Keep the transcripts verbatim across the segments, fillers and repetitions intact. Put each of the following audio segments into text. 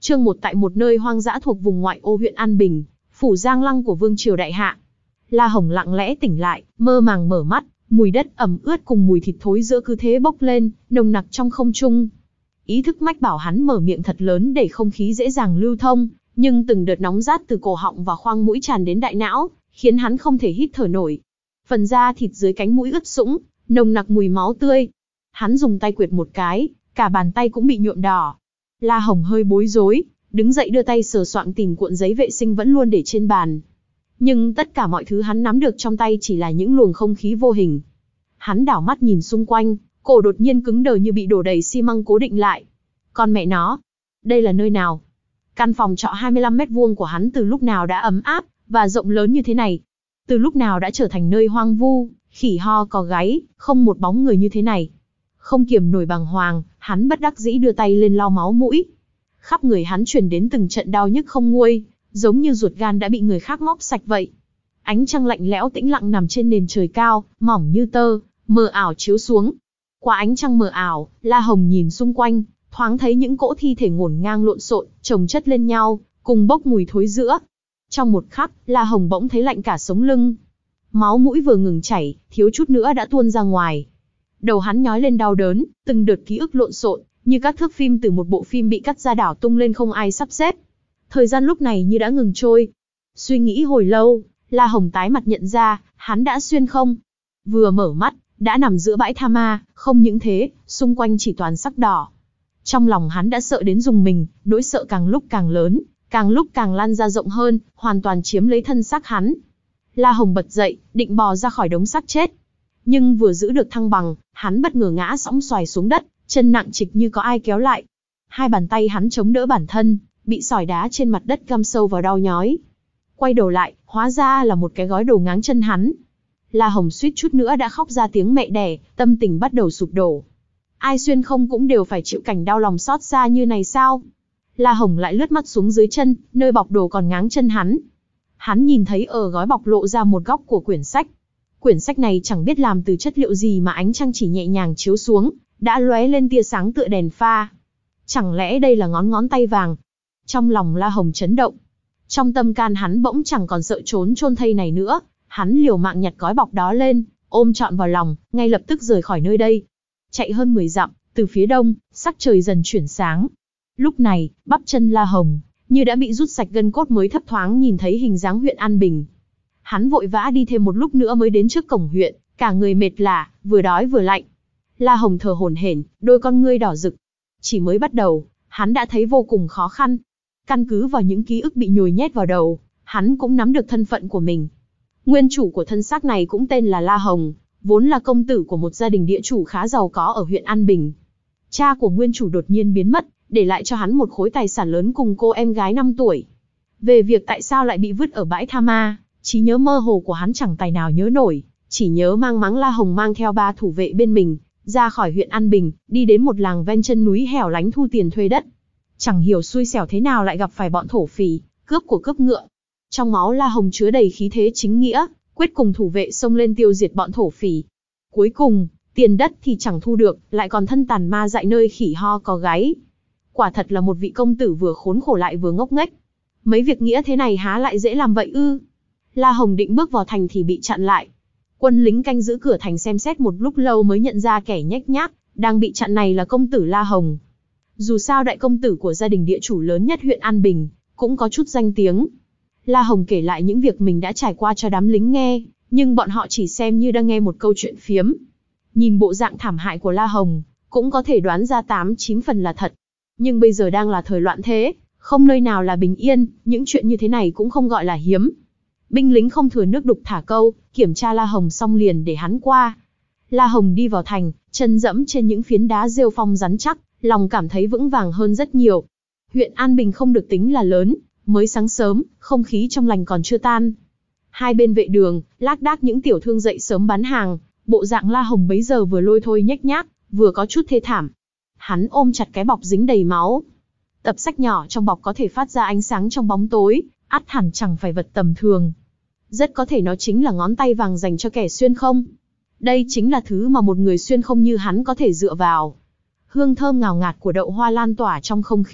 Chương một tại một nơi hoang dã thuộc vùng ngoại ô huyện An Bình, phủ Giang Lăng của vương triều đại hạ. La Hồng lặng lẽ tỉnh lại, mơ màng mở mắt, mùi đất ẩm ướt cùng mùi thịt thối giữa cứ thế bốc lên, nồng nặc trong không trung. Ý thức mách bảo hắn mở miệng thật lớn để không khí dễ dàng lưu thông, nhưng từng đợt nóng rát từ cổ họng và khoang mũi tràn đến đại não, khiến hắn không thể hít thở nổi. Phần da thịt dưới cánh mũi ướt sũng, nồng nặc mùi máu tươi. Hắn dùng tay quệt một cái, cả bàn tay cũng bị nhuộm đỏ. La Hồng hơi bối rối, đứng dậy đưa tay sờ soạng tìm cuộn giấy vệ sinh vẫn luôn để trên bàn. Nhưng tất cả mọi thứ hắn nắm được trong tay chỉ là những luồng không khí vô hình. Hắn đảo mắt nhìn xung quanh, cổ đột nhiên cứng đờ như bị đổ đầy xi măng cố định lại. Con mẹ nó, đây là nơi nào? Căn phòng trọ hai mươi lăm mét vuông của hắn từ lúc nào đã ấm áp và rộng lớn như thế này? Từ lúc nào đã trở thành nơi hoang vu, khỉ ho cò gáy, không một bóng người như thế này? Không kiềm nổi bàng hoàng, hắn bất đắc dĩ đưa tay lên lau máu mũi. Khắp người hắn truyền đến từng trận đau nhức không nguôi, giống như ruột gan đã bị người khác móc sạch vậy. Ánh trăng lạnh lẽo tĩnh lặng nằm trên nền trời cao, mỏng như tơ, mờ ảo chiếu xuống. Qua ánh trăng mờ ảo, La Hồng nhìn xung quanh, thoáng thấy những cỗ thi thể ngổn ngang lộn xộn, chồng chất lên nhau, cùng bốc mùi thối rữa. Trong một khắc, La Hồng bỗng thấy lạnh cả sống lưng. Máu mũi vừa ngừng chảy, thiếu chút nữa đã tuôn ra ngoài. Đầu hắn nhói lên đau đớn, từng đợt ký ức lộn xộn, như các thước phim từ một bộ phim bị cắt ra đảo tung lên không ai sắp xếp. Thời gian lúc này như đã ngừng trôi. Suy nghĩ hồi lâu, La Hồng tái mặt nhận ra, hắn đã xuyên không. Vừa mở mắt, đã nằm giữa bãi tha ma, không những thế, xung quanh chỉ toàn sắc đỏ. Trong lòng hắn đã sợ đến rùng mình, nỗi sợ càng lúc càng lớn, càng lúc càng lan ra rộng hơn, hoàn toàn chiếm lấy thân xác hắn. La Hồng bật dậy, định bò ra khỏi đống xác chết. Nhưng vừa giữ được thăng bằng, hắn bất ngờ ngã sõng xoài xuống đất, chân nặng trịch như có ai kéo lại. Hai bàn tay hắn chống đỡ bản thân, bị sỏi đá trên mặt đất găm sâu vào đau nhói. Quay đầu lại, hóa ra là một cái gói đồ ngáng chân hắn. La Hồng suýt chút nữa đã khóc ra tiếng mẹ đẻ, tâm tình bắt đầu sụp đổ. Ai xuyên không cũng đều phải chịu cảnh đau lòng xót xa như này sao? La Hồng lại lướt mắt xuống dưới chân, nơi bọc đồ còn ngáng chân hắn. Hắn nhìn thấy ở gói bọc lộ ra một góc của quyển sách. Quyển sách này chẳng biết làm từ chất liệu gì mà ánh trăng chỉ nhẹ nhàng chiếu xuống, đã lóe lên tia sáng tựa đèn pha. Chẳng lẽ đây là ngón ngón tay vàng? Trong lòng La Hồng chấn động. Trong tâm can hắn bỗng chẳng còn sợ trốn chôn thây này nữa, hắn liều mạng nhặt gói bọc đó lên, ôm trọn vào lòng, ngay lập tức rời khỏi nơi đây. Chạy hơn mười dặm, từ phía đông, sắc trời dần chuyển sáng. Lúc này, bắp chân La Hồng như đã bị rút sạch gân cốt mới thấp thoáng nhìn thấy hình dáng huyện An Bình. Hắn vội vã đi thêm một lúc nữa mới đến trước cổng huyện, cả người mệt lả, vừa đói vừa lạnh. La Hồng thở hổn hển, đôi con ngươi đỏ rực. Chỉ mới bắt đầu, hắn đã thấy vô cùng khó khăn. Căn cứ vào những ký ức bị nhồi nhét vào đầu, hắn cũng nắm được thân phận của mình. Nguyên chủ của thân xác này cũng tên là La Hồng, vốn là công tử của một gia đình địa chủ khá giàu có ở huyện An Bình. Cha của nguyên chủ đột nhiên biến mất, để lại cho hắn một khối tài sản lớn cùng cô em gái năm tuổi. Về việc tại sao lại bị vứt ở bãi tha ma, trí nhớ mơ hồ của hắn chẳng tài nào nhớ nổi, chỉ nhớ mang máng La Hồng mang theo ba thủ vệ bên mình, ra khỏi huyện An Bình, đi đến một làng ven chân núi hẻo lánh thu tiền thuê đất. Chẳng hiểu xui xẻo thế nào lại gặp phải bọn thổ phỉ, cướp của cướp ngựa. Trong máu La Hồng chứa đầy khí thế chính nghĩa, quyết cùng thủ vệ xông lên tiêu diệt bọn thổ phỉ. Cuối cùng, tiền đất thì chẳng thu được, lại còn thân tàn ma dại nơi khỉ ho có gáy. Quả thật là một vị công tử vừa khốn khổ lại vừa ngốc nghếch. Mấy việc nghĩa thế này há lại dễ làm vậy ư? La Hồng định bước vào thành thì bị chặn lại. Quân lính canh giữ cửa thành xem xét một lúc lâu mới nhận ra kẻ nhếch nhác đang bị chặn này là công tử La Hồng. Dù sao đại công tử của gia đình địa chủ lớn nhất huyện An Bình cũng có chút danh tiếng. La Hồng kể lại những việc mình đã trải qua cho đám lính nghe, nhưng bọn họ chỉ xem như đang nghe một câu chuyện phiếm. Nhìn bộ dạng thảm hại của La Hồng, cũng có thể đoán ra tám chín phần là thật. Nhưng bây giờ đang là thời loạn thế, không nơi nào là bình yên, những chuyện như thế này cũng không gọi là hiếm. Binh lính không thừa nước đục thả câu, kiểm tra La Hồng xong liền để hắn qua. La Hồng đi vào thành, chân dẫm trên những phiến đá rêu phong rắn chắc, lòng cảm thấy vững vàng hơn rất nhiều. Huyện An Bình không được tính là lớn, mới sáng sớm, không khí trong lành còn chưa tan. Hai bên vệ đường, lác đác những tiểu thương dậy sớm bán hàng, bộ dạng La Hồng bấy giờ vừa lôi thôi nhếch nhác, vừa có chút thê thảm. Hắn ôm chặt cái bọc dính đầy máu. Tập sách nhỏ trong bọc có thể phát ra ánh sáng trong bóng tối, ắt hẳn chẳng phải vật tầm thường. Rất có thể nó chính là ngón tay vàng dành cho kẻ xuyên không. Đây chính là thứ mà một người xuyên không như hắn có thể dựa vào. Hương thơm ngào ngạt của đậu hoa lan tỏa trong không khí,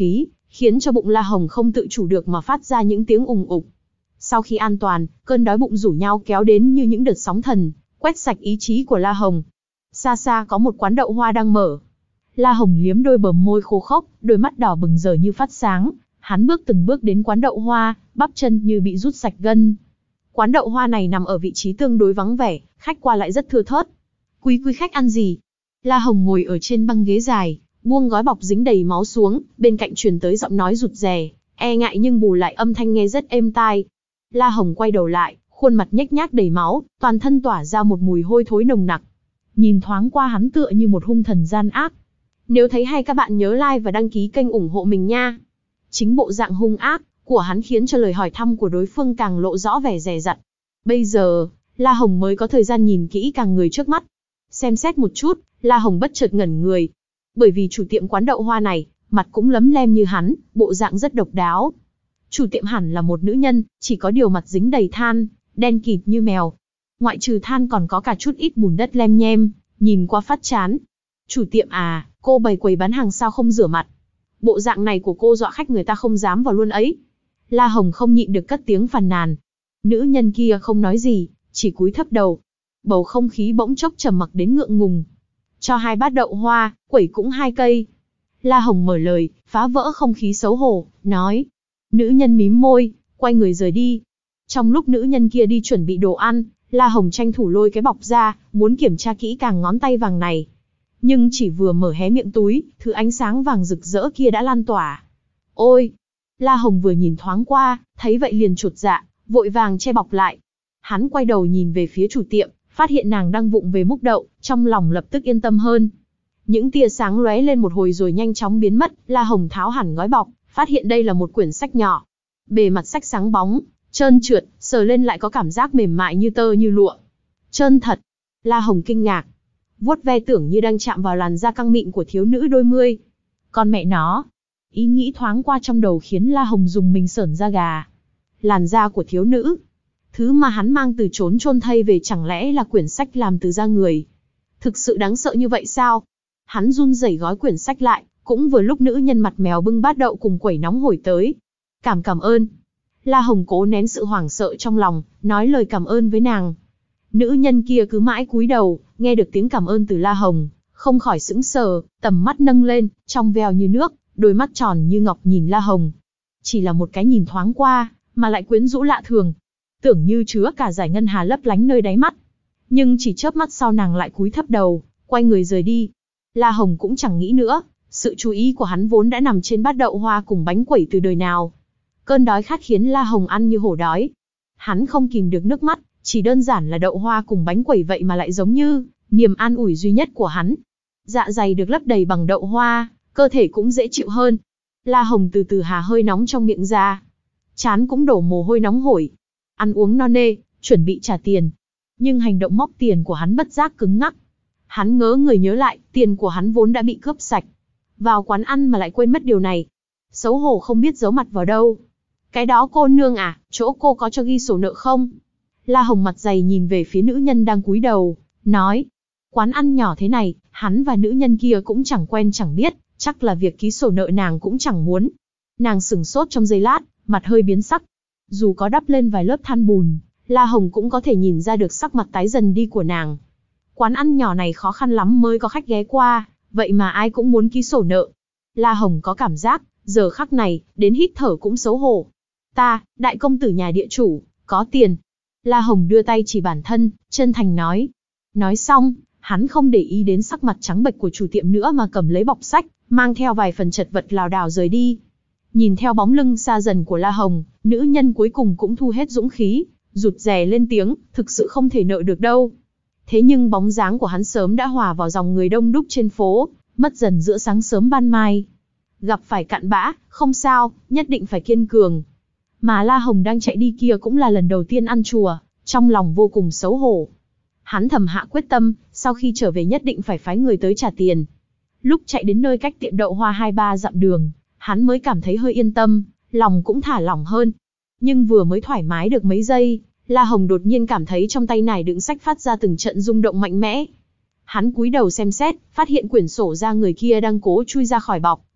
khiến cho bụng La Hồng không tự chủ được mà phát ra những tiếng ùng ục. Sau khi an toàn, cơn đói bụng rủ nhau kéo đến như những đợt sóng thần, quét sạch ý chí của La Hồng. Xa xa có một quán đậu hoa đang mở. La Hồng liếm đôi bờ môi khô khốc, đôi mắt đỏ bừng giờ như phát sáng. Hắn bước từng bước đến quán đậu hoa, bắp chân như bị rút sạch gân. Quán đậu hoa này nằm ở vị trí tương đối vắng vẻ, khách qua lại rất thưa thớt. Quý quý khách ăn gì? La Hồng ngồi ở trên băng ghế dài, buông gói bọc dính đầy máu xuống, bên cạnh truyền tới giọng nói rụt rè, e ngại nhưng bù lại âm thanh nghe rất êm tai. La Hồng quay đầu lại, khuôn mặt nhếch nhác đầy máu, toàn thân tỏa ra một mùi hôi thối nồng nặc. Nhìn thoáng qua hắn tựa như một hung thần gian ác. Nếu thấy hay các bạn nhớ like và đăng ký kênh ủng hộ mình nha. Chính bộ dạng hung ác của hắn khiến cho lời hỏi thăm của đối phương càng lộ rõ vẻ dè dặt. Bây giờ, La Hồng mới có thời gian nhìn kỹ càng người trước mắt. Xem xét một chút, La Hồng bất chợt ngẩn người. Bởi vì chủ tiệm quán đậu hoa này, mặt cũng lấm lem như hắn, bộ dạng rất độc đáo. Chủ tiệm hẳn là một nữ nhân, chỉ có điều mặt dính đầy than, đen kịt như mèo. Ngoại trừ than còn có cả chút ít bùn đất lem nhem, nhìn qua phát chán. Chủ tiệm à, cô bày quầy bán hàng sao không rửa mặt? Bộ dạng này của cô dọa khách người ta không dám vào luôn ấy. La Hồng không nhịn được cất tiếng phàn nàn. Nữ nhân kia không nói gì, chỉ cúi thấp đầu. Bầu không khí bỗng chốc trầm mặc đến ngượng ngùng. Cho hai bát đậu hoa, quẩy cũng hai cây. La Hồng mở lời, phá vỡ không khí xấu hổ, nói. Nữ nhân mím môi, quay người rời đi. Trong lúc nữ nhân kia đi chuẩn bị đồ ăn, La Hồng tranh thủ lôi cái bọc ra, muốn kiểm tra kỹ càng ngón tay vàng này. Nhưng chỉ vừa mở hé miệng túi, thứ ánh sáng vàng rực rỡ kia đã lan tỏa. Ôi! La Hồng vừa nhìn thoáng qua, thấy vậy liền chột dạ, vội vàng che bọc lại. Hắn quay đầu nhìn về phía chủ tiệm, phát hiện nàng đang vụng về múc đậu, trong lòng lập tức yên tâm hơn. Những tia sáng lóe lên một hồi rồi nhanh chóng biến mất, La Hồng tháo hẳn gói bọc, phát hiện đây là một quyển sách nhỏ. Bề mặt sách sáng bóng, trơn trượt, sờ lên lại có cảm giác mềm mại như tơ như lụa. Trơn thật! La Hồng kinh ngạc. Vuốt ve tưởng như đang chạm vào làn da căng mịn của thiếu nữ đôi mươi. Con mẹ nó! Ý nghĩ thoáng qua trong đầu khiến La Hồng dùng mình sởn da gà. Làn da của thiếu nữ. Thứ mà hắn mang từ chốn chôn thây về chẳng lẽ là quyển sách làm từ da người. Thực sự đáng sợ như vậy sao? Hắn run rẩy gói quyển sách lại, cũng vừa lúc nữ nhân mặt mèo bưng bát đậu cùng quẩy nóng hổi tới. Cảm cảm ơn. La Hồng cố nén sự hoảng sợ trong lòng, nói lời cảm ơn với nàng. Nữ nhân kia cứ mãi cúi đầu, nghe được tiếng cảm ơn từ La Hồng, không khỏi sững sờ, tầm mắt nâng lên, trong veo như nước, đôi mắt tròn như ngọc nhìn La Hồng. Chỉ là một cái nhìn thoáng qua, mà lại quyến rũ lạ thường. Tưởng như chứa cả dải ngân hà lấp lánh nơi đáy mắt. Nhưng chỉ chớp mắt sau nàng lại cúi thấp đầu, quay người rời đi. La Hồng cũng chẳng nghĩ nữa, sự chú ý của hắn vốn đã nằm trên bát đậu hoa cùng bánh quẩy từ đời nào. Cơn đói khát khiến La Hồng ăn như hổ đói. Hắn không kìm được nước mắt, chỉ đơn giản là đậu hoa cùng bánh quẩy vậy mà lại giống như niềm an ủi duy nhất của hắn. Dạ dày được lấp đầy bằng đậu hoa, cơ thể cũng dễ chịu hơn. La Hồng từ từ hà hơi nóng trong miệng ra. Trán cũng đổ mồ hôi nóng hổi. Ăn uống no nê, chuẩn bị trả tiền. Nhưng hành động móc tiền của hắn bất giác cứng ngắc. Hắn ngớ người nhớ lại, tiền của hắn vốn đã bị cướp sạch. Vào quán ăn mà lại quên mất điều này. Xấu hổ không biết giấu mặt vào đâu. Cái đó cô nương à, chỗ cô có cho ghi sổ nợ không? La Hồng mặt dày nhìn về phía nữ nhân đang cúi đầu, nói. Quán ăn nhỏ thế này, hắn và nữ nhân kia cũng chẳng quen chẳng biết, chắc là việc ký sổ nợ nàng cũng chẳng muốn. Nàng sửng sốt trong giây lát, mặt hơi biến sắc. Dù có đắp lên vài lớp than bùn, La Hồng cũng có thể nhìn ra được sắc mặt tái dần đi của nàng. Quán ăn nhỏ này khó khăn lắm mới có khách ghé qua, vậy mà ai cũng muốn ký sổ nợ. La Hồng có cảm giác, giờ khắc này, đến hít thở cũng xấu hổ. Ta, đại công tử nhà địa chủ, có tiền. La Hồng đưa tay chỉ bản thân, chân thành nói. Nói xong, hắn không để ý đến sắc mặt trắng bệch của chủ tiệm nữa mà cầm lấy bọc sách, mang theo vài phần chật vật lảo đảo rời đi. Nhìn theo bóng lưng xa dần của La Hồng, nữ nhân cuối cùng cũng thu hết dũng khí, rụt rè lên tiếng, thực sự không thể nợ được đâu. Thế nhưng bóng dáng của hắn sớm đã hòa vào dòng người đông đúc trên phố, mất dần giữa sáng sớm ban mai. Gặp phải cặn bã, không sao, nhất định phải kiên cường. Mà La Hồng đang chạy đi kia cũng là lần đầu tiên ăn chùa, trong lòng vô cùng xấu hổ. Hắn thầm hạ quyết tâm, sau khi trở về nhất định phải phái người tới trả tiền. Lúc chạy đến nơi cách tiệm đậu hoa hai ba dặm đường, hắn mới cảm thấy hơi yên tâm, lòng cũng thả lỏng hơn. Nhưng vừa mới thoải mái được mấy giây, La Hồng đột nhiên cảm thấy trong tay nải đựng sách phát ra từng trận rung động mạnh mẽ. Hắn cúi đầu xem xét, phát hiện quyển sổ ra người kia đang cố chui ra khỏi bọc,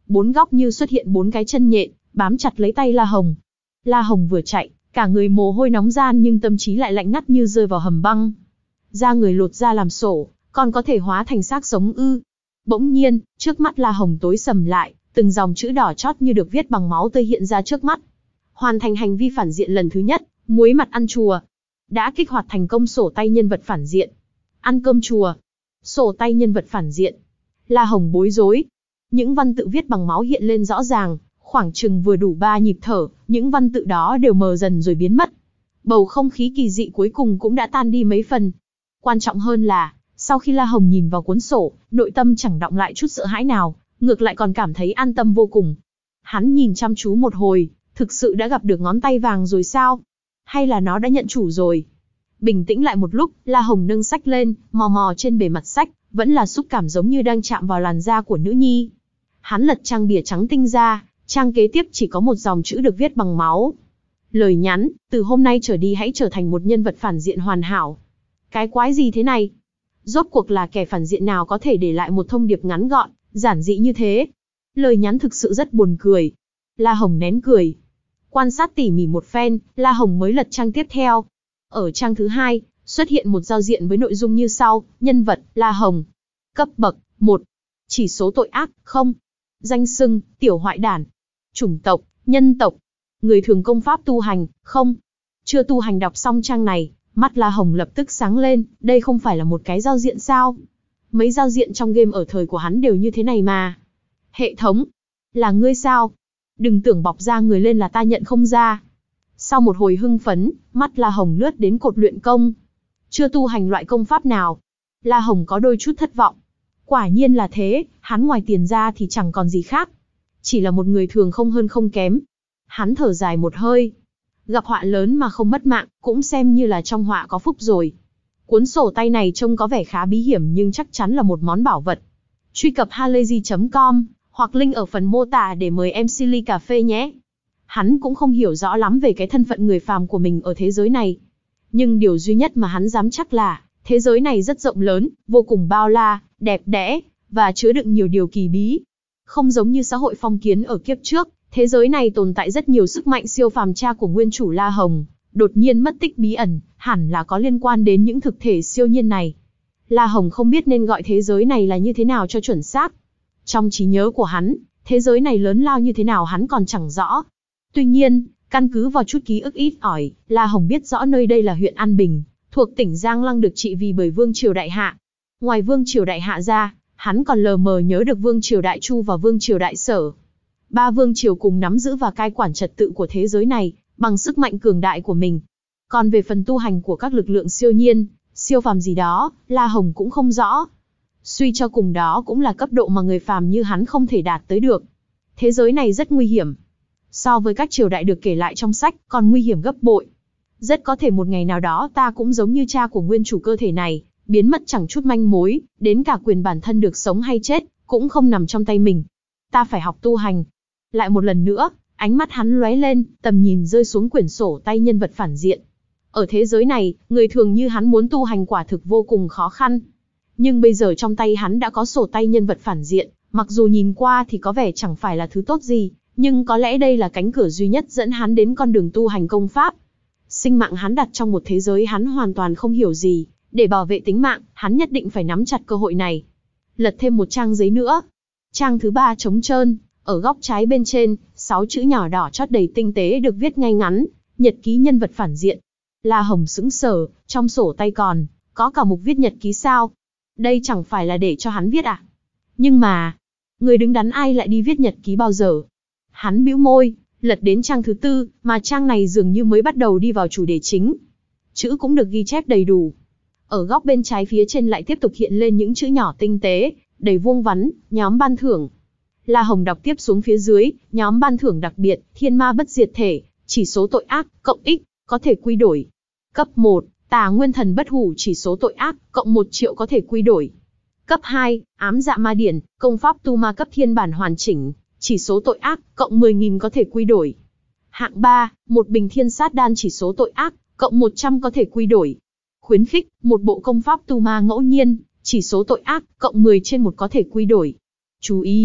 bốn góc như xuất hiện bốn cái chân nhện, bám chặt lấy tay La Hồng. La Hồng vừa chạy, cả người mồ hôi nóng ran nhưng tâm trí lại lạnh ngắt như rơi vào hầm băng. Da người lột ra làm sổ, còn có thể hóa thành xác sống ư? Bỗng nhiên, trước mắt La Hồng tối sầm lại, từng dòng chữ đỏ chót như được viết bằng máu tươi hiện ra trước mắt. Hoàn thành hành vi phản diện lần thứ nhất, muối mặt ăn chùa. Đã kích hoạt thành công sổ tay nhân vật phản diện. Ăn cơm chùa. Sổ tay nhân vật phản diện. La Hồng bối rối. Những văn tự viết bằng máu hiện lên rõ ràng, khoảng chừng vừa đủ ba nhịp thở, những văn tự đó đều mờ dần rồi biến mất. Bầu không khí kỳ dị cuối cùng cũng đã tan đi mấy phần. Quan trọng hơn là, sau khi La Hồng nhìn vào cuốn sổ, nội tâm chẳng đọng lại chút sợ hãi nào, ngược lại còn cảm thấy an tâm vô cùng. Hắn nhìn chăm chú một hồi, thực sự đã gặp được ngón tay vàng rồi sao? Hay là nó đã nhận chủ rồi? Bình tĩnh lại một lúc, La Hồng nâng sách lên, mò mò trên bề mặt sách, vẫn là xúc cảm giống như đang chạm vào làn da của nữ nhi. Hắn lật trang bìa trắng tinh ra, trang kế tiếp chỉ có một dòng chữ được viết bằng máu. Lời nhắn, từ hôm nay trở đi hãy trở thành một nhân vật phản diện hoàn hảo. Cái quái gì thế này? Rốt cuộc là kẻ phản diện nào có thể để lại một thông điệp ngắn gọn, giản dị như thế? Lời nhắn thực sự rất buồn cười. La Hồng nén cười. Quan sát tỉ mỉ một phen, La Hồng mới lật trang tiếp theo. Ở trang thứ hai, xuất hiện một giao diện với nội dung như sau: nhân vật, La Hồng. Cấp bậc, một. Chỉ số tội ác, không. Danh xưng, tiểu hoại đản. Chủng tộc, nhân tộc. Người thường công pháp tu hành, không. Chưa tu hành đọc xong trang này, mắt La Hồng lập tức sáng lên, đây không phải là một cái giao diện sao? Mấy giao diện trong game ở thời của hắn đều như thế này mà. Hệ thống, là ngươi sao? Đừng tưởng bọc ra người lên là ta nhận không ra. Sau một hồi hưng phấn, mắt La Hồng lướt đến cột luyện công. Chưa tu hành loại công pháp nào. La Hồng có đôi chút thất vọng. Quả nhiên là thế, hắn ngoài tiền ra thì chẳng còn gì khác. Chỉ là một người thường không hơn không kém. Hắn thở dài một hơi. Gặp họa lớn mà không mất mạng, cũng xem như là trong họa có phúc rồi. Cuốn sổ tay này trông có vẻ khá bí hiểm nhưng chắc chắn là một món bảo vật. Truy cập halayzi chấm com, hoặc link ở phần mô tả để mời em xê ly cà phê nhé. Hắn cũng không hiểu rõ lắm về cái thân phận người phàm của mình ở thế giới này. Nhưng điều duy nhất mà hắn dám chắc là, thế giới này rất rộng lớn, vô cùng bao la, đẹp đẽ, và chứa đựng nhiều điều kỳ bí. Không giống như xã hội phong kiến ở kiếp trước, thế giới này tồn tại rất nhiều sức mạnh siêu phàm. Cha của nguyên chủ La Hồng đột nhiên mất tích bí ẩn, hẳn là có liên quan đến những thực thể siêu nhiên này. La Hồng không biết nên gọi thế giới này là như thế nào cho chuẩn xác. Trong trí nhớ của hắn, thế giới này lớn lao như thế nào hắn còn chẳng rõ. Tuy nhiên, căn cứ vào chút ký ức ít ỏi, La Hồng biết rõ nơi đây là huyện An Bình, thuộc tỉnh Giang Lăng, được trị vì bởi Vương Triều Đại Hạ. Ngoài Vương Triều Đại Hạ ra, hắn còn lờ mờ nhớ được Vương Triều Đại Chu và Vương Triều Đại Sở. Ba vương triều cùng nắm giữ và cai quản trật tự của thế giới này, bằng sức mạnh cường đại của mình. Còn về phần tu hành của các lực lượng siêu nhiên, siêu phàm gì đó, La Hồng cũng không rõ. Suy cho cùng đó cũng là cấp độ mà người phàm như hắn không thể đạt tới được. Thế giới này rất nguy hiểm. So với các triều đại được kể lại trong sách, còn nguy hiểm gấp bội. Rất có thể một ngày nào đó ta cũng giống như cha của nguyên chủ cơ thể này, biến mất chẳng chút manh mối, đến cả quyền bản thân được sống hay chết, cũng không nằm trong tay mình. Ta phải học tu hành. Lại một lần nữa, ánh mắt hắn lóe lên, tầm nhìn rơi xuống quyển sổ tay nhân vật phản diện. Ở thế giới này, người thường như hắn muốn tu hành quả thực vô cùng khó khăn. Nhưng bây giờ trong tay hắn đã có sổ tay nhân vật phản diện, mặc dù nhìn qua thì có vẻ chẳng phải là thứ tốt gì, nhưng có lẽ đây là cánh cửa duy nhất dẫn hắn đến con đường tu hành công pháp. Sinh mạng hắn đặt trong một thế giới hắn hoàn toàn không hiểu gì, để bảo vệ tính mạng, hắn nhất định phải nắm chặt cơ hội này. Lật thêm một trang giấy nữa. Trang thứ ba trống trơn, ở góc trái bên trên, sáu chữ nhỏ đỏ chót đầy tinh tế được viết ngay ngắn, nhật ký nhân vật phản diện. La Hồng sững sờ, trong sổ tay còn có cả mục viết nhật ký sao? Đây chẳng phải là để cho hắn viết à? Nhưng mà, người đứng đắn ai lại đi viết nhật ký bao giờ? Hắn bĩu môi, lật đến trang thứ tư, mà trang này dường như mới bắt đầu đi vào chủ đề chính. Chữ cũng được ghi chép đầy đủ. Ở góc bên trái phía trên lại tiếp tục hiện lên những chữ nhỏ tinh tế, đầy vuông vắn, nhóm ban thưởng. La Hồng đọc tiếp xuống phía dưới, nhóm ban thưởng đặc biệt, thiên ma bất diệt thể, chỉ số tội ác, cộng x, có thể quy đổi. Cấp một, tà nguyên thần bất hủ, chỉ số tội ác, cộng một triệu có thể quy đổi. Cấp hai, ám dạ ma điển, công pháp tu ma cấp thiên bản hoàn chỉnh, chỉ số tội ác, cộng mười nghìn có thể quy đổi. Hạng ba, một bình thiên sát đan, chỉ số tội ác, cộng một trăm có thể quy đổi. Khuyến khích, một bộ công pháp tu ma ngẫu nhiên, chỉ số tội ác, cộng mười trên một có thể quy đổi. Chú ý,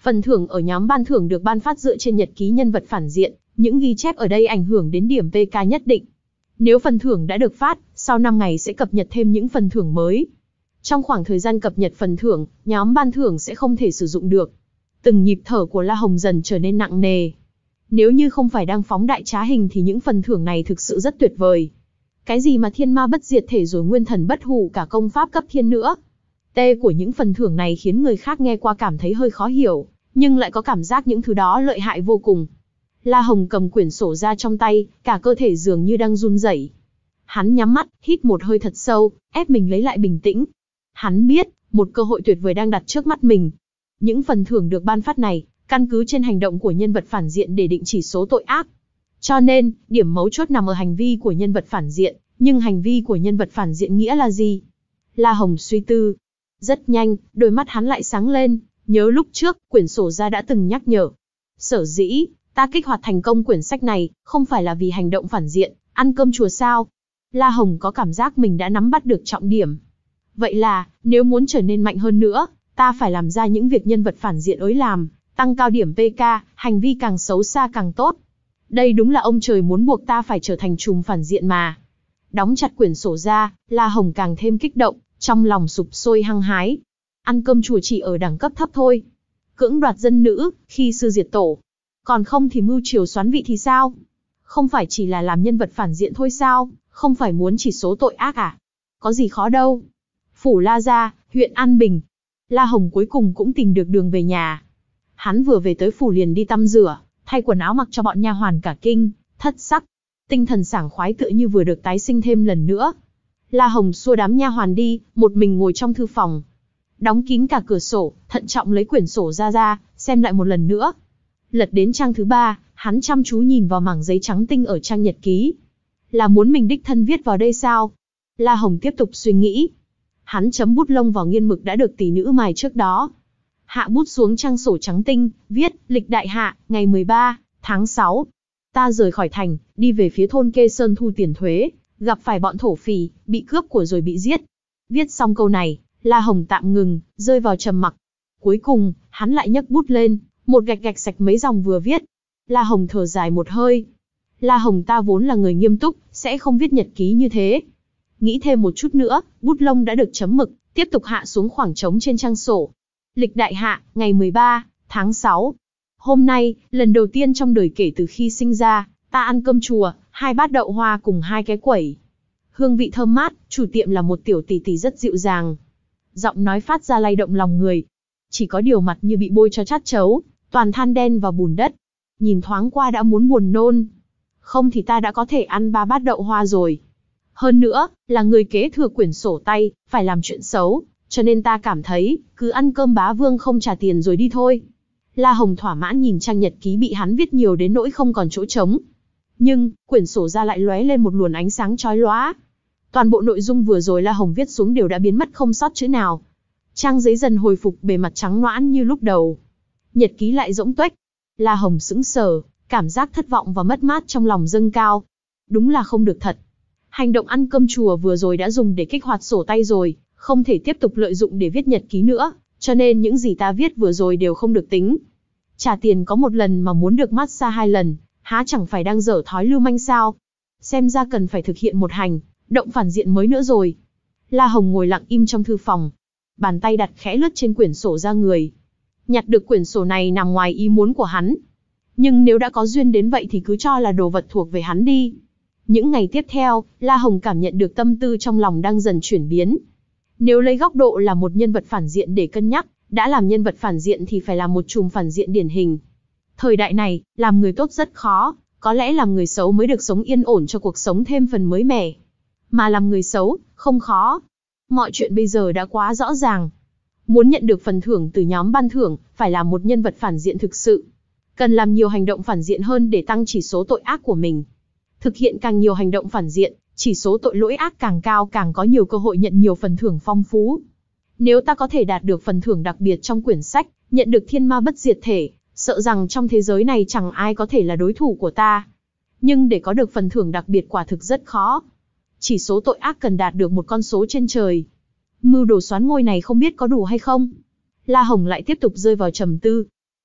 Phần thưởng ở nhóm ban thưởng được ban phát dựa trên nhật ký nhân vật phản diện, những ghi chép ở đây ảnh hưởng đến điểm pê ca nhất định. Nếu phần thưởng đã được phát, sau năm ngày sẽ cập nhật thêm những phần thưởng mới. Trong khoảng thời gian cập nhật phần thưởng, nhóm ban thưởng sẽ không thể sử dụng được. Từng nhịp thở của La Hồng dần trở nên nặng nề. Nếu như không phải đang phóng đại trá hình thì những phần thưởng này thực sự rất tuyệt vời. Cái gì mà thiên ma bất diệt thể rồi nguyên thần bất hủ cả công pháp cấp thiên nữa. Tê của những phần thưởng này khiến người khác nghe qua cảm thấy hơi khó hiểu, nhưng lại có cảm giác những thứ đó lợi hại vô cùng. La Hồng cầm quyển sổ ra trong tay, cả cơ thể dường như đang run rẩy. Hắn nhắm mắt, hít một hơi thật sâu, ép mình lấy lại bình tĩnh. Hắn biết, một cơ hội tuyệt vời đang đặt trước mắt mình. Những phần thưởng được ban phát này, căn cứ trên hành động của nhân vật phản diện để định chỉ số tội ác. Cho nên, điểm mấu chốt nằm ở hành vi của nhân vật phản diện, nhưng hành vi của nhân vật phản diện nghĩa là gì? La Hồng suy tư. Rất nhanh, đôi mắt hắn lại sáng lên, nhớ lúc trước, quyển sổ ra đã từng nhắc nhở. Sở dĩ, ta kích hoạt thành công quyển sách này, không phải là vì hành động phản diện, ăn cơm chùa sao? La Hồng có cảm giác mình đã nắm bắt được trọng điểm. Vậy là, nếu muốn trở nên mạnh hơn nữa, ta phải làm ra những việc nhân vật phản diện ấy làm, tăng cao điểm pê ca, hành vi càng xấu xa càng tốt. Đây đúng là ông trời muốn buộc ta phải trở thành trùm phản diện mà. Đóng chặt quyển sổ ra, La Hồng càng thêm kích động, trong lòng sục sôi hăng hái. Ăn cơm chùa chỉ ở đẳng cấp thấp thôi. Cưỡng đoạt dân nữ, khi sư diệt tổ. Còn không thì mưu triều xoán vị thì sao? Không phải chỉ là làm nhân vật phản diện thôi sao? Không phải muốn chỉ số tội ác à? Có gì khó đâu. Phủ La Gia, huyện An Bình. La Hồng cuối cùng cũng tìm được đường về nhà. Hắn vừa về tới phủ liền đi tắm rửa, thay quần áo mặc cho bọn nha hoàn cả kinh, thất sắc. Tinh thần sảng khoái tựa như vừa được tái sinh thêm lần nữa. La Hồng xua đám nha hoàn đi, một mình ngồi trong thư phòng. Đóng kín cả cửa sổ, thận trọng lấy quyển sổ ra ra, xem lại một lần nữa. Lật đến trang thứ ba, hắn chăm chú nhìn vào mảng giấy trắng tinh ở trang nhật ký. Là muốn mình đích thân viết vào đây sao? La Hồng tiếp tục suy nghĩ. Hắn chấm bút lông vào nghiên mực đã được tỷ nữ mài trước đó. Hạ bút xuống trang sổ trắng tinh, viết, lịch đại hạ, ngày mười ba, tháng sáu. Ta rời khỏi thành, đi về phía thôn Kê Sơn thu tiền thuế, gặp phải bọn thổ phỉ, bị cướp của rồi bị giết. Viết xong câu này, La Hồng tạm ngừng, rơi vào trầm mặc. Cuối cùng, hắn lại nhấc bút lên, một gạch gạch sạch mấy dòng vừa viết. La Hồng thở dài một hơi. La Hồng ta vốn là người nghiêm túc, sẽ không viết nhật ký như thế. Nghĩ thêm một chút nữa, bút lông đã được chấm mực, tiếp tục hạ xuống khoảng trống trên trang sổ. Lịch đại hạ, ngày mười ba, tháng sáu. Hôm nay, lần đầu tiên trong đời kể từ khi sinh ra, ta ăn cơm chùa, hai bát đậu hoa cùng hai cái quẩy. Hương vị thơm mát, chủ tiệm là một tiểu tỷ tỷ rất dịu dàng. Giọng nói phát ra lay động lòng người. Chỉ có điều mặt như bị bôi cho chát chấu, toàn than đen và bùn đất. Nhìn thoáng qua đã muốn buồn nôn. Không thì ta đã có thể ăn ba bát đậu hoa rồi. Hơn nữa, là người kế thừa quyển sổ tay, phải làm chuyện xấu, cho nên ta cảm thấy, cứ ăn cơm bá vương không trả tiền rồi đi thôi. La Hồng thỏa mãn nhìn trang nhật ký bị hắn viết nhiều đến nỗi không còn chỗ trống. Nhưng, quyển sổ ra lại lóe lên một luồng ánh sáng chói lóa. Toàn bộ nội dung vừa rồi La Hồng viết xuống đều đã biến mất không sót chữ nào. Trang giấy dần hồi phục bề mặt trắng nõn như lúc đầu. Nhật ký lại rỗng tuếch. La Hồng sững sờ, cảm giác thất vọng và mất mát trong lòng dâng cao. Đúng là không được thật. Hành động ăn cơm chùa vừa rồi đã dùng để kích hoạt sổ tay rồi, không thể tiếp tục lợi dụng để viết nhật ký nữa, cho nên những gì ta viết vừa rồi đều không được tính. Trả tiền có một lần mà muốn được massage hai lần, há chẳng phải đang dở thói lưu manh sao? Xem ra cần phải thực hiện một hành động phản diện mới nữa rồi. La Hồng ngồi lặng im trong thư phòng, bàn tay đặt khẽ lướt trên quyển sổ ra người. Nhặt được quyển sổ này nằm ngoài ý muốn của hắn. Nhưng nếu đã có duyên đến vậy thì cứ cho là đồ vật thuộc về hắn đi. Những ngày tiếp theo, La Hồng cảm nhận được tâm tư trong lòng đang dần chuyển biến. Nếu lấy góc độ là một nhân vật phản diện để cân nhắc, đã làm nhân vật phản diện thì phải là một chùm phản diện điển hình. Thời đại này, làm người tốt rất khó, có lẽ làm người xấu mới được sống yên ổn cho cuộc sống thêm phần mới mẻ. Mà làm người xấu, không khó. Mọi chuyện bây giờ đã quá rõ ràng. Muốn nhận được phần thưởng từ nhóm ban thưởng, phải là một nhân vật phản diện thực sự. Cần làm nhiều hành động phản diện hơn để tăng chỉ số tội ác của mình. Thực hiện càng nhiều hành động phản diện, chỉ số tội lỗi ác càng cao càng có nhiều cơ hội nhận nhiều phần thưởng phong phú. Nếu ta có thể đạt được phần thưởng đặc biệt trong quyển sách, nhận được thiên ma bất diệt thể, sợ rằng trong thế giới này chẳng ai có thể là đối thủ của ta. Nhưng để có được phần thưởng đặc biệt quả thực rất khó. Chỉ số tội ác cần đạt được một con số trên trời. Mưu đồ soán ngôi này không biết có đủ hay không? La Hồng lại tiếp tục rơi vào trầm tư.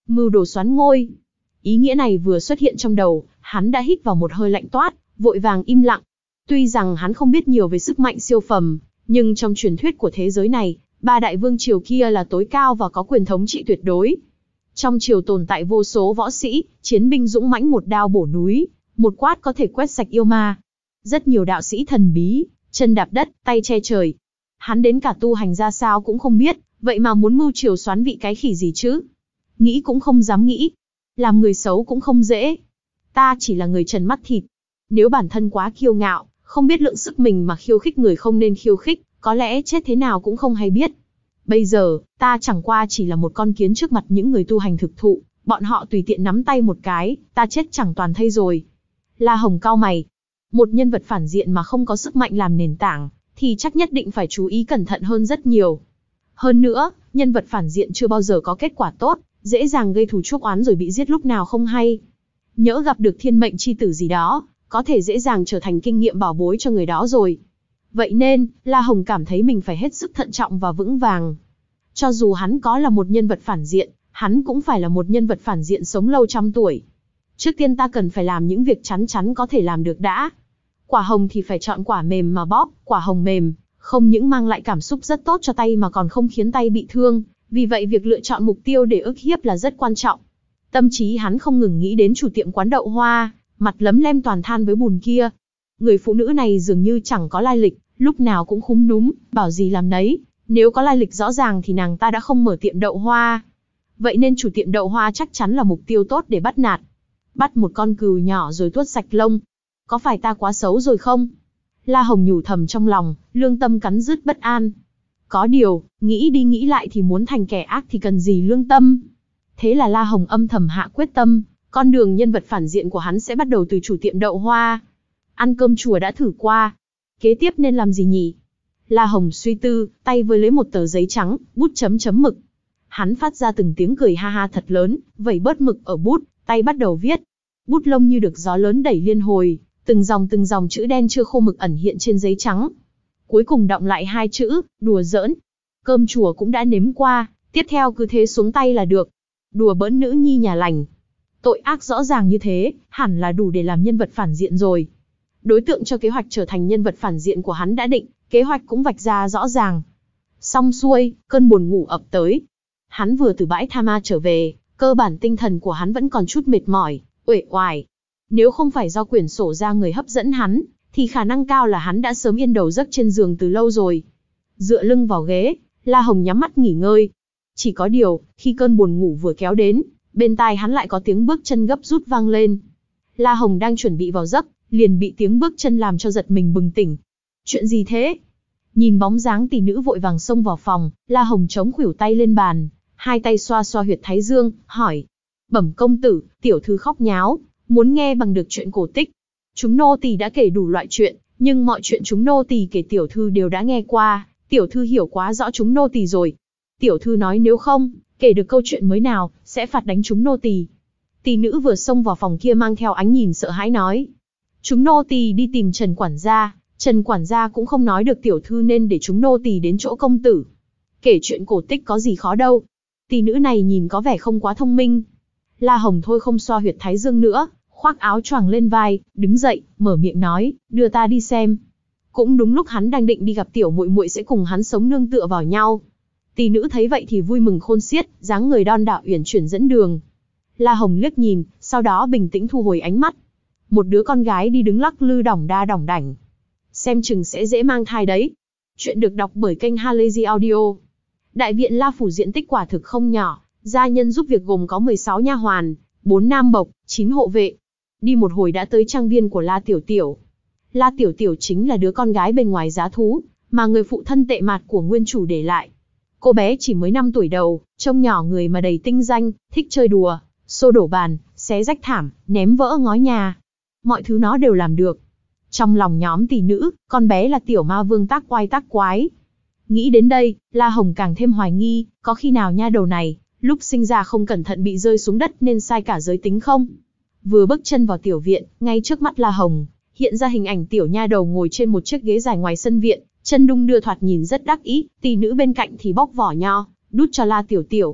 Mưu đồ soán ngôi. Ý nghĩa này vừa xuất hiện trong đầu, hắn đã hít vào một hơi lạnh toát, vội vàng im lặng. Tuy rằng hắn không biết nhiều về sức mạnh siêu phàm, nhưng trong truyền thuyết của thế giới này, ba đại vương triều kia là tối cao và có quyền thống trị tuyệt đối. Trong triều tồn tại vô số võ sĩ, chiến binh dũng mãnh một đao bổ núi, một quát có thể quét sạch yêu ma. Rất nhiều đạo sĩ thần bí, chân đạp đất, tay che trời. Hắn đến cả tu hành ra sao cũng không biết, vậy mà muốn mưu triều soán vị cái khỉ gì chứ? Nghĩ cũng không dám nghĩ. Làm người xấu cũng không dễ. Ta chỉ là người trần mắt thịt. Nếu bản thân quá kiêu ngạo, không biết lượng sức mình mà khiêu khích người không nên khiêu khích, có lẽ chết thế nào cũng không hay biết. Bây giờ, ta chẳng qua chỉ là một con kiến trước mặt những người tu hành thực thụ, bọn họ tùy tiện nắm tay một cái, ta chết chẳng toàn thây rồi. La Hồng cau mày. Một nhân vật phản diện mà không có sức mạnh làm nền tảng, thì chắc nhất định phải chú ý cẩn thận hơn rất nhiều. Hơn nữa, nhân vật phản diện chưa bao giờ có kết quả tốt, dễ dàng gây thù chuốc oán rồi bị giết lúc nào không hay. Nhỡ gặp được thiên mệnh chi tử gì đó, có thể dễ dàng trở thành kinh nghiệm bảo bối cho người đó rồi. Vậy nên, La Hồng cảm thấy mình phải hết sức thận trọng và vững vàng. Cho dù hắn có là một nhân vật phản diện, hắn cũng phải là một nhân vật phản diện sống lâu trăm tuổi. Trước tiên ta cần phải làm những việc chắn chắn có thể làm được đã. Quả hồng thì phải chọn quả mềm mà bóp, quả hồng mềm, không những mang lại cảm xúc rất tốt cho tay mà còn không khiến tay bị thương, vì vậy việc lựa chọn mục tiêu để ức hiếp là rất quan trọng. Tâm trí hắn không ngừng nghĩ đến chủ tiệm quán đậu hoa, mặt lấm lem toàn than với bùn kia. Người phụ nữ này dường như chẳng có lai lịch, lúc nào cũng khúm núm, bảo gì làm nấy, nếu có lai lịch rõ ràng thì nàng ta đã không mở tiệm đậu hoa. Vậy nên chủ tiệm đậu hoa chắc chắn là mục tiêu tốt để bắt nạt. Bắt một con cừu nhỏ rồi tuốt sạch lông. Có phải ta quá xấu rồi không? La Hồng nhủ thầm trong lòng, lương tâm cắn rứt bất an. Có điều, nghĩ đi nghĩ lại thì muốn thành kẻ ác thì cần gì lương tâm. Thế là La Hồng âm thầm hạ quyết tâm, con đường nhân vật phản diện của hắn sẽ bắt đầu từ chủ tiệm đậu hoa. Ăn cơm chùa đã thử qua. Kế tiếp nên làm gì nhỉ? La Hồng suy tư, tay với lấy một tờ giấy trắng, bút chấm chấm mực. Hắn phát ra từng tiếng cười ha ha thật lớn, vẩy bớt mực ở bút, tay bắt đầu viết. Bút lông như được gió lớn đẩy liên hồi, từng dòng từng dòng chữ đen chưa khô mực ẩn hiện trên giấy trắng. Cuối cùng đọng lại hai chữ, đùa giỡn. Cơm chùa cũng đã nếm qua, tiếp theo cứ thế xuống tay là được. Đùa bỡn nữ nhi nhà lành. Tội ác rõ ràng như thế, hẳn là đủ để làm nhân vật phản diện rồi. Đối tượng cho kế hoạch trở thành nhân vật phản diện của hắn đã định, kế hoạch cũng vạch ra rõ ràng. Xong xuôi, cơn buồn ngủ ập tới. Hắn vừa từ bãi tha ma trở về, cơ bản tinh thần của hắn vẫn còn chút mệt mỏi, uể oải. Nếu không phải do quyển sổ ra người hấp dẫn hắn, thì khả năng cao là hắn đã sớm yên đầu giấc trên giường từ lâu rồi. Dựa lưng vào ghế, La Hồng nhắm mắt nghỉ ngơi. Chỉ có điều, khi cơn buồn ngủ vừa kéo đến, bên tai hắn lại có tiếng bước chân gấp rút vang lên. La Hồng đang chuẩn bị vào giấc, liền bị tiếng bước chân làm cho giật mình bừng tỉnh. Chuyện gì thế? Nhìn bóng dáng tỷ nữ vội vàng xông vào phòng, La Hồng chống khuỷu tay lên bàn, hai tay xoa xoa huyệt thái dương, hỏi. Bẩm công tử, tiểu thư khóc nháo, muốn nghe bằng được chuyện cổ tích. Chúng nô tỳ đã kể đủ loại chuyện, nhưng mọi chuyện chúng nô tỳ kể tiểu thư đều đã nghe qua, tiểu thư hiểu quá rõ chúng nô tỳ rồi. Tiểu thư nói nếu không, kể được câu chuyện mới nào, sẽ phạt đánh chúng nô tỳ. Tỷ nữ vừa xông vào phòng kia mang theo ánh nhìn sợ hãi nói. Chúng nô tỳ đi tìm Trần quản gia, Trần quản gia cũng không nói được tiểu thư nên để chúng nô tỳ đến chỗ công tử. Kể chuyện cổ tích có gì khó đâu. Tỷ nữ này nhìn có vẻ không quá thông minh. La Hồng thôi không xoa huyệt thái dương nữa, khoác áo choàng lên vai, đứng dậy, mở miệng nói, đưa ta đi xem. Cũng đúng lúc hắn đang định đi gặp tiểu muội muội sẽ cùng hắn sống nương tựa vào nhau. Tỷ nữ thấy vậy thì vui mừng khôn xiết, dáng người đon đảo uyển chuyển dẫn đường. La Hồng liếc nhìn, sau đó bình tĩnh thu hồi ánh mắt. Một đứa con gái đi đứng lắc lư đỏng đa đỏng đảnh. Xem chừng sẽ dễ mang thai đấy. Chuyện được đọc bởi kênh Halazy Audio. Đại viện La Phủ diện tích quả thực không nhỏ, gia nhân giúp việc gồm có mười sáu nha hoàn, bốn nam bộc, chín hộ vệ. Đi một hồi đã tới trang viên của La Tiểu Tiểu. La Tiểu Tiểu chính là đứa con gái bên ngoài giá thú, mà người phụ thân tệ mạt của nguyên chủ để lại. Cô bé chỉ mới năm tuổi đầu, trông nhỏ người mà đầy tinh danh, thích chơi đùa, xô đổ bàn, xé rách thảm, ném vỡ ngói nhà. Mọi thứ nó đều làm được. Trong lòng nhóm tỷ nữ, con bé là tiểu ma vương tác oai tác quái. Nghĩ đến đây, La Hồng càng thêm hoài nghi, có khi nào nha đầu này, lúc sinh ra không cẩn thận bị rơi xuống đất nên sai cả giới tính không? Vừa bước chân vào tiểu viện, ngay trước mắt La Hồng, hiện ra hình ảnh tiểu nha đầu ngồi trên một chiếc ghế dài ngoài sân viện, chân đung đưa thoạt nhìn rất đắc ý, tỷ nữ bên cạnh thì bóc vỏ nho, đút cho La Tiểu Tiểu.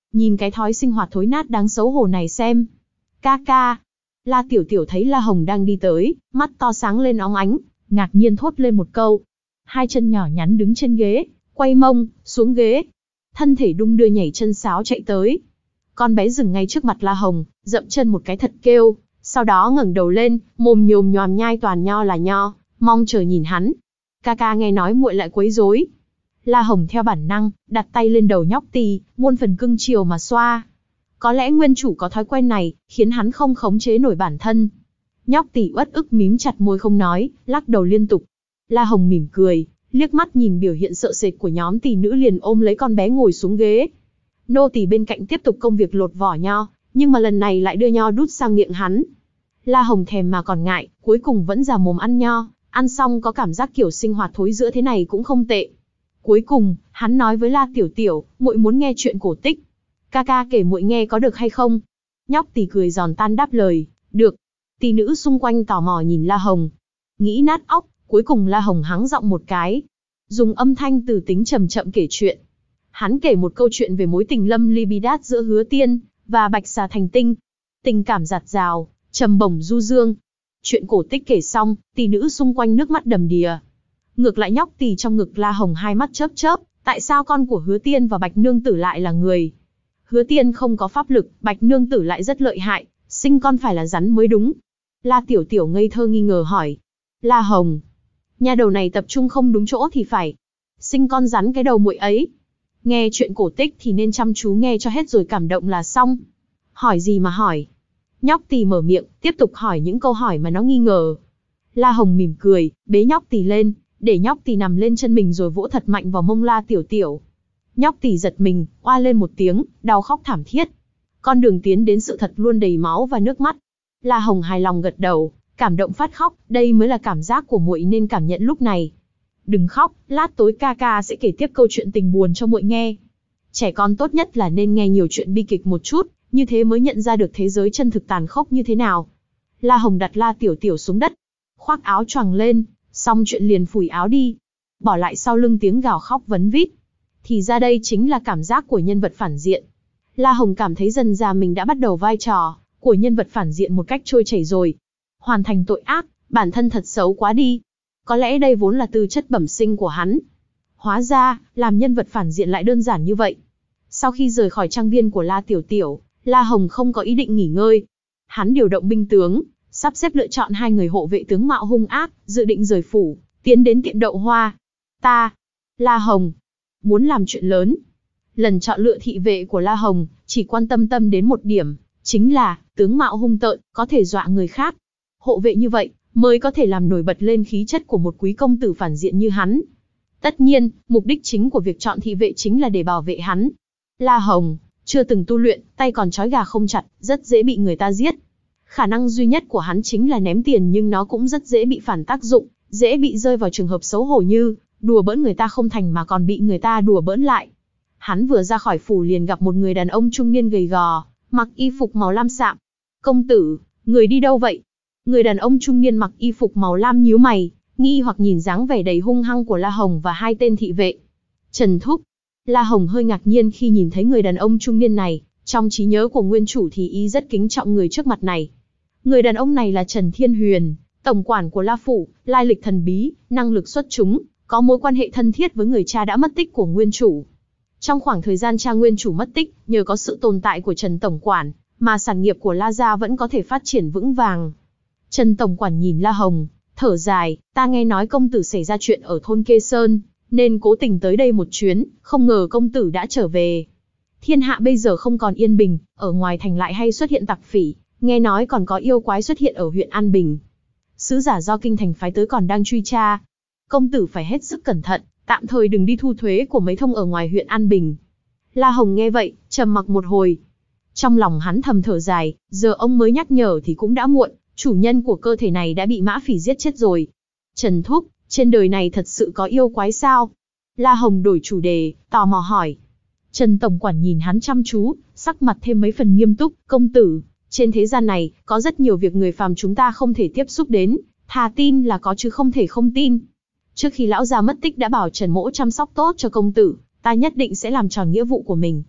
nhìn cái thói sinh hoạt thối nát đáng xấu hổ này xem. Ca ca. La Tiểu Tiểu thấy La Hồng đang đi tới, mắt to sáng lên óng ánh, ngạc nhiên thốt lên một câu. Hai chân nhỏ nhắn đứng trên ghế, quay mông, xuống ghế. Thân thể đung đưa nhảy chân sáo chạy tới. Con bé dừng ngay trước mặt La Hồng, dậm chân một cái thật kêu, sau đó ngẩng đầu lên, mồm nhồm nhòm nhai toàn nho là nho, mong chờ nhìn hắn. Ca ca nghe nói muội lại quấy rối. La Hồng theo bản năng, đặt tay lên đầu nhóc tì, muôn phần cưng chiều mà xoa. Có lẽ nguyên chủ có thói quen này, khiến hắn không khống chế nổi bản thân. Nhóc tì uất ức mím chặt môi không nói, lắc đầu liên tục. La Hồng mỉm cười, liếc mắt nhìn biểu hiện sợ sệt của nhóm tỷ nữ liền ôm lấy con bé ngồi xuống ghế. Nô tỳ bên cạnh tiếp tục công việc lột vỏ nho, nhưng mà lần này lại đưa nho đút sang miệng hắn. La Hồng thèm mà còn ngại, cuối cùng vẫn già mồm ăn nho, ăn xong có cảm giác kiểu sinh hoạt thối rữa thế này cũng không tệ. Cuối cùng, hắn nói với La Tiểu Tiểu, muội muốn nghe chuyện cổ tích. Ca ca kể muội nghe có được hay không? Nhóc tỳ cười giòn tan đáp lời, được. Tỷ nữ xung quanh tò mò nhìn La Hồng. Nghĩ nát óc, cuối cùng La Hồng hắng giọng một cái. Dùng âm thanh từ tính trầm chậm kể chuyện. Hắn kể một câu chuyện về mối tình lâm ly bi đát giữa Hứa Tiên và Bạch Xà Thành Tinh. Tình cảm dạt dào, trầm bổng du dương. Chuyện cổ tích kể xong, tỷ nữ xung quanh nước mắt đầm đìa. Ngược lại nhóc tỳ trong ngực La Hồng hai mắt chớp chớp, tại sao con của Hứa Tiên và Bạch Nương Tử lại là người? Hứa Tiên không có pháp lực, Bạch Nương Tử lại rất lợi hại, sinh con phải là rắn mới đúng. La Tiểu Tiểu ngây thơ nghi ngờ hỏi. La Hồng, nhà đầu này tập trung không đúng chỗ thì phải. Sinh con rắn cái đầu muội ấy. Nghe chuyện cổ tích thì nên chăm chú nghe cho hết rồi cảm động là xong. Hỏi gì mà hỏi? Nhóc tỳ mở miệng, tiếp tục hỏi những câu hỏi mà nó nghi ngờ. La Hồng mỉm cười, bế nhóc tỳ lên, để nhóc tỳ nằm lên chân mình rồi vỗ thật mạnh vào mông La Tiểu Tiểu. Nhóc tỳ giật mình, oa lên một tiếng, đau khóc thảm thiết. Con đường tiến đến sự thật luôn đầy máu và nước mắt. La Hồng hài lòng gật đầu, cảm động phát khóc, đây mới là cảm giác của muội nên cảm nhận lúc này. Đừng khóc, lát tối ca ca sẽ kể tiếp câu chuyện tình buồn cho muội nghe. Trẻ con tốt nhất là nên nghe nhiều chuyện bi kịch một chút, như thế mới nhận ra được thế giới chân thực tàn khốc như thế nào. La Hồng đặt La Tiểu Tiểu xuống đất, khoác áo choàng lên, xong chuyện liền phủi áo đi, bỏ lại sau lưng tiếng gào khóc vấn vít. Thì ra đây chính là cảm giác của nhân vật phản diện. La Hồng cảm thấy dần dà mình đã bắt đầu vai trò của nhân vật phản diện một cách trôi chảy rồi. Hoàn thành tội ác, bản thân thật xấu quá đi. Có lẽ đây vốn là tư chất bẩm sinh của hắn. Hóa ra, làm nhân vật phản diện lại đơn giản như vậy. Sau khi rời khỏi trang viên của La Tiểu Tiểu, La Hồng không có ý định nghỉ ngơi. Hắn điều động binh tướng, sắp xếp lựa chọn hai người hộ vệ tướng mạo hung ác, dự định rời phủ, tiến đến tiệm đậu hoa. Ta, La Hồng, muốn làm chuyện lớn. Lần chọn lựa thị vệ của La Hồng, chỉ quan tâm tâm đến một điểm, chính là, tướng mạo hung tợn, có thể dọa người khác. Hộ vệ như vậy, mới có thể làm nổi bật lên khí chất của một quý công tử phản diện như hắn. Tất nhiên, mục đích chính của việc chọn thị vệ chính là để bảo vệ hắn. La Hồng, chưa từng tu luyện, tay còn trói gà không chặt, rất dễ bị người ta giết. Khả năng duy nhất của hắn chính là ném tiền nhưng nó cũng rất dễ bị phản tác dụng, dễ bị rơi vào trường hợp xấu hổ như, đùa bỡn người ta không thành mà còn bị người ta đùa bỡn lại. Hắn vừa ra khỏi phủ liền gặp một người đàn ông trung niên gầy gò, mặc y phục màu lam sạm. Công tử, người đi đâu vậy? Người đàn ông trung niên mặc y phục màu lam nhíu mày, nghi hoặc nhìn dáng vẻ đầy hung hăng của La Hồng và hai tên thị vệ. Trần Thúc. La Hồng hơi ngạc nhiên khi nhìn thấy người đàn ông trung niên này, trong trí nhớ của nguyên chủ thì y rất kính trọng người trước mặt này. Người đàn ông này là Trần Thiên Huyền, tổng quản của La Phủ, lai lịch thần bí, năng lực xuất chúng, có mối quan hệ thân thiết với người cha đã mất tích của nguyên chủ. Trong khoảng thời gian cha nguyên chủ mất tích, nhờ có sự tồn tại của Trần tổng quản, mà sản nghiệp của La gia vẫn có thể phát triển vững vàng. Trần tổng quản nhìn La Hồng, thở dài, ta nghe nói công tử xảy ra chuyện ở thôn Kê Sơn, nên cố tình tới đây một chuyến, không ngờ công tử đã trở về. Thiên hạ bây giờ không còn yên bình, ở ngoài thành lại hay xuất hiện tặc phỉ, nghe nói còn có yêu quái xuất hiện ở huyện An Bình. Sứ giả do kinh thành phái tới còn đang truy tra. Công tử phải hết sức cẩn thận, tạm thời đừng đi thu thuế của mấy thông ở ngoài huyện An Bình. La Hồng nghe vậy, trầm mặc một hồi. Trong lòng hắn thầm thở dài, giờ ông mới nhắc nhở thì cũng đã muộn, chủ nhân của cơ thể này đã bị mã phỉ giết chết rồi. Trần Thúc, trên đời này thật sự có yêu quái sao? La Hồng đổi chủ đề, tò mò hỏi. Trần tổng quản nhìn hắn chăm chú, sắc mặt thêm mấy phần nghiêm túc, công tử, trên thế gian này, có rất nhiều việc người phàm chúng ta không thể tiếp xúc đến, thà tin là có chứ không thể không tin. Trước khi lão già mất tích đã bảo Trần Mỗ chăm sóc tốt cho công tử, ta nhất định sẽ làm tròn nghĩa vụ của mình.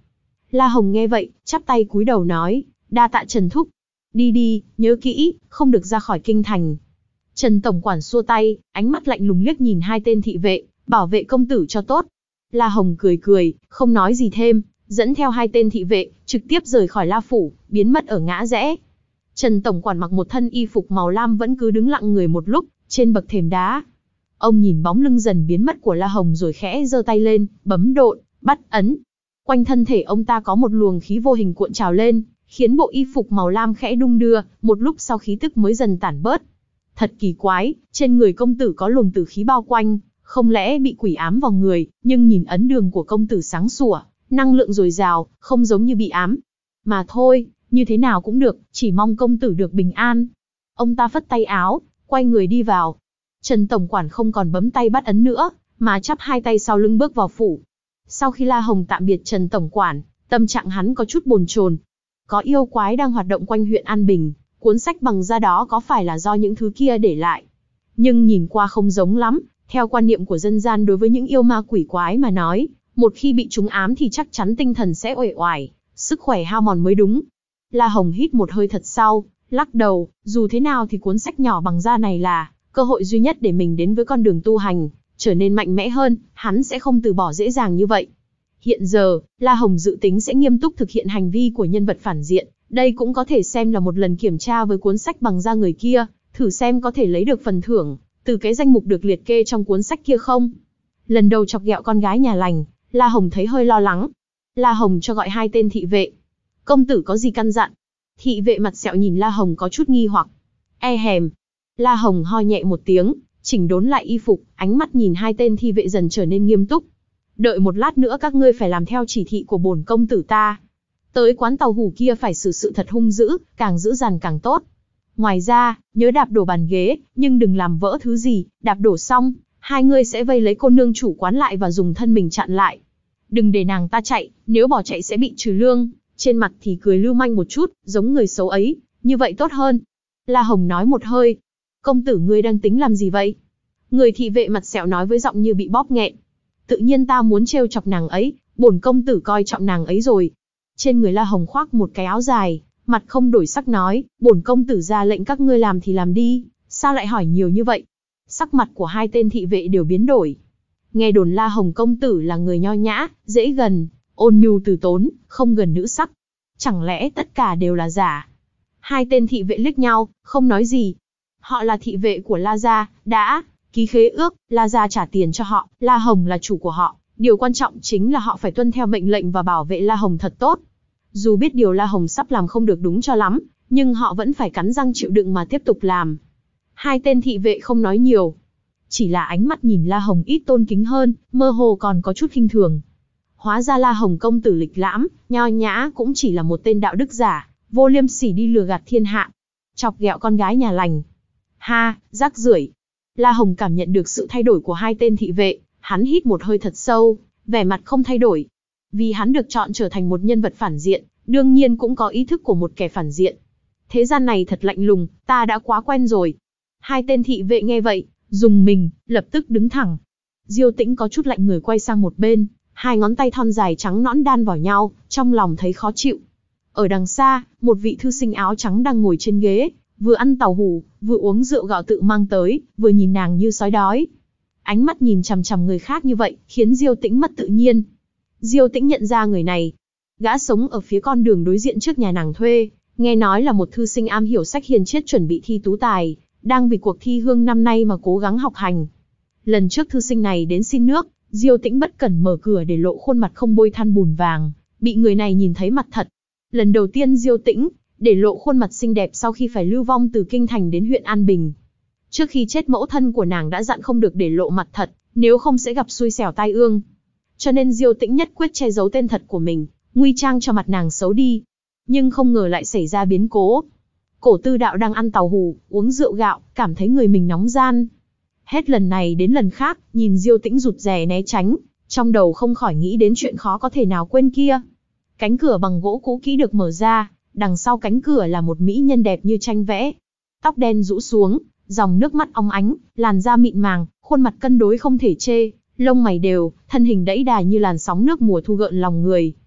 La Hồng nghe vậy, chắp tay cúi đầu nói, đa tạ Trần Thúc. Đi đi, nhớ kỹ, không được ra khỏi kinh thành. Trần tổng quản xua tay, ánh mắt lạnh lùng liếc nhìn hai tên thị vệ, bảo vệ công tử cho tốt. La Hồng cười cười, không nói gì thêm, dẫn theo hai tên thị vệ, trực tiếp rời khỏi La Phủ, biến mất ở ngã rẽ. Trần tổng quản mặc một thân y phục màu lam vẫn cứ đứng lặng người một lúc, trên bậc thềm đá. Ông nhìn bóng lưng dần biến mất của La Hồng rồi khẽ giơ tay lên, bấm độn, bắt ấn. Quanh thân thể ông ta có một luồng khí vô hình cuộn trào lên, khiến bộ y phục màu lam khẽ đung đưa, một lúc sau khí tức mới dần tản bớt. Thật kỳ quái, trên người công tử có luồng tử khí bao quanh, không lẽ bị quỷ ám vào người, nhưng nhìn ấn đường của công tử sáng sủa, năng lượng dồi dào, không giống như bị ám. Mà thôi, như thế nào cũng được, chỉ mong công tử được bình an. Ông ta phất tay áo, quay người đi vào. Trần tổng quản không còn bấm tay bắt ấn nữa, mà chắp hai tay sau lưng bước vào phủ. Sau khi La Hồng tạm biệt Trần tổng quản, tâm trạng hắn có chút bồn chồn. Có yêu quái đang hoạt động quanh huyện An Bình, cuốn sách bằng da đó có phải là do những thứ kia để lại? Nhưng nhìn qua không giống lắm, theo quan niệm của dân gian đối với những yêu ma quỷ quái mà nói, một khi bị trúng ám thì chắc chắn tinh thần sẽ uể oải, sức khỏe hao mòn mới đúng. La Hồng hít một hơi thật sâu, lắc đầu, dù thế nào thì cuốn sách nhỏ bằng da này là cơ hội duy nhất để mình đến với con đường tu hành, trở nên mạnh mẽ hơn, hắn sẽ không từ bỏ dễ dàng như vậy. Hiện giờ, La Hồng dự tính sẽ nghiêm túc thực hiện hành vi của nhân vật phản diện, đây cũng có thể xem là một lần kiểm tra với cuốn sách bằng da người kia, thử xem có thể lấy được phần thưởng từ cái danh mục được liệt kê trong cuốn sách kia không. Lần đầu chọc ghẹo con gái nhà lành, La Hồng thấy hơi lo lắng. La Hồng cho gọi hai tên thị vệ. Công tử có gì căn dặn? Thị vệ mặt sẹo nhìn La Hồng có chút nghi hoặc. E hèm. La Hồng ho nhẹ một tiếng, chỉnh đốn lại y phục, ánh mắt nhìn hai tên thị vệ dần trở nên nghiêm túc. Đợi một lát nữa các ngươi phải làm theo chỉ thị của bổn công tử ta. Tới quán tàu hủ kia phải xử sự thật hung dữ, càng dữ dằn càng tốt. Ngoài ra, nhớ đạp đổ bàn ghế, nhưng đừng làm vỡ thứ gì, đạp đổ xong, hai ngươi sẽ vây lấy cô nương chủ quán lại và dùng thân mình chặn lại. Đừng để nàng ta chạy, nếu bỏ chạy sẽ bị trừ lương, trên mặt thì cười lưu manh một chút, giống người xấu ấy, như vậy tốt hơn. La Hồng nói một hơi. Công tử ngươi đang tính làm gì vậy? Người thị vệ mặt sẹo nói với giọng như bị bóp nghẹn. Tự nhiên ta muốn trêu chọc nàng ấy, bổn công tử coi trọng nàng ấy rồi. Trên người La Hồng khoác một cái áo dài, mặt không đổi sắc nói, bổn công tử ra lệnh các ngươi làm thì làm đi, sao lại hỏi nhiều như vậy? Sắc mặt của hai tên thị vệ đều biến đổi. Nghe đồn La Hồng công tử là người nho nhã, dễ gần, ôn nhu từ tốn, không gần nữ sắc. Chẳng lẽ tất cả đều là giả? Hai tên thị vệ liếc nhau, không nói gì. Họ là thị vệ của La Gia, đã ký khế ước, La Gia trả tiền cho họ, La Hồng là chủ của họ. Điều quan trọng chính là họ phải tuân theo mệnh lệnh và bảo vệ La Hồng thật tốt. Dù biết điều La Hồng sắp làm không được đúng cho lắm, nhưng họ vẫn phải cắn răng chịu đựng mà tiếp tục làm. Hai tên thị vệ không nói nhiều. Chỉ là ánh mắt nhìn La Hồng ít tôn kính hơn, mơ hồ còn có chút khinh thường. Hóa ra La Hồng công tử lịch lãm, nho nhã cũng chỉ là một tên đạo đức giả, vô liêm sỉ đi lừa gạt thiên hạ. Chọc ghẹo con gái nhà lành. Ha, rác rưởi. La Hồng cảm nhận được sự thay đổi của hai tên thị vệ, hắn hít một hơi thật sâu, vẻ mặt không thay đổi. Vì hắn được chọn trở thành một nhân vật phản diện, đương nhiên cũng có ý thức của một kẻ phản diện. Thế gian này thật lạnh lùng, ta đã quá quen rồi. Hai tên thị vệ nghe vậy, rùng mình, lập tức đứng thẳng. Diêu Tĩnh có chút lạnh người quay sang một bên, hai ngón tay thon dài trắng nõn đan vào nhau, trong lòng thấy khó chịu. Ở đằng xa, một vị thư sinh áo trắng đang ngồi trên ghế, vừa ăn tàu hủ, vừa uống rượu gạo tự mang tới, vừa nhìn nàng như sói đói. Ánh mắt nhìn chằm chằm người khác như vậy, khiến Diêu Tĩnh mất tự nhiên. Diêu Tĩnh nhận ra người này. Gã sống ở phía con đường đối diện trước nhà nàng thuê, nghe nói là một thư sinh am hiểu sách hiền triết chuẩn bị thi tú tài, đang vì cuộc thi hương năm nay mà cố gắng học hành. Lần trước thư sinh này đến xin nước, Diêu Tĩnh bất cẩn mở cửa để lộ khuôn mặt không bôi than bùn vàng, bị người này nhìn thấy mặt thật. Lần đầu tiên Diêu Tĩnh để lộ khuôn mặt xinh đẹp sau khi phải lưu vong từ kinh thành đến huyện An Bình. Trước khi chết mẫu thân của nàng đã dặn không được để lộ mặt thật, nếu không sẽ gặp xui xẻo tai ương. Cho nên Diêu Tĩnh nhất quyết che giấu tên thật của mình, nguy trang cho mặt nàng xấu đi. Nhưng không ngờ lại xảy ra biến cố. Cổ Tư Đạo đang ăn tàu hủ, uống rượu gạo, cảm thấy người mình nóng gian. Hết lần này đến lần khác, nhìn Diêu Tĩnh rụt rè né tránh, trong đầu không khỏi nghĩ đến chuyện khó có thể nào quên kia. Cánh cửa bằng gỗ cũ kỹ được mở ra, đằng sau cánh cửa là một mỹ nhân đẹp như tranh vẽ. Tóc đen rũ xuống, dòng nước mắt óng ánh, làn da mịn màng, khuôn mặt cân đối không thể chê, lông mày đều, thân hình đẫy đà như làn sóng nước mùa thu gợn lòng người.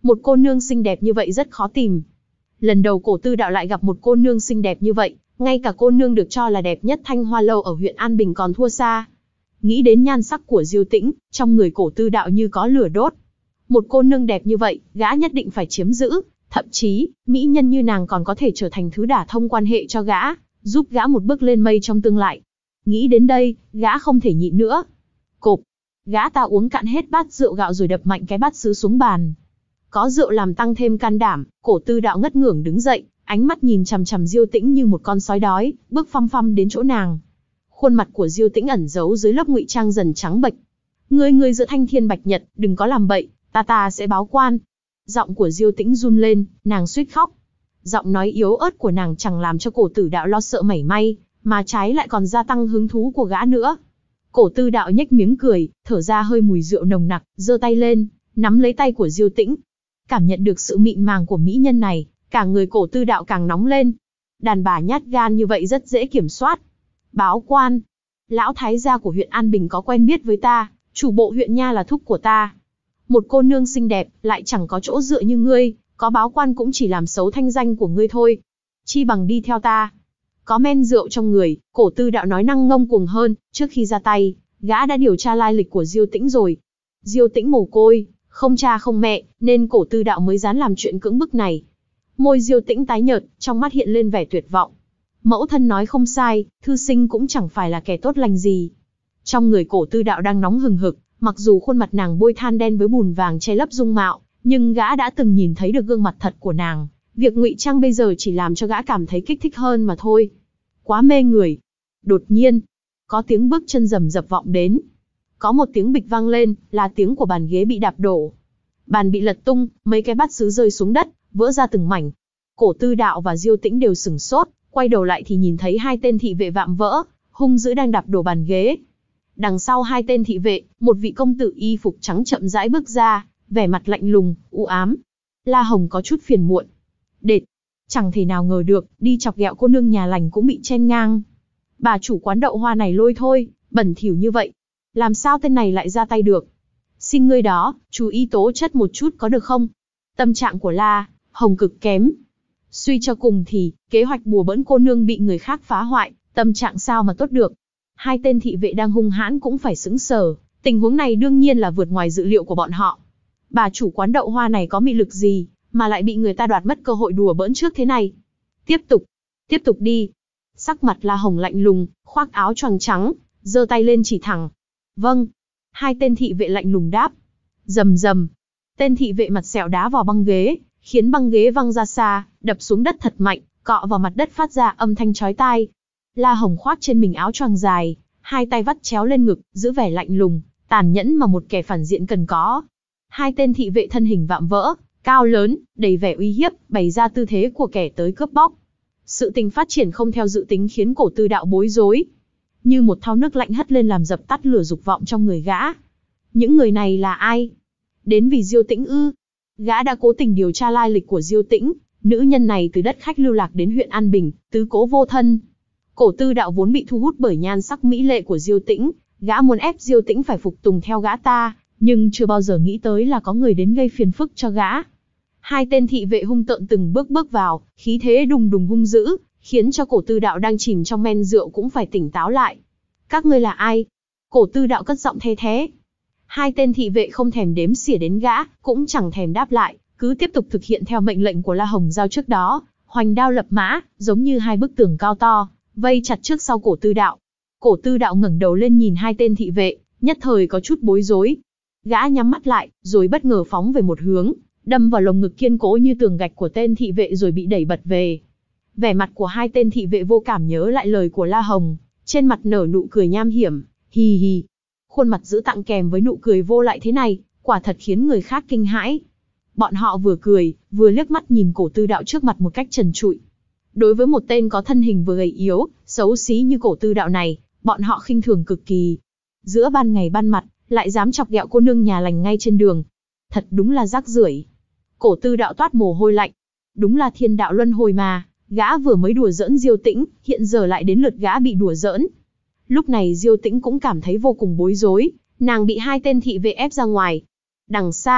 Một cô nương xinh đẹp như vậy rất khó tìm. Lần đầu Cổ Tư Đạo lại gặp một cô nương xinh đẹp như vậy, ngay cả cô nương được cho là đẹp nhất Thanh Hoa Lâu ở huyện An Bình còn thua xa. Nghĩ đến nhan sắc của Diêu Tĩnh, trong người Cổ Tư Đạo như có lửa đốt. Một cô nương đẹp như vậy, gã nhất định phải chiếm giữ, thậm chí, mỹ nhân như nàng còn có thể trở thành thứ đả thông quan hệ cho gã, giúp gã một bước lên mây trong tương lai. Nghĩ đến đây, gã không thể nhịn nữa. Cộp, gã ta uống cạn hết bát rượu gạo rồi đập mạnh cái bát sứ xuống bàn. Có rượu làm tăng thêm can đảm, Cổ Tư Đạo ngất ngưởng đứng dậy, ánh mắt nhìn chằm chằm Diêu Tĩnh như một con sói đói, bước phăm phăm đến chỗ nàng. Khuôn mặt của Diêu Tĩnh ẩn giấu dưới lớp ngụy trang dần trắng bệch. Ngươi ngươi giữa thanh thiên bạch nhật, đừng có làm bậy, ta ta sẽ báo quan. Giọng của Diêu Tĩnh run lên, nàng suýt khóc. Giọng nói yếu ớt của nàng chẳng làm cho Cổ Tử Đạo lo sợ mảy may, mà trái lại còn gia tăng hứng thú của gã nữa. Cổ Tư Đạo nhếch miếng cười, thở ra hơi mùi rượu nồng nặc, giơ tay lên, nắm lấy tay của Diêu Tĩnh. Cảm nhận được sự mịn màng của mỹ nhân này, cả người Cổ Tư Đạo càng nóng lên. Đàn bà nhát gan như vậy rất dễ kiểm soát. Báo quan. Lão thái gia của huyện An Bình có quen biết với ta, chủ bộ huyện nha là thúc của ta. Một cô nương xinh đẹp, lại chẳng có chỗ dựa như ngươi, có báo quan cũng chỉ làm xấu thanh danh của ngươi thôi. Chi bằng đi theo ta. Có men rượu trong người, Cổ Tư Đạo nói năng ngông cuồng hơn, trước khi ra tay, gã đã điều tra lai lịch của Diêu Tĩnh rồi. Diêu Tĩnh mồ côi, không cha không mẹ, nên Cổ Tư Đạo mới dám làm chuyện cưỡng bức này. Môi Diêu Tĩnh tái nhợt, trong mắt hiện lên vẻ tuyệt vọng. Mẫu thân nói không sai, thư sinh cũng chẳng phải là kẻ tốt lành gì. Trong người Cổ Tư Đạo đang nóng hừng hực, mặc dù khuôn mặt nàng bôi than đen với bùn vàng che lấp dung mạo, nhưng gã đã từng nhìn thấy được gương mặt thật của nàng. Việc ngụy trang bây giờ chỉ làm cho gã cảm thấy kích thích hơn mà thôi. Quá mê người. Đột nhiên, có tiếng bước chân rầm rập vọng đến. Có một tiếng bịch vang lên, là tiếng của bàn ghế bị đạp đổ. Bàn bị lật tung, mấy cái bát sứ rơi xuống đất, vỡ ra từng mảnh. Cổ Tư Đạo và Diêu Tĩnh đều sửng sốt, quay đầu lại thì nhìn thấy hai tên thị vệ vạm vỡ, hung dữ đang đạp đổ bàn ghế. Đằng sau hai tên thị vệ, một vị công tử y phục trắng chậm rãi bước ra, vẻ mặt lạnh lùng, u ám. La Hồng có chút phiền muộn. Đệt, chẳng thể nào ngờ được, đi chọc ghẹo cô nương nhà lành cũng bị chen ngang. Bà chủ quán đậu hoa này lôi thôi, bẩn thỉu như vậy. Làm sao tên này lại ra tay được? Xin ngươi đó, chú ý tố chất một chút có được không? Tâm trạng của La Hồng cực kém. Suy cho cùng thì, kế hoạch bùa bỡn cô nương bị người khác phá hoại, tâm trạng sao mà tốt được. Hai tên thị vệ đang hung hãn cũng phải sững sờ, tình huống này đương nhiên là vượt ngoài dự liệu của bọn họ. Bà chủ quán đậu hoa này có mị lực gì, mà lại bị người ta đoạt mất cơ hội đùa bỡn trước thế này. Tiếp tục, tiếp tục đi. Sắc mặt La Hồng lạnh lùng, khoác áo choàng trắng, giơ tay lên chỉ thẳng. Vâng. Hai tên thị vệ lạnh lùng đáp. Rầm rầm. Tên thị vệ mặt sẹo đá vào băng ghế, khiến băng ghế văng ra xa, đập xuống đất thật mạnh, cọ vào mặt đất phát ra âm thanh chói tai. La Hồng khoác trên mình áo choàng dài, hai tay vắt chéo lên ngực, giữ vẻ lạnh lùng, tàn nhẫn mà một kẻ phản diện cần có. Hai tên thị vệ thân hình vạm vỡ, cao lớn, đầy vẻ uy hiếp, bày ra tư thế của kẻ tới cướp bóc. Sự tình phát triển không theo dự tính khiến Cổ Tư Đạo bối rối. Như một thau nước lạnh hất lên làm dập tắt lửa dục vọng trong người gã. Những người này là ai? Đến vì Diêu Tĩnh ư? Gã đã cố tình điều tra lai lịch của Diêu Tĩnh, nữ nhân này từ đất khách lưu lạc đến huyện An Bình, tứ cố vô thân. Cổ Tư Đạo vốn bị thu hút bởi nhan sắc mỹ lệ của Diêu Tĩnh, gã muốn ép Diêu Tĩnh phải phục tùng theo gã ta, nhưng chưa bao giờ nghĩ tới là có người đến gây phiền phức cho gã. Hai tên thị vệ hung tợn từng bước bước vào, khí thế đùng đùng hung dữ, khiến cho Cổ Tư Đạo đang chìm trong men rượu cũng phải tỉnh táo lại. Các ngươi là ai? Cổ Tư Đạo cất giọng the thé. Hai tên thị vệ không thèm đếm xỉa đến gã, cũng chẳng thèm đáp lại, cứ tiếp tục thực hiện theo mệnh lệnh của La Hồng giao trước đó, hoành đao lập mã, giống như hai bức tường cao to, vây chặt trước sau Cổ Tư Đạo. Cổ Tư Đạo ngẩng đầu lên nhìn hai tên thị vệ, nhất thời có chút bối rối. Gã nhắm mắt lại, rồi bất ngờ phóng về một hướng, đâm vào lồng ngực kiên cố như tường gạch của tên thị vệ rồi bị đẩy bật về. Vẻ mặt của hai tên thị vệ vô cảm nhớ lại lời của La Hồng, trên mặt nở nụ cười nham hiểm, hì hì. Khuôn mặt giữ tặng kèm với nụ cười vô lại thế này, quả thật khiến người khác kinh hãi. Bọn họ vừa cười, vừa liếc mắt nhìn Cổ Tư Đạo trước mặt một cách trần trụi. Đối với một tên có thân hình vừa gầy yếu, xấu xí như Cổ Tư Đạo này, bọn họ khinh thường cực kỳ. Giữa ban ngày ban mặt, lại dám chọc ghẹo cô nương nhà lành ngay trên đường. Thật đúng là rác rưởi. Cổ Tư Đạo toát mồ hôi lạnh. Đúng là thiên đạo luân hồi mà, gã vừa mới đùa giỡn Diêu Tĩnh, hiện giờ lại đến lượt gã bị đùa giỡn. Lúc này Diêu Tĩnh cũng cảm thấy vô cùng bối rối, nàng bị hai tên thị vệ ép ra ngoài. Đằng xa,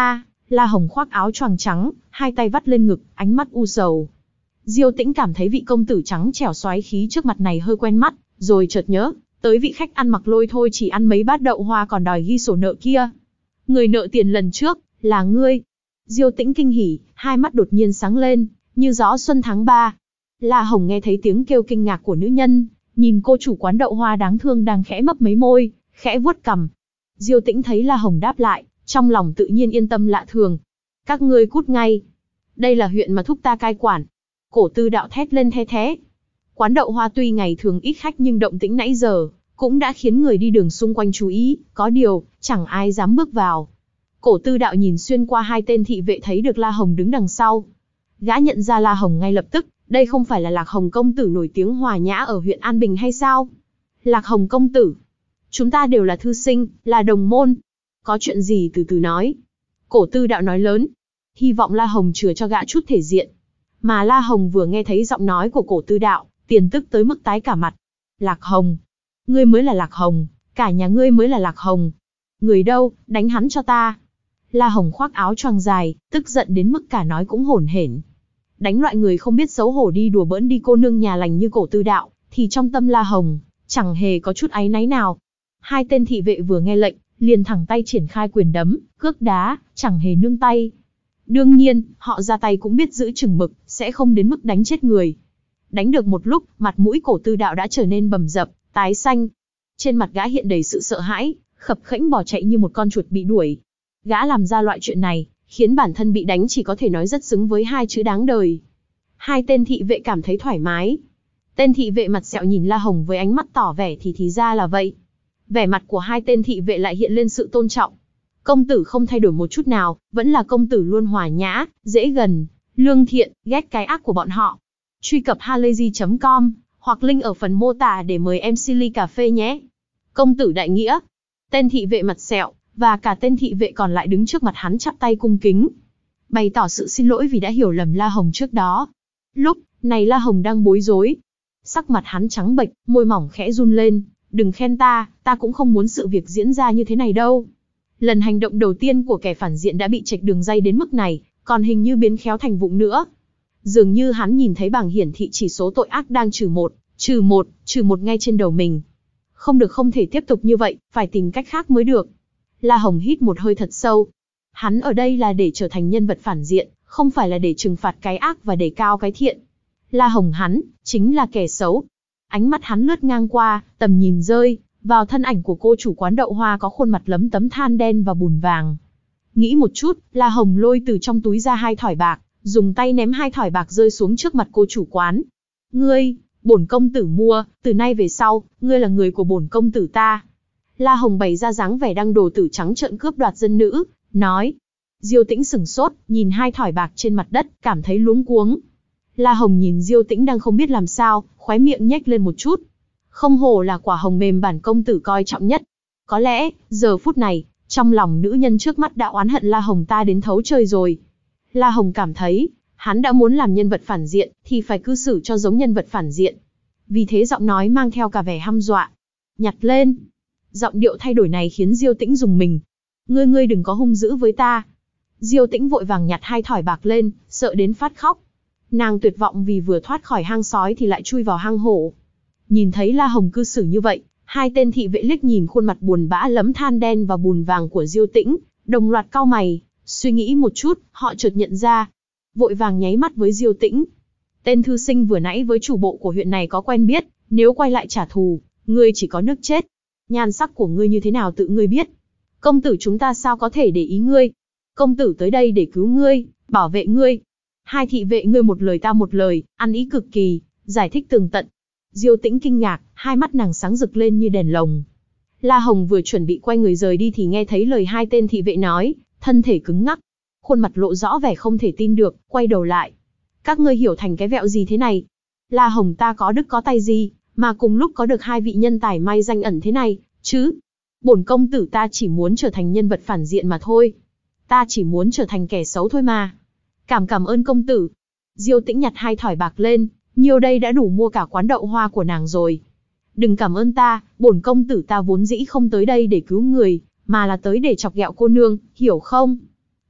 La Hồng khoác áo choàng trắng, hai tay vắt lên ngực, ánh mắt u sầu. Diêu Tĩnh cảm thấy vị công tử trắng trẻo xoáy khí trước mặt này hơi quen mắt, rồi chợt nhớ tới vị khách ăn mặc lôi thôi chỉ ăn mấy bát đậu hoa còn đòi ghi sổ nợ kia. Người nợ tiền lần trước, là ngươi. Diêu Tĩnh kinh hỉ, hai mắt đột nhiên sáng lên, như gió xuân tháng ba. La Hồng nghe thấy tiếng kêu kinh ngạc của nữ nhân, nhìn cô chủ quán đậu hoa đáng thương đang khẽ mấp mấy môi, khẽ vuốt cằm. Diêu Tĩnh thấy La Hồng đáp lại, trong lòng tự nhiên yên tâm lạ thường. Các ngươi cút ngay. Đây là huyện mà thúc ta cai quản. Cổ Tư Đạo thét lên the thé. Quán đậu hoa tuy ngày thường ít khách nhưng động tĩnh nãy giờ cũng đã khiến người đi đường xung quanh chú ý, có điều, chẳng ai dám bước vào. Cổ Tư Đạo nhìn xuyên qua hai tên thị vệ thấy được La Hồng đứng đằng sau. Gã nhận ra La Hồng ngay lập tức, đây không phải là Lạc Hồng công tử nổi tiếng hòa nhã ở huyện An Bình hay sao? Lạc Hồng công tử, chúng ta đều là thư sinh, là đồng môn. Có chuyện gì từ từ nói. Cổ Tư Đạo nói lớn, hy vọng La Hồng chừa cho gã chút thể diện. Mà La Hồng vừa nghe thấy giọng nói của Cổ Tư Đạo, tiền tức tới mức tái cả mặt. Lạc Hồng, ngươi mới là Lạc Hồng, cả nhà ngươi mới là Lạc Hồng. Người đâu, đánh hắn cho ta. La Hồng khoác áo choàng dài, tức giận đến mức cả nói cũng hổn hển. Đánh loại người không biết xấu hổ đi đùa bỡn đi cô nương nhà lành như Cổ Tư Đạo, thì trong tâm La Hồng chẳng hề có chút áy náy nào. Hai tên thị vệ vừa nghe lệnh, liền thẳng tay triển khai quyền đấm, cước đá, chẳng hề nương tay. Đương nhiên, họ ra tay cũng biết giữ chừng mực, sẽ không đến mức đánh chết người. Đánh được một lúc, mặt mũi Cổ Tư Đạo đã trở nên bầm dập, tái xanh. Trên mặt gã hiện đầy sự sợ hãi, khập khẽnh bỏ chạy như một con chuột bị đuổi. Gã làm ra loại chuyện này, khiến bản thân bị đánh chỉ có thể nói rất xứng với hai chữ đáng đời. Hai tên thị vệ cảm thấy thoải mái. Tên thị vệ mặt sẹo nhìn La Hồng với ánh mắt tỏ vẻ thì thì ra là vậy. Vẻ mặt của hai tên thị vệ lại hiện lên sự tôn trọng. Công tử không thay đổi một chút nào, vẫn là công tử luôn hòa nhã, dễ gần, lương thiện, ghét cái ác của bọn họ. Truy cập halayzi chấm com, hoặc link ở phần mô tả để mời em xê ly cà phê nhé. Công tử đại nghĩa. Tên thị vệ mặt sẹo, và cả tên thị vệ còn lại đứng trước mặt hắn chắp tay cung kính, bày tỏ sự xin lỗi vì đã hiểu lầm La Hồng trước đó. Lúc này La Hồng đang bối rối. Sắc mặt hắn trắng bệch, môi mỏng khẽ run lên. Đừng khen ta, ta cũng không muốn sự việc diễn ra như thế này đâu. Lần hành động đầu tiên của kẻ phản diện đã bị chệch đường ray đến mức này, còn hình như biến khéo thành vụng nữa. Dường như hắn nhìn thấy bảng hiển thị chỉ số tội ác đang trừ một, trừ một, trừ một ngay trên đầu mình. Không được, không thể tiếp tục như vậy, phải tìm cách khác mới được. La Hồng hít một hơi thật sâu. Hắn ở đây là để trở thành nhân vật phản diện, không phải là để trừng phạt cái ác và đề cao cái thiện. La Hồng hắn, chính là kẻ xấu. Ánh mắt hắn lướt ngang qua, tầm nhìn rơi vào thân ảnh của cô chủ quán đậu hoa có khuôn mặt lấm tấm than đen và bùn vàng. Nghĩ một chút, La Hồng lôi từ trong túi ra hai thỏi bạc, dùng tay ném hai thỏi bạc rơi xuống trước mặt cô chủ quán. Ngươi, bổn công tử mua, từ nay về sau, ngươi là người của bổn công tử ta. La Hồng bày ra dáng vẻ đang đồ tử trắng trợn cướp đoạt dân nữ, nói. Diêu Tĩnh sửng sốt, nhìn hai thỏi bạc trên mặt đất, cảm thấy luống cuống. La Hồng nhìn Diêu Tĩnh đang không biết làm sao, khóe miệng nhếch lên một chút. Không hổ là quả hồng mềm bản công tử coi trọng nhất. Có lẽ, giờ phút này, trong lòng nữ nhân trước mắt đã oán hận La Hồng ta đến thấu trời rồi. La Hồng cảm thấy, hắn đã muốn làm nhân vật phản diện, thì phải cư xử cho giống nhân vật phản diện. Vì thế giọng nói mang theo cả vẻ hăm dọa. Nhặt lên. Giọng điệu thay đổi này khiến Diêu Tĩnh rùng mình. Ngươi ngươi đừng có hung dữ với ta. Diêu Tĩnh vội vàng nhặt hai thỏi bạc lên, sợ đến phát khóc. Nàng tuyệt vọng vì vừa thoát khỏi hang sói thì lại chui vào hang hổ. Nhìn thấy La Hồng cư xử như vậy, hai tên thị vệ liếc nhìn khuôn mặt buồn bã lấm than đen và bùn vàng của Diêu Tĩnh, đồng loạt cau mày, suy nghĩ một chút, họ chợt nhận ra, vội vàng nháy mắt với Diêu Tĩnh. Tên thư sinh vừa nãy với chủ bộ của huyện này có quen biết, nếu quay lại trả thù, ngươi chỉ có nước chết. Nhan sắc của ngươi như thế nào tự ngươi biết. Công tử chúng ta sao có thể để ý ngươi. Công tử tới đây để cứu ngươi, bảo vệ ngươi. Hai thị vệ ngươi một lời ta một lời, ăn ý cực kỳ, giải thích tường tận. Diêu Tĩnh kinh ngạc, hai mắt nàng sáng rực lên như đèn lồng. La Hồng vừa chuẩn bị quay người rời đi thì nghe thấy lời hai tên thị vệ nói, thân thể cứng ngắc, khuôn mặt lộ rõ vẻ không thể tin được, quay đầu lại. Các ngươi hiểu thành cái vẹo gì thế này? La Hồng ta có đức có tay gì, mà cùng lúc có được hai vị nhân tài may danh ẩn thế này, chứ? Bổn công tử ta chỉ muốn trở thành nhân vật phản diện mà thôi. Ta chỉ muốn trở thành kẻ xấu thôi mà. Cảm cảm ơn công tử. Diêu Tĩnh nhặt hai thỏi bạc lên, nhiều đây đã đủ mua cả quán đậu hoa của nàng rồi. Đừng cảm ơn ta, bổn công tử ta vốn dĩ không tới đây để cứu người, mà là tới để chọc ghẹo cô nương, hiểu không?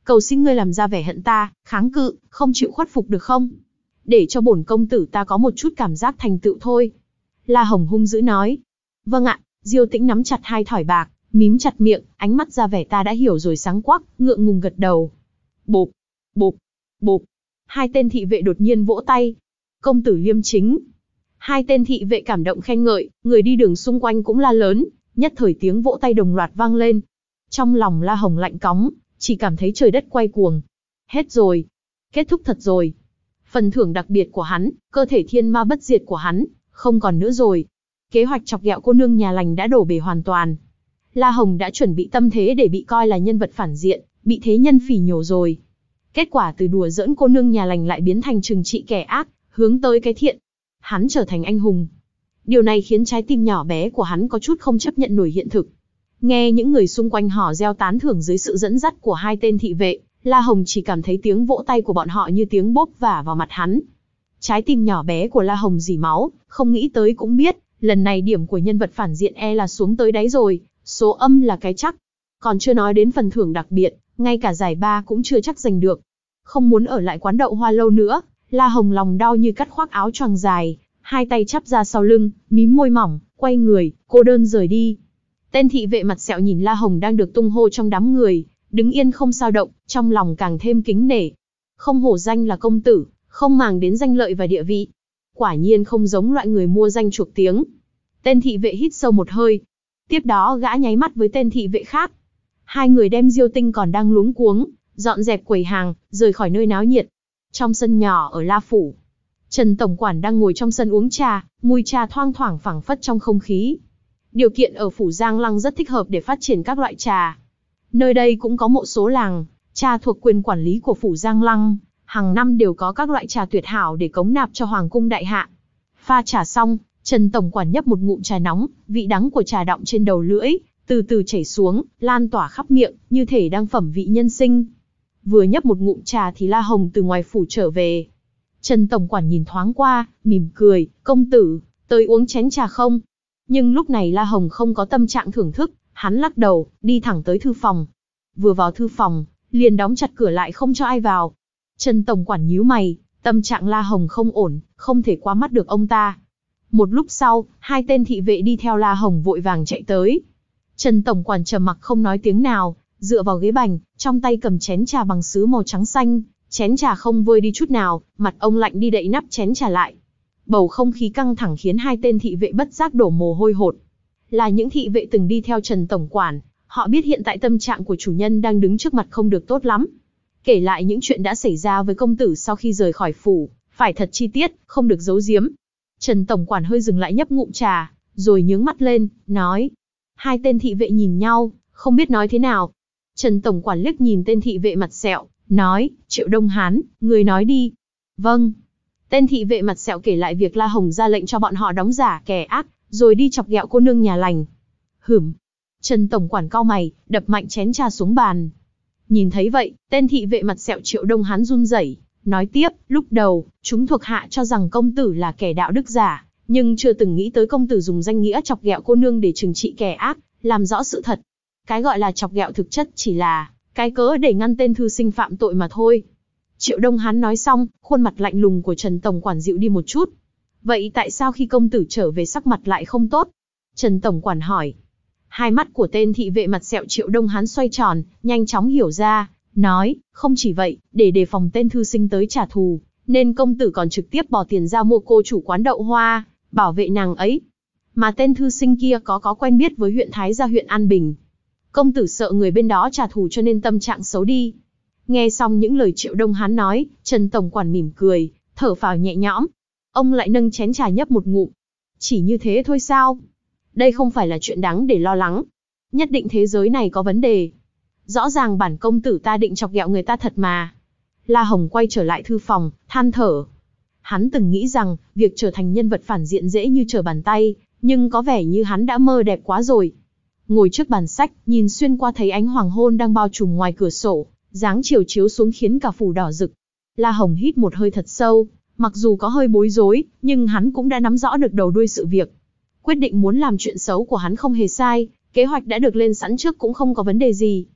cầu xin ngươi làm ra vẻ hận ta, kháng cự, không chịu khuất phục được không? Để cho bổn công tử ta có một chút cảm giác thành tựu thôi. La Hồng hung dữ nói. Vâng ạ. Diêu Tĩnh nắm chặt hai thỏi bạc, mím chặt miệng, ánh mắt ra vẻ ta đã hiểu rồi sáng quắc, ngượng ngùng gật đầu. Bộp, bộp, bộp. Hai tên thị vệ đột nhiên vỗ tay. Công tử liêm chính. Hai tên thị vệ cảm động khen ngợi, người đi đường xung quanh cũng la lớn, nhất thời tiếng vỗ tay đồng loạt vang lên. Trong lòng La Hồng lạnh cóng, chỉ cảm thấy trời đất quay cuồng. Hết rồi. Kết thúc thật rồi. Phần thưởng đặc biệt của hắn, cơ thể thiên ma bất diệt của hắn, không còn nữa rồi. Kế hoạch chọc ghẹo cô nương nhà lành đã đổ bể hoàn toàn. La Hồng đã chuẩn bị tâm thế để bị coi là nhân vật phản diện, bị thế nhân phỉ nhổ rồi. Kết quả từ đùa giỡn cô nương nhà lành lại biến thành trừng trị kẻ ác, hướng tới cái thiện. Hắn trở thành anh hùng. Điều này khiến trái tim nhỏ bé của hắn có chút không chấp nhận nổi hiện thực. Nghe những người xung quanh hò reo tán thưởng dưới sự dẫn dắt của hai tên thị vệ, La Hồng chỉ cảm thấy tiếng vỗ tay của bọn họ như tiếng bốp vả vào mặt hắn. Trái tim nhỏ bé của La Hồng rỉ máu, không nghĩ tới cũng biết, lần này điểm của nhân vật phản diện e là xuống tới đáy rồi, số âm là cái chắc. Còn chưa nói đến phần thưởng đặc biệt, ngay cả giải ba cũng chưa chắc giành được. Không muốn ở lại quán đậu hoa lâu nữa, La Hồng lòng đau như cắt khoác áo choàng dài, hai tay chắp ra sau lưng, mím môi mỏng, quay người, cô đơn rời đi. Tên thị vệ mặt sẹo nhìn La Hồng đang được tung hô trong đám người, đứng yên không sao động, trong lòng càng thêm kính nể. Không hổ danh là công tử, không màng đến danh lợi và địa vị. Quả nhiên không giống loại người mua danh chuộc tiếng. Tên thị vệ hít sâu một hơi. Tiếp đó gã nháy mắt với tên thị vệ khác. Hai người đem Diêu Tinh còn đang luống cuống, dọn dẹp quầy hàng, rời khỏi nơi náo nhiệt. Trong sân nhỏ ở La Phủ, Trần Tổng Quản đang ngồi trong sân uống trà, mùi trà thoang thoảng phảng phất trong không khí. Điều kiện ở Phủ Giang Lăng rất thích hợp để phát triển các loại trà. Nơi đây cũng có một số làng, trà thuộc quyền quản lý của Phủ Giang Lăng, hàng năm đều có các loại trà tuyệt hảo để cống nạp cho Hoàng cung đại hạ. Pha trà xong, Trần Tổng Quản nhấp một ngụm trà nóng, vị đắng của trà đọng trên đầu lưỡi, từ từ chảy xuống, lan tỏa khắp miệng, như thể đang phẩm vị nhân sinh. Vừa nhấp một ngụm trà thì La Hồng từ ngoài phủ trở về. Trần Tổng Quản nhìn thoáng qua, mỉm cười, công tử, tới uống chén trà không? Nhưng lúc này La Hồng không có tâm trạng thưởng thức, hắn lắc đầu, đi thẳng tới thư phòng. Vừa vào thư phòng, liền đóng chặt cửa lại không cho ai vào. Trần Tổng Quản nhíu mày, tâm trạng La Hồng không ổn, không thể qua mắt được ông ta. Một lúc sau, hai tên thị vệ đi theo La Hồng vội vàng chạy tới. Trần Tổng Quản trầm mặc không nói tiếng nào, dựa vào ghế bành, trong tay cầm chén trà bằng sứ màu trắng xanh, chén trà không vơi đi chút nào, mặt ông lạnh đi đậy nắp chén trà lại. Bầu không khí căng thẳng khiến hai tên thị vệ bất giác đổ mồ hôi hột. Là những thị vệ từng đi theo Trần Tổng Quản, họ biết hiện tại tâm trạng của chủ nhân đang đứng trước mặt không được tốt lắm. Kể lại những chuyện đã xảy ra với công tử sau khi rời khỏi phủ, phải thật chi tiết, không được giấu giếm. Trần Tổng Quản hơi dừng lại nhấp ngụm trà, rồi nhướng mắt lên, nói. Hai tên thị vệ nhìn nhau, không biết nói thế nào. Trần Tổng Quản liếc nhìn tên thị vệ mặt sẹo, nói, Triệu Đông Hán, người nói đi. Vâng. Tên thị vệ mặt sẹo kể lại việc La Hồng ra lệnh cho bọn họ đóng giả kẻ ác, rồi đi chọc ghẹo cô nương nhà lành. Hửm. Trần Tổng Quản cau mày, đập mạnh chén trà xuống bàn. Nhìn thấy vậy, tên thị vệ mặt sẹo Triệu Đông Hán run rẩy, nói tiếp, lúc đầu, chúng thuộc hạ cho rằng công tử là kẻ đạo đức giả, nhưng chưa từng nghĩ tới công tử dùng danh nghĩa chọc ghẹo cô nương để trừng trị kẻ ác, làm rõ sự thật. Cái gọi là chọc ghẹo thực chất chỉ là cái cớ để ngăn tên thư sinh phạm tội mà thôi. Triệu Đông Hán nói xong, khuôn mặt lạnh lùng của Trần Tổng Quản dịu đi một chút. Vậy tại sao khi công tử trở về sắc mặt lại không tốt? Trần Tổng Quản hỏi. Hai mắt của tên thị vệ mặt sẹo Triệu Đông Hán xoay tròn, nhanh chóng hiểu ra, nói, không chỉ vậy, để đề phòng tên thư sinh tới trả thù, nên công tử còn trực tiếp bỏ tiền ra mua cô chủ quán đậu hoa, bảo vệ nàng ấy. Mà tên thư sinh kia có có quen biết với huyện Thái Gia huyện An Bình. Công tử sợ người bên đó trả thù cho nên tâm trạng xấu đi. Nghe xong những lời Triệu Đông Hán nói, Trần Tổng Quản mỉm cười, thở phào nhẹ nhõm. Ông lại nâng chén trà nhấp một ngụm. Chỉ như thế thôi sao? Đây không phải là chuyện đáng để lo lắng. Nhất định thế giới này có vấn đề. Rõ ràng bản công tử ta định chọc ghẹo người ta thật mà. La Hồng quay trở lại thư phòng, than thở. Hắn từng nghĩ rằng, việc trở thành nhân vật phản diện dễ như trở bàn tay, nhưng có vẻ như hắn đã mơ đẹp quá rồi. Ngồi trước bàn sách, nhìn xuyên qua thấy ánh hoàng hôn đang bao trùm ngoài cửa sổ, dáng chiều chiếu xuống khiến cả phủ đỏ rực. La Hồng hít một hơi thật sâu, mặc dù có hơi bối rối, nhưng hắn cũng đã nắm rõ được đầu đuôi sự việc. Quyết định muốn làm chuyện xấu của hắn không hề sai, kế hoạch đã được lên sẵn trước cũng không có vấn đề gì.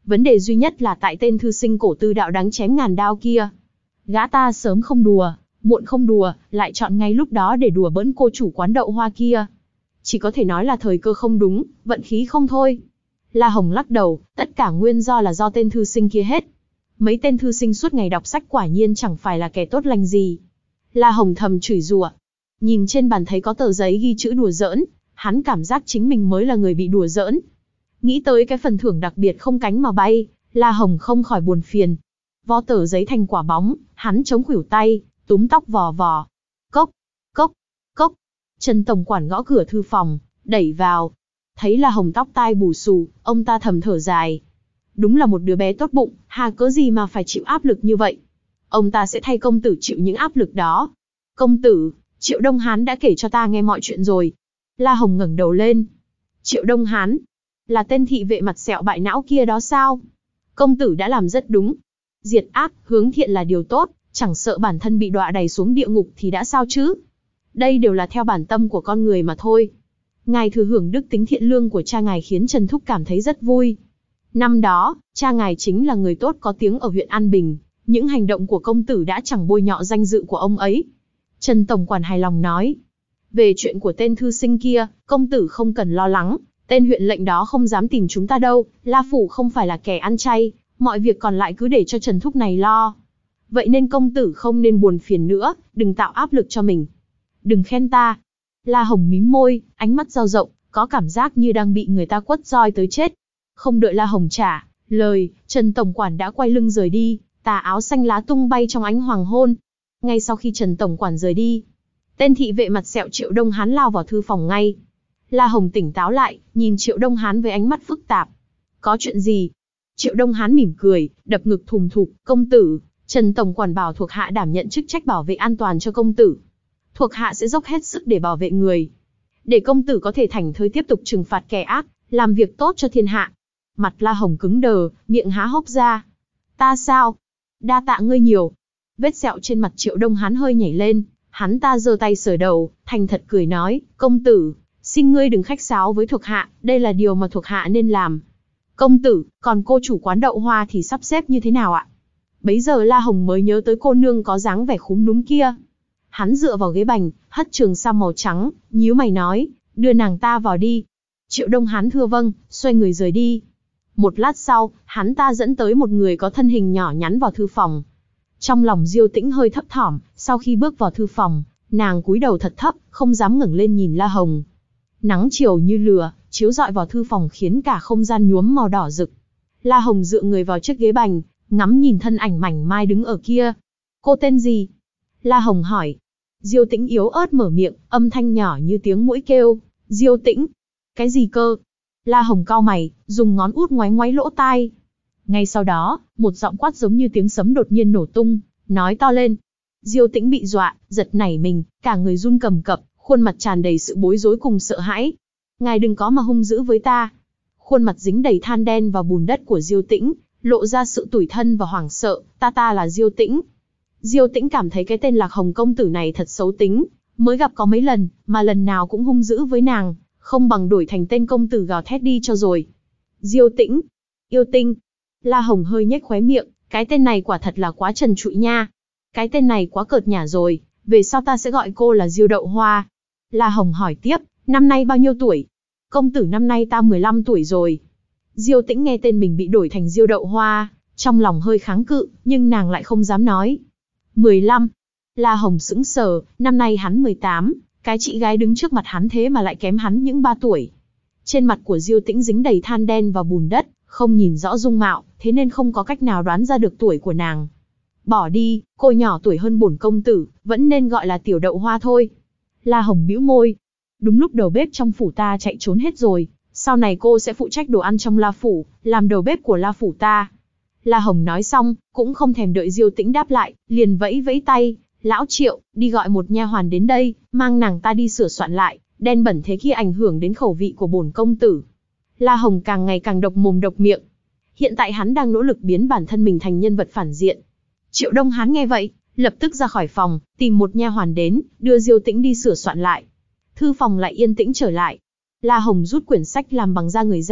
Vấn đề duy nhất là tại tên thư sinh cổ tư đạo đáng chém ngàn đao kia. Gã ta sớm không đùa, muộn không đùa, lại chọn ngay lúc đó để đùa bỡn cô chủ quán đậu hoa kia. Chỉ có thể nói là thời cơ không đúng, vận khí không thôi. La Hồng lắc đầu, tất cả nguyên do là do tên thư sinh kia hết. Mấy tên thư sinh suốt ngày đọc sách quả nhiên chẳng phải là kẻ tốt lành gì. La Hồng thầm chửi rủa. Nhìn trên bàn thấy có tờ giấy ghi chữ đùa giỡn, hắn cảm giác chính mình mới là người bị đùa giỡn. Nghĩ tới cái phần thưởng đặc biệt không cánh mà bay, La Hồng không khỏi buồn phiền. Vo tờ giấy thành quả bóng, hắn chống khuỷu tay, túm tóc vò vò. Cốc, cốc, cốc. Trần tổng quản gõ cửa thư phòng, đẩy vào. Thấy La Hồng tóc tai bù xù, ông ta thầm thở dài. Đúng là một đứa bé tốt bụng, hà cớ gì mà phải chịu áp lực như vậy. Ông ta sẽ thay công tử chịu những áp lực đó. Công tử, Triệu Đông Hán đã kể cho ta nghe mọi chuyện rồi. La Hồng ngẩng đầu lên. Triệu Đông Hán? Là tên thị vệ mặt sẹo bại não kia đó sao? Công tử đã làm rất đúng. Diệt ác, hướng thiện là điều tốt, chẳng sợ bản thân bị đọa đày xuống địa ngục thì đã sao chứ? Đây đều là theo bản tâm của con người mà thôi. Ngài thừa hưởng đức tính thiện lương của cha ngài khiến Trần Thúc cảm thấy rất vui. Năm đó, cha ngài chính là người tốt có tiếng ở huyện An Bình, những hành động của công tử đã chẳng bôi nhọ danh dự của ông ấy. Trần tổng quản hài lòng nói. Về chuyện của tên thư sinh kia, công tử không cần lo lắng, tên huyện lệnh đó không dám tìm chúng ta đâu, La Phủ không phải là kẻ ăn chay, mọi việc còn lại cứ để cho Trần Thúc này lo. Vậy nên công tử không nên buồn phiền nữa, đừng tạo áp lực cho mình. Đừng khen ta. La Hồng mím môi, ánh mắt dao rộng, có cảm giác như đang bị người ta quất roi tới chết. Không đợi La Hồng trả lời, Trần tổng quản đã quay lưng rời đi, tà áo xanh lá tung bay trong ánh hoàng hôn. Ngay sau khi Trần tổng quản rời đi, tên thị vệ mặt sẹo Triệu Đông Hán lao vào thư phòng ngay. La Hồng tỉnh táo lại, nhìn Triệu Đông Hán với ánh mắt phức tạp. Có chuyện gì? Triệu Đông Hán mỉm cười, đập ngực thùng thục. Công tử, Trần tổng quản bảo thuộc hạ đảm nhận chức trách bảo vệ an toàn cho công tử. Thuộc hạ sẽ dốc hết sức để bảo vệ người. Để công tử có thể thảnh thơi tiếp tục trừng phạt kẻ ác, làm việc tốt cho thiên hạ. Mặt La Hồng cứng đờ, miệng há hốc ra. Ta sao? Đa tạ ngươi nhiều. Vết sẹo trên mặt Triệu Đông Hán hơi nhảy lên, hắn ta giơ tay sờ đầu, thành thật cười nói, công tử, xin ngươi đừng khách sáo với thuộc hạ, đây là điều mà thuộc hạ nên làm. Công tử, còn cô chủ quán đậu hoa thì sắp xếp như thế nào ạ? Bấy giờ La Hồng mới nhớ tới cô nương có dáng vẻ khúm núm kia. Hắn dựa vào ghế bành, hất trường sam màu trắng, nhíu mày nói, đưa nàng ta vào đi. Triệu Đông Hán thưa vâng, xoay người rời đi. Một lát sau, hắn ta dẫn tới một người có thân hình nhỏ nhắn vào thư phòng. Trong lòng Diêu Tĩnh hơi thấp thỏm, sau khi bước vào thư phòng, nàng cúi đầu thật thấp, không dám ngẩng lên nhìn La Hồng. Nắng chiều như lửa, chiếu rọi vào thư phòng khiến cả không gian nhuốm màu đỏ rực. La Hồng dựa người vào chiếc ghế bành, ngắm nhìn thân ảnh mảnh mai đứng ở kia. Cô tên gì? La Hồng hỏi. Diêu Tĩnh yếu ớt mở miệng, âm thanh nhỏ như tiếng muỗi kêu. Diêu Tĩnh. Cái gì cơ? La Hồng cau mày, dùng ngón út ngoáy ngoáy lỗ tai. Ngay sau đó, một giọng quát giống như tiếng sấm đột nhiên nổ tung, nói to lên. Diêu Tĩnh bị dọa, giật nảy mình, cả người run cầm cập, khuôn mặt tràn đầy sự bối rối cùng sợ hãi. Ngài đừng có mà hung dữ với ta. Khuôn mặt dính đầy than đen và bùn đất của Diêu Tĩnh, lộ ra sự tủi thân và hoảng sợ. Ta ta là Diêu Tĩnh. Diêu Tĩnh cảm thấy cái tên Lạc Hồng công tử này thật xấu tính, mới gặp có mấy lần, mà lần nào cũng hung dữ với nàng, không bằng đổi thành tên công tử gào thét đi cho rồi. Diêu Tĩnh, yêu tinh. La Hồng hơi nhếch khóe miệng, cái tên này quả thật là quá trần trụi nha. Cái tên này quá cợt nhả rồi, về sau ta sẽ gọi cô là Diêu Đậu Hoa. La Hồng hỏi tiếp, năm nay bao nhiêu tuổi? Công tử năm nay ta mười lăm tuổi rồi. Diêu Tĩnh nghe tên mình bị đổi thành Diêu Đậu Hoa, trong lòng hơi kháng cự, nhưng nàng lại không dám nói. mười lăm. La Hồng sững sờ, năm nay hắn mười tám, cái chị gái đứng trước mặt hắn thế mà lại kém hắn những ba tuổi. Trên mặt của Diêu Tĩnh dính đầy than đen và bùn đất, không nhìn rõ dung mạo, thế nên không có cách nào đoán ra được tuổi của nàng. Bỏ đi, cô nhỏ tuổi hơn bổn công tử, vẫn nên gọi là tiểu Đậu Hoa thôi. La Hồng bĩu môi. Đúng lúc đầu bếp trong phủ ta chạy trốn hết rồi, sau này cô sẽ phụ trách đồ ăn trong La Phủ, làm đầu bếp của La Phủ ta. La Hồng nói xong, cũng không thèm đợi Diêu Tĩnh đáp lại, liền vẫy vẫy tay, lão Triệu, đi gọi một nha hoàn đến đây, mang nàng ta đi sửa soạn lại, đen bẩn thế kia ảnh hưởng đến khẩu vị của bổn công tử. La Hồng càng ngày càng độc mồm độc miệng. Hiện tại hắn đang nỗ lực biến bản thân mình thành nhân vật phản diện. Triệu Đông Hán nghe vậy, lập tức ra khỏi phòng, tìm một nha hoàn đến, đưa Diêu Tĩnh đi sửa soạn lại. Thư phòng lại yên tĩnh trở lại. La Hồng rút quyển sách làm bằng da người ra,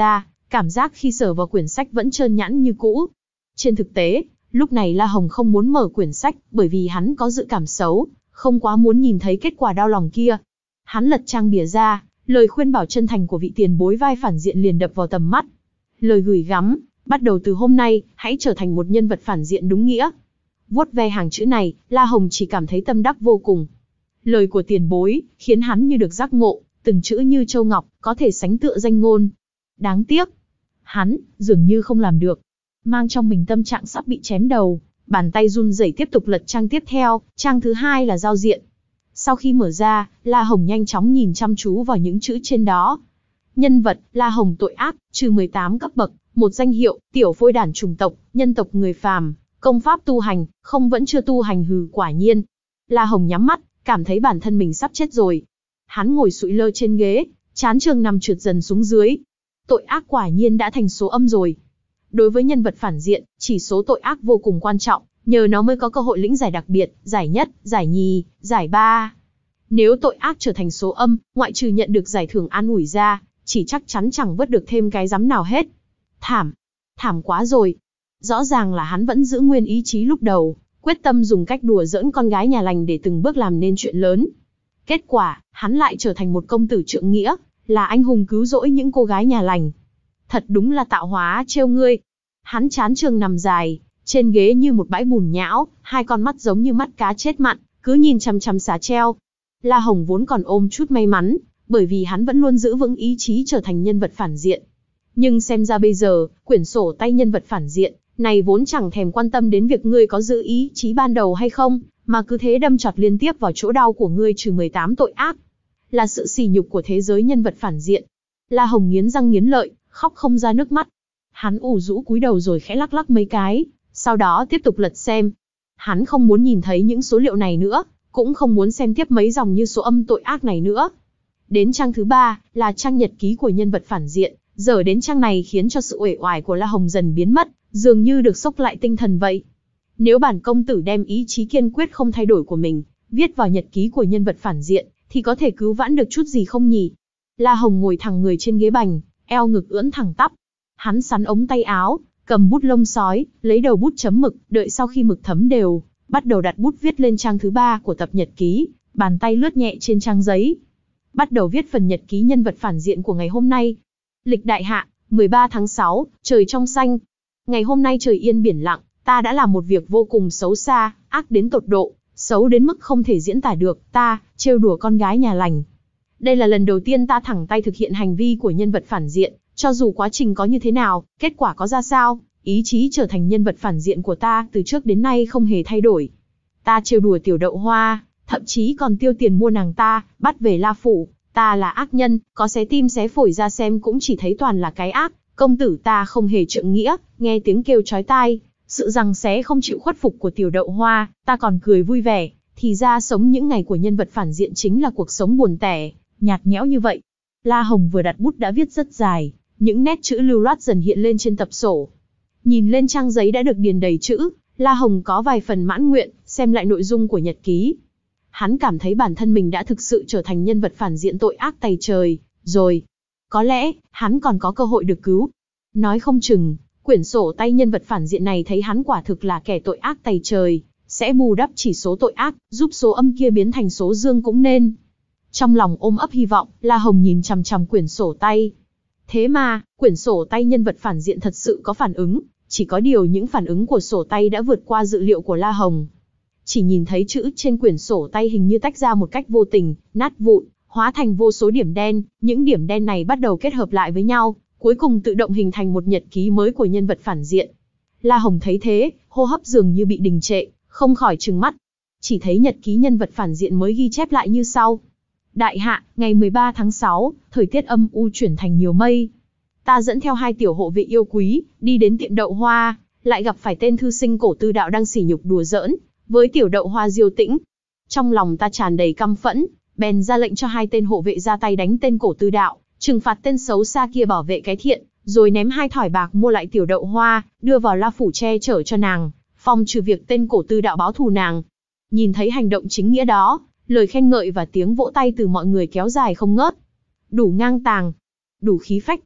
cảm giác khi sờ vào quyển sách vẫn trơn nhẵn như cũ. Trên thực tế, lúc này La Hồng không muốn mở quyển sách, bởi vì hắn có dự cảm xấu, không quá muốn nhìn thấy kết quả đau lòng kia. Hắn lật trang bìa ra, lời khuyên bảo chân thành của vị tiền bối vai phản diện liền đập vào tầm mắt. Lời gửi gắm, bắt đầu từ hôm nay, hãy trở thành một nhân vật phản diện đúng nghĩa. Vuốt ve hàng chữ này, La Hồng chỉ cảm thấy tâm đắc vô cùng. Lời của tiền bối, khiến hắn như được giác ngộ, từng chữ như châu ngọc, có thể sánh tựa danh ngôn. Đáng tiếc, hắn, dường như không làm được. Mang trong mình tâm trạng sắp bị chém đầu, bàn tay run rẩy tiếp tục lật trang tiếp theo, trang thứ hai là giao diện. Sau khi mở ra, La Hồng nhanh chóng nhìn chăm chú vào những chữ trên đó. Nhân vật, La Hồng tội ác, trừ mười tám cấp bậc, một danh hiệu, tiểu phôi đản chủng tộc, nhân tộc người phàm, công pháp tu hành, không vẫn chưa tu hành hừ quả nhiên. La Hồng nhắm mắt, cảm thấy bản thân mình sắp chết rồi. Hắn ngồi sụi lơ trên ghế, trán trường nằm trượt dần xuống dưới. Tội ác quả nhiên đã thành số âm rồi. Đối với nhân vật phản diện, chỉ số tội ác vô cùng quan trọng, nhờ nó mới có cơ hội lĩnh giải đặc biệt, giải nhất, giải nhì, giải ba. Nếu tội ác trở thành số âm, ngoại trừ nhận được giải thưởng an ủi ra, chỉ chắc chắn chẳng vớt được thêm cái rắm nào hết. Thảm, thảm quá rồi. Rõ ràng là hắn vẫn giữ nguyên ý chí lúc đầu, quyết tâm dùng cách đùa giỡn con gái nhà lành để từng bước làm nên chuyện lớn. Kết quả, hắn lại trở thành một công tử trượng nghĩa, là anh hùng cứu rỗi những cô gái nhà lành. Thật đúng là tạo hóa trêu ngươi. Hắn chán trường nằm dài, trên ghế như một bãi bùn nhão, hai con mắt giống như mắt cá chết mặn, cứ nhìn chằm chằm xà treo. La Hồng vốn còn ôm chút may mắn, bởi vì hắn vẫn luôn giữ vững ý chí trở thành nhân vật phản diện. Nhưng xem ra bây giờ, quyển sổ tay nhân vật phản diện này vốn chẳng thèm quan tâm đến việc ngươi có giữ ý chí ban đầu hay không, mà cứ thế đâm chọt liên tiếp vào chỗ đau của ngươi trừ mười tám tội ác. Là sự sỉ nhục của thế giới nhân vật phản diện. La Hồng nghiến răng nghiến lợi, khóc không ra nước mắt. Hắn ủ rũ cúi đầu rồi khẽ lắc lắc mấy cái, sau đó tiếp tục lật xem. Hắn không muốn nhìn thấy những số liệu này nữa, cũng không muốn xem tiếp mấy dòng như số âm tội ác này nữa. Đến trang thứ ba, là trang nhật ký của nhân vật phản diện. Giờ đến trang này khiến cho sự uể oải của La Hồng dần biến mất, dường như được xốc lại tinh thần vậy. Nếu bản công tử đem ý chí kiên quyết không thay đổi của mình, viết vào nhật ký của nhân vật phản diện, thì có thể cứu vãn được chút gì không nhỉ? La Hồng ngồi thẳng người trên ghế bành, eo ngực ưỡn thẳng tắp. Hắn sắn ống tay áo, cầm bút lông sói, lấy đầu bút chấm mực, đợi sau khi mực thấm đều, bắt đầu đặt bút viết lên trang thứ ba của tập nhật ký, bàn tay lướt nhẹ trên trang giấy. Bắt đầu viết phần nhật ký nhân vật phản diện của ngày hôm nay. Lịch đại hạ, mười ba tháng sáu, trời trong xanh. Ngày hôm nay trời yên biển lặng, ta đã làm một việc vô cùng xấu xa, ác đến tột độ, xấu đến mức không thể diễn tả được, ta, trêu đùa con gái nhà lành. Đây là lần đầu tiên ta thẳng tay thực hiện hành vi của nhân vật phản diện, cho dù quá trình có như thế nào, kết quả có ra sao, ý chí trở thành nhân vật phản diện của ta từ trước đến nay không hề thay đổi. Ta trêu đùa tiểu đậu hoa, thậm chí còn tiêu tiền mua nàng ta, bắt về La Phủ. Ta là ác nhân, có xé tim xé phổi ra xem cũng chỉ thấy toàn là cái ác. Công tử ta không hề trượng nghĩa, nghe tiếng kêu chói tai, sự giằng xé không chịu khuất phục của tiểu đậu hoa, ta còn cười vui vẻ. Thì ra sống những ngày của nhân vật phản diện chính là cuộc sống buồn tẻ, nhạt nhẽo như vậy. La Hồng vừa đặt bút đã viết rất dài, những nét chữ lưu loát dần hiện lên trên tập sổ. Nhìn lên trang giấy đã được điền đầy chữ, La Hồng có vài phần mãn nguyện, xem lại nội dung của nhật ký. Hắn cảm thấy bản thân mình đã thực sự trở thành nhân vật phản diện tội ác tày trời, rồi. Có lẽ, hắn còn có cơ hội được cứu. Nói không chừng, quyển sổ tay nhân vật phản diện này thấy hắn quả thực là kẻ tội ác tày trời, sẽ bù đắp chỉ số tội ác, giúp số âm kia biến thành số dương cũng nên. Trong lòng ôm ấp hy vọng, La Hồng nhìn chằm chằm quyển sổ tay. Thế mà, quyển sổ tay nhân vật phản diện thật sự có phản ứng, chỉ có điều những phản ứng của sổ tay đã vượt qua dự liệu của La Hồng. Chỉ nhìn thấy chữ trên quyển sổ tay hình như tách ra một cách vô tình, nát vụn, hóa thành vô số điểm đen, những điểm đen này bắt đầu kết hợp lại với nhau, cuối cùng tự động hình thành một nhật ký mới của nhân vật phản diện. La Hồng thấy thế, hô hấp dường như bị đình trệ, không khỏi trừng mắt. Chỉ thấy nhật ký nhân vật phản diện mới ghi chép lại như sau. Đại hạ, ngày mười ba tháng sáu, thời tiết âm u chuyển thành nhiều mây. Ta dẫn theo hai tiểu hộ vệ yêu quý, đi đến tiệm đậu hoa, lại gặp phải tên thư sinh cổ tư đạo đang sỉ nhục đùa giỡn với tiểu đậu hoa Diêu Tĩnh. Trong lòng ta tràn đầy căm phẫn, bèn ra lệnh cho hai tên hộ vệ ra tay đánh tên cổ tư đạo, trừng phạt tên xấu xa kia bảo vệ cái thiện, rồi ném hai thỏi bạc mua lại tiểu đậu hoa, đưa vào La Phủ che chở cho nàng, phòng trừ việc tên cổ tư đạo báo thù nàng. Nhìn thấy hành động chính nghĩa đó, lời khen ngợi và tiếng vỗ tay từ mọi người kéo dài không ngớt. Đủ ngang tàng, đủ khí phách.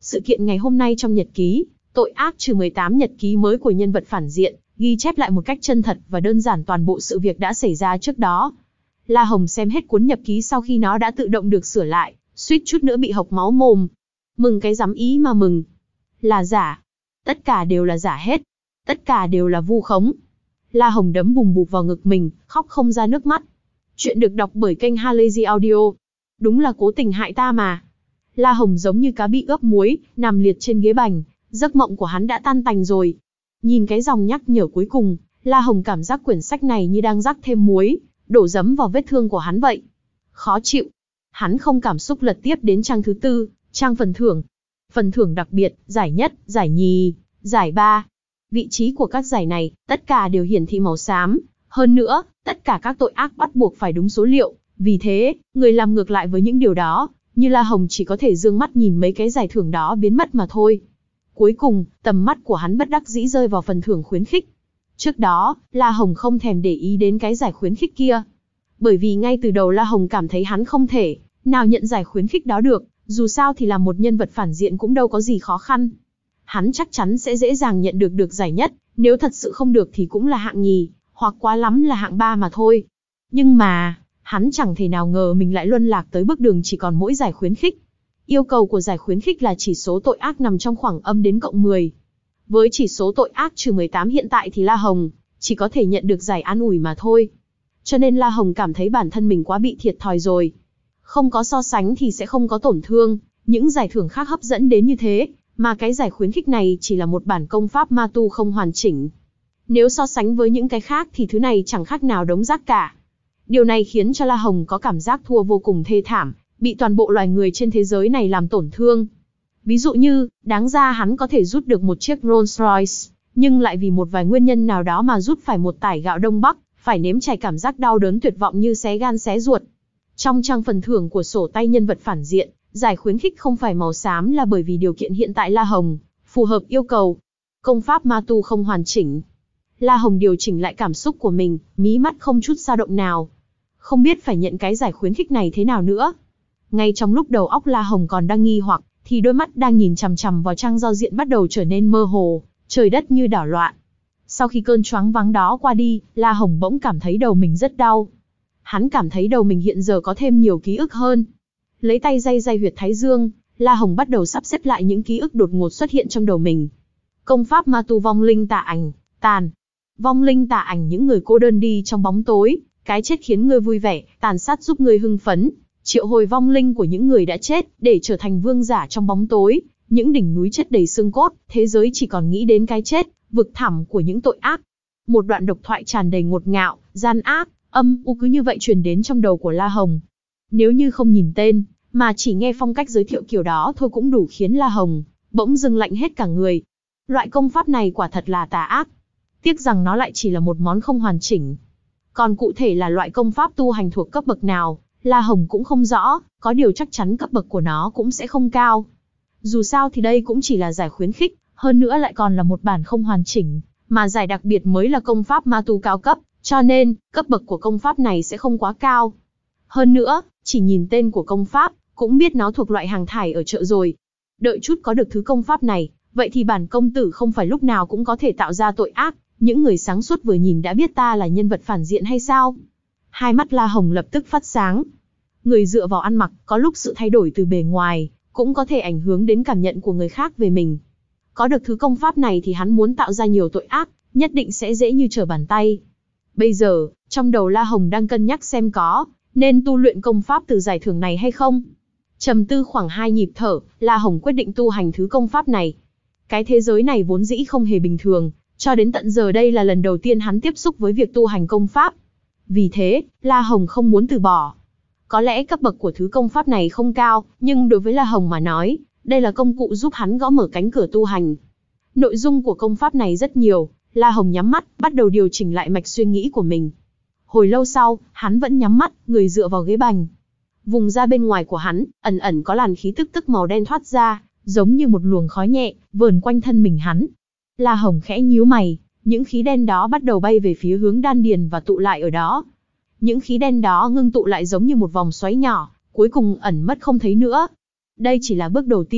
Sự kiện ngày hôm nay trong nhật ký, tội ác trừ mười tám nhật ký mới của nhân vật phản diện, ghi chép lại một cách chân thật và đơn giản toàn bộ sự việc đã xảy ra trước đó. La Hồng xem hết cuốn nhật ký sau khi nó đã tự động được sửa lại, suýt chút nữa bị hộc máu mồm. Mừng cái dám ý mà mừng. Là giả. Tất cả đều là giả hết. Tất cả đều là vu khống. La Hồng đấm bùm bụp vào ngực mình, khóc không ra nước mắt. Chuyện được đọc bởi kênh Halazy Audio. Đúng là cố tình hại ta mà. La Hồng giống như cá bị ướp muối, nằm liệt trên ghế bành, giấc mộng của hắn đã tan tành rồi. Nhìn cái dòng nhắc nhở cuối cùng, La Hồng cảm giác quyển sách này như đang rắc thêm muối, đổ giấm vào vết thương của hắn vậy. Khó chịu. Hắn không cảm xúc lật tiếp đến trang thứ tư, trang phần thưởng. Phần thưởng đặc biệt, giải nhất, giải nhì, giải ba. Vị trí của các giải này, tất cả đều hiển thị màu xám. Hơn nữa, tất cả các tội ác bắt buộc phải đúng số liệu. Vì thế, người làm ngược lại với những điều đó, như La Hồng chỉ có thể dương mắt nhìn mấy cái giải thưởng đó biến mất mà thôi. Cuối cùng, tầm mắt của hắn bất đắc dĩ rơi vào phần thưởng khuyến khích. Trước đó, La Hồng không thèm để ý đến cái giải khuyến khích kia. Bởi vì ngay từ đầu La Hồng cảm thấy hắn không thể nào nhận giải khuyến khích đó được, dù sao thì là một nhân vật phản diện cũng đâu có gì khó khăn. Hắn chắc chắn sẽ dễ dàng nhận được được giải nhất, nếu thật sự không được thì cũng là hạng nhì, hoặc quá lắm là hạng ba mà thôi. Nhưng mà, hắn chẳng thể nào ngờ mình lại luân lạc tới bước đường chỉ còn mỗi giải khuyến khích. Yêu cầu của giải khuyến khích là chỉ số tội ác nằm trong khoảng âm đến cộng mười. Với chỉ số tội ác trừ mười tám hiện tại thì La Hồng chỉ có thể nhận được giải an ủi mà thôi. Cho nên La Hồng cảm thấy bản thân mình quá bị thiệt thòi rồi. Không có so sánh thì sẽ không có tổn thương, những giải thưởng khác hấp dẫn đến như thế, mà cái giải khuyến khích này chỉ là một bản công pháp ma tu không hoàn chỉnh. Nếu so sánh với những cái khác thì thứ này chẳng khác nào đống rác cả. Điều này khiến cho La Hồng có cảm giác thua vô cùng thê thảm, bị toàn bộ loài người trên thế giới này làm tổn thương. Ví dụ như, đáng ra hắn có thể rút được một chiếc Rolls Royce, nhưng lại vì một vài nguyên nhân nào đó mà rút phải một tải gạo Đông Bắc, phải nếm trải cảm giác đau đớn tuyệt vọng như xé gan xé ruột. Trong trang phần thưởng của sổ tay nhân vật phản diện, giải khuyến khích không phải màu xám là bởi vì điều kiện hiện tại La Hồng phù hợp yêu cầu. Công pháp ma tu không hoàn chỉnh. La Hồng điều chỉnh lại cảm xúc của mình, mí mắt không chút dao động nào. Không biết phải nhận cái giải khuyến khích này thế nào nữa. Ngay trong lúc đầu óc La Hồng còn đang nghi hoặc, thì đôi mắt đang nhìn chằm chằm vào trang giao diện bắt đầu trở nên mơ hồ, trời đất như đảo loạn. Sau khi cơn choáng váng đó qua đi, La Hồng bỗng cảm thấy đầu mình rất đau. Hắn cảm thấy đầu mình hiện giờ có thêm nhiều ký ức hơn. Lấy tay day day huyệt thái dương, La Hồng bắt đầu sắp xếp lại những ký ức đột ngột xuất hiện trong đầu mình. Công pháp ma tu vong linh tà ảnh, tàn. Vong linh tà ảnh những người cô đơn đi trong bóng tối, cái chết khiến ngươi vui vẻ, tàn sát giúp ngươi hưng phấn, triệu hồi vong linh của những người đã chết, để trở thành vương giả trong bóng tối, những đỉnh núi chất đầy xương cốt, thế giới chỉ còn nghĩ đến cái chết, vực thẳm của những tội ác. Một đoạn độc thoại tràn đầy ngột ngạo, gian ác, âm u cứ như vậy truyền đến trong đầu của La Hồng. Nếu như không nhìn tên, mà chỉ nghe phong cách giới thiệu kiểu đó thôi cũng đủ khiến La Hồng bỗng dưng lạnh hết cả người. Loại công pháp này quả thật là tà ác. Tiếc rằng nó lại chỉ là một món không hoàn chỉnh. Còn cụ thể là loại công pháp tu hành thuộc cấp bậc nào, La Hồng cũng không rõ, có điều chắc chắn cấp bậc của nó cũng sẽ không cao. Dù sao thì đây cũng chỉ là giải khuyến khích, hơn nữa lại còn là một bản không hoàn chỉnh, mà giải đặc biệt mới là công pháp ma tu cao cấp, cho nên, cấp bậc của công pháp này sẽ không quá cao. Hơn nữa, chỉ nhìn tên của công pháp, cũng biết nó thuộc loại hàng thải ở chợ rồi. Đợi chút có được thứ công pháp này, vậy thì bản công tử không phải lúc nào cũng có thể tạo ra tội ác, những người sáng suốt vừa nhìn đã biết ta là nhân vật phản diện hay sao? Hai mắt La Hồng lập tức phát sáng. Người dựa vào ăn mặc, có lúc sự thay đổi từ bề ngoài, cũng có thể ảnh hưởng đến cảm nhận của người khác về mình. Có được thứ công pháp này thì hắn muốn tạo ra nhiều tội ác, nhất định sẽ dễ như trở bàn tay. Bây giờ, trong đầu La Hồng đang cân nhắc xem có nên tu luyện công pháp từ giải thưởng này hay không. Trầm tư khoảng hai nhịp thở, La Hồng quyết định tu hành thứ công pháp này. Cái thế giới này vốn dĩ không hề bình thường, cho đến tận giờ đây là lần đầu tiên hắn tiếp xúc với việc tu hành công pháp. Vì thế, La Hồng không muốn từ bỏ. Có lẽ cấp bậc của thứ công pháp này không cao, nhưng đối với La Hồng mà nói, đây là công cụ giúp hắn gõ mở cánh cửa tu hành. Nội dung của công pháp này rất nhiều, La Hồng nhắm mắt, bắt đầu điều chỉnh lại mạch suy nghĩ của mình. Hồi lâu sau, hắn vẫn nhắm mắt, người dựa vào ghế bành. Vùng da bên ngoài của hắn, ẩn ẩn có làn khí tức tức màu đen thoát ra, giống như một luồng khói nhẹ, vờn quanh thân mình hắn. La Hồng khẽ nhíu mày, những khí đen đó bắt đầu bay về phía hướng đan điền và tụ lại ở đó. Những khí đen đó ngưng tụ lại giống như một vòng xoáy nhỏ, cuối cùng ẩn mất không thấy nữa. Đây chỉ là bước đầu tiên,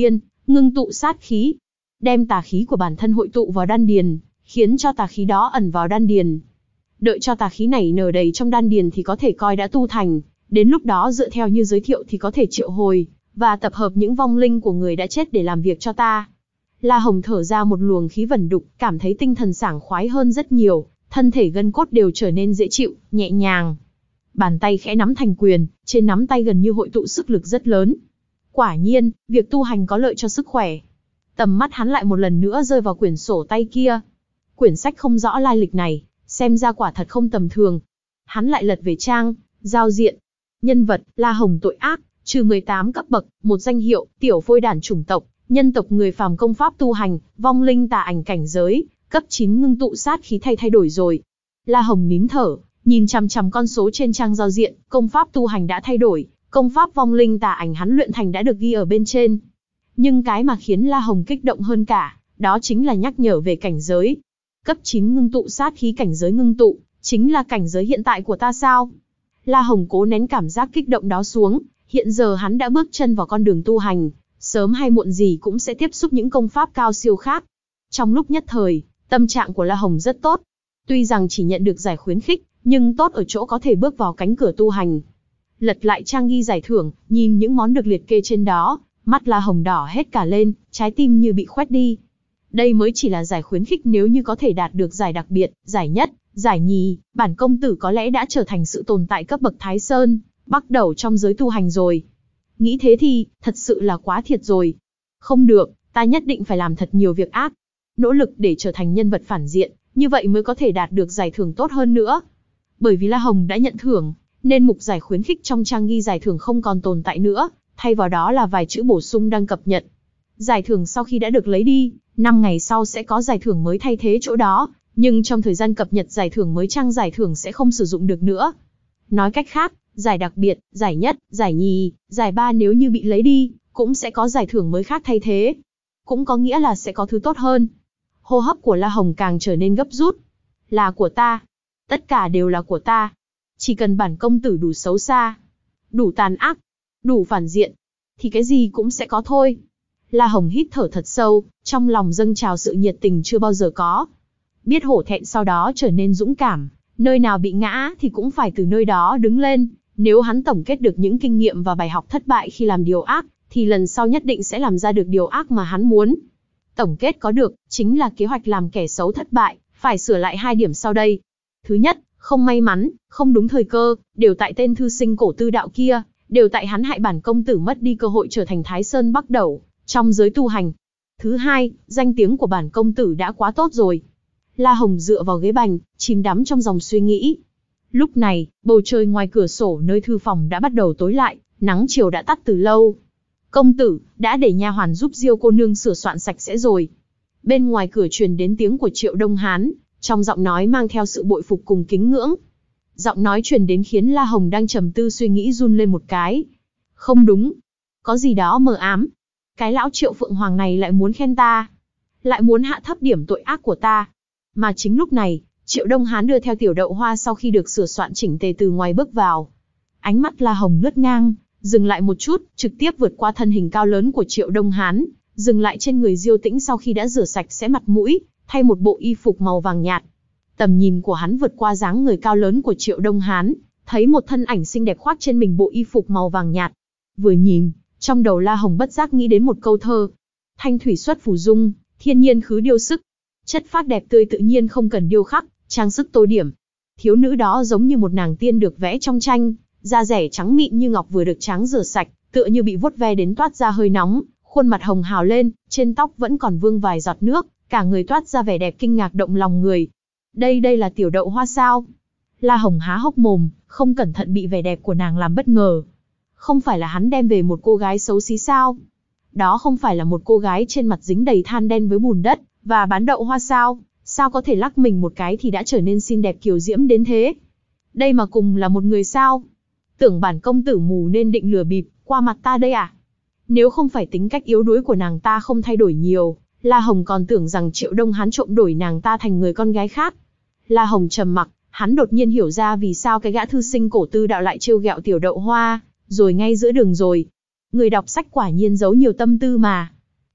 ngưng tụ sát khí, đem tà khí của bản thân hội tụ vào đan điền, khiến cho tà khí đó ẩn vào đan điền. Đợi cho tà khí này nở đầy trong đan điền thì có thể coi đã tu thành, đến lúc đó dựa theo như giới thiệu thì có thể triệu hồi và tập hợp những vong linh của người đã chết để làm việc cho ta. La Hồng thở ra một luồng khí vẩn đục, cảm thấy tinh thần sảng khoái hơn rất nhiều, thân thể gân cốt đều trở nên dễ chịu, nhẹ nhàng. Bàn tay khẽ nắm thành quyền, trên nắm tay gần như hội tụ sức lực rất lớn. Quả nhiên, việc tu hành có lợi cho sức khỏe. Tầm mắt hắn lại một lần nữa rơi vào quyển sổ tay kia. Quyển sách không rõ lai lịch này, xem ra quả thật không tầm thường. Hắn lại lật về trang, giao diện. Nhân vật, La Hồng tội ác, trừ mười tám cấp bậc, một danh hiệu, tiểu phôi đản chủng tộc, nhân tộc người phàm công pháp tu hành, vong linh tà ảnh cảnh giới, cấp chín ngưng tụ sát khí thay thay đổi rồi. La Hồng nín thở, nhìn chằm chằm con số trên trang giao diện, công pháp tu hành đã thay đổi, công pháp vong linh tà ảnh hắn luyện thành đã được ghi ở bên trên. Nhưng cái mà khiến La Hồng kích động hơn cả, đó chính là nhắc nhở về cảnh giới. Cấp chín ngưng tụ sát khí cảnh giới ngưng tụ, chính là cảnh giới hiện tại của ta sao? La Hồng cố nén cảm giác kích động đó xuống, hiện giờ hắn đã bước chân vào con đường tu hành, sớm hay muộn gì cũng sẽ tiếp xúc những công pháp cao siêu khác. Trong lúc nhất thời, tâm trạng của La Hồng rất tốt. Tuy rằng chỉ nhận được giải khuyến khích, nhưng tốt ở chỗ có thể bước vào cánh cửa tu hành. Lật lại trang ghi giải thưởng, nhìn những món được liệt kê trên đó, mắt La Hồng đỏ hết cả lên, trái tim như bị khoét đi. Đây mới chỉ là giải khuyến khích, nếu như có thể đạt được giải đặc biệt, giải nhất, giải nhì, bản công tử có lẽ đã trở thành sự tồn tại cấp bậc Thái Sơn, bắt đầu trong giới tu hành rồi. Nghĩ thế thì, thật sự là quá thiệt rồi. Không được, ta nhất định phải làm thật nhiều việc ác. Nỗ lực để trở thành nhân vật phản diện, như vậy mới có thể đạt được giải thưởng tốt hơn nữa. Bởi vì La Hồng đã nhận thưởng, nên mục giải khuyến khích trong trang ghi giải thưởng không còn tồn tại nữa, thay vào đó là vài chữ bổ sung đang cập nhật. Giải thưởng sau khi đã được lấy đi, năm ngày sau sẽ có giải thưởng mới thay thế chỗ đó, nhưng trong thời gian cập nhật giải thưởng mới trang giải thưởng sẽ không sử dụng được nữa. Nói cách khác, giải đặc biệt, giải nhất, giải nhì, giải ba nếu như bị lấy đi, cũng sẽ có giải thưởng mới khác thay thế. Cũng có nghĩa là sẽ có thứ tốt hơn. Hô hấp của La Hồng càng trở nên gấp rút. Là của ta. Tất cả đều là của ta. Chỉ cần bản công tử đủ xấu xa, đủ tàn ác, đủ phản diện, thì cái gì cũng sẽ có thôi. La Hồng hít thở thật sâu, trong lòng dâng trào sự nhiệt tình chưa bao giờ có. Biết hổ thẹn sau đó trở nên dũng cảm, nơi nào bị ngã thì cũng phải từ nơi đó đứng lên. Nếu hắn tổng kết được những kinh nghiệm và bài học thất bại khi làm điều ác, thì lần sau nhất định sẽ làm ra được điều ác mà hắn muốn. Tổng kết có được, chính là kế hoạch làm kẻ xấu thất bại, phải sửa lại hai điểm sau đây. Thứ nhất, không may mắn, không đúng thời cơ, đều tại tên thư sinh cổ tư đạo kia, đều tại hắn hại bản công tử mất đi cơ hội trở thành Thái Sơn Bắc Đẩu trong giới tu hành. Thứ hai, danh tiếng của bản công tử đã quá tốt rồi. La Hồng dựa vào ghế bành, chìm đắm trong dòng suy nghĩ. Lúc này, bầu trời ngoài cửa sổ nơi thư phòng đã bắt đầu tối lại, nắng chiều đã tắt từ lâu. Công tử, đã để nha hoàn giúp Diêu cô nương sửa soạn sạch sẽ rồi. Bên ngoài cửa truyền đến tiếng của Triệu Đông Hán, trong giọng nói mang theo sự bội phục cùng kính ngưỡng. Giọng nói truyền đến khiến La Hồng đang trầm tư suy nghĩ run lên một cái. Không đúng, có gì đó mờ ám. Cái lão Triệu Phượng Hoàng này lại muốn khen ta, lại muốn hạ thấp điểm tội ác của ta. Mà chính lúc này, Triệu Đông Hán đưa theo Tiểu Đậu Hoa sau khi được sửa soạn chỉnh tề từ ngoài bước vào. Ánh mắt La Hồng lướt ngang, dừng lại một chút, trực tiếp vượt qua thân hình cao lớn của Triệu Đông Hán, dừng lại trên người Diêu Tĩnh sau khi đã rửa sạch sẽ mặt mũi, thay một bộ y phục màu vàng nhạt. Tầm nhìn của hắn vượt qua dáng người cao lớn của Triệu Đông Hán, thấy một thân ảnh xinh đẹp khoác trên mình bộ y phục màu vàng nhạt. Vừa nhìn, trong đầu La Hồng bất giác nghĩ đến một câu thơ: thanh thủy xuất phù dung, thiên nhiên khứ điêu sức. Chất phác đẹp tươi tự nhiên không cần điêu khắc, trang sức tô điểm. Thiếu nữ đó giống như một nàng tiên được vẽ trong tranh, da rẻ trắng mịn như ngọc vừa được tráng rửa sạch, tựa như bị vuốt ve đến toát ra hơi nóng, khuôn mặt hồng hào lên, trên tóc vẫn còn vương vài giọt nước, cả người toát ra vẻ đẹp kinh ngạc động lòng người. Đây đây là Tiểu Đậu Hoa sao? La Hồng há hốc mồm, không cẩn thận bị vẻ đẹp của nàng làm bất ngờ. Không phải là hắn đem về một cô gái xấu xí sao? Đó không phải là một cô gái trên mặt dính đầy than đen với bùn đất, và bán đậu hoa sao? Sao có thể lắc mình một cái thì đã trở nên xinh đẹp kiều diễm đến thế? Đây mà cùng là một người sao? Tưởng bản công tử mù nên định lừa bịp, qua mặt ta đây à? Nếu không phải tính cách yếu đuối của nàng ta không thay đổi nhiều, La Hồng còn tưởng rằng Triệu Đông Hán trộm đổi nàng ta thành người con gái khác. La Hồng trầm mặc, hắn đột nhiên hiểu ra vì sao cái gã thư sinh cổ tư đạo lại trêu ghẹo Tiểu Đậu Hoa, rồi ngay giữa đường rồi. Người đọc sách quả nhiên giấu nhiều tâm tư mà.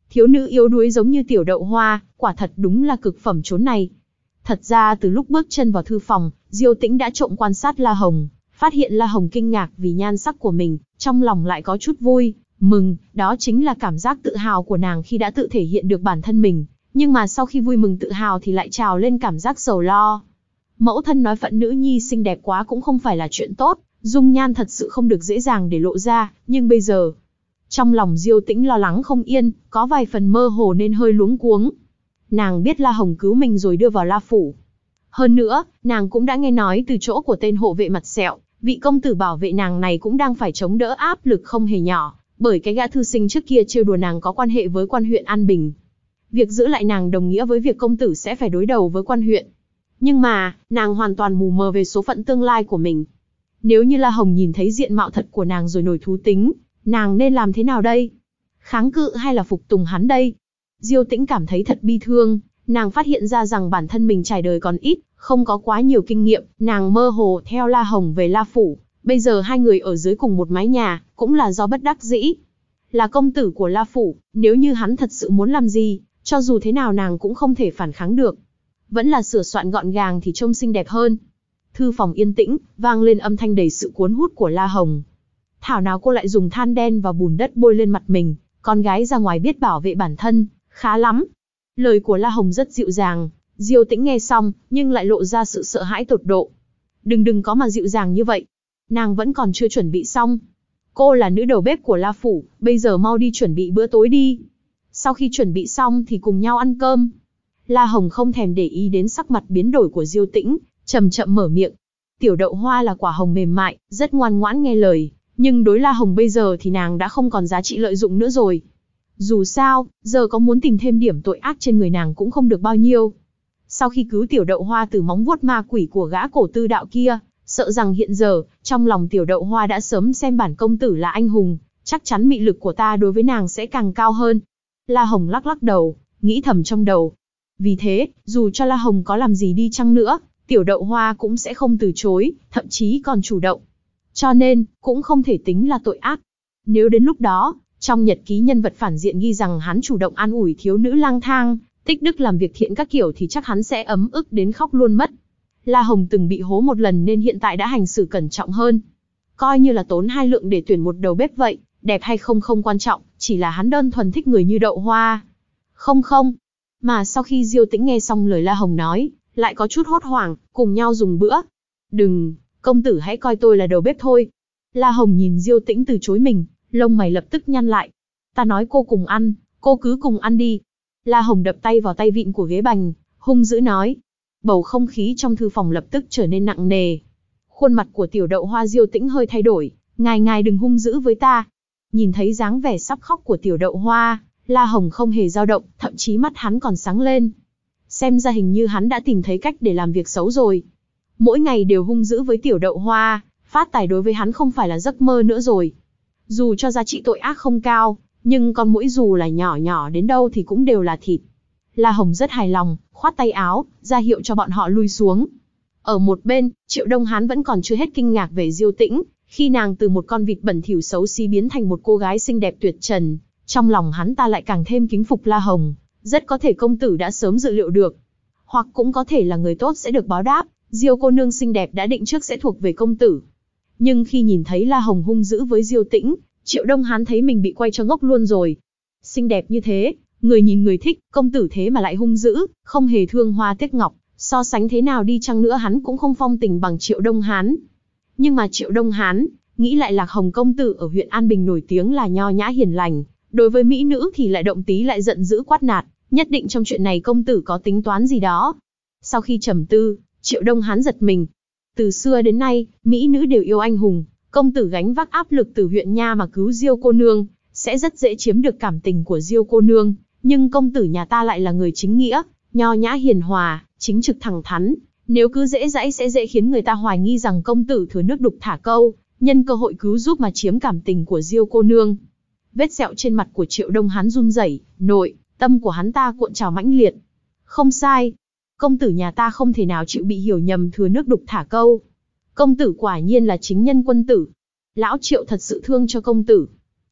Thiếu nữ yếu đuối giống như tiểu đậu hoa, quả thật đúng là cực phẩm chốn này. Thật ra từ lúc bước chân vào thư phòng, Diêu Tĩnh đã trộm quan sát La Hồng, phát hiện La Hồng kinh ngạc vì nhan sắc của mình, trong lòng lại có chút vui, mừng, đó chính là cảm giác tự hào của nàng khi đã tự thể hiện được bản thân mình. Nhưng mà sau khi vui mừng tự hào thì lại trào lên cảm giác sầu lo. Mẫu thân nói phận nữ nhi xinh đẹp quá cũng không phải là chuyện tốt, dung nhan thật sự không được dễ dàng để lộ ra, nhưng bây giờ... Trong lòng Diêu Tĩnh lo lắng không yên, có vài phần mơ hồ nên hơi luống cuống. Nàng biết La Hồng cứu mình rồi đưa vào La Phủ. Hơn nữa, nàng cũng đã nghe nói từ chỗ của tên hộ vệ mặt sẹo, vị công tử bảo vệ nàng này cũng đang phải chống đỡ áp lực không hề nhỏ, bởi cái gã thư sinh trước kia trêu đùa nàng có quan hệ với quan huyện An Bình. Việc giữ lại nàng đồng nghĩa với việc công tử sẽ phải đối đầu với quan huyện. Nhưng mà, nàng hoàn toàn mù mờ về số phận tương lai của mình. Nếu như La Hồng nhìn thấy diện mạo thật của nàng rồi nổi thú tính, nàng nên làm thế nào đây? Kháng cự hay là phục tùng hắn đây? Diêu Tĩnh cảm thấy thật bi thương, nàng phát hiện ra rằng bản thân mình trải đời còn ít, không có quá nhiều kinh nghiệm, nàng mơ hồ theo La Hồng về La Phủ, bây giờ hai người ở dưới cùng một mái nhà, cũng là do bất đắc dĩ. Là công tử của La Phủ, nếu như hắn thật sự muốn làm gì, cho dù thế nào nàng cũng không thể phản kháng được. Vẫn là sửa soạn gọn gàng thì trông xinh đẹp hơn. Thư phòng yên tĩnh, vang lên âm thanh đầy sự cuốn hút của La Hồng. Thảo nào cô lại dùng than đen và bùn đất bôi lên mặt mình, con gái ra ngoài biết bảo vệ bản thân, khá lắm. Lời của La Hồng rất dịu dàng, Diêu Tĩnh nghe xong, nhưng lại lộ ra sự sợ hãi tột độ. Đừng đừng có mà dịu dàng như vậy. Nàng vẫn còn chưa chuẩn bị xong. Cô là nữ đầu bếp của La Phủ, bây giờ mau đi chuẩn bị bữa tối đi. Sau khi chuẩn bị xong thì cùng nhau ăn cơm. La Hồng không thèm để ý đến sắc mặt biến đổi của Diêu Tĩnh, chậm chậm mở miệng. Tiểu đậu hoa là quả hồng mềm mại, rất ngoan ngoãn nghe lời. Nhưng đối La Hồng bây giờ thì nàng đã không còn giá trị lợi dụng nữa rồi. Dù sao, giờ có muốn tìm thêm điểm tội ác trên người nàng cũng không được bao nhiêu. Sau khi cứu tiểu đậu hoa từ móng vuốt ma quỷ của gã cổ tư đạo kia, sợ rằng hiện giờ, trong lòng tiểu đậu hoa đã sớm xem bản công tử là anh hùng, chắc chắn mị lực của ta đối với nàng sẽ càng cao hơn. La Hồng lắc lắc đầu, nghĩ thầm trong đầu. Vì thế, dù cho La Hồng có làm gì đi chăng nữa, tiểu đậu hoa cũng sẽ không từ chối, thậm chí còn chủ động. Cho nên, cũng không thể tính là tội ác. Nếu đến lúc đó, trong nhật ký nhân vật phản diện ghi rằng hắn chủ động an ủi thiếu nữ lang thang, tích đức làm việc thiện các kiểu thì chắc hắn sẽ ấm ức đến khóc luôn mất. La Hồng từng bị hố một lần nên hiện tại đã hành xử cẩn trọng hơn. Coi như là tốn hai lượng để tuyển một đầu bếp vậy, đẹp hay không không quan trọng, chỉ là hắn đơn thuần thích người như đậu hoa. Không không. Mà sau khi Diêu Tĩnh nghe xong lời La Hồng nói, lại có chút hốt hoảng, cùng nhau dùng bữa. Đừng, công tử hãy coi tôi là đầu bếp thôi. La Hồng nhìn Diêu Tĩnh từ chối mình, lông mày lập tức nhăn lại. Ta nói cô cùng ăn, cô cứ cùng ăn đi. La Hồng đập tay vào tay vịn của ghế bành, hung dữ nói. Bầu không khí trong thư phòng lập tức trở nên nặng nề. Khuôn mặt của tiểu đậu hoa Diêu Tĩnh hơi thay đổi. Ngài ngài đừng hung dữ với ta. Nhìn thấy dáng vẻ sắp khóc của tiểu đậu hoa, La Hồng không hề dao động, thậm chí mắt hắn còn sáng lên. Xem ra hình như hắn đã tìm thấy cách để làm việc xấu rồi. Mỗi ngày đều hung dữ với tiểu đậu hoa, phát tài đối với hắn không phải là giấc mơ nữa rồi. Dù cho giá trị tội ác không cao, nhưng con muỗi dù là nhỏ nhỏ đến đâu thì cũng đều là thịt. La Hồng rất hài lòng, khoát tay áo, ra hiệu cho bọn họ lui xuống. Ở một bên, Triệu Đông Hán vẫn còn chưa hết kinh ngạc về Diêu Tĩnh, khi nàng từ một con vịt bẩn thỉu xấu xí biến thành một cô gái xinh đẹp tuyệt trần, trong lòng hắn ta lại càng thêm kính phục La Hồng, rất có thể công tử đã sớm dự liệu được. Hoặc cũng có thể là người tốt sẽ được báo đáp, Diêu cô nương xinh đẹp đã định trước sẽ thuộc về công tử. Nhưng khi nhìn thấy La Hồng hung dữ với Diêu Tĩnh, Triệu Đông Hán thấy mình bị quay cho ngốc luôn rồi. Xinh đẹp như thế, người nhìn người thích, công tử thế mà lại hung dữ, không hề thương hoa tiếc ngọc, so sánh thế nào đi chăng nữa hắn cũng không phong tình bằng Triệu Đông Hán. Nhưng mà Triệu Đông Hán, nghĩ lại Lạc Hồng công tử ở huyện An Bình nổi tiếng là nho nhã hiền lành, đối với mỹ nữ thì lại động tí lại giận dữ quát nạt, nhất định trong chuyện này công tử có tính toán gì đó. Sau khi trầm tư, Triệu Đông Hán giật mình. Từ xưa đến nay, mỹ nữ đều yêu anh hùng, công tử gánh vác áp lực từ huyện nha mà cứu Diêu cô nương, sẽ rất dễ chiếm được cảm tình của Diêu cô nương, nhưng công tử nhà ta lại là người chính nghĩa, nho nhã hiền hòa, chính trực thẳng thắn, nếu cứ dễ dãi sẽ dễ khiến người ta hoài nghi rằng công tử thừa nước đục thả câu, nhân cơ hội cứu giúp mà chiếm cảm tình của Diêu cô nương. Vết sẹo trên mặt của Triệu Đông Hán run rẩy, nội tâm của hắn ta cuộn trào mãnh liệt. Không sai, công tử nhà ta không thể nào chịu bị hiểu nhầm thừa nước đục thả câu. Công tử quả nhiên là chính nhân quân tử. Lão Triệu thật sự thương cho công tử.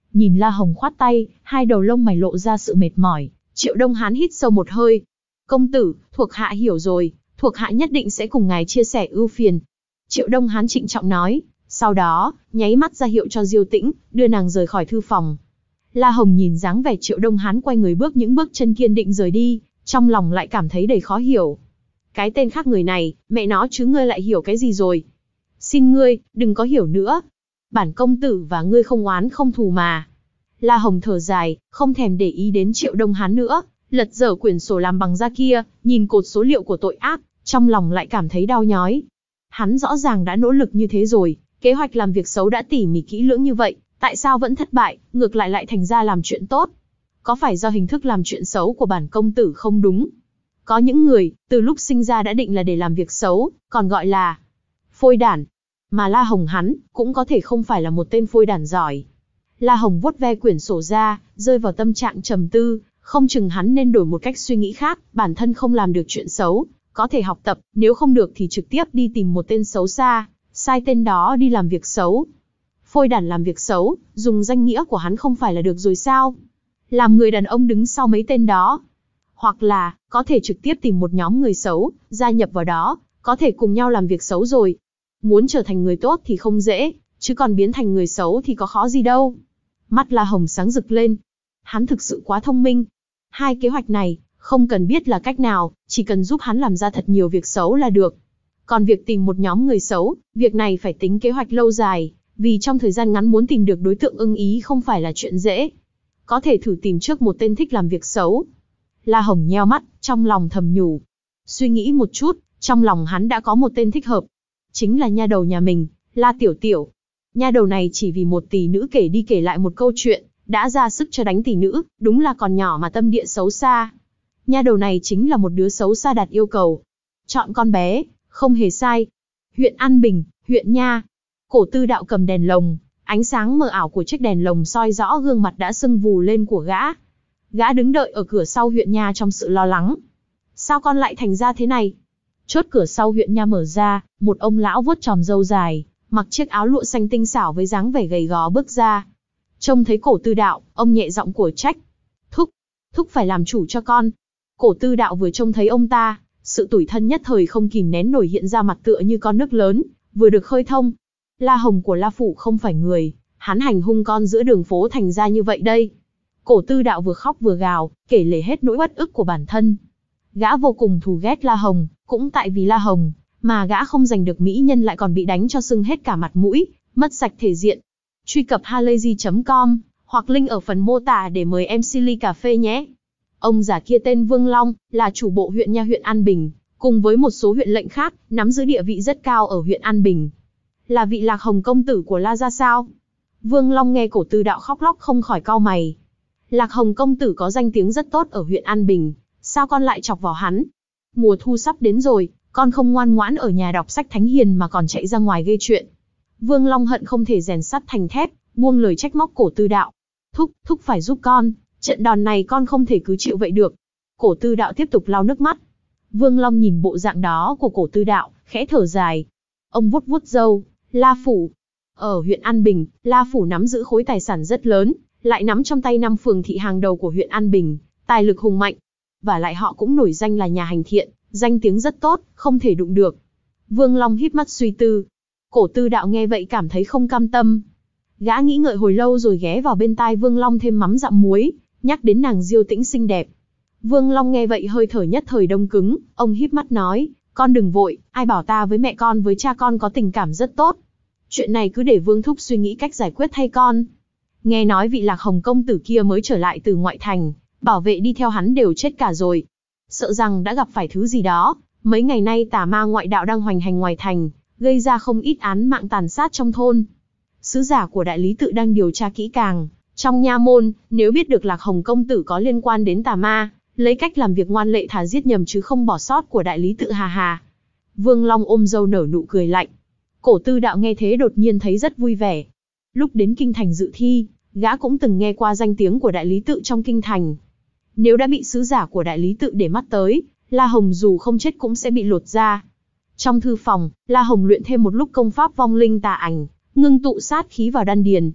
Nhìn La Hồng khoát tay, hai đầu lông mày lộ ra sự mệt mỏi, Triệu Đông Hán hít sâu một hơi. Công tử, thuộc hạ hiểu rồi, thuộc hạ nhất định sẽ cùng ngài chia sẻ ưu phiền. Triệu Đông Hán trịnh trọng nói, sau đó, nháy mắt ra hiệu cho Diêu Tĩnh, đưa nàng rời khỏi thư phòng. La Hồng nhìn dáng vẻ Triệu Đông Hán quay người bước những bước chân kiên định rời đi, trong lòng lại cảm thấy đầy khó hiểu. Cái tên khác người này, mẹ nó chứ ngươi lại hiểu cái gì rồi? Xin ngươi, đừng có hiểu nữa. Bản công tử và ngươi không oán không thù mà. La Hồng thở dài, không thèm để ý đến Triệu Đông Hán nữa, lật dở quyển sổ làm bằng da kia, nhìn cột số liệu của tội ác, trong lòng lại cảm thấy đau nhói. Hắn rõ ràng đã nỗ lực như thế rồi, kế hoạch làm việc xấu đã tỉ mỉ kỹ lưỡng như vậy, tại sao vẫn thất bại, ngược lại lại thành ra làm chuyện tốt? Có phải do hình thức làm chuyện xấu của bản công tử không đúng? Có những người, từ lúc sinh ra đã định là để làm việc xấu, còn gọi là phôi đản. Mà La Hồng hắn, cũng có thể không phải là một tên phôi đản giỏi. La Hồng vuốt ve quyển sổ ra, rơi vào tâm trạng trầm tư, không chừng hắn nên đổi một cách suy nghĩ khác, bản thân không làm được chuyện xấu, có thể học tập, nếu không được thì trực tiếp đi tìm một tên xấu xa, sai tên đó đi làm việc xấu. Phôi đản làm việc xấu, dùng danh nghĩa của hắn không phải là được rồi sao? Làm người đàn ông đứng sau mấy tên đó. Hoặc là, có thể trực tiếp tìm một nhóm người xấu, gia nhập vào đó, có thể cùng nhau làm việc xấu rồi. Muốn trở thành người tốt thì không dễ, chứ còn biến thành người xấu thì có khó gì đâu. Mắt La Hồng sáng rực lên. Hắn thực sự quá thông minh. Hai kế hoạch này, không cần biết là cách nào, chỉ cần giúp hắn làm ra thật nhiều việc xấu là được. Còn việc tìm một nhóm người xấu, việc này phải tính kế hoạch lâu dài, vì trong thời gian ngắn muốn tìm được đối tượng ưng ý không phải là chuyện dễ. Có thể thử tìm trước một tên thích làm việc xấu. La Hồng nheo mắt, trong lòng thầm nhủ. Suy nghĩ một chút, trong lòng hắn đã có một tên thích hợp. Chính là nha đầu nhà mình, La Tiểu Tiểu. Nha đầu này chỉ vì một tỷ nữ kể đi kể lại một câu chuyện, đã ra sức cho đánh tỷ nữ, đúng là còn nhỏ mà tâm địa xấu xa. Nha đầu này chính là một đứa xấu xa đạt yêu cầu. Chọn con bé, không hề sai. Huyện An Bình, huyện Nha. Cổ Tư Đạo cầm đèn lồng, ánh sáng mờ ảo của chiếc đèn lồng soi rõ gương mặt đã sưng vù lên của gã. Gã đứng đợi ở cửa sau huyện Nha trong sự lo lắng. Sao con lại thành ra thế này? Chốt cửa sau huyện Nha mở ra, một ông lão vuốt chòm râu dài, mặc chiếc áo lụa xanh tinh xảo với dáng vẻ gầy gò bước ra. Trông thấy Cổ Tư Đạo, ông nhẹ giọng của trách. Thúc, thúc phải làm chủ cho con. Cổ Tư Đạo vừa trông thấy ông ta, sự tủi thân nhất thời không kìm nén nổi hiện ra mặt tựa như con nước lớn, vừa được khơi thông. La Hồng của La Phủ không phải người, hắn hành hung con giữa đường phố thành ra như vậy đây. Cổ Tư Đạo vừa khóc vừa gào, kể lể hết nỗi uất ức của bản thân. Gã vô cùng thù ghét La Hồng, cũng tại vì La Hồng, mà gã không giành được mỹ nhân lại còn bị đánh cho sưng hết cả mặt mũi, mất sạch thể diện. Truy cập halayzi chấm com, hoặc link ở phần mô tả để mời em xê ly cà phê nhé. Ông già kia tên Vương Long, là chủ bộ huyện Nha huyện An Bình, cùng với một số huyện lệnh khác, nắm giữ địa vị rất cao ở huyện An Bình. Là vị Lạc Hồng công tử của La gia sao? Vương Long nghe Cổ Tư Đạo khóc lóc không khỏi cau mày. Lạc Hồng công tử có danh tiếng rất tốt ở huyện An Bình, sao con lại chọc vào hắn? Mùa thu sắp đến rồi, con không ngoan ngoãn ở nhà đọc sách thánh hiền mà còn chạy ra ngoài gây chuyện. Vương Long hận không thể rèn sắt thành thép, buông lời trách móc Cổ Tư Đạo. Thúc, thúc phải giúp con, trận đòn này con không thể cứ chịu vậy được. Cổ Tư Đạo tiếp tục lau nước mắt. Vương Long nhìn bộ dạng đó của Cổ Tư Đạo, khẽ thở dài. Ông vuốt vuốt râu. La Phủ. Ở huyện An Bình, La Phủ nắm giữ khối tài sản rất lớn, lại nắm trong tay năm phường thị hàng đầu của huyện An Bình, tài lực hùng mạnh. Và lại họ cũng nổi danh là nhà hành thiện, danh tiếng rất tốt, không thể đụng được. Vương Long híp mắt suy tư. Cổ Tư Đạo nghe vậy cảm thấy không cam tâm. Gã nghĩ ngợi hồi lâu rồi ghé vào bên tai Vương Long thêm mắm dặm muối, nhắc đến nàng Diêu Tĩnh xinh đẹp. Vương Long nghe vậy hơi thở nhất thời đông cứng, ông híp mắt nói, con đừng vội, ai bảo ta với mẹ con với cha con có tình cảm rất tốt. Chuyện này cứ để Vương Thúc suy nghĩ cách giải quyết thay con. Nghe nói vị Lạc Hồng công tử kia mới trở lại từ ngoại thành, bảo vệ đi theo hắn đều chết cả rồi. Sợ rằng đã gặp phải thứ gì đó, mấy ngày nay tà ma ngoại đạo đang hoành hành ngoài thành, gây ra không ít án mạng tàn sát trong thôn. Sứ giả của đại lý tự đang điều tra kỹ càng, trong nha môn, nếu biết được Lạc Hồng công tử có liên quan đến tà ma, lấy cách làm việc ngoan lệ thà giết nhầm chứ không bỏ sót của đại lý tự hà hà. Vương Long ôm râu nở nụ cười lạnh. Cổ Tư Đạo nghe thế đột nhiên thấy rất vui vẻ. Lúc đến kinh thành dự thi, gã cũng từng nghe qua danh tiếng của đại lý tự trong kinh thành. Nếu đã bị sứ giả của đại lý tự để mắt tới, La Hồng dù không chết cũng sẽ bị lột da. Trong thư phòng, La Hồng luyện thêm một lúc công pháp vong linh tà ảnh, ngưng tụ sát khí vào đan điền.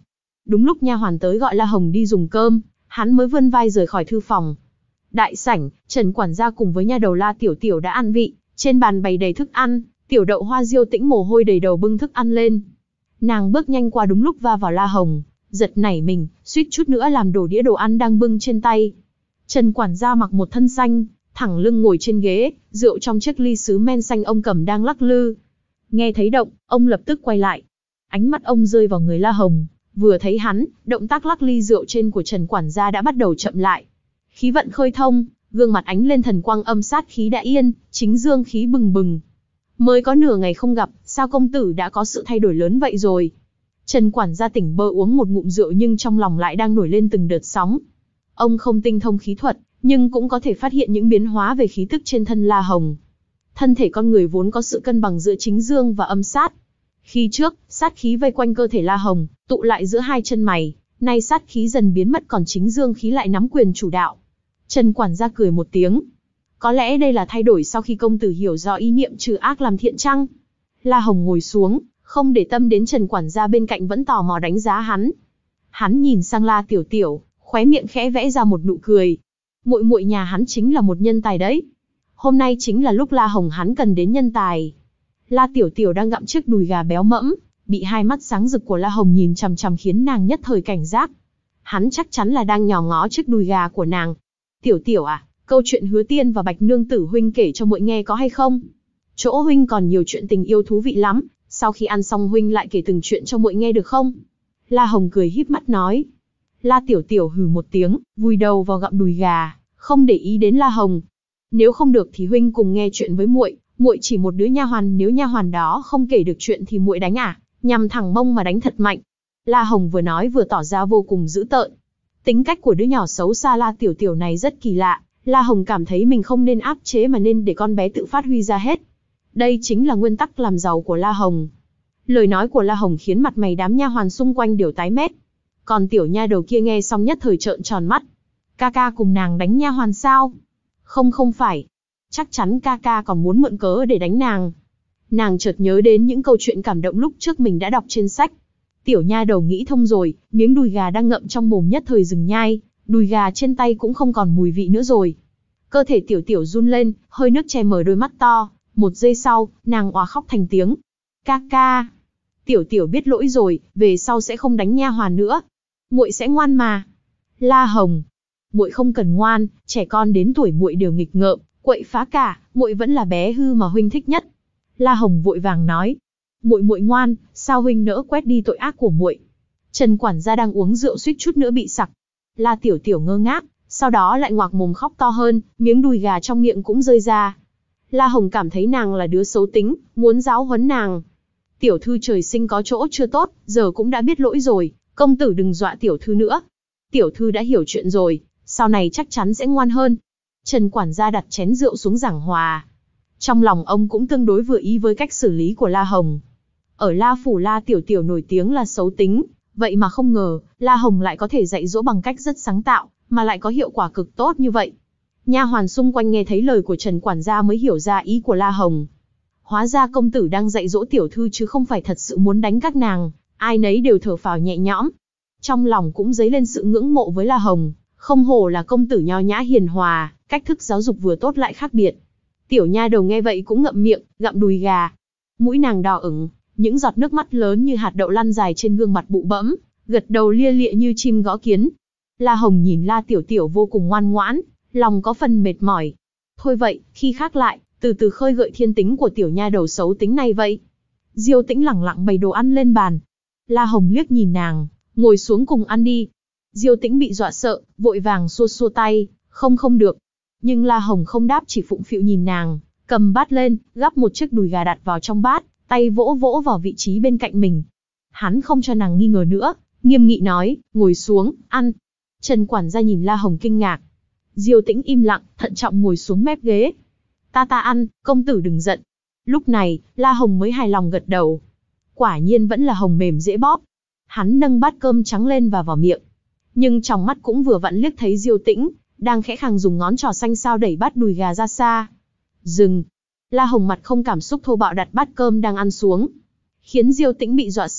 Đúng lúc nha hoàn tới gọi La Hồng đi dùng cơm, hắn mới vươn vai rời khỏi thư phòng. Đại sảnh, Trần quản gia cùng với nha đầu La Tiểu Tiểu đã ăn vị, trên bàn bày đầy thức ăn, Tiểu Đậu Hoa Diêu Tĩnh mồ hôi đầy đầu bưng thức ăn lên. Nàng bước nhanh qua đúng lúc va vào La Hồng, giật nảy mình, suýt chút nữa làm đổ đĩa đồ ăn đang bưng trên tay. Trần quản gia mặc một thân xanh, thẳng lưng ngồi trên ghế, rượu trong chiếc ly sứ men xanh ông cầm đang lắc lư. Nghe thấy động, ông lập tức quay lại. Ánh mắt ông rơi vào người La Hồng, vừa thấy hắn, động tác lắc ly rượu trên của Trần quản gia đã bắt đầu chậm lại. Khí vận khơi thông, gương mặt ánh lên thần quang âm sát khí đã yên, chính dương khí bừng bừng. Mới có nửa ngày không gặp, sao công tử đã có sự thay đổi lớn vậy rồi? Trần quản gia tỉnh bơ uống một ngụm rượu nhưng trong lòng lại đang nổi lên từng đợt sóng. Ông không tinh thông khí thuật, nhưng cũng có thể phát hiện những biến hóa về khí tức trên thân La Hồng. Thân thể con người vốn có sự cân bằng giữa chính dương và âm sát. Khi trước, sát khí vây quanh cơ thể La Hồng, tụ lại giữa hai chân mày, nay sát khí dần biến mất còn chính dương khí lại nắm quyền chủ đạo. Trần quản gia cười một tiếng. Có lẽ đây là thay đổi sau khi công tử hiểu rõ ý niệm trừ ác làm thiện chăng? La Hồng ngồi xuống, không để tâm đến Trần quản gia bên cạnh vẫn tò mò đánh giá hắn. Hắn nhìn sang La Tiểu Tiểu, khóe miệng khẽ vẽ ra một nụ cười. Muội muội nhà hắn chính là một nhân tài đấy. Hôm nay chính là lúc La Hồng hắn cần đến nhân tài. La Tiểu Tiểu đang gặm chiếc đùi gà béo mẫm, bị hai mắt sáng rực của La Hồng nhìn chằm chằm khiến nàng nhất thời cảnh giác. Hắn chắc chắn là đang nhò ngó chiếc đùi gà của nàng. Tiểu Tiểu à, câu chuyện Hứa Tiên và Bạch Nương Tử huynh kể cho muội nghe có hay không? Chỗ huynh còn nhiều chuyện tình yêu thú vị lắm, sau khi ăn xong huynh lại kể từng chuyện cho muội nghe được không? La Hồng cười híp mắt nói. La Tiểu Tiểu hừ một tiếng, vùi đầu vào gặm đùi gà, không để ý đến La Hồng. Nếu không được thì huynh cùng nghe chuyện với muội, muội chỉ một đứa nha hoàn, nếu nha hoàn đó không kể được chuyện thì muội đánh à? Nhằm thẳng mông mà đánh thật mạnh. La Hồng vừa nói vừa tỏ ra vô cùng dữ tợn. Tính cách của đứa nhỏ xấu xa La Tiểu Tiểu này rất kỳ lạ, La Hồng cảm thấy mình không nên áp chế mà nên để con bé tự phát huy ra hết. Đây chính là nguyên tắc làm giàu của La Hồng. Lời nói của La Hồng khiến mặt mày đám nha hoàn xung quanh đều tái mét. Còn tiểu nha đầu kia nghe xong nhất thời trợn tròn mắt. Ca ca cùng nàng đánh nha hoàn sao? Không không phải. Chắc chắn ca ca còn muốn mượn cớ để đánh nàng. Nàng chợt nhớ đến những câu chuyện cảm động lúc trước mình đã đọc trên sách. Tiểu nha đầu nghĩ thông rồi, miếng đùi gà đang ngậm trong mồm nhất thời dừng nhai, đùi gà trên tay cũng không còn mùi vị nữa rồi. Cơ thể Tiểu Tiểu run lên, hơi nước che mờ đôi mắt to, một giây sau, nàng òa khóc thành tiếng. Ca ca. Tiểu Tiểu biết lỗi rồi, về sau sẽ không đánh nha hoàn nữa. Muội sẽ ngoan mà. La Hồng. Muội không cần ngoan, trẻ con đến tuổi muội đều nghịch ngợm, quậy phá cả, muội vẫn là bé hư mà huynh thích nhất. La Hồng vội vàng nói. Muội muội ngoan, sao huynh nỡ quét đi tội ác của muội? Trần quản gia đang uống rượu suýt chút nữa bị sặc. La Tiểu Tiểu ngơ ngác, sau đó lại ngoạc mồm khóc to hơn, miếng đùi gà trong miệng cũng rơi ra. La Hồng cảm thấy nàng là đứa xấu tính, muốn giáo huấn nàng. Tiểu thư trời sinh có chỗ chưa tốt, giờ cũng đã biết lỗi rồi, công tử đừng dọa tiểu thư nữa. Tiểu thư đã hiểu chuyện rồi, sau này chắc chắn sẽ ngoan hơn. Trần quản gia đặt chén rượu xuống giảng hòa. Trong lòng ông cũng tương đối vừa ý với cách xử lý của La Hồng. Ở La Phủ La Tiểu Tiểu nổi tiếng là xấu tính, vậy mà không ngờ, La Hồng lại có thể dạy dỗ bằng cách rất sáng tạo, mà lại có hiệu quả cực tốt như vậy. Nha hoàn xung quanh nghe thấy lời của Trần quản gia mới hiểu ra ý của La Hồng. Hóa ra công tử đang dạy dỗ tiểu thư chứ không phải thật sự muốn đánh các nàng, ai nấy đều thở phào nhẹ nhõm. Trong lòng cũng dấy lên sự ngưỡng mộ với La Hồng, không hổ là công tử nho nhã hiền hòa, cách thức giáo dục vừa tốt lại khác biệt. Tiểu nha đầu nghe vậy cũng ngậm miệng, gặm đùi gà. Mũi nàng đỏ ửng, những giọt nước mắt lớn như hạt đậu lăn dài trên gương mặt bụ bẫm, gật đầu lia lịa như chim gõ kiến. La Hồng nhìn La Tiểu Tiểu vô cùng ngoan ngoãn, lòng có phần mệt mỏi. Thôi vậy, khi khác lại, từ từ khơi gợi thiên tính của tiểu nha đầu xấu tính này vậy. Diêu Tĩnh lẳng lặng bày đồ ăn lên bàn. La Hồng liếc nhìn nàng, ngồi xuống cùng ăn đi. Diêu Tĩnh bị dọa sợ, vội vàng xua xua tay, không không được. Nhưng La Hồng không đáp, chỉ phụng phịu nhìn nàng, cầm bát lên, gắp một chiếc đùi gà đặt vào trong bát, tay vỗ vỗ vào vị trí bên cạnh mình. Hắn không cho nàng nghi ngờ nữa, nghiêm nghị nói, ngồi xuống, ăn. Trần quản gia nhìn La Hồng kinh ngạc. Diêu Tĩnh im lặng, thận trọng ngồi xuống mép ghế. Ta ta ăn, công tử đừng giận. Lúc này, La Hồng mới hài lòng gật đầu. Quả nhiên vẫn là hồng mềm dễ bóp. Hắn nâng bát cơm trắng lên và vào miệng. Nhưng trong mắt cũng vừa vặn liếc thấy Diêu Tĩnh, đang khẽ khàng dùng ngón trỏ xanh xao đẩy bát đùi gà ra xa. Dừng. La Hồng mặt không cảm xúc thô bạo đặt bát cơm đang ăn xuống. Khiến Diêu Tĩnh bị dọa sợ,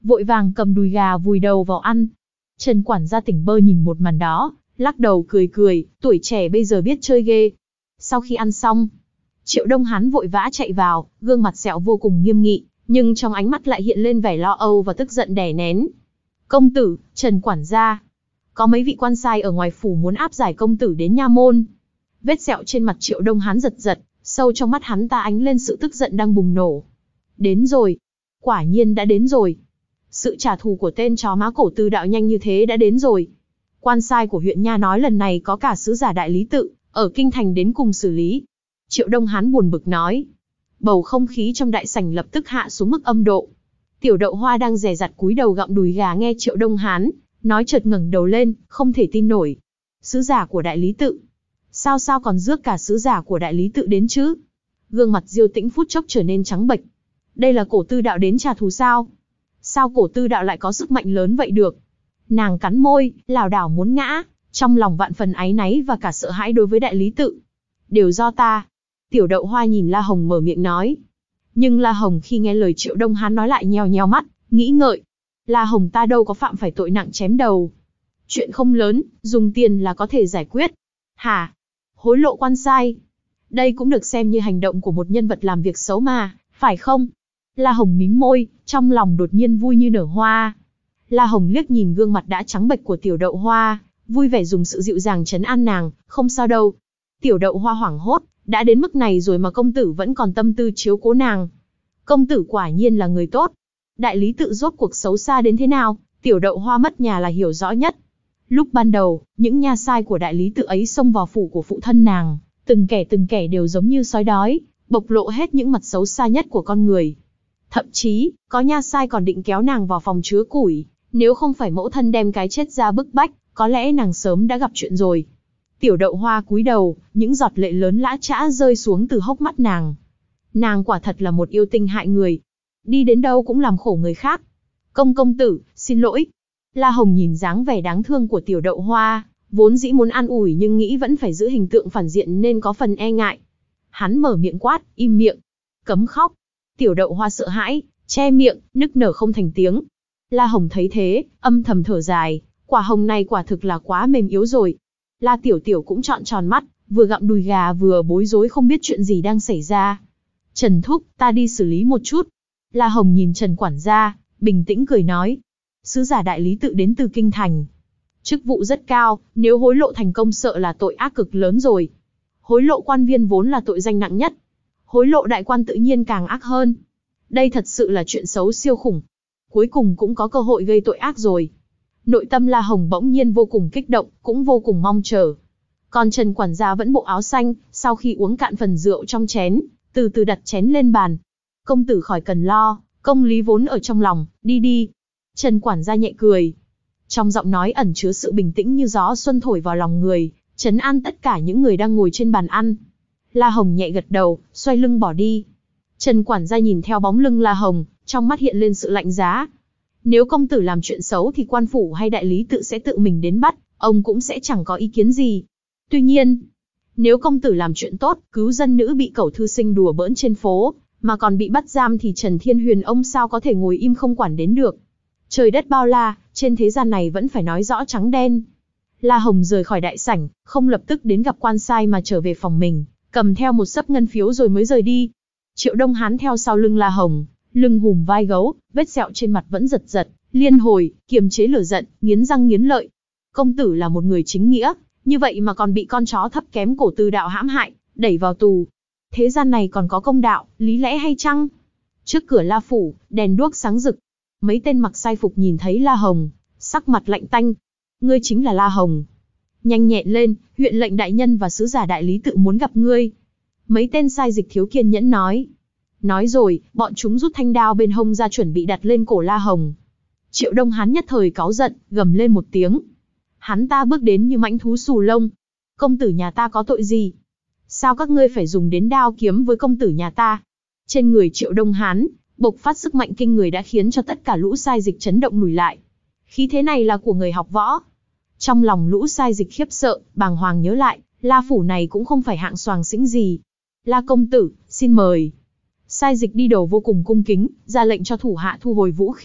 vội vàng cầm đùi gà vùi đầu vào ăn. Trần quản gia tỉnh bơ nhìn một màn đó, lắc đầu cười cười, tuổi trẻ bây giờ biết chơi ghê. Sau khi ăn xong, Triệu Đông Hán vội vã chạy vào, gương mặt sẹo vô cùng nghiêm nghị, nhưng trong ánh mắt lại hiện lên vẻ lo âu và tức giận đè nén. Công tử, Trần quản gia, có mấy vị quan sai ở ngoài phủ muốn áp giải công tử đến nha môn. Vết sẹo trên mặt Triệu Đông Hán giật giật, sâu trong mắt hắn ta ánh lên sự tức giận đang bùng nổ. Đến rồi, quả nhiên đã đến rồi. Sự trả thù của tên chó má Cổ Tư Đạo nhanh như thế đã đến rồi. Quan sai của huyện nha nói lần này có cả sứ giả đại lý tự ở kinh thành đến cùng xử lý. Triệu Đông Hán buồn bực nói. Bầu không khí trong đại sảnh lập tức hạ xuống mức âm độ. Tiểu Đậu Hoa đang dè dặt cúi đầu gặm đùi gà nghe Triệu Đông Hán nói chợt ngẩng đầu lên, không thể tin nổi. Sứ giả của đại lý tự? Sao sao còn rước cả sứ giả của đại lý tự đến chứ? Gương mặt Diêu Tĩnh phút chốc trở nên trắng bệch. Đây là Cổ Tư Đạo đến trả thù sao? Sao Cổ Tư Đạo lại có sức mạnh lớn vậy được? Nàng cắn môi, lảo đảo muốn ngã, trong lòng vạn phần áy náy và cả sợ hãi đối với đại lý tự. Đều do ta. Tiểu Đậu Hoa nhìn La Hồng mở miệng nói. Nhưng La Hồng khi nghe lời Triệu Đông Hán nói lại nheo nheo mắt, nghĩ ngợi. La Hồng ta đâu có phạm phải tội nặng chém đầu. Chuyện không lớn, dùng tiền là có thể giải quyết. Hả? Hối lộ quan sai? Đây cũng được xem như hành động của một nhân vật làm việc xấu mà, phải không? La Hồng mím môi, trong lòng đột nhiên vui như nở hoa. La Hồng liếc nhìn gương mặt đã trắng bệch của Tiểu Đậu Hoa, vui vẻ dùng sự dịu dàng trấn an nàng, không sao đâu. Tiểu Đậu Hoa hoảng hốt, đã đến mức này rồi mà công tử vẫn còn tâm tư chiếu cố nàng. Công tử quả nhiên là người tốt. Đại lý tự rốt cuộc xấu xa đến thế nào, Tiểu Đậu Hoa mất nhà là hiểu rõ nhất. Lúc ban đầu, những nha sai của đại lý tự ấy xông vào phủ của phụ thân nàng, từng kẻ từng kẻ đều giống như sói đói, bộc lộ hết những mặt xấu xa nhất của con người. Thậm chí, có nha sai còn định kéo nàng vào phòng chứa củi, nếu không phải mẫu thân đem cái chết ra bức bách, có lẽ nàng sớm đã gặp chuyện rồi. Tiểu Đậu Hoa cúi đầu, những giọt lệ lớn lã chã rơi xuống từ hốc mắt nàng. Nàng quả thật là một yêu tinh hại người. Đi đến đâu cũng làm khổ người khác. Công công tử, xin lỗi. La Hồng nhìn dáng vẻ đáng thương của Tiểu Đậu Hoa, vốn dĩ muốn an ủi nhưng nghĩ vẫn phải giữ hình tượng phản diện nên có phần e ngại. Hắn mở miệng quát, im miệng. Cấm khóc. Tiểu Đậu Hoa sợ hãi, che miệng, nức nở không thành tiếng. La Hồng thấy thế, âm thầm thở dài, quả hồng này quả thực là quá mềm yếu rồi. La Tiểu Tiểu cũng trọn tròn mắt, vừa gặm đùi gà vừa bối rối không biết chuyện gì đang xảy ra. Trần Thúc, ta đi xử lý một chút. La Hồng nhìn Trần quản gia, bình tĩnh cười nói. Sứ giả đại lý tự đến từ kinh thành. Chức vụ rất cao, nếu hối lộ thành công sợ là tội ác cực lớn rồi. Hối lộ quan viên vốn là tội danh nặng nhất. Hối lộ đại quan tự nhiên càng ác hơn. Đây thật sự là chuyện xấu siêu khủng. Cuối cùng cũng có cơ hội gây tội ác rồi. Nội tâm La Hồng bỗng nhiên vô cùng kích động, cũng vô cùng mong chờ. Còn Trần quản gia vẫn bộ áo xanh, sau khi uống cạn phần rượu trong chén, từ từ đặt chén lên bàn. Công tử khỏi cần lo, công lý vốn ở trong lòng, đi đi. Trần quản gia nhẹ cười. Trong giọng nói ẩn chứa sự bình tĩnh như gió xuân thổi vào lòng người, trấn an tất cả những người đang ngồi trên bàn ăn. La Hồng nhẹ gật đầu, xoay lưng bỏ đi. Trần quản gia nhìn theo bóng lưng La Hồng, trong mắt hiện lên sự lạnh giá. Nếu công tử làm chuyện xấu thì quan phủ hay đại lý tự sẽ tự mình đến bắt, ông cũng sẽ chẳng có ý kiến gì. Tuy nhiên, nếu công tử làm chuyện tốt, cứu dân nữ bị cẩu thư sinh đùa bỡn trên phố, mà còn bị bắt giam thì Trần Thiên Huyền ông sao có thể ngồi im không quản đến được. Trời đất bao la, trên thế gian này vẫn phải nói rõ trắng đen. La Hồng rời khỏi đại sảnh, không lập tức đến gặp quan sai mà trở về phòng mình, cầm theo một xấp ngân phiếu rồi mới rời đi. Triệu Đông Hán theo sau lưng La Hồng, lưng hùm vai gấu, vết sẹo trên mặt vẫn giật giật, liên hồi, kiềm chế lửa giận, nghiến răng nghiến lợi. Công tử là một người chính nghĩa, như vậy mà còn bị con chó thấp kém Cổ Tư Đạo hãm hại, đẩy vào tù. Thế gian này còn có công đạo, lý lẽ hay chăng? Trước cửa La phủ, đèn đuốc sáng rực. Mấy tên mặc sai phục nhìn thấy La Hồng, sắc mặt lạnh tanh. Ngươi chính là La Hồng. Nhanh nhẹn lên, huyện lệnh đại nhân và sứ giả đại lý tự muốn gặp ngươi. Mấy tên sai dịch thiếu kiên nhẫn nói. Nói rồi, bọn chúng rút thanh đao bên hông ra chuẩn bị đặt lên cổ La Hồng. Triệu Đông Hán nhất thời cáu giận, gầm lên một tiếng. Hắn ta bước đến như mãnh thú xù lông. Công tử nhà ta có tội gì? Sao các ngươi phải dùng đến đao kiếm với công tử nhà ta? Trên người Triệu Đông Hán, bộc phát sức mạnh kinh người đã khiến cho tất cả lũ sai dịch chấn động lùi lại. Khí thế này là của người học võ. Trong lòng lũ sai dịch khiếp sợ, bàng hoàng nhớ lại, La phủ này cũng không phải hạng soàng xĩnh gì. La công tử, xin mời. Sai dịch đi đầu vô cùng cung kính, ra lệnh cho thủ hạ thu hồi vũ khí,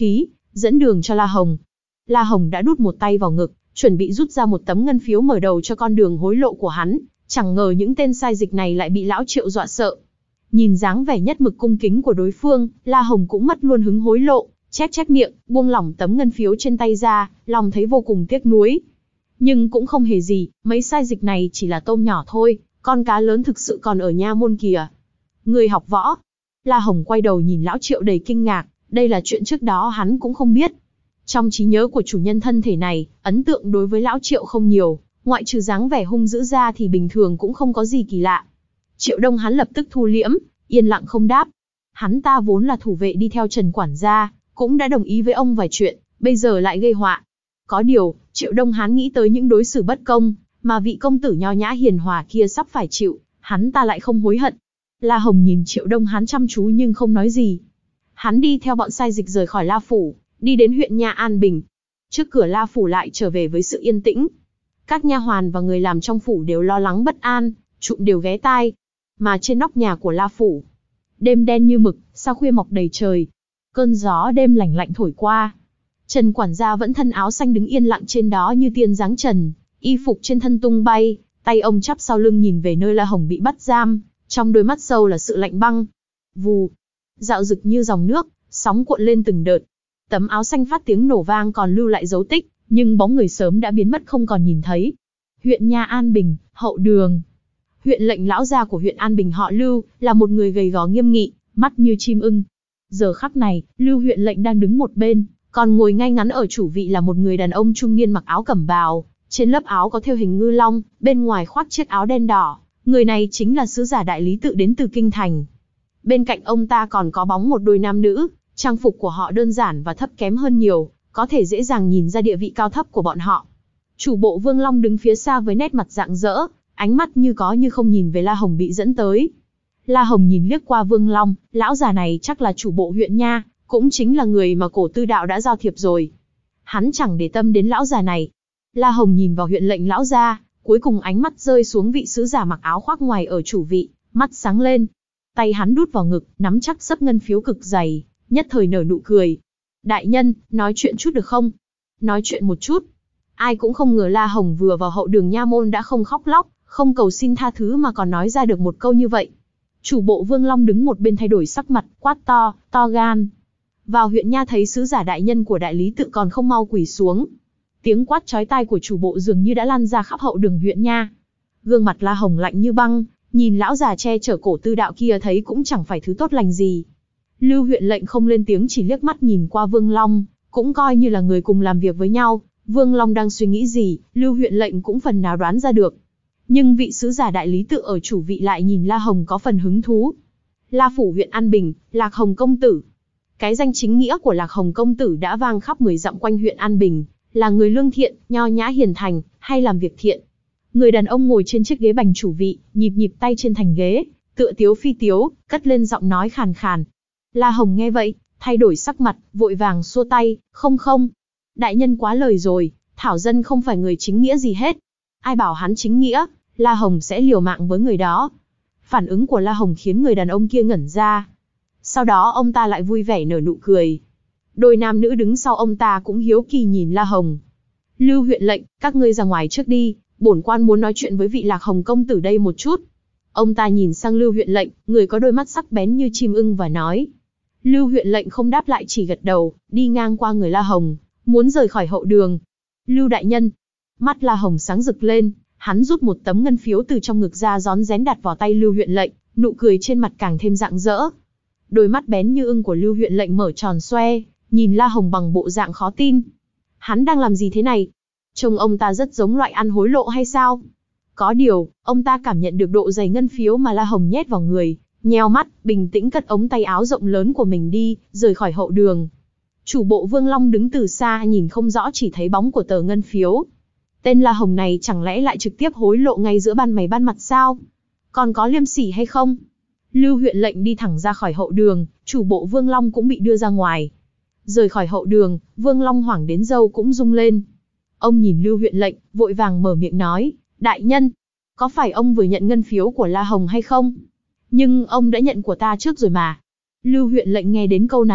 dẫn đường cho La Hồng. La Hồng đã đút một tay vào ngực, chuẩn bị rút ra một tấm ngân phiếu mở đầu cho con đường hối lộ của hắn, chẳng ngờ những tên sai dịch này lại bị lão Triệu dọa sợ. Nhìn dáng vẻ nhất mực cung kính của đối phương, La Hồng cũng mất luôn hứng hối lộ, chép chép miệng, buông lỏng tấm ngân phiếu trên tay ra, lòng thấy vô cùng tiếc nuối. Nhưng cũng không hề gì, mấy sai dịch này chỉ là tôm nhỏ thôi, con cá lớn thực sự còn ở nha môn kìa. Người học võ. La Hồng quay đầu nhìn lão Triệu đầy kinh ngạc, đây là chuyện trước đó hắn cũng không biết. Trong trí nhớ của chủ nhân thân thể này, ấn tượng đối với lão Triệu không nhiều, ngoại trừ dáng vẻ hung dữ ra thì bình thường cũng không có gì kỳ lạ. Triệu Đông hắn lập tức thu liễm, yên lặng không đáp. Hắn ta vốn là thủ vệ đi theo Trần quản gia, cũng đã đồng ý với ông vài chuyện, bây giờ lại gây họa. Có điều, Triệu Đông hắn nghĩ tới những đối xử bất công, mà vị công tử nho nhã hiền hòa kia sắp phải chịu, hắn ta lại không hối hận. La Hồng nhìn Triệu Đông hắn chăm chú nhưng không nói gì. Hắn đi theo bọn sai dịch rời khỏi La Phủ, đi đến huyện Nha An Bình. Trước cửa La Phủ lại trở về với sự yên tĩnh. Các nha hoàn và người làm trong phủ đều lo lắng bất an, trụm đều ghé tai. Mà trên nóc nhà của La Phủ, đêm đen như mực, sao khuya mọc đầy trời. Cơn gió đêm lạnh lạnh thổi qua. Trần quản gia vẫn thân áo xanh đứng yên lặng trên đó như tiên dáng trần, y phục trên thân tung bay, tay ông chắp sau lưng nhìn về nơi La Hồng bị bắt giam, trong đôi mắt sâu là sự lạnh băng. Vù, dạo rực như dòng nước, sóng cuộn lên từng đợt. Tấm áo xanh phát tiếng nổ vang còn lưu lại dấu tích, nhưng bóng người sớm đã biến mất không còn nhìn thấy. Huyện Nha An Bình, hậu đường. Huyện lệnh lão gia của huyện An Bình họ Lưu, là một người gầy gò nghiêm nghị, mắt như chim ưng. Giờ khắc này, Lưu huyện lệnh đang đứng một bên, còn ngồi ngay ngắn ở chủ vị là một người đàn ông trung niên mặc áo cẩm bào, trên lớp áo có thêu hình ngư long, bên ngoài khoác chiếc áo đen đỏ. Người này chính là sứ giả đại lý tự đến từ kinh thành. Bên cạnh ông ta còn có bóng một đôi nam nữ, trang phục của họ đơn giản và thấp kém hơn nhiều, có thể dễ dàng nhìn ra địa vị cao thấp của bọn họ. Chủ bộ Vương Long đứng phía xa với nét mặt rạng rỡ, ánh mắt như có như không nhìn về La Hồng bị dẫn tới. La Hồng nhìn liếc qua Vương Long, lão già này chắc là chủ bộ huyện Nha, cũng chính là người mà Cổ Tư Đạo đã giao thiệp rồi. Hắn chẳng để tâm đến lão già này. La Hồng nhìn vào huyện lệnh lão gia, cuối cùng ánh mắt rơi xuống vị sứ giả mặc áo khoác ngoài ở chủ vị, mắt sáng lên. Tay hắn đút vào ngực, nắm chắc xấp ngân phiếu cực dày, nhất thời nở nụ cười. Đại nhân, nói chuyện chút được không? Nói chuyện một chút. Ai cũng không ngờ La Hồng vừa vào hậu đường nha môn đã không khóc lóc, không cầu xin tha thứ mà còn nói ra được một câu như vậy. Chủ bộ Vương Long đứng một bên thay đổi sắc mặt, quát to, to gan. Vào huyện Nha thấy sứ giả đại nhân của đại lý tự còn không mau quỳ xuống. Tiếng quát chói tai của chủ bộ dường như đã lan ra khắp hậu đường huyện Nha. Gương mặt La Hồng lạnh như băng, nhìn lão già che chở Cổ Tư Đạo kia thấy cũng chẳng phải thứ tốt lành gì. Lưu huyện lệnh không lên tiếng, chỉ liếc mắt nhìn qua Vương Long, cũng coi như là người cùng làm việc với nhau. Vương Long đang suy nghĩ gì, Lưu huyện lệnh cũng phần nào đoán ra được. Nhưng vị sứ giả đại lý tự ở chủ vị lại nhìn La Hồng có phần hứng thú. La Phủ huyện An Bình, Lạc Hồng công tử. Cái danh chính nghĩa của Lạc Hồng công tử đã vang khắp mười dặm quanh huyện An Bình, là người lương thiện, nho nhã hiền thành, hay làm việc thiện. Người đàn ông ngồi trên chiếc ghế bành chủ vị, nhịp nhịp tay trên thành ghế, tựa tiếu phi tiếu, cất lên giọng nói khàn khàn. La Hồng nghe vậy, thay đổi sắc mặt, vội vàng xua tay, không không. Đại nhân quá lời rồi, Thảo dân không phải người chính nghĩa gì hết. Ai bảo hắn chính nghĩa, La Hồng sẽ liều mạng với người đó. Phản ứng của La Hồng khiến người đàn ông kia ngẩn ra. Sau đó ông ta lại vui vẻ nở nụ cười. Đôi nam nữ đứng sau ông ta cũng hiếu kỳ nhìn La Hồng. Lưu huyện lệnh, các ngươi ra ngoài trước đi, bổn quan muốn nói chuyện với vị Lạc Hồng công tử đây một chút. Ông ta nhìn sang Lưu huyện lệnh, người có đôi mắt sắc bén như chim ưng và nói. Lưu huyện lệnh không đáp lại, chỉ gật đầu, đi ngang qua người La Hồng, muốn rời khỏi hậu đường. Lưu đại nhân. Mắt La Hồng sáng rực lên, hắn rút một tấm ngân phiếu từ trong ngực ra rón rén đặt vào tay Lưu huyện lệnh, nụ cười trên mặt càng thêm rạng rỡ. Đôi mắt bén như ưng của Lưu huyện lệnh mở tròn xoe, nhìn La Hồng bằng bộ dạng khó tin. Hắn đang làm gì thế này? Trông ông ta rất giống loại ăn hối lộ hay sao? Có điều, ông ta cảm nhận được độ dày ngân phiếu mà La Hồng nhét vào người, nheo mắt, bình tĩnh cất ống tay áo rộng lớn của mình đi, rời khỏi hậu đường. Chủ bộ Vương Long đứng từ xa nhìn không rõ, chỉ thấy bóng của tờ ngân phiếu. Tên La Hồng này chẳng lẽ lại trực tiếp hối lộ ngay giữa ban mày ban mặt sao? Còn có liêm sỉ hay không? Lưu huyện lệnh đi thẳng ra khỏi hậu đường, chủ bộ Vương Long cũng bị đưa ra ngoài. Rời khỏi hậu đường, Vương Long hoảng đến râu cũng rung lên. Ông nhìn Lưu huyện lệnh, vội vàng mở miệng nói, đại nhân, có phải ông vừa nhận ngân phiếu của La Hồng hay không? Nhưng ông đã nhận của ta trước rồi mà. Lưu huyện lệnh nghe đến câu này,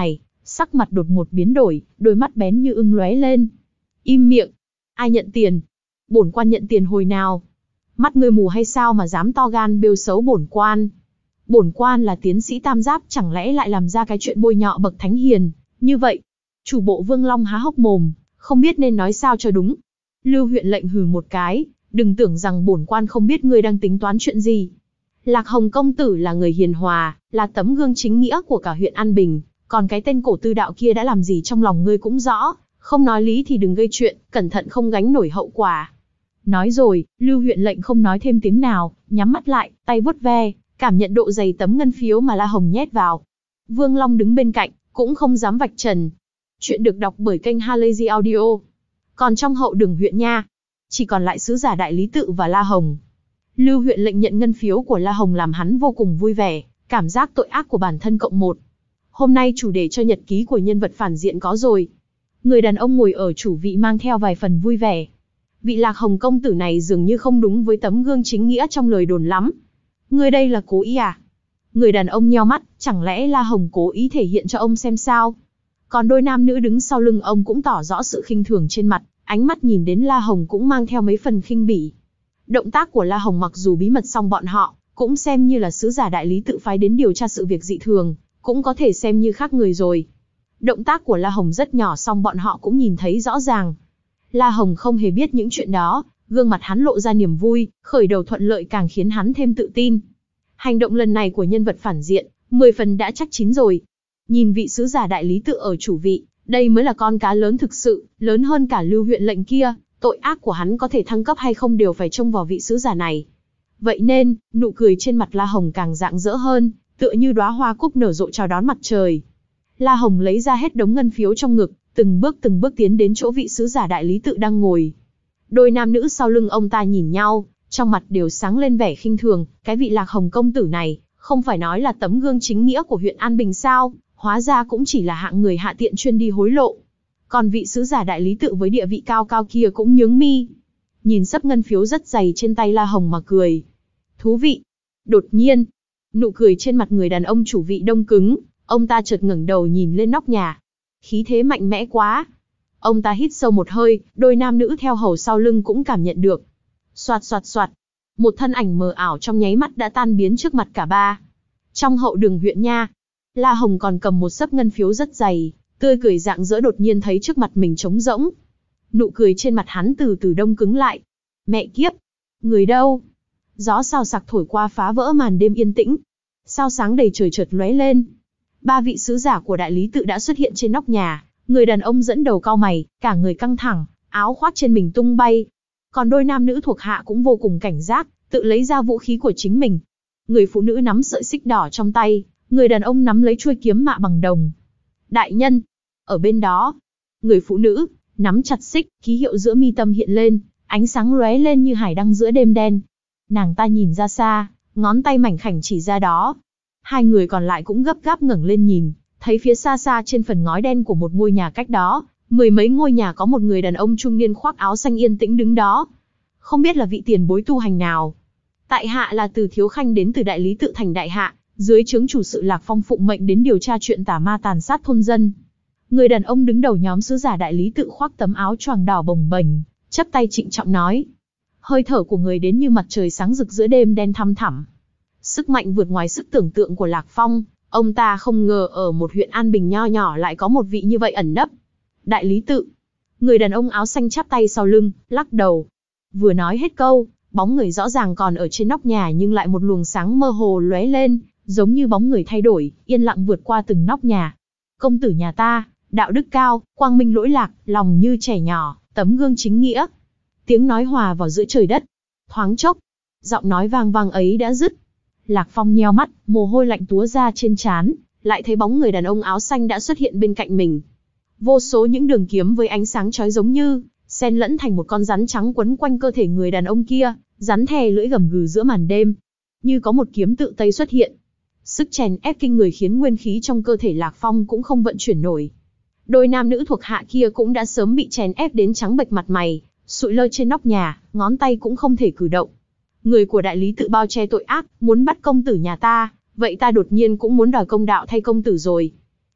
sắc mặt đột ngột biến đổi, đôi mắt bén như ưng lóe lên. Im miệng! Ai nhận tiền? Bổn quan nhận tiền hồi nào? Mắt ngươi mù hay sao mà dám to gan bêu xấu bổn quan? Bổn quan là tiến sĩ tam giáp, chẳng lẽ lại làm ra cái chuyện bôi nhọ bậc thánh hiền như vậy? Chủ bộ Vương Long há hốc mồm, không biết nên nói sao cho đúng. Lưu huyện lệnh hừ một cái, đừng tưởng rằng bổn quan không biết ngươi đang tính toán chuyện gì. Lạc Hồng công tử là người hiền hòa, là tấm gương chính nghĩa của cả huyện An Bình, còn cái tên cổ tư đạo kia đã làm gì trong lòng ngươi cũng rõ, không nói lý thì đừng gây chuyện, cẩn thận không gánh nổi hậu quả. Nói rồi, Lưu huyện lệnh không nói thêm tiếng nào, nhắm mắt lại, tay vuốt ve, cảm nhận độ dày tấm ngân phiếu mà La Hồng nhét vào. Vương Long đứng bên cạnh, cũng không dám vạch trần. Chuyện được đọc bởi kênh Halazy Audio. Còn trong hậu đường huyện nha, chỉ còn lại sứ giả đại lý tự và La Hồng. Lưu huyện lệnh nhận ngân phiếu của La Hồng làm hắn vô cùng vui vẻ, cảm giác tội ác của bản thân cộng một. Hôm nay chủ đề cho nhật ký của nhân vật phản diện có rồi. Người đàn ông ngồi ở chủ vị mang theo vài phần vui vẻ. Vị Lạc Hồng công tử này dường như không đúng với tấm gương chính nghĩa trong lời đồn lắm. Người đây là cố ý à? Người đàn ông nheo mắt, chẳng lẽ La Hồng cố ý thể hiện cho ông xem sao? Còn đôi nam nữ đứng sau lưng ông cũng tỏ rõ sự khinh thường trên mặt, ánh mắt nhìn đến La Hồng cũng mang theo mấy phần khinh bỉ. Động tác của La Hồng mặc dù bí mật song bọn họ, cũng xem như là sứ giả đại lý tự phái đến điều tra sự việc dị thường, cũng có thể xem như khác người rồi. Động tác của La Hồng rất nhỏ song bọn họ cũng nhìn thấy rõ ràng. La Hồng không hề biết những chuyện đó, gương mặt hắn lộ ra niềm vui, khởi đầu thuận lợi càng khiến hắn thêm tự tin. Hành động lần này của nhân vật phản diện, mười phần đã chắc chín rồi. Nhìn vị sứ giả đại lý tự ở chủ vị, đây mới là con cá lớn thực sự, lớn hơn cả Lưu huyện lệnh kia, tội ác của hắn có thể thăng cấp hay không đều phải trông vào vị sứ giả này. Vậy nên, nụ cười trên mặt La Hồng càng rạng rỡ hơn, tựa như đóa hoa cúc nở rộ chào đón mặt trời. La Hồng lấy ra hết đống ngân phiếu trong ngực, từng bước từng bước tiến đến chỗ vị sứ giả đại lý tự đang ngồi. Đôi nam nữ sau lưng ông ta nhìn nhau, trong mặt đều sáng lên vẻ khinh thường, cái vị Lạc Hồng công tử này, không phải nói là tấm gương chính nghĩa của huyện An Bình sao, hóa ra cũng chỉ là hạng người hạ tiện chuyên đi hối lộ. Còn vị sứ giả đại lý tự với địa vị cao cao kia cũng nhướng mi, nhìn xấp ngân phiếu rất dày trên tay La Hồng mà cười. Thú vị. Đột nhiên, nụ cười trên mặt người đàn ông chủ vị đông cứng, ông ta chợt ngẩng đầu nhìn lên nóc nhà. Khí thế mạnh mẽ quá. Ông ta hít sâu một hơi, đôi nam nữ theo hầu sau lưng cũng cảm nhận được. Soạt soạt soạt, một thân ảnh mờ ảo trong nháy mắt đã tan biến trước mặt cả ba. Trong hậu đường huyện nha, La Hồng còn cầm một xấp ngân phiếu rất dày, tươi cười rạng rỡ đột nhiên thấy trước mặt mình trống rỗng. Nụ cười trên mặt hắn từ từ đông cứng lại. Mẹ kiếp! Người đâu? Gió xào xạc thổi qua phá vỡ màn đêm yên tĩnh. Sao sáng đầy trời chợt lóe lên. Ba vị sứ giả của đại lý tự đã xuất hiện trên nóc nhà. Người đàn ông dẫn đầu cau mày, cả người căng thẳng, áo khoác trên mình tung bay. Còn đôi nam nữ thuộc hạ cũng vô cùng cảnh giác, tự lấy ra vũ khí của chính mình. Người phụ nữ nắm sợi xích đỏ trong tay, người đàn ông nắm lấy chuôi kiếm mạ bằng đồng. Đại nhân, ở bên đó, người phụ nữ nắm chặt xích, ký hiệu giữa mi tâm hiện lên, ánh sáng lóe lên như hải đăng giữa đêm đen. Nàng ta nhìn ra xa, ngón tay mảnh khảnh chỉ ra đó. Hai người còn lại cũng gấp gáp ngẩng lên nhìn, thấy phía xa xa trên phần ngói đen của một ngôi nhà cách đó, mười mấy ngôi nhà có một người đàn ông trung niên khoác áo xanh yên tĩnh đứng đó. Không biết là vị tiền bối tu hành nào. Tại hạ là Từ Thiếu Khanh đến từ đại lý tự thành Đại Hạ, dưới trướng chủ sự Lạc Phong phụng mệnh đến điều tra chuyện tà ma tàn sát thôn dân. Người đàn ông đứng đầu nhóm sứ giả đại lý tự khoác tấm áo choàng đỏ bồng bềnh, chắp tay trịnh trọng nói. Hơi thở của người đến như mặt trời sáng rực giữa đêm đen thăm thẳm. Sức mạnh vượt ngoài sức tưởng tượng của Lạc Phong, ông ta không ngờ ở một huyện An Bình nho nhỏ lại có một vị như vậy ẩn nấp. Đại lý tự. Người đàn ông áo xanh chắp tay sau lưng, lắc đầu. Vừa nói hết câu, bóng người rõ ràng còn ở trên nóc nhà nhưng lại một luồng sáng mơ hồ lóe lên, giống như bóng người thay đổi, yên lặng vượt qua từng nóc nhà. Công tử nhà ta, đạo đức cao, quang minh lỗi lạc, lòng như trẻ nhỏ, tấm gương chính nghĩa. Tiếng nói hòa vào giữa trời đất. Thoáng chốc, giọng nói vang vang ấy đã dứt. Lạc Phong nheo mắt, mồ hôi lạnh túa ra trên trán, lại thấy bóng người đàn ông áo xanh đã xuất hiện bên cạnh mình. Vô số những đường kiếm với ánh sáng chói giống như xen lẫn thành một con rắn trắng quấn quanh cơ thể người đàn ông kia, rắn thè lưỡi gầm gừ giữa màn đêm. Như có một kiếm tự tây xuất hiện. Sức chèn ép kinh người khiến nguyên khí trong cơ thể Lạc Phong cũng không vận chuyển nổi. Đôi nam nữ thuộc hạ kia cũng đã sớm bị chèn ép đến trắng bệch mặt mày, sụi lơ trên nóc nhà, ngón tay cũng không thể cử động. Người của đại lý tự bao che tội ác, muốn bắt công tử nhà ta, vậy ta đột nhiên cũng muốn đòi công đạo thay công tử rồi.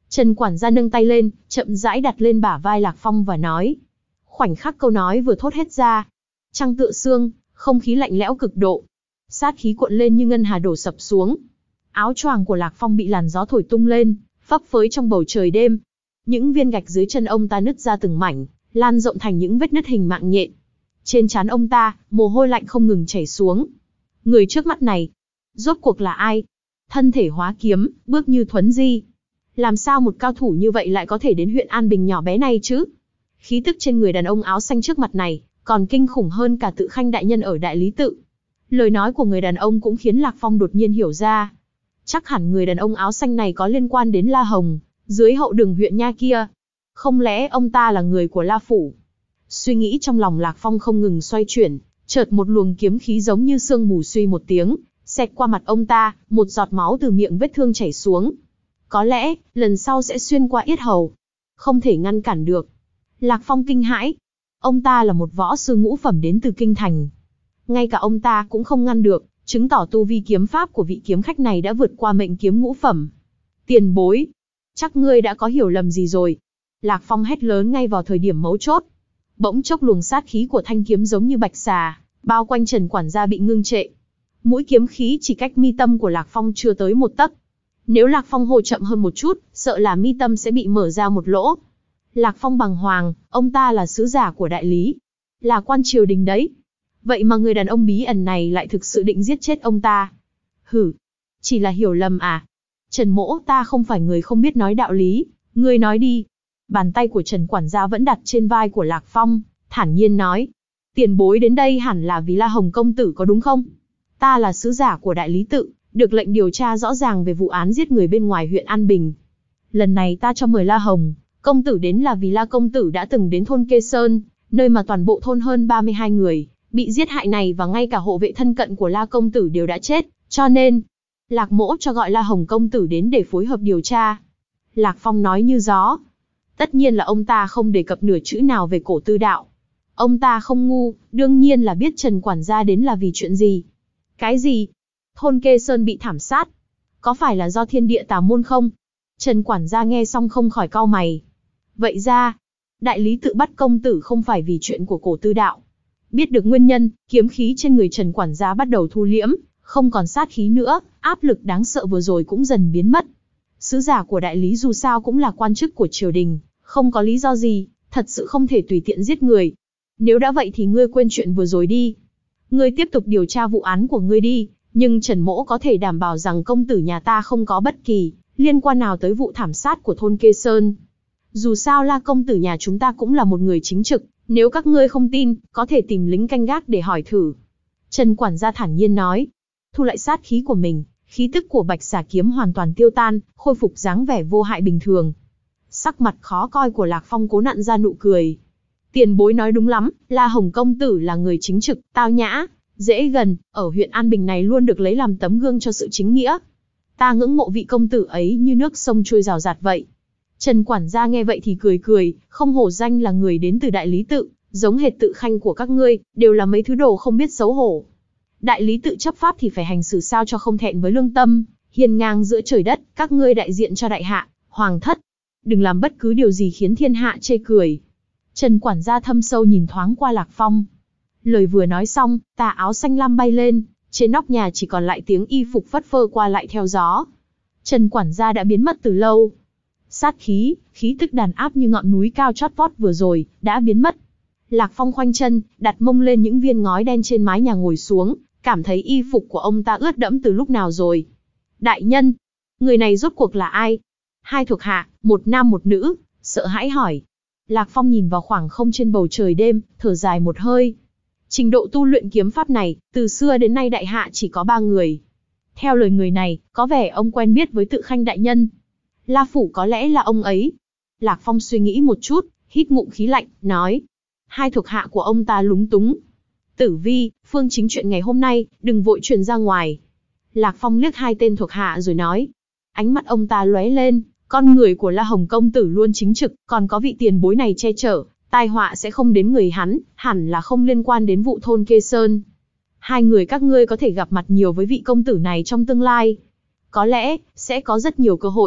Trần quản gia nâng tay lên, chậm rãi đặt lên bả vai Lạc Phong và nói. Khoảnh khắc câu nói vừa thốt hết ra, trăng tựa sương, không khí lạnh lẽo cực độ. Sát khí cuộn lên như ngân hà đổ sập xuống. Áo choàng của Lạc Phong bị làn gió thổi tung lên, phấp phới trong bầu trời đêm. Những viên gạch dưới chân ông ta nứt ra từng mảnh, lan rộng thành những vết nứt hình mạng nhện. Trên trán ông ta, mồ hôi lạnh không ngừng chảy xuống. Người trước mắt này, rốt cuộc là ai? Thân thể hóa kiếm, bước như thuấn di. Làm sao một cao thủ như vậy lại có thể đến huyện An Bình nhỏ bé này chứ? Khí tức trên người đàn ông áo xanh trước mặt này, còn kinh khủng hơn cả Tự Khanh đại nhân ở Đại Lý Tự. Lời nói của người đàn ông cũng khiến Lạc Phong đột nhiên hiểu ra. Chắc hẳn người đàn ông áo xanh này có liên quan đến La Hồng, dưới hậu đường huyện nha kia. Không lẽ ông ta là người của La Phủ? Suy nghĩ trong lòng Lạc Phong không ngừng xoay chuyển, chợt một luồng kiếm khí giống như sương mù suy một tiếng, xẹt qua mặt ông ta, một giọt máu từ miệng vết thương chảy xuống. Có lẽ, lần sau sẽ xuyên qua yết hầu. Không thể ngăn cản được. Lạc Phong kinh hãi. Ông ta là một võ sư ngũ phẩm đến từ Kinh Thành. Ngay cả ông ta cũng không ngăn được, chứng tỏ tu vi kiếm pháp của vị kiếm khách này đã vượt qua mệnh kiếm ngũ phẩm. Tiền bối, chắc ngươi đã có hiểu lầm gì rồi. Lạc Phong hét lớn ngay vào thời điểm mấu chốt. Bỗng chốc luồng sát khí của thanh kiếm giống như bạch xà, bao quanh Trần quản gia bị ngưng trệ. Mũi kiếm khí chỉ cách mi tâm của Lạc Phong chưa tới một tấc. Nếu Lạc Phong hô chậm hơn một chút, sợ là mi tâm sẽ bị mở ra một lỗ. Lạc Phong bàng hoàng, ông ta là sứ giả của Đại Lý, là quan triều đình đấy. Vậy mà người đàn ông bí ẩn này lại thực sự định giết chết ông ta. Hử, chỉ là hiểu lầm à? Trần mỗ ta không phải người không biết nói đạo lý, ngươi nói đi. Bàn tay của Trần quản gia vẫn đặt trên vai của Lạc Phong, thản nhiên nói. Tiền bối đến đây hẳn là vì La Hồng công tử có đúng không? Ta là sứ giả của Đại Lý Tự, được lệnh điều tra rõ ràng về vụ án giết người bên ngoài huyện An Bình. Lần này ta cho mời La Hồng công tử đến là vì La công tử đã từng đến thôn Kê Sơn, nơi mà toàn bộ thôn hơn ba mươi hai người bị giết hại này và ngay cả hộ vệ thân cận của La công tử đều đã chết, cho nên Lạc mỗ cho gọi La Hồng công tử đến để phối hợp điều tra. Lạc Phong nói như gió. Tất nhiên là ông ta không đề cập nửa chữ nào về cổ tư đạo. Ông ta không ngu, đương nhiên là biết Trần quản gia đến là vì chuyện gì. Cái gì? Thôn Kê Sơn bị thảm sát. Có phải là do thiên địa tà môn không? Trần quản gia nghe xong không khỏi cau mày. Vậy ra, Đại Lý Tự bắt công tử không phải vì chuyện của cổ tư đạo. Biết được nguyên nhân, kiếm khí trên người Trần quản gia bắt đầu thu liễm, không còn sát khí nữa, áp lực đáng sợ vừa rồi cũng dần biến mất. Sứ giả của Đại Lý dù sao cũng là quan chức của triều đình, không có lý do gì, thật sự không thể tùy tiện giết người. Nếu đã vậy thì ngươi quên chuyện vừa rồi đi. Ngươi tiếp tục điều tra vụ án của ngươi đi, nhưng Trần mỗ có thể đảm bảo rằng công tử nhà ta không có bất kỳ liên quan nào tới vụ thảm sát của thôn Kê Sơn. Dù sao La công tử nhà chúng ta cũng là một người chính trực, nếu các ngươi không tin, có thể tìm lính canh gác để hỏi thử. Trần quản gia thản nhiên nói. Thu lại sát khí của mình, khí tức của bạch xà kiếm hoàn toàn tiêu tan, khôi phục dáng vẻ vô hại bình thường. Sắc mặt khó coi của Lạc Phong cố nặn ra nụ cười. Tiền bối nói đúng lắm, La Hồng công tử là người chính trực, tao nhã, dễ gần, ở huyện An Bình này luôn được lấy làm tấm gương cho sự chính nghĩa. Ta ngưỡng mộ vị công tử ấy như nước sông trôi rào rạt vậy. Trần quản gia nghe vậy thì cười cười, không hổ danh là người đến từ Đại Lý Tự, giống hệt Tự Khanh của các ngươi, đều là mấy thứ đồ không biết xấu hổ. Đại Lý Tự chấp pháp thì phải hành xử sao cho không thẹn với lương tâm, hiên ngang giữa trời đất, các ngươi đại diện cho đại hạ, hoàng thất. Đừng làm bất cứ điều gì khiến thiên hạ chê cười. Trần quản gia thâm sâu nhìn thoáng qua Lạc Phong. Lời vừa nói xong, tà áo xanh lam bay lên, trên nóc nhà chỉ còn lại tiếng y phục phất phơ qua lại theo gió. Trần quản gia đã biến mất từ lâu. Sát khí, khí tức đàn áp như ngọn núi cao chót vót vừa rồi, đã biến mất. Lạc Phong khoanh chân, đặt mông lên những viên ngói đen trên mái nhà ngồi xuống, cảm thấy y phục của ông ta ướt đẫm từ lúc nào rồi. Đại nhân, người này rốt cuộc là ai? Hai thuộc hạ, một nam một nữ, sợ hãi hỏi. Lạc Phong nhìn vào khoảng không trên bầu trời đêm, thở dài một hơi. Trình độ tu luyện kiếm pháp này, từ xưa đến nay đại hạ chỉ có ba người. Theo lời người này, có vẻ ông quen biết với Tự Khanh đại nhân. La Phủ có lẽ là ông ấy. Lạc Phong suy nghĩ một chút, hít ngụm khí lạnh, nói. Hai thuộc hạ của ông ta lúng túng. Tử Vi, Phương Chính chuyện ngày hôm nay, đừng vội truyền ra ngoài. Lạc Phong liếc hai tên thuộc hạ rồi nói. Ánh mắt ông ta lóe lên, con người của La Hồng công tử luôn chính trực, còn có vị tiền bối này che chở, tai họa sẽ không đến người hắn, hẳn là không liên quan đến vụ thôn Kê Sơn. Hai người các ngươi có thể gặp mặt nhiều với vị công tử này trong tương lai. Có lẽ, sẽ có rất nhiều cơ hội.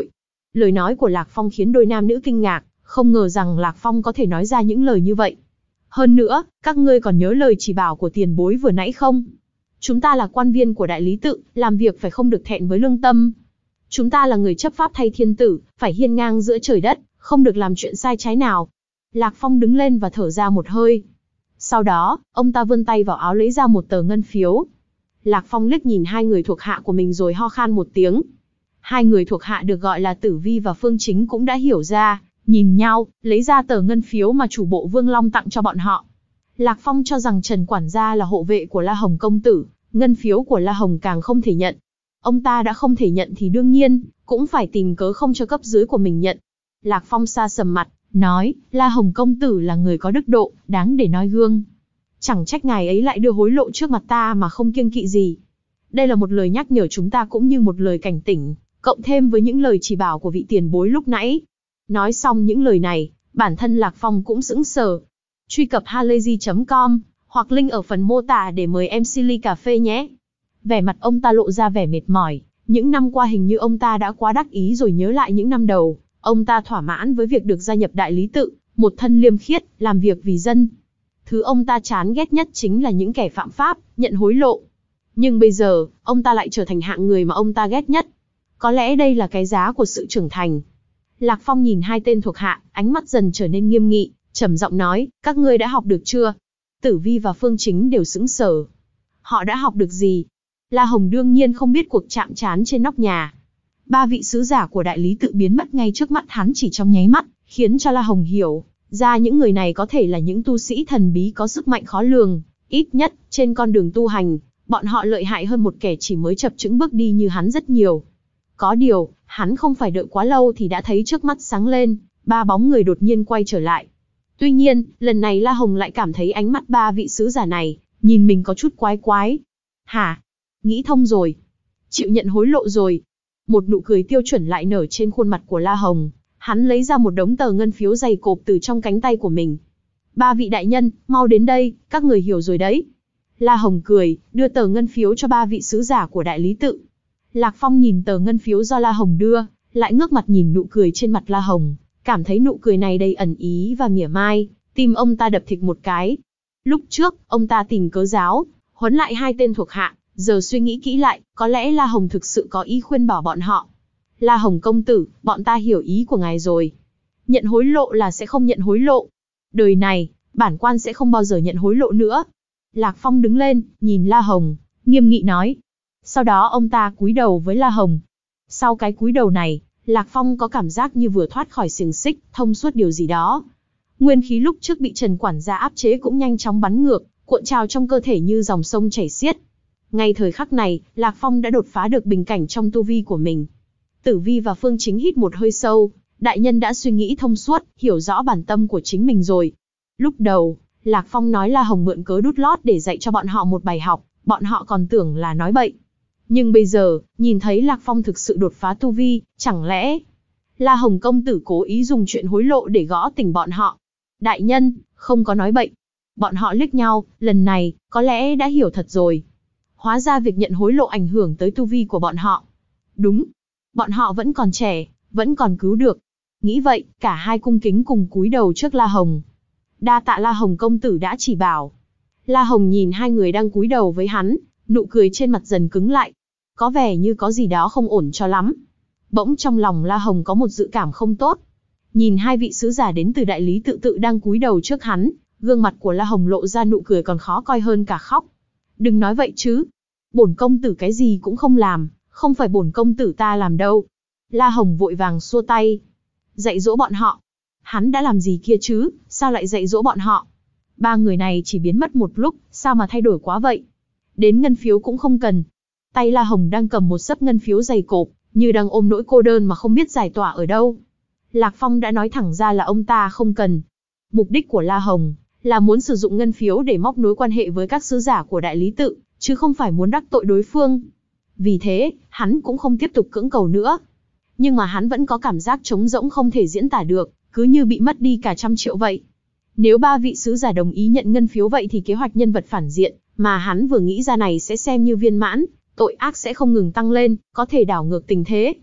Lời nói của Lạc Phong khiến đôi nam nữ kinh ngạc, không ngờ rằng Lạc Phong có thể nói ra những lời như vậy. Hơn nữa, các ngươi còn nhớ lời chỉ bảo của tiền bối vừa nãy không? Chúng ta là quan viên của đại lý tự, làm việc phải không được thẹn với lương tâm. Chúng ta là người chấp pháp thay thiên tử, phải hiên ngang giữa trời đất, không được làm chuyện sai trái nào. Lạc Phong đứng lên và thở ra một hơi. Sau đó, ông ta vươn tay vào áo lấy ra một tờ ngân phiếu. Lạc Phong liếc nhìn hai người thuộc hạ của mình rồi ho khan một tiếng. Hai người thuộc hạ được gọi là Tử Vi và Phương Chính cũng đã hiểu ra, nhìn nhau, lấy ra tờ ngân phiếu mà chủ bộ Vương Long tặng cho bọn họ. Lạc Phong cho rằng Trần quản gia là hộ vệ của La Hồng công tử, ngân phiếu của La Hồng càng không thể nhận. Ông ta đã không thể nhận thì đương nhiên, cũng phải tìm cớ không cho cấp dưới của mình nhận. Lạc Phong sa sầm mặt, nói, La Hồng công tử là người có đức độ, đáng để noi gương. Chẳng trách ngài ấy lại đưa hối lộ trước mặt ta mà không kiêng kỵ gì. Đây là một lời nhắc nhở chúng ta cũng như một lời cảnh tỉnh, cộng thêm với những lời chỉ bảo của vị tiền bối lúc nãy. Nói xong những lời này, bản thân Lạc Phong cũng sững sờ. Truy cập halayzi chấm com, hoặc link ở phần mô tả để mời em xê ly cà phê nhé. Vẻ mặt ông ta lộ ra vẻ mệt mỏi, những năm qua hình như ông ta đã quá đắc ý rồi. Nhớ lại những năm đầu, ông ta thỏa mãn với việc được gia nhập đại lý tự, một thân liêm khiết, làm việc vì dân. Thứ ông ta chán ghét nhất chính là những kẻ phạm pháp, nhận hối lộ. Nhưng bây giờ, ông ta lại trở thành hạng người mà ông ta ghét nhất. Có lẽ đây là cái giá của sự trưởng thành. Lạc Phong nhìn hai tên thuộc hạ, ánh mắt dần trở nên nghiêm nghị, trầm giọng nói, các ngươi đã học được chưa? Tử Vi và Phương Chính đều sững sờ. Họ đã học được gì? La Hồng đương nhiên không biết cuộc chạm trán trên nóc nhà. Ba vị sứ giả của đại lý tự biến mất ngay trước mắt hắn chỉ trong nháy mắt, khiến cho La Hồng hiểu ra những người này có thể là những tu sĩ thần bí có sức mạnh khó lường. Ít nhất, trên con đường tu hành, bọn họ lợi hại hơn một kẻ chỉ mới chập chững bước đi như hắn rất nhiều. Có điều, hắn không phải đợi quá lâu thì đã thấy trước mắt sáng lên, ba bóng người đột nhiên quay trở lại. Tuy nhiên, lần này La Hồng lại cảm thấy ánh mắt ba vị sứ giả này, nhìn mình có chút quái quái. Hả? Nghĩ thông rồi. Chịu nhận hối lộ rồi. Một nụ cười tiêu chuẩn lại nở trên khuôn mặt của La Hồng. Hắn lấy ra một đống tờ ngân phiếu dày cộp từ trong cánh tay của mình. Ba vị đại nhân, mau đến đây, các người hiểu rồi đấy. La Hồng cười, đưa tờ ngân phiếu cho ba vị sứ giả của đại lý tự. Lạc Phong nhìn tờ ngân phiếu do La Hồng đưa, lại ngước mặt nhìn nụ cười trên mặt La Hồng, cảm thấy nụ cười này đầy ẩn ý và mỉa mai, tim ông ta đập thịch một cái. Lúc trước, ông ta tìm cớ giáo, huấn lại hai tên thuộc hạ, giờ suy nghĩ kỹ lại, có lẽ La Hồng thực sự có ý khuyên bảo bọn họ. La Hồng công tử, bọn ta hiểu ý của ngài rồi. Nhận hối lộ là sẽ không nhận hối lộ. Đời này, bản quan sẽ không bao giờ nhận hối lộ nữa. Lạc Phong đứng lên, nhìn La Hồng, nghiêm nghị nói. Sau đó ông ta cúi đầu với La Hồng. Sau cái cúi đầu này, Lạc Phong có cảm giác như vừa thoát khỏi xiềng xích, thông suốt điều gì đó. Nguyên khí lúc trước bị Trần quản gia áp chế cũng nhanh chóng bắn ngược, cuộn trào trong cơ thể như dòng sông chảy xiết. Ngay thời khắc này, Lạc Phong đã đột phá được bình cảnh trong tu vi của mình. Tử Vi và Phương Chính hít một hơi sâu, đại nhân đã suy nghĩ thông suốt, hiểu rõ bản tâm của chính mình rồi. Lúc đầu, Lạc Phong nói La Hồng mượn cớ đút lót để dạy cho bọn họ một bài học, bọn họ còn tưởng là nói bậy. Nhưng bây giờ, nhìn thấy Lạc Phong thực sự đột phá tu vi, chẳng lẽ La Hồng công tử cố ý dùng chuyện hối lộ để gõ tỉnh bọn họ? Đại nhân, không có nói bậy. Bọn họ liếc nhau, lần này, có lẽ đã hiểu thật rồi. Hóa ra việc nhận hối lộ ảnh hưởng tới tu vi của bọn họ. Đúng, bọn họ vẫn còn trẻ, vẫn còn cứu được. Nghĩ vậy, cả hai cung kính cùng cúi đầu trước La Hồng. Đa tạ La Hồng công tử đã chỉ bảo. La Hồng nhìn hai người đang cúi đầu với hắn, nụ cười trên mặt dần cứng lại. Có vẻ như có gì đó không ổn cho lắm. Bỗng trong lòng La Hồng có một dự cảm không tốt. Nhìn hai vị sứ giả đến từ đại lý tự tự đang cúi đầu trước hắn, gương mặt của La Hồng lộ ra nụ cười còn khó coi hơn cả khóc. Đừng nói vậy chứ. Bổn công tử cái gì cũng không làm, không phải bổn công tử ta làm đâu. La Hồng vội vàng xua tay. Dạy dỗ bọn họ. Hắn đã làm gì kia chứ, sao lại dạy dỗ bọn họ? Ba người này chỉ biến mất một lúc, sao mà thay đổi quá vậy? Đến ngân phiếu cũng không cần. Tay La Hồng đang cầm một xấp ngân phiếu dày cộp, như đang ôm nỗi cô đơn mà không biết giải tỏa ở đâu. Lạc Phong đã nói thẳng ra là ông ta không cần. Mục đích của La Hồng là muốn sử dụng ngân phiếu để móc nối quan hệ với các sứ giả của đại lý tự, chứ không phải muốn đắc tội đối phương. Vì thế, hắn cũng không tiếp tục cưỡng cầu nữa. Nhưng mà hắn vẫn có cảm giác trống rỗng không thể diễn tả được, cứ như bị mất đi cả trăm triệu vậy. Nếu ba vị sứ giả đồng ý nhận ngân phiếu vậy thì kế hoạch nhân vật phản diện mà hắn vừa nghĩ ra này sẽ xem như viên mãn, tội ác sẽ không ngừng tăng lên, có thể đảo ngược tình thế.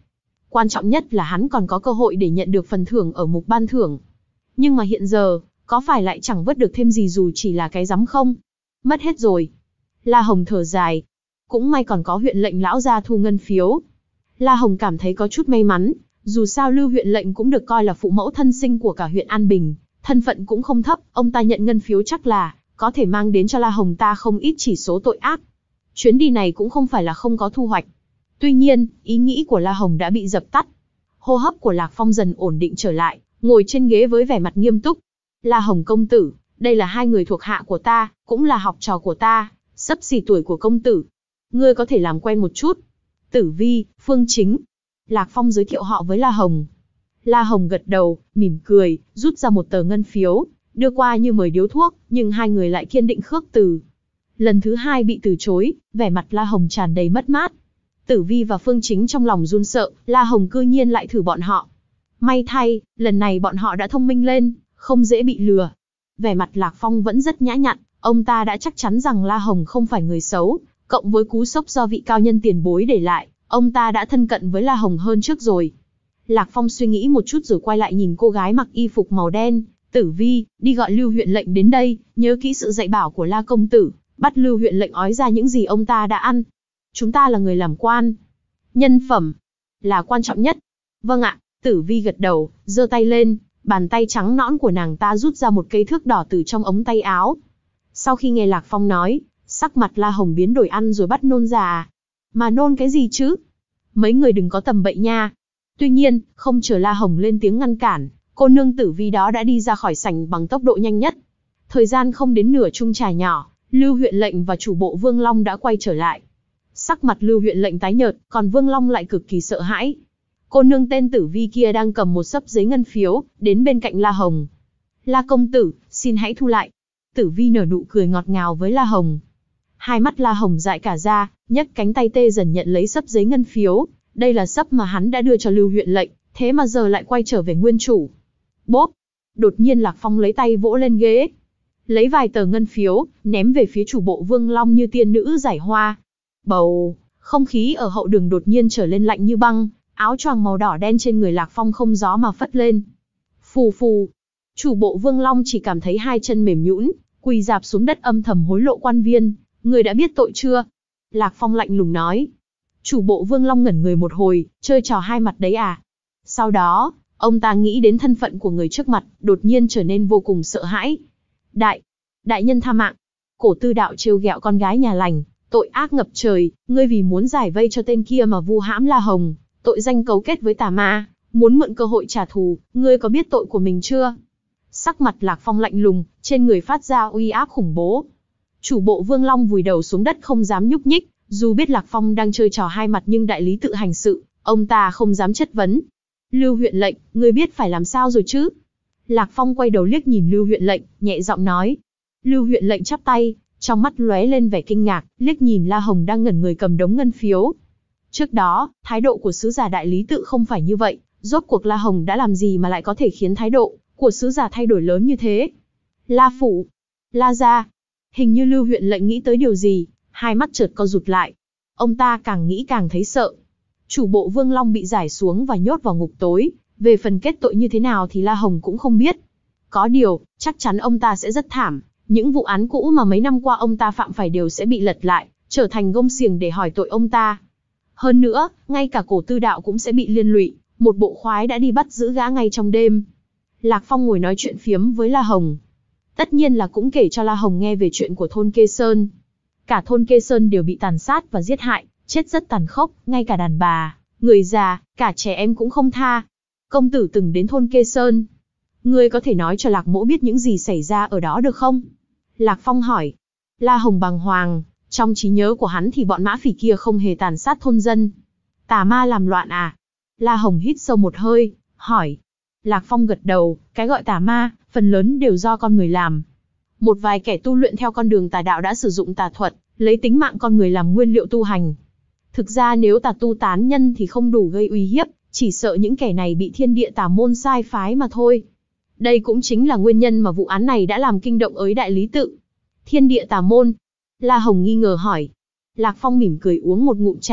Quan trọng nhất là hắn còn có cơ hội để nhận được phần thưởng ở mục ban thưởng. Nhưng mà hiện giờ, có phải lại chẳng vớt được thêm gì dù chỉ là cái rắm không? Mất hết rồi. La Hồng thở dài. Cũng may còn có huyện lệnh lão gia thu ngân phiếu. La Hồng cảm thấy có chút may mắn, dù sao Lưu huyện lệnh cũng được coi là phụ mẫu thân sinh của cả huyện An Bình, thân phận cũng không thấp, ông ta nhận ngân phiếu chắc là có thể mang đến cho La Hồng ta không ít chỉ số tội ác. Chuyến đi này cũng không phải là không có thu hoạch. Tuy nhiên, ý nghĩ của La Hồng đã bị dập tắt. Hô hấp của Lạc Phong dần ổn định trở lại, ngồi trên ghế với vẻ mặt nghiêm túc. La Hồng công tử, đây là hai người thuộc hạ của ta, cũng là học trò của ta, xấp xỉ tuổi của công tử. Ngươi có thể làm quen một chút. Tử Vi, Phương Chính. Lạc Phong giới thiệu họ với La Hồng. La Hồng gật đầu, mỉm cười, rút ra một tờ ngân phiếu, đưa qua như mời điếu thuốc, nhưng hai người lại kiên định khước từ. Lần thứ hai bị từ chối, vẻ mặt La Hồng tràn đầy mất mát. Tử Vi và Phương Chính trong lòng run sợ, La Hồng cư nhiên lại thử bọn họ. May thay, lần này bọn họ đã thông minh lên, không dễ bị lừa. Vẻ mặt Lạc Phong vẫn rất nhã nhặn, ông ta đã chắc chắn rằng La Hồng không phải người xấu, cộng với cú sốc do vị cao nhân tiền bối để lại, ông ta đã thân cận với La Hồng hơn trước rồi. Lạc Phong suy nghĩ một chút rồi quay lại nhìn cô gái mặc y phục màu đen. Tử Vi, đi gọi Lưu huyện lệnh đến đây, nhớ kỹ sự dạy bảo của La công tử, bắt Lưu huyện lệnh ói ra những gì ông ta đã ăn. Chúng ta là người làm quan, nhân phẩm là quan trọng nhất. Vâng ạ. Tử Vi gật đầu, giơ tay lên, bàn tay trắng nõn của nàng ta rút ra một cây thước đỏ từ trong ống tay áo. Sau khi nghe Lạc Phong nói, sắc mặt La Hồng biến đổi, ăn rồi bắt nôn già. Mà nôn cái gì chứ? Mấy người đừng có tầm bậy nha. Tuy nhiên, không chờ La Hồng lên tiếng ngăn cản, cô nương Tử Vi đó đã đi ra khỏi sảnh bằng tốc độ nhanh nhất. Thời gian không đến nửa chung trà nhỏ, Lưu huyện lệnh và chủ bộ Vương Long đã quay trở lại. Sắc mặt Lưu huyện lệnh tái nhợt, còn Vương Long lại cực kỳ sợ hãi. Cô nương tên Tử Vi kia đang cầm một xấp giấy ngân phiếu, đến bên cạnh La Hồng. La công tử, xin hãy thu lại. Tử Vi nở nụ cười ngọt ngào với La Hồng. Hai mắt La Hồng dại cả ra, nhấc cánh tay tê dần nhận lấy xấp giấy ngân phiếu. Đây là xấp mà hắn đã đưa cho Lưu huyện lệnh, thế mà giờ lại quay trở về nguyên chủ. Bốp! Đột nhiên Lạc Phong lấy tay vỗ lên ghế, lấy vài tờ ngân phiếu, ném về phía chủ bộ Vương Long như tiên nữ giải hoa. Bầu! Không khí ở hậu đường đột nhiên trở lên lạnh như băng, áo choàng màu đỏ đen trên người Lạc Phong không gió mà phất lên. Phù phù! Chủ bộ Vương Long chỉ cảm thấy hai chân mềm nhũn, quỳ rạp xuống đất âm thầm hối lộ quan viên. Người đã biết tội chưa? Lạc Phong lạnh lùng nói. Chủ bộ Vương Long ngẩn người một hồi, chơi trò hai mặt đấy à? Sau đó, ông ta nghĩ đến thân phận của người trước mặt, đột nhiên trở nên vô cùng sợ hãi. Đại, đại nhân tha mạng. Cổ Tư Đạo trêu ghẹo con gái nhà lành, tội ác ngập trời, ngươi vì muốn giải vây cho tên kia mà vu hãm La Hồng, tội danh cấu kết với tà ma, muốn mượn cơ hội trả thù, ngươi có biết tội của mình chưa? Sắc mặt Lạc Phong lạnh lùng, trên người phát ra uy áp khủng bố. Chủ bộ Vương Long vùi đầu xuống đất không dám nhúc nhích, dù biết Lạc Phong đang chơi trò hai mặt nhưng đại lý tự hành sự, ông ta không dám chất vấn. Lưu huyện lệnh, ngươi biết phải làm sao rồi chứ? Lạc Phong quay đầu liếc nhìn Lưu huyện lệnh, nhẹ giọng nói. Lưu huyện lệnh chắp tay, trong mắt lóe lên vẻ kinh ngạc, liếc nhìn La Hồng đang ngẩn người cầm đống ngân phiếu. Trước đó, thái độ của sứ giả đại lý tự không phải như vậy, rốt cuộc La Hồng đã làm gì mà lại có thể khiến thái độ của sứ giả thay đổi lớn như thế? La phủ, La gia. Hình như Lưu huyện lệnh nghĩ tới điều gì, hai mắt chợt co rụt lại. Ông ta càng nghĩ càng thấy sợ. Chủ bộ Vương Long bị giải xuống và nhốt vào ngục tối, về phần kết tội như thế nào thì La Hồng cũng không biết. Có điều, chắc chắn ông ta sẽ rất thảm, những vụ án cũ mà mấy năm qua ông ta phạm phải đều sẽ bị lật lại, trở thành gông xiềng để hỏi tội ông ta. Hơn nữa, ngay cả Cổ Tư Đạo cũng sẽ bị liên lụy, một bộ khoái đã đi bắt giữ gã ngay trong đêm. Lạc Phong ngồi nói chuyện phiếm với La Hồng. Tất nhiên là cũng kể cho La Hồng nghe về chuyện của thôn Kê Sơn. Cả thôn Kê Sơn đều bị tàn sát và giết hại, chết rất tàn khốc, ngay cả đàn bà, người già, cả trẻ em cũng không tha. Công tử từng đến thôn Kê Sơn. Ngươi có thể nói cho Lạc mỗ biết những gì xảy ra ở đó được không? Lạc Phong hỏi. La Hồng bàng hoàng, trong trí nhớ của hắn thì bọn mã phỉ kia không hề tàn sát thôn dân. Tà ma làm loạn à? La Hồng hít sâu một hơi, hỏi. Lạc Phong gật đầu, cái gọi tà ma, phần lớn đều do con người làm. Một vài kẻ tu luyện theo con đường tà đạo đã sử dụng tà thuật, lấy tính mạng con người làm nguyên liệu tu hành. Thực ra nếu tà tu tán nhân thì không đủ gây uy hiếp, chỉ sợ những kẻ này bị thiên địa tà môn sai phái mà thôi. Đây cũng chính là nguyên nhân mà vụ án này đã làm kinh động ới đại lý tự. Thiên địa tà môn? La Hồng nghi ngờ hỏi. Lạc Phong mỉm cười uống một ngụm trà,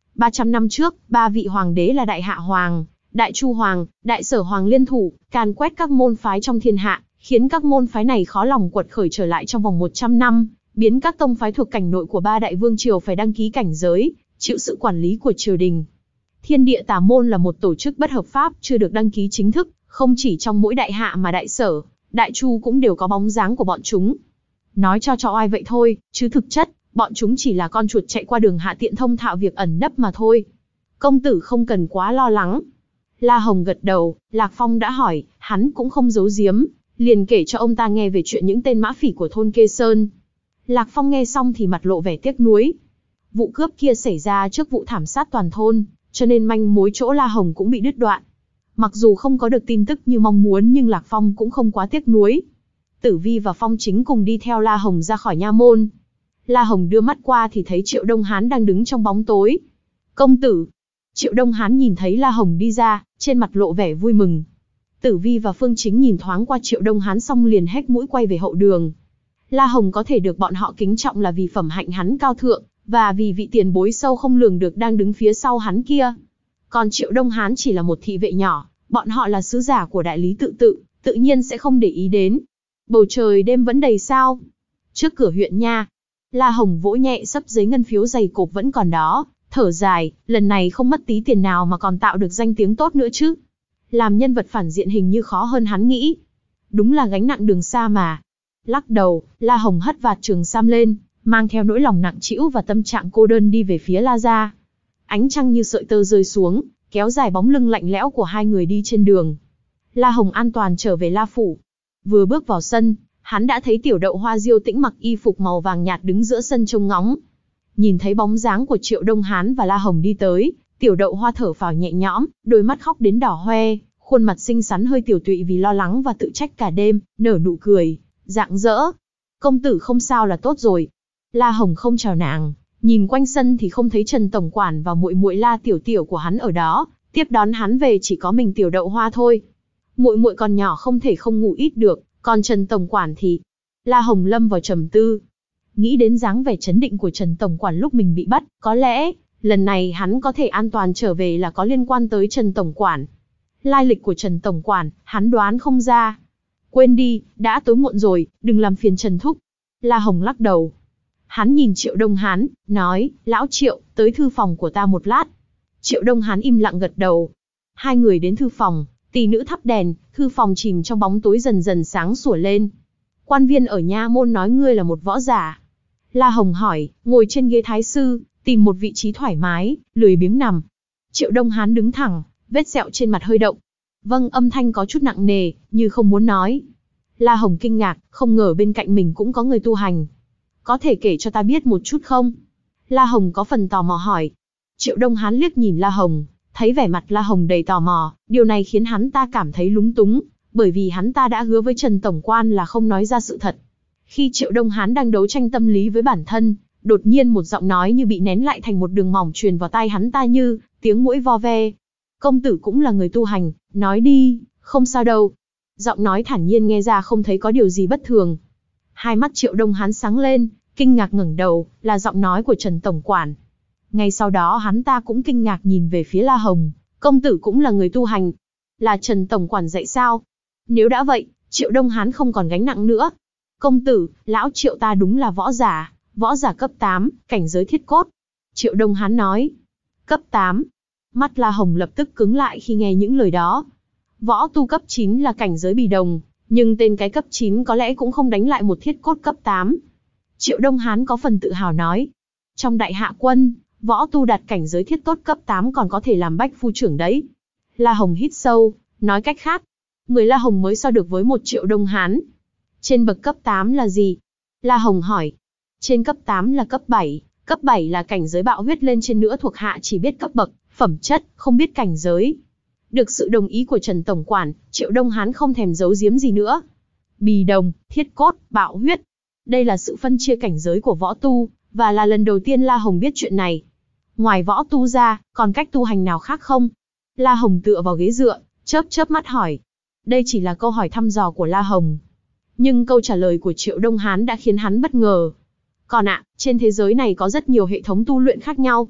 ba trăm năm trước, ba vị hoàng đế là Đại Hạ Hoàng, Đại Chu Hoàng, Đại Sở Hoàng liên thủ, càn quét các môn phái trong thiên hạ, khiến các môn phái này khó lòng quật khởi trở lại trong vòng một trăm năm, biến các tông phái thuộc cảnh nội của ba đại vương triều phải đăng ký cảnh giới, chịu sự quản lý của triều đình. Thiên Địa Tà Môn là một tổ chức bất hợp pháp, chưa được đăng ký chính thức, không chỉ trong mỗi Đại Hạ mà Đại Sở, Đại Chu cũng đều có bóng dáng của bọn chúng. Nói cho cho oai vậy thôi, chứ thực chất, bọn chúng chỉ là con chuột chạy qua đường hạ tiện thông thạo việc ẩn nấp mà thôi. Công tử không cần quá lo lắng. La Hồng gật đầu, Lạc Phong đã hỏi, hắn cũng không giấu giếm, liền kể cho ông ta nghe về chuyện những tên mã phỉ của thôn Kê Sơn. Lạc Phong nghe xong thì mặt lộ vẻ tiếc nuối. Vụ cướp kia xảy ra trước vụ thảm sát toàn thôn, cho nên manh mối chỗ La Hồng cũng bị đứt đoạn. Mặc dù không có được tin tức như mong muốn nhưng Lạc Phong cũng không quá tiếc nuối. Tử Vi và Phong Chính cùng đi theo La Hồng ra khỏi nha môn. La Hồng đưa mắt qua thì thấy Triệu Đông Hán đang đứng trong bóng tối. Công tử. Triệu Đông Hán nhìn thấy La Hồng đi ra, trên mặt lộ vẻ vui mừng. Tử Vi và Phương Chính nhìn thoáng qua Triệu Đông Hán xong liền hét mũi quay về hậu đường. La Hồng có thể được bọn họ kính trọng là vì phẩm hạnh hắn cao thượng, và vì vị tiền bối sâu không lường được đang đứng phía sau hắn kia. Còn Triệu Đông Hán chỉ là một thị vệ nhỏ, bọn họ là sứ giả của đại lý tự tự, tự nhiên sẽ không để ý đến. Bầu trời đêm vẫn đầy sao. Trước cửa huyện nha, La Hồng vỗ nhẹ xấp giấy ngân phiếu dày cộp vẫn còn đó, thở dài, lần này không mất tí tiền nào mà còn tạo được danh tiếng tốt nữa chứ. Làm nhân vật phản diện hình như khó hơn hắn nghĩ. Đúng là gánh nặng đường xa mà. Lắc đầu, La Hồng hất vạt trường sam lên, mang theo nỗi lòng nặng trĩu và tâm trạng cô đơn đi về phía La gia. Ánh trăng như sợi tơ rơi xuống, kéo dài bóng lưng lạnh lẽo của hai người đi trên đường. La Hồng an toàn trở về La phủ. Vừa bước vào sân, hắn đã thấy Tiểu Đậu Hoa Diêu Tĩnh mặc y phục màu vàng nhạt đứng giữa sân trông ngóng. Nhìn thấy bóng dáng của Triệu Đông Hán và La Hồng đi tới, Tiểu Đậu Hoa thở phào nhẹ nhõm, đôi mắt khóc đến đỏ hoe, khuôn mặt xinh xắn hơi tiểu tụy vì lo lắng và tự trách cả đêm, nở nụ cười, rạng rỡ. Công tử không sao là tốt rồi. La Hồng không chào nàng, nhìn quanh sân thì không thấy Trần tổng quản và muội muội La Tiểu Tiểu của hắn ở đó, tiếp đón hắn về chỉ có mình Tiểu Đậu Hoa thôi. Muội muội còn nhỏ không thể không ngủ ít được, còn Trần tổng quản thì... La Hồng lâm vào trầm tư. Nghĩ đến dáng vẻ chấn định của Trần tổng quản lúc mình bị bắt, có lẽ, lần này hắn có thể an toàn trở về là có liên quan tới Trần tổng quản. Lai lịch của Trần tổng quản, hắn đoán không ra. Quên đi, đã tối muộn rồi, đừng làm phiền Trần thúc. La Hồng lắc đầu. Hắn nhìn Triệu Đông Hán, nói, lão Triệu, tới thư phòng của ta một lát. Triệu Đông Hán im lặng gật đầu. Hai người đến thư phòng, tỷ nữ thắp đèn, thư phòng chìm trong bóng tối dần dần sáng sủa lên. Quan viên ở nha môn nói ngươi là một võ giả. La Hồng hỏi, ngồi trên ghế thái sư, tìm một vị trí thoải mái, lười biếng nằm. Triệu Đông Hán đứng thẳng, vết sẹo trên mặt hơi động. Vâng, âm thanh có chút nặng nề, như không muốn nói. La Hồng kinh ngạc, không ngờ bên cạnh mình cũng có người tu hành. Có thể kể cho ta biết một chút không? La Hồng có phần tò mò hỏi. Triệu Đông Hán liếc nhìn La Hồng, thấy vẻ mặt La Hồng đầy tò mò, điều này khiến hắn ta cảm thấy lúng túng, bởi vì hắn ta đã hứa với Trần tổng quan là không nói ra sự thật. Khi Triệu Đông Hán đang đấu tranh tâm lý với bản thân, đột nhiên một giọng nói như bị nén lại thành một đường mỏng truyền vào tai hắn ta như tiếng muỗi vo ve. Công tử cũng là người tu hành, nói đi, không sao đâu. Giọng nói thản nhiên nghe ra không thấy có điều gì bất thường. Hai mắt Triệu Đông Hán sáng lên, kinh ngạc ngẩng đầu, là giọng nói của Trần tổng quản. Ngay sau đó hắn ta cũng kinh ngạc nhìn về phía La Hồng, công tử cũng là người tu hành. Là Trần tổng quản dạy sao? Nếu đã vậy, Triệu Đông Hán không còn gánh nặng nữa. Công tử, lão Triệu ta đúng là võ giả, võ giả cấp tám, cảnh giới thiết cốt. Triệu Đông Hán nói. Cấp tám. Mắt La Hồng lập tức cứng lại khi nghe những lời đó. Võ tu cấp chín là cảnh giới bì đồng, nhưng tên cái cấp chín có lẽ cũng không đánh lại một thiết cốt cấp tám. Triệu Đông Hán có phần tự hào nói. Trong đại hạ quân, võ tu đạt cảnh giới thiết tốt cấp tám còn có thể làm bách phu trưởng đấy. La Hồng hít sâu, nói cách khác, người La Hồng mới so được với một Triệu Đông Hán. Trên bậc cấp tám là gì? La Hồng hỏi. Trên cấp tám là cấp bảy, cấp bảy là cảnh giới bạo huyết, lên trên nữa thuộc hạ chỉ biết cấp bậc, phẩm chất, không biết cảnh giới. Được sự đồng ý của Trần tổng quản, Triệu Đông Hán không thèm giấu giếm gì nữa. Bì đồng, thiết cốt, bạo huyết. Đây là sự phân chia cảnh giới của võ tu, và là lần đầu tiên La Hồng biết chuyện này. Ngoài võ tu ra, còn cách tu hành nào khác không? La Hồng tựa vào ghế dựa, chớp chớp mắt hỏi. Đây chỉ là câu hỏi thăm dò của La Hồng. Nhưng câu trả lời của Triệu Đông Hán đã khiến hắn bất ngờ. Còn ạ, à, trên thế giới này có rất nhiều hệ thống tu luyện khác nhau.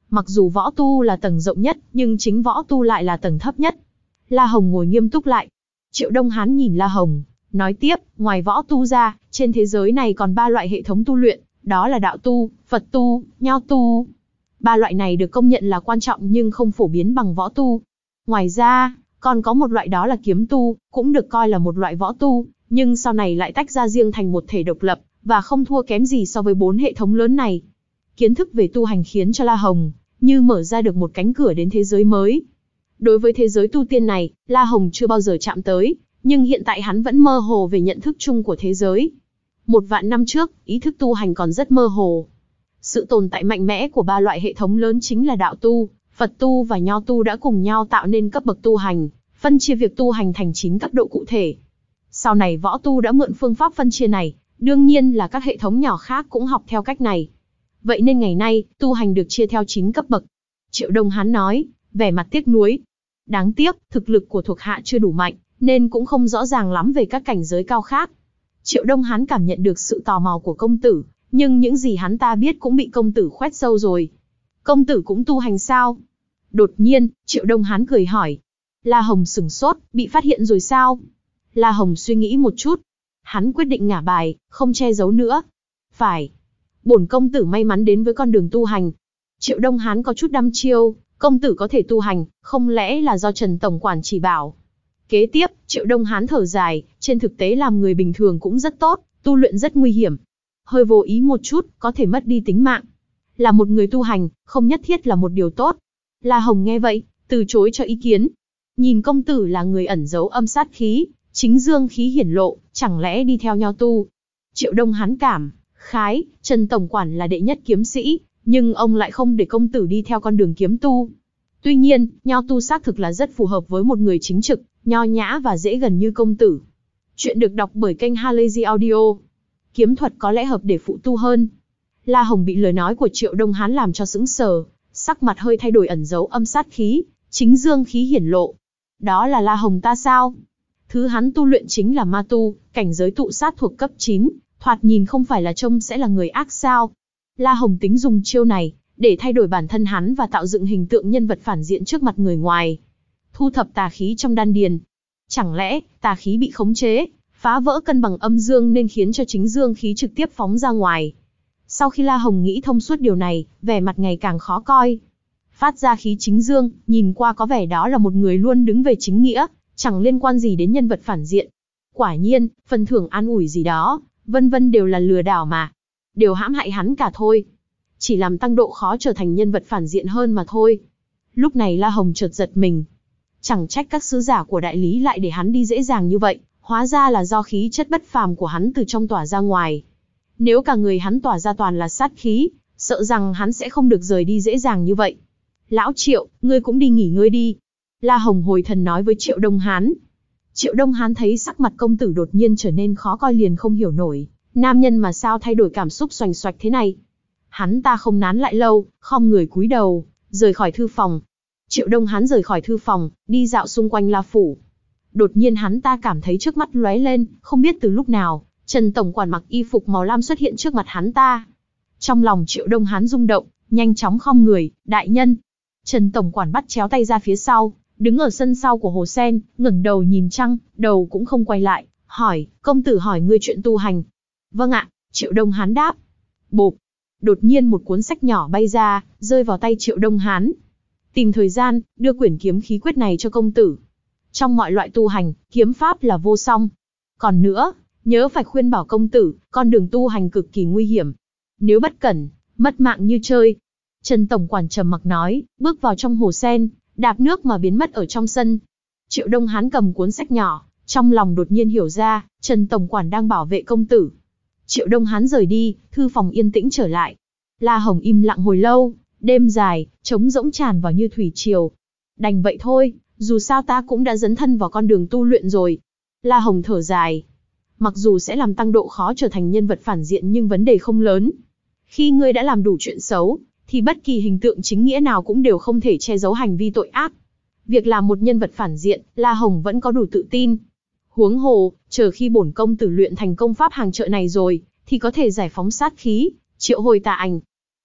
Mặc dù võ tu là tầng rộng nhất, nhưng chính võ tu lại là tầng thấp nhất. La Hồng ngồi nghiêm túc lại. Triệu Đông Hán nhìn La Hồng, nói tiếp, ngoài võ tu ra, trên thế giới này còn ba loại hệ thống tu luyện, đó là đạo tu, Phật tu, Nho tu. Ba loại này được công nhận là quan trọng nhưng không phổ biến bằng võ tu. Ngoài ra, còn có một loại đó là kiếm tu, cũng được coi là một loại võ tu, nhưng sau này lại tách ra riêng thành một thể độc lập, và không thua kém gì so với bốn hệ thống lớn này. Kiến thức về tu hành khiến cho La Hồng như mở ra được một cánh cửa đến thế giới mới. Đối với thế giới tu tiên này, La Hồng chưa bao giờ chạm tới, nhưng hiện tại hắn vẫn mơ hồ về nhận thức chung của thế giới. Một vạn năm trước, ý thức tu hành còn rất mơ hồ. Sự tồn tại mạnh mẽ của ba loại hệ thống lớn chính là đạo tu, Phật tu và Nho tu đã cùng nhau tạo nên cấp bậc tu hành, phân chia việc tu hành thành chín cấp độ cụ thể. Sau này võ tu đã mượn phương pháp phân chia này, đương nhiên là các hệ thống nhỏ khác cũng học theo cách này. Vậy nên ngày nay, tu hành được chia theo chín cấp bậc. Triệu Đông Hán nói, vẻ mặt tiếc nuối. Đáng tiếc, thực lực của thuộc hạ chưa đủ mạnh, nên cũng không rõ ràng lắm về các cảnh giới cao khác. Triệu Đông Hán cảm nhận được sự tò mò của công tử, nhưng những gì hắn ta biết cũng bị công tử khoét sâu rồi. Công tử cũng tu hành sao? Đột nhiên, Triệu Đông Hán cười hỏi. La Hồng sửng sốt, bị phát hiện rồi sao? La Hồng suy nghĩ một chút. Hắn quyết định ngả bài, không che giấu nữa. Phải. Bổn công tử may mắn đến với con đường tu hành. Triệu Đông Hán có chút đăm chiêu, công tử có thể tu hành, không lẽ là do Trần Tổng Quản chỉ bảo? Kế tiếp, Triệu Đông Hán thở dài, trên thực tế làm người bình thường cũng rất tốt, tu luyện rất nguy hiểm. Hơi vô ý một chút, có thể mất đi tính mạng. Là một người tu hành, không nhất thiết là một điều tốt. La Hồng nghe vậy, từ chối cho ý kiến. Nhìn công tử là người ẩn giấu âm sát khí, chính dương khí hiển lộ, chẳng lẽ đi theo Nho tu? Triệu Đông Hán cảm khái, Trần Tổng Quản là đệ nhất kiếm sĩ, nhưng ông lại không để công tử đi theo con đường kiếm tu. Tuy nhiên, Nho tu xác thực là rất phù hợp với một người chính trực, nho nhã và dễ gần như công tử. Chuyện được đọc bởi kênh Halazy Audio. Kiếm thuật có lẽ hợp để phụ tu hơn. La Hồng bị lời nói của Triệu Đông Hán làm cho sững sờ, sắc mặt hơi thay đổi, ẩn giấu âm sát khí, chính dương khí hiển lộ. Đó là La Hồng ta sao? Thứ hắn tu luyện chính là ma tu, cảnh giới tụ sát thuộc cấp chín, thoạt nhìn không phải là trông sẽ là người ác sao? La Hồng tính dùng chiêu này, để thay đổi bản thân hắn và tạo dựng hình tượng nhân vật phản diện trước mặt người ngoài. Thu thập tà khí trong đan điền. Chẳng lẽ, tà khí bị khống chế, phá vỡ cân bằng âm dương nên khiến cho chính dương khí trực tiếp phóng ra ngoài. Sau khi La Hồng nghĩ thông suốt điều này, vẻ mặt ngày càng khó coi. Phát ra khí chính dương, nhìn qua có vẻ đó là một người luôn đứng về chính nghĩa, chẳng liên quan gì đến nhân vật phản diện. Quả nhiên, phần thưởng an ủi gì đó, vân vân đều là lừa đảo mà. Đều hãm hại hắn cả thôi. Chỉ làm tăng độ khó trở thành nhân vật phản diện hơn mà thôi. Lúc này La Hồng chợt giật mình. Chẳng trách các sứ giả của đại lý lại để hắn đi dễ dàng như vậy, hóa ra là do khí chất bất phàm của hắn từ trong tỏa ra ngoài. Nếu cả người hắn tỏa ra toàn là sát khí, sợ rằng hắn sẽ không được rời đi dễ dàng như vậy. Lão Triệu, ngươi cũng đi nghỉ ngơi đi. La Hồng hồi thần nói với Triệu Đông Hán. Triệu Đông Hán thấy sắc mặt công tử đột nhiên trở nên khó coi liền không hiểu nổi, nam nhân mà sao thay đổi cảm xúc xoành xoạch thế này. Hắn ta không nán lại lâu, khom người cúi đầu, rời khỏi thư phòng. Triệu Đông Hán rời khỏi thư phòng, đi dạo xung quanh La Phủ. Đột nhiên hắn ta cảm thấy trước mắt lóe lên, không biết từ lúc nào, Trần Tổng Quản mặc y phục màu lam xuất hiện trước mặt hắn ta. Trong lòng Triệu Đông Hán rung động, nhanh chóng khom người, đại nhân. Trần Tổng Quản bắt chéo tay ra phía sau, đứng ở sân sau của hồ sen, ngẩng đầu nhìn trăng, đầu cũng không quay lại, hỏi, công tử hỏi ngươi chuyện tu hành. Vâng ạ, Triệu Đông Hán đáp. Bộp. Đột nhiên một cuốn sách nhỏ bay ra, rơi vào tay Triệu Đông Hán. Tìm thời gian, đưa quyển kiếm khí quyết này cho công tử. Trong mọi loại tu hành, kiếm pháp là vô song. Còn nữa, nhớ phải khuyên bảo công tử, con đường tu hành cực kỳ nguy hiểm. Nếu bất cẩn, mất mạng như chơi. Trần Tổng Quản trầm mặc nói, bước vào trong hồ sen, đạp nước mà biến mất ở trong sân. Triệu Đông Hán cầm cuốn sách nhỏ, trong lòng đột nhiên hiểu ra, Trần Tổng Quản đang bảo vệ công tử. Triệu Đông Hán rời đi, thư phòng yên tĩnh trở lại. La Hồng im lặng hồi lâu, đêm dài, trống rỗng tràn vào như thủy triều. Đành vậy thôi, dù sao ta cũng đã dấn thân vào con đường tu luyện rồi. La Hồng thở dài. Mặc dù sẽ làm tăng độ khó trở thành nhân vật phản diện nhưng vấn đề không lớn. Khi ngươi đã làm đủ chuyện xấu, thì bất kỳ hình tượng chính nghĩa nào cũng đều không thể che giấu hành vi tội ác. Việc làm một nhân vật phản diện, La Hồng vẫn có đủ tự tin. Huống hồ, chờ khi bổn công tử luyện thành công pháp hàng trợ này rồi, thì có thể giải phóng sát khí, triệu hồi tà ảnh.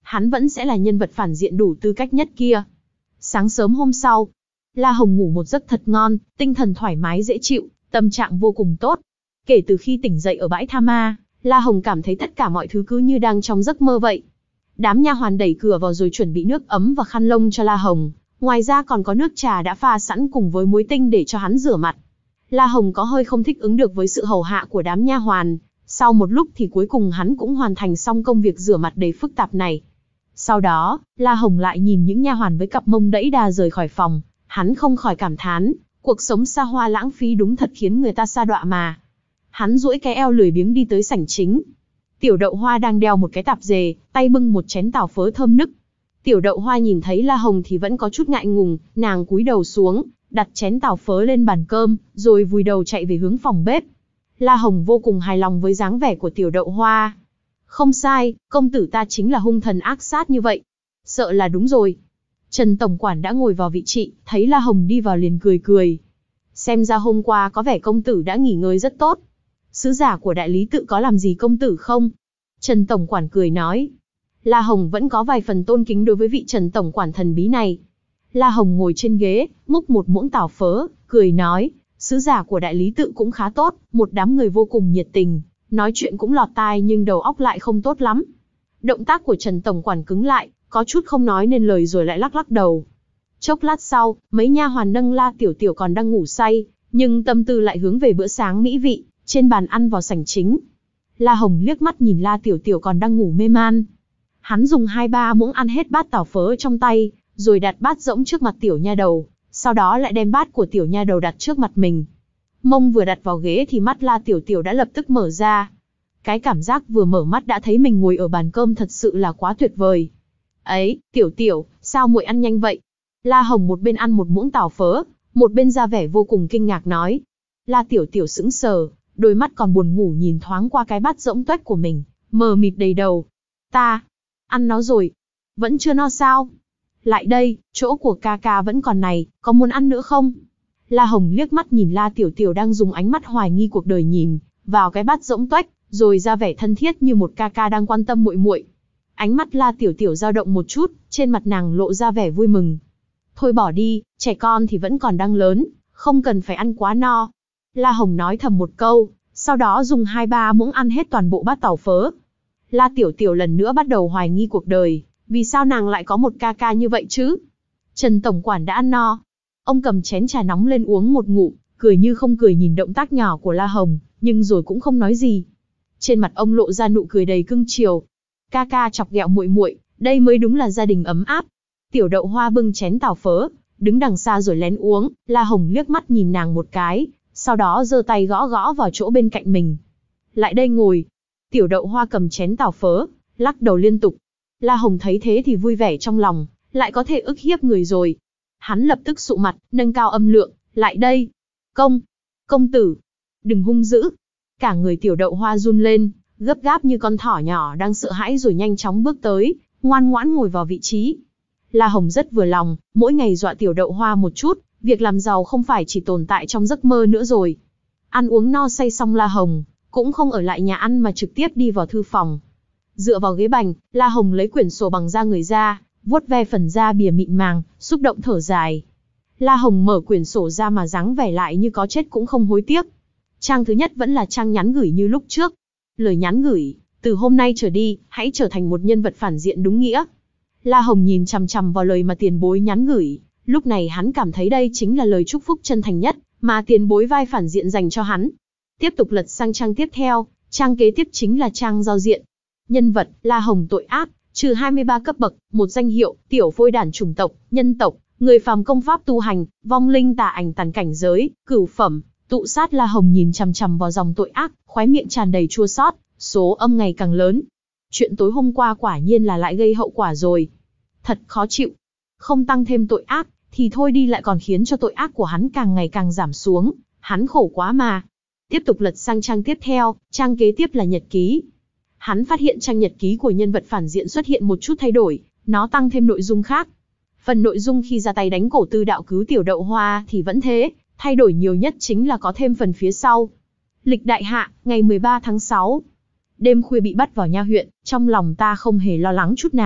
hắn vẫn sẽ là nhân vật phản diện đủ tư cách nhất kia. Sáng sớm hôm sau, La Hồng ngủ một giấc thật ngon, tinh thần thoải mái dễ chịu, tâm trạng vô cùng tốt. Kể từ khi tỉnh dậy ở bãi tha ma, La Hồng cảm thấy tất cả mọi thứ cứ như đang trong giấc mơ vậy. Đám nha hoàn đẩy cửa vào rồi chuẩn bị nước ấm và khăn lông cho La Hồng, ngoài ra còn có nước trà đã pha sẵn cùng với muối tinh để cho hắn rửa mặt. La Hồng có hơi không thích ứng được với sự hầu hạ của đám nha hoàn, sau một lúc thì cuối cùng hắn cũng hoàn thành xong công việc rửa mặt đầy phức tạp này. Sau đó, La Hồng lại nhìn những nha hoàn với cặp mông đẫy đà rời khỏi phòng, hắn không khỏi cảm thán, cuộc sống xa hoa lãng phí đúng thật khiến người ta sa đọa mà. Hắn duỗi cái eo lười biếng đi tới sảnh chính. Tiểu Đậu Hoa đang đeo một cái tạp dề, tay bưng một chén tàu phớ thơm nức. Tiểu Đậu Hoa nhìn thấy La Hồng thì vẫn có chút ngại ngùng, nàng cúi đầu xuống, đặt chén tàu phớ lên bàn cơm, rồi vùi đầu chạy về hướng phòng bếp. La Hồng vô cùng hài lòng với dáng vẻ của Tiểu Đậu Hoa. Không sai, công tử ta chính là hung thần ác sát như vậy. Sợ là đúng rồi. Trần tổng quản đã ngồi vào vị trí, thấy La Hồng đi vào liền cười cười. Xem ra hôm qua có vẻ công tử đã nghỉ ngơi rất tốt. Sứ giả của đại lý tự có làm gì công tử không? Trần tổng quản cười nói. La Hồng vẫn có vài phần tôn kính đối với vị Trần tổng quản thần bí này. La Hồng ngồi trên ghế, múc một muỗng tảo phớ, cười nói, sứ giả của đại lý tự cũng khá tốt, một đám người vô cùng nhiệt tình, nói chuyện cũng lọt tai nhưng đầu óc lại không tốt lắm. Động tác của Trần tổng quản cứng lại, có chút không nói nên lời rồi lại lắc lắc đầu. Chốc lát sau, mấy nha hoàn nâng La Tiểu Tiểu còn đang ngủ say, nhưng tâm tư lại hướng về bữa sáng mỹ vị, trên bàn ăn vào sảnh chính. La Hồng liếc mắt nhìn La Tiểu Tiểu còn đang ngủ mê man. Hắn dùng hai ba muỗng ăn hết bát tảo phớ trong tay, rồi đặt bát rỗng trước mặt tiểu nha đầu, sau đó lại đem bát của tiểu nha đầu đặt trước mặt mình. Mông vừa đặt vào ghế thì mắt La Tiểu Tiểu đã lập tức mở ra. Cái cảm giác vừa mở mắt đã thấy mình ngồi ở bàn cơm thật sự là quá tuyệt vời. Ấy, Tiểu Tiểu, sao muội ăn nhanh vậy? La Hồng một bên ăn một muỗng tảo phớ, một bên ra vẻ vô cùng kinh ngạc nói. La Tiểu Tiểu sững sờ, đôi mắt còn buồn ngủ nhìn thoáng qua cái bát rỗng tuếch của mình, mờ mịt đầy đầu. Ta, ăn nó rồi. Vẫn chưa no sao? Lại đây, chỗ của ca ca vẫn còn này, có muốn ăn nữa không? La Hồng liếc mắt nhìn La Tiểu Tiểu đang dùng ánh mắt hoài nghi cuộc đời nhìn vào cái bát rỗng tuếch, rồi ra vẻ thân thiết như một ca ca đang quan tâm muội muội. Ánh mắt La Tiểu Tiểu dao động một chút, trên mặt nàng lộ ra vẻ vui mừng. Thôi bỏ đi, trẻ con thì vẫn còn đang lớn, không cần phải ăn quá no. La Hồng nói thầm một câu, sau đó dùng hai ba muỗng ăn hết toàn bộ bát tàu phớ. La Tiểu Tiểu lần nữa bắt đầu hoài nghi cuộc đời, vì sao nàng lại có một ca ca như vậy chứ? Trần tổng quản đã ăn no. Ông cầm chén trà nóng lên uống một ngụm, cười như không cười nhìn động tác nhỏ của La Hồng, nhưng rồi cũng không nói gì. Trên mặt ông lộ ra nụ cười đầy cưng chiều. Ca ca chọc ghẹo muội muội, đây mới đúng là gia đình ấm áp. Tiểu Đậu Hoa bưng chén tàu phớ, đứng đằng xa rồi lén uống. La Hồng liếc mắt nhìn nàng một cái, sau đó giơ tay gõ gõ vào chỗ bên cạnh mình. Lại đây ngồi. Tiểu Đậu Hoa cầm chén tàu phớ, lắc đầu liên tục. La Hồng thấy thế thì vui vẻ trong lòng, lại có thể ức hiếp người rồi. Hắn lập tức sụ mặt, nâng cao âm lượng, lại đây. Công, công tử, đừng hung dữ. Cả người Tiểu Đậu Hoa run lên, gấp gáp như con thỏ nhỏ đang sợ hãi rồi nhanh chóng bước tới, ngoan ngoãn ngồi vào vị trí. La Hồng rất vừa lòng, mỗi ngày dọa Tiểu Đậu Hoa một chút, việc làm giàu không phải chỉ tồn tại trong giấc mơ nữa rồi. Ăn uống no say xong La Hồng cũng không ở lại nhà ăn mà trực tiếp đi vào thư phòng. Dựa vào ghế bành, La Hồng lấy quyển sổ bằng da người ra, vuốt ve phần da bìa mịn màng, xúc động thở dài. La Hồng mở quyển sổ ra mà dáng vẻ lại như có chết cũng không hối tiếc. Trang thứ nhất vẫn là trang nhắn gửi như lúc trước. Lời nhắn gửi, từ hôm nay trở đi, hãy trở thành một nhân vật phản diện đúng nghĩa. La Hồng nhìn chằm chằm vào lời mà tiền bối nhắn gửi, lúc này hắn cảm thấy đây chính là lời chúc phúc chân thành nhất mà tiền bối vai phản diện dành cho hắn. Tiếp tục lật sang trang tiếp theo, trang kế tiếp chính là trang giao diện. Nhân vật, La Hồng tội ác, trừ hai mươi ba cấp bậc, một danh hiệu, tiểu phôi đản chủng tộc, nhân tộc, người phàm công pháp tu hành, vong linh tà ảnh tàn cảnh giới, cửu phẩm, tụ sát. La Hồng nhìn chằm chằm vào dòng tội ác, khóe miệng tràn đầy chua xót, số âm ngày càng lớn. Chuyện tối hôm qua quả nhiên là lại gây hậu quả rồi. Thật khó chịu. Không tăng thêm tội ác, thì thôi đi lại còn khiến cho tội ác của hắn càng ngày càng giảm xuống. Hắn khổ quá mà. Tiếp tục lật sang trang tiếp theo, trang kế tiếp là nhật ký. Hắn phát hiện trang nhật ký của nhân vật phản diện xuất hiện một chút thay đổi, nó tăng thêm nội dung khác. Phần nội dung khi ra tay đánh cổ tư đạo cứu Tiểu Đậu Hoa thì vẫn thế, thay đổi nhiều nhất chính là có thêm phần phía sau. Lịch đại hạ, ngày mười ba tháng sáu. Đêm khuya bị bắt vào nha huyện, trong lòng ta không hề lo lắng chút nào,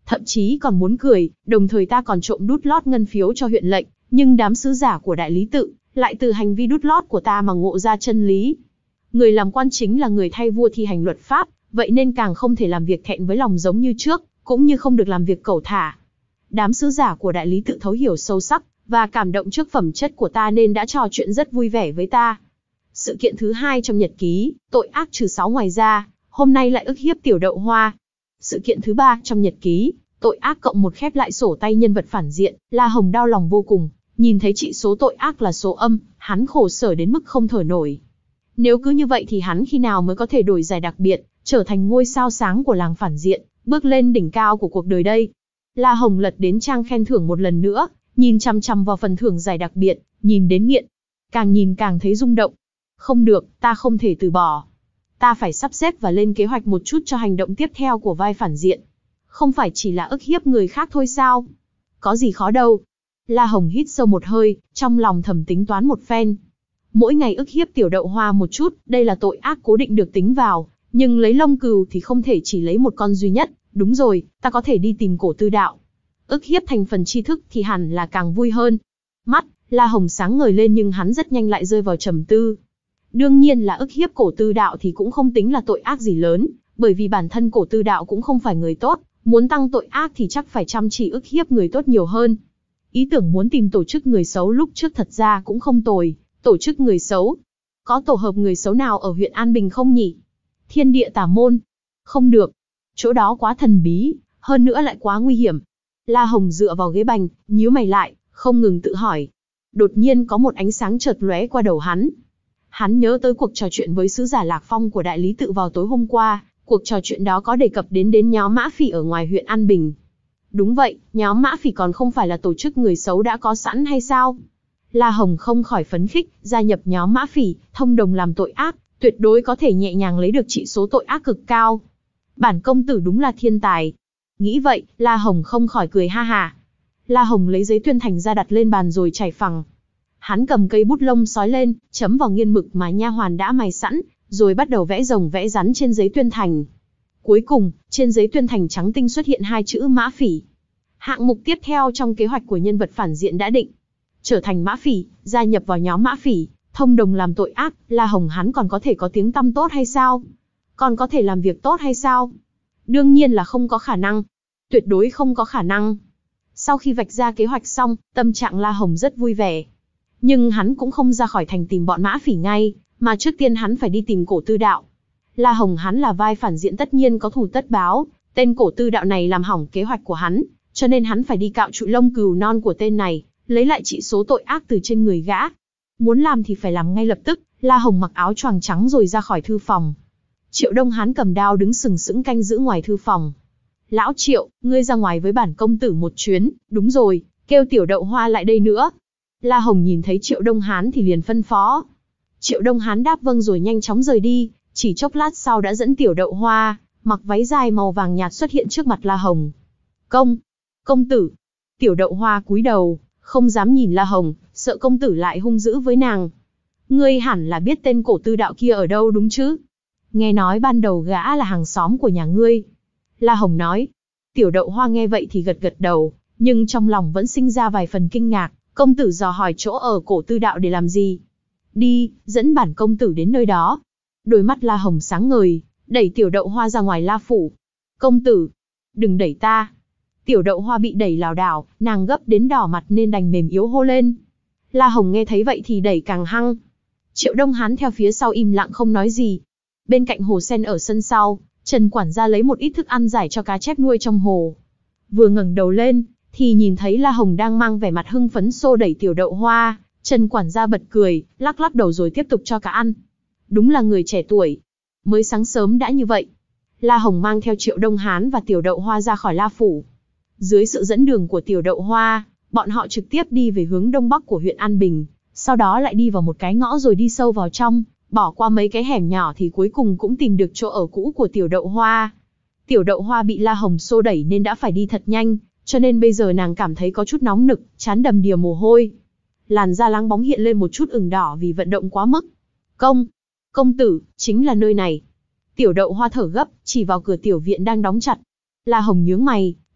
thậm chí còn muốn cười, đồng thời ta còn trộm đút lót ngân phiếu cho huyện lệnh, nhưng đám sứ giả của đại lý tự, lại từ hành vi đút lót của ta mà ngộ ra chân lý. Người làm quan chính là người thay vua thi hành luật pháp, vậy nên càng không thể làm việc thẹn với lòng giống như trước, cũng như không được làm việc cẩu thả. Đám sứ giả của đại lý tự thấu hiểu sâu sắc, và cảm động trước phẩm chất của ta nên đã trò chuyện rất vui vẻ với ta. Sự kiện thứ hai trong nhật ký, tội ác trừ sáu ngoài ra, hôm nay lại ức hiếp tiểu đậu hoa. Sự kiện thứ ba trong nhật ký, tội ác cộng một khép lại sổ tay nhân vật phản diện, La Hồng đau lòng vô cùng, nhìn thấy trị số tội ác là số âm, hắn khổ sở đến mức không thở nổi. Nếu cứ như vậy thì hắn khi nào mới có thể đổi giải đặc biệt, trở thành ngôi sao sáng của làng phản diện, bước lên đỉnh cao của cuộc đời đây. La Hồng lật đến trang khen thưởng một lần nữa, nhìn chằm chằm vào phần thưởng giải đặc biệt, nhìn đến nghiện. Càng nhìn càng thấy rung động. Không được, ta không thể từ bỏ. Ta phải sắp xếp và lên kế hoạch một chút cho hành động tiếp theo của vai phản diện. Không phải chỉ là ức hiếp người khác thôi sao? Có gì khó đâu. La Hồng hít sâu một hơi, trong lòng thầm tính toán một phen. Mỗi ngày ức hiếp tiểu đậu hoa một chút, đây là tội ác cố định được tính vào, nhưng lấy lông cừu thì không thể chỉ lấy một con duy nhất. Đúng rồi, ta có thể đi tìm cổ tư đạo. Ức hiếp thành phần tri thức thì hẳn là càng vui hơn. Mắt La Hồng sáng ngời lên nhưng hắn rất nhanh lại rơi vào trầm tư. Đương nhiên là ức hiếp cổ tư đạo thì cũng không tính là tội ác gì lớn, bởi vì bản thân cổ tư đạo cũng không phải người tốt, muốn tăng tội ác thì chắc phải chăm chỉ ức hiếp người tốt nhiều hơn. Ý tưởng muốn tìm tổ chức người xấu lúc trước thật ra cũng không tồi. Tổ chức người xấu? Có tổ hợp người xấu nào ở huyện An Bình không nhỉ? Thiên địa tà môn? Không được. Chỗ đó quá thần bí, hơn nữa lại quá nguy hiểm. La Hồng dựa vào ghế bành, nhíu mày lại, không ngừng tự hỏi. Đột nhiên có một ánh sáng chợt lóe qua đầu hắn. Hắn nhớ tới cuộc trò chuyện với sứ giả Lạc Phong của đại lý tự vào tối hôm qua, cuộc trò chuyện đó có đề cập đến đến nhóm Mã Phỉ ở ngoài huyện An Bình. Đúng vậy, nhóm Mã Phỉ còn không phải là tổ chức người xấu đã có sẵn hay sao? La Hồng không khỏi phấn khích, gia nhập nhóm Mã Phỉ, thông đồng làm tội ác, tuyệt đối có thể nhẹ nhàng lấy được trị số tội ác cực cao. Bản công tử đúng là thiên tài. Nghĩ vậy, La Hồng không khỏi cười ha ha. La Hồng lấy giấy tuyên thành ra đặt lên bàn rồi chảy phẳng. Hắn cầm cây bút lông sói lên, chấm vào nghiên mực mà nha hoàn đã mài sẵn, rồi bắt đầu vẽ rồng vẽ rắn trên giấy tuyên thành. Cuối cùng, trên giấy tuyên thành trắng tinh xuất hiện hai chữ Mã Phỉ. Hạng mục tiếp theo trong kế hoạch của nhân vật phản diện đã định. Trở thành Mã Phỉ, gia nhập vào nhóm Mã Phỉ, thông đồng làm tội ác, La Hồng hắn còn có thể có tiếng tăm tốt hay sao? Còn có thể làm việc tốt hay sao? Đương nhiên là không có khả năng. Tuyệt đối không có khả năng. Sau khi vạch ra kế hoạch xong, tâm trạng La Hồng rất vui vẻ. Nhưng hắn cũng không ra khỏi thành tìm bọn Mã Phỉ ngay, mà trước tiên hắn phải đi tìm cổ tư đạo. La Hồng hắn là vai phản diện tất nhiên có thù tất báo, tên cổ tư đạo này làm hỏng kế hoạch của hắn, cho nên hắn phải đi cạo trụi lông cừu non của tên này, lấy lại trị số tội ác từ trên người gã. Muốn làm thì phải làm ngay lập tức, La Hồng mặc áo choàng trắng rồi ra khỏi thư phòng. Triệu Đông Hán cầm đao đứng sừng sững canh giữ ngoài thư phòng. Lão Triệu, ngươi ra ngoài với bản công tử một chuyến, đúng rồi, kêu tiểu đậu hoa lại đây nữa. La Hồng nhìn thấy Triệu Đông Hán thì liền phân phó. Triệu Đông Hán đáp vâng rồi nhanh chóng rời đi, chỉ chốc lát sau đã dẫn tiểu đậu hoa, mặc váy dài màu vàng nhạt xuất hiện trước mặt La Hồng. Công, công tử. Tiểu đậu hoa cúi đầu, không dám nhìn La Hồng, sợ công tử lại hung dữ với nàng. Ngươi hẳn là biết tên cổ tư đạo kia ở đâu đúng chứ? Nghe nói ban đầu gã là hàng xóm của nhà ngươi. La Hồng nói. Tiểu đậu hoa nghe vậy thì gật gật đầu, nhưng trong lòng vẫn sinh ra vài phần kinh ngạc. Công tử dò hỏi chỗ ở cổ tư đạo để làm gì? Đi, dẫn bản công tử đến nơi đó. Đôi mắt La Hồng sáng ngời, đẩy tiểu đậu hoa ra ngoài La phủ. Công tử, đừng đẩy ta. Tiểu đậu hoa bị đẩy lảo đảo, nàng gấp đến đỏ mặt nên đành mềm yếu hô lên. La Hồng nghe thấy vậy thì đẩy càng hăng. Triệu Đông Hán theo phía sau im lặng không nói gì. Bên cạnh hồ sen ở sân sau, Trần quản gia lấy một ít thức ăn giải cho cá chép nuôi trong hồ. Vừa ngẩng đầu lên, thì nhìn thấy La Hồng đang mang vẻ mặt hưng phấn xô đẩy tiểu đậu hoa. Trần quản gia bật cười, lắc lắc đầu rồi tiếp tục cho cá ăn. Đúng là người trẻ tuổi. Mới sáng sớm đã như vậy. La Hồng mang theo Triệu Đông Hán và tiểu đậu hoa ra khỏi La phủ. Dưới sự dẫn đường của tiểu đậu hoa, bọn họ trực tiếp đi về hướng đông bắc của huyện An Bình, sau đó lại đi vào một cái ngõ rồi đi sâu vào trong, bỏ qua mấy cái hẻm nhỏ thì cuối cùng cũng tìm được chỗ ở cũ của tiểu đậu hoa. Tiểu đậu hoa bị La Hồng xô đẩy nên đã phải đi thật nhanh, cho nên bây giờ nàng cảm thấy có chút nóng nực, trán đầm đìa mồ hôi. Làn da láng bóng hiện lên một chút ửng đỏ vì vận động quá mức. Công, công tử, chính là nơi này. Tiểu đậu hoa thở gấp, chỉ vào cửa tiểu viện đang đóng chặt. La Hồng nhướng mày,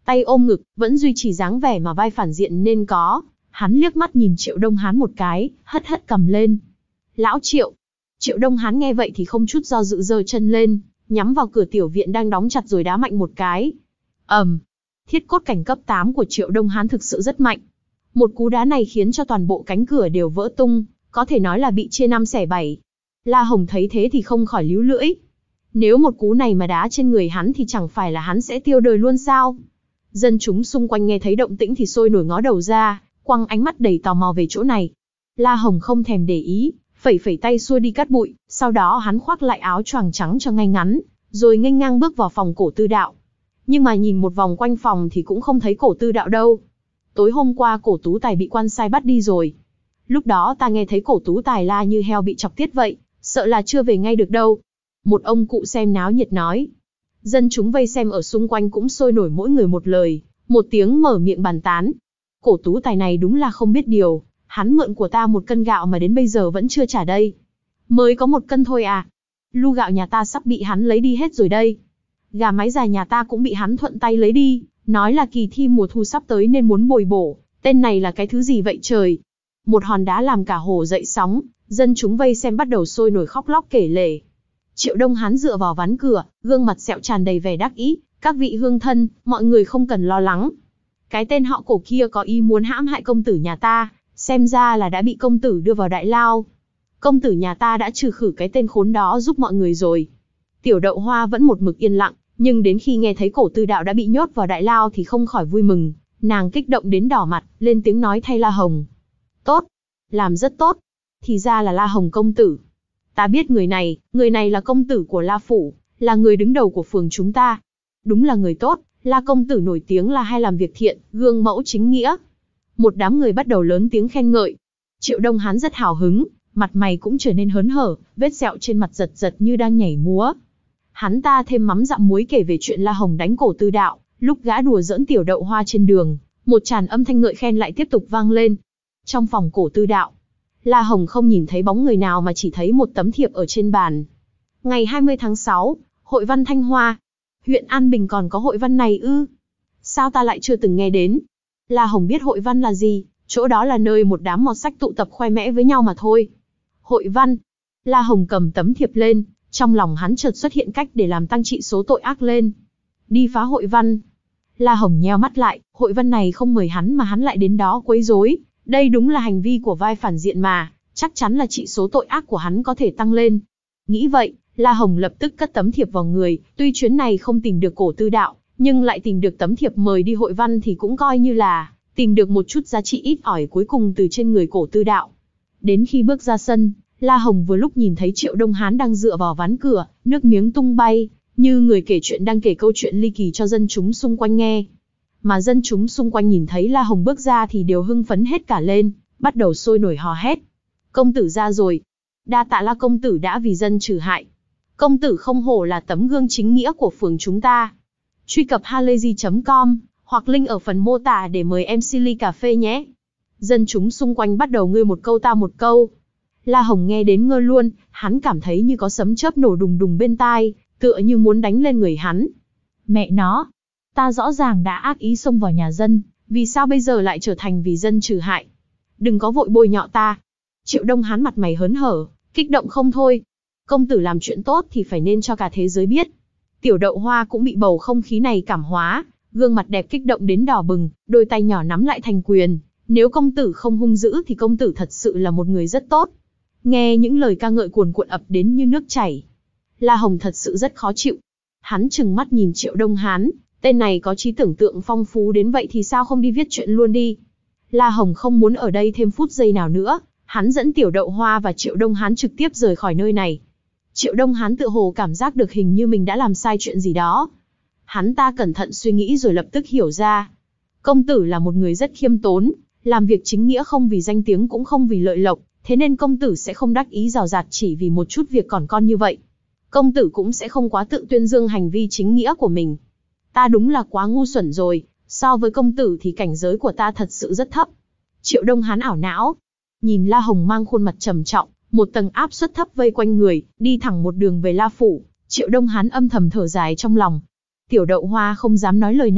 tay ôm ngực, vẫn duy trì dáng vẻ mà vai phản diện nên có. Hắn liếc mắt nhìn Triệu Đông Hán một cái, hất hất cầm lên. Lão Triệu. Triệu Đông Hán nghe vậy thì không chút do dự giơ chân lên, nhắm vào cửa tiểu viện đang đóng chặt rồi đá mạnh một cái. ầm, um, thiết cốt cảnh cấp tám của Triệu Đông Hán thực sự rất mạnh. Một cú đá này khiến cho toàn bộ cánh cửa đều vỡ tung, có thể nói là bị chia năm xẻ bảy. La Hồng thấy thế thì không khỏi líu lưỡi. Nếu một cú này mà đá trên người hắn thì chẳng phải là hắn sẽ tiêu đời luôn sao? Dân chúng xung quanh nghe thấy động tĩnh thì sôi nổi ngó đầu ra, quăng ánh mắt đầy tò mò về chỗ này. La Hồng không thèm để ý, phẩy phẩy tay xua đi cát bụi, sau đó hắn khoác lại áo choàng trắng cho ngay ngắn, rồi nghênh ngang bước vào phòng Cổ Tư Đạo. Nhưng mà nhìn một vòng quanh phòng thì cũng không thấy Cổ Tư Đạo đâu. Tối hôm qua Cổ Tú Tài bị quan sai bắt đi rồi. Lúc đó ta nghe thấy Cổ Tú Tài la như heo bị chọc tiết vậy, sợ là chưa về ngay được đâu. Một ông cụ xem náo nhiệt nói. Dân chúng vây xem ở xung quanh cũng sôi nổi mỗi người một lời, một tiếng mở miệng bàn tán. Cổ Tú Tài này đúng là không biết điều, hắn mượn của ta một cân gạo mà đến bây giờ vẫn chưa trả đây. Mới có một cân thôi à? Lu gạo nhà ta sắp bị hắn lấy đi hết rồi đây. Gà mái già nhà ta cũng bị hắn thuận tay lấy đi, nói là kỳ thi mùa thu sắp tới nên muốn bồi bổ, tên này là cái thứ gì vậy trời? Một hòn đá làm cả hồ dậy sóng, dân chúng vây xem bắt đầu sôi nổi khóc lóc kể lể. Triệu Đông Hán dựa vào ván cửa, gương mặt sẹo tràn đầy vẻ đắc ý, các vị hương thân, mọi người không cần lo lắng. Cái tên họ Cổ kia có ý muốn hãm hại công tử nhà ta, xem ra là đã bị công tử đưa vào đại lao. Công tử nhà ta đã trừ khử cái tên khốn đó giúp mọi người rồi. Tiểu Đậu Hoa vẫn một mực yên lặng, nhưng đến khi nghe thấy Cổ Tư Đạo đã bị nhốt vào đại lao thì không khỏi vui mừng, nàng kích động đến đỏ mặt, lên tiếng nói thay La Hồng. Tốt, làm rất tốt, thì ra là La Hồng công tử. Ta biết người này, người này là công tử của La Phủ, là người đứng đầu của phường chúng ta. Đúng là người tốt, La công tử nổi tiếng là hay làm việc thiện, gương mẫu chính nghĩa. Một đám người bắt đầu lớn tiếng khen ngợi. Triệu Đông Hán rất hào hứng, mặt mày cũng trở nên hớn hở, vết sẹo trên mặt giật giật như đang nhảy múa. Hắn ta thêm mắm dặm muối kể về chuyện La Hồng đánh Cổ Tư Đạo, lúc gã đùa giỡn Tiểu Đậu Hoa trên đường, một tràn âm thanh ngợi khen lại tiếp tục vang lên. Trong phòng Cổ Tư Đạo, La Hồng không nhìn thấy bóng người nào mà chỉ thấy một tấm thiệp ở trên bàn. Ngày hai mươi tháng sáu, hội văn Thanh Hoa. Huyện An Bình còn có hội văn này ư? Sao ta lại chưa từng nghe đến? La Hồng biết hội văn là gì, chỗ đó là nơi một đám mọt sách tụ tập khoe mẽ với nhau mà thôi. Hội văn. La Hồng cầm tấm thiệp lên, trong lòng hắn chợt xuất hiện cách để làm tăng trị số tội ác lên. Đi phá hội văn. La Hồng nheo mắt lại, hội văn này không mời hắn mà hắn lại đến đó quấy rối. Đây đúng là hành vi của vai phản diện mà, chắc chắn là trị số tội ác của hắn có thể tăng lên. Nghĩ vậy, La Hồng lập tức cất tấm thiệp vào người, tuy chuyến này không tìm được Cổ Tư Đạo, nhưng lại tìm được tấm thiệp mời đi hội văn thì cũng coi như là tìm được một chút giá trị ít ỏi cuối cùng từ trên người Cổ Tư Đạo. Đến khi bước ra sân, La Hồng vừa lúc nhìn thấy Triệu Đông Hán đang dựa vào ván cửa, nước miếng tung bay, như người kể chuyện đang kể câu chuyện ly kỳ cho dân chúng xung quanh nghe. Mà dân chúng xung quanh nhìn thấy La Hồng bước ra thì đều hưng phấn hết cả lên, bắt đầu sôi nổi hò hét. Công tử ra rồi. Đa tạ La công tử đã vì dân trừ hại. Công tử không hổ là tấm gương chính nghĩa của phường chúng ta. Truy cập halayzi chấm com hoặc link ở phần mô tả để mời em xê ly cà phê nhé. Dân chúng xung quanh bắt đầu ngươi một câu ta một câu. La Hồng nghe đến ngơ luôn, hắn cảm thấy như có sấm chớp nổ đùng đùng bên tai, tựa như muốn đánh lên người hắn. Mẹ nó, ta rõ ràng đã ác ý xông vào nhà dân, vì sao bây giờ lại trở thành vì dân trừ hại? Đừng có vội bôi nhọ ta. Triệu Đông Hán mặt mày hớn hở, kích động không thôi. Công tử làm chuyện tốt thì phải nên cho cả thế giới biết. Tiểu Đậu Hoa cũng bị bầu không khí này cảm hóa, gương mặt đẹp kích động đến đỏ bừng, đôi tay nhỏ nắm lại thành quyền. Nếu công tử không hung dữ thì công tử thật sự là một người rất tốt. Nghe những lời ca ngợi cuồn cuộn ập đến như nước chảy, La Hồng thật sự rất khó chịu. Hắn trừng mắt nhìn Triệu Đông Hán, tên này có trí tưởng tượng phong phú đến vậy thì sao không đi viết chuyện luôn đi. La Hồng không muốn ở đây thêm phút giây nào nữa, hắn dẫn Tiểu Đậu Hoa và Triệu Đông Hán trực tiếp rời khỏi nơi này. Triệu Đông Hán tự hồ cảm giác được hình như mình đã làm sai chuyện gì đó. Hắn ta cẩn thận suy nghĩ rồi lập tức hiểu ra. Công tử là một người rất khiêm tốn, làm việc chính nghĩa không vì danh tiếng cũng không vì lợi lộc, thế nên công tử sẽ không đắc ý rào rạt chỉ vì một chút việc còn con như vậy. Công tử cũng sẽ không quá tự tuyên dương hành vi chính nghĩa của mình. Ta đúng là quá ngu xuẩn rồi, so với công tử thì cảnh giới của ta thật sự rất thấp. Triệu Đông Hán ảo não, nhìn La Hồng mang khuôn mặt trầm trọng, một tầng áp suất thấp vây quanh người, đi thẳng một đường về La Phủ. Triệu Đông Hán âm thầm thở dài trong lòng. Tiểu Đậu Hoa không dám nói lời nào,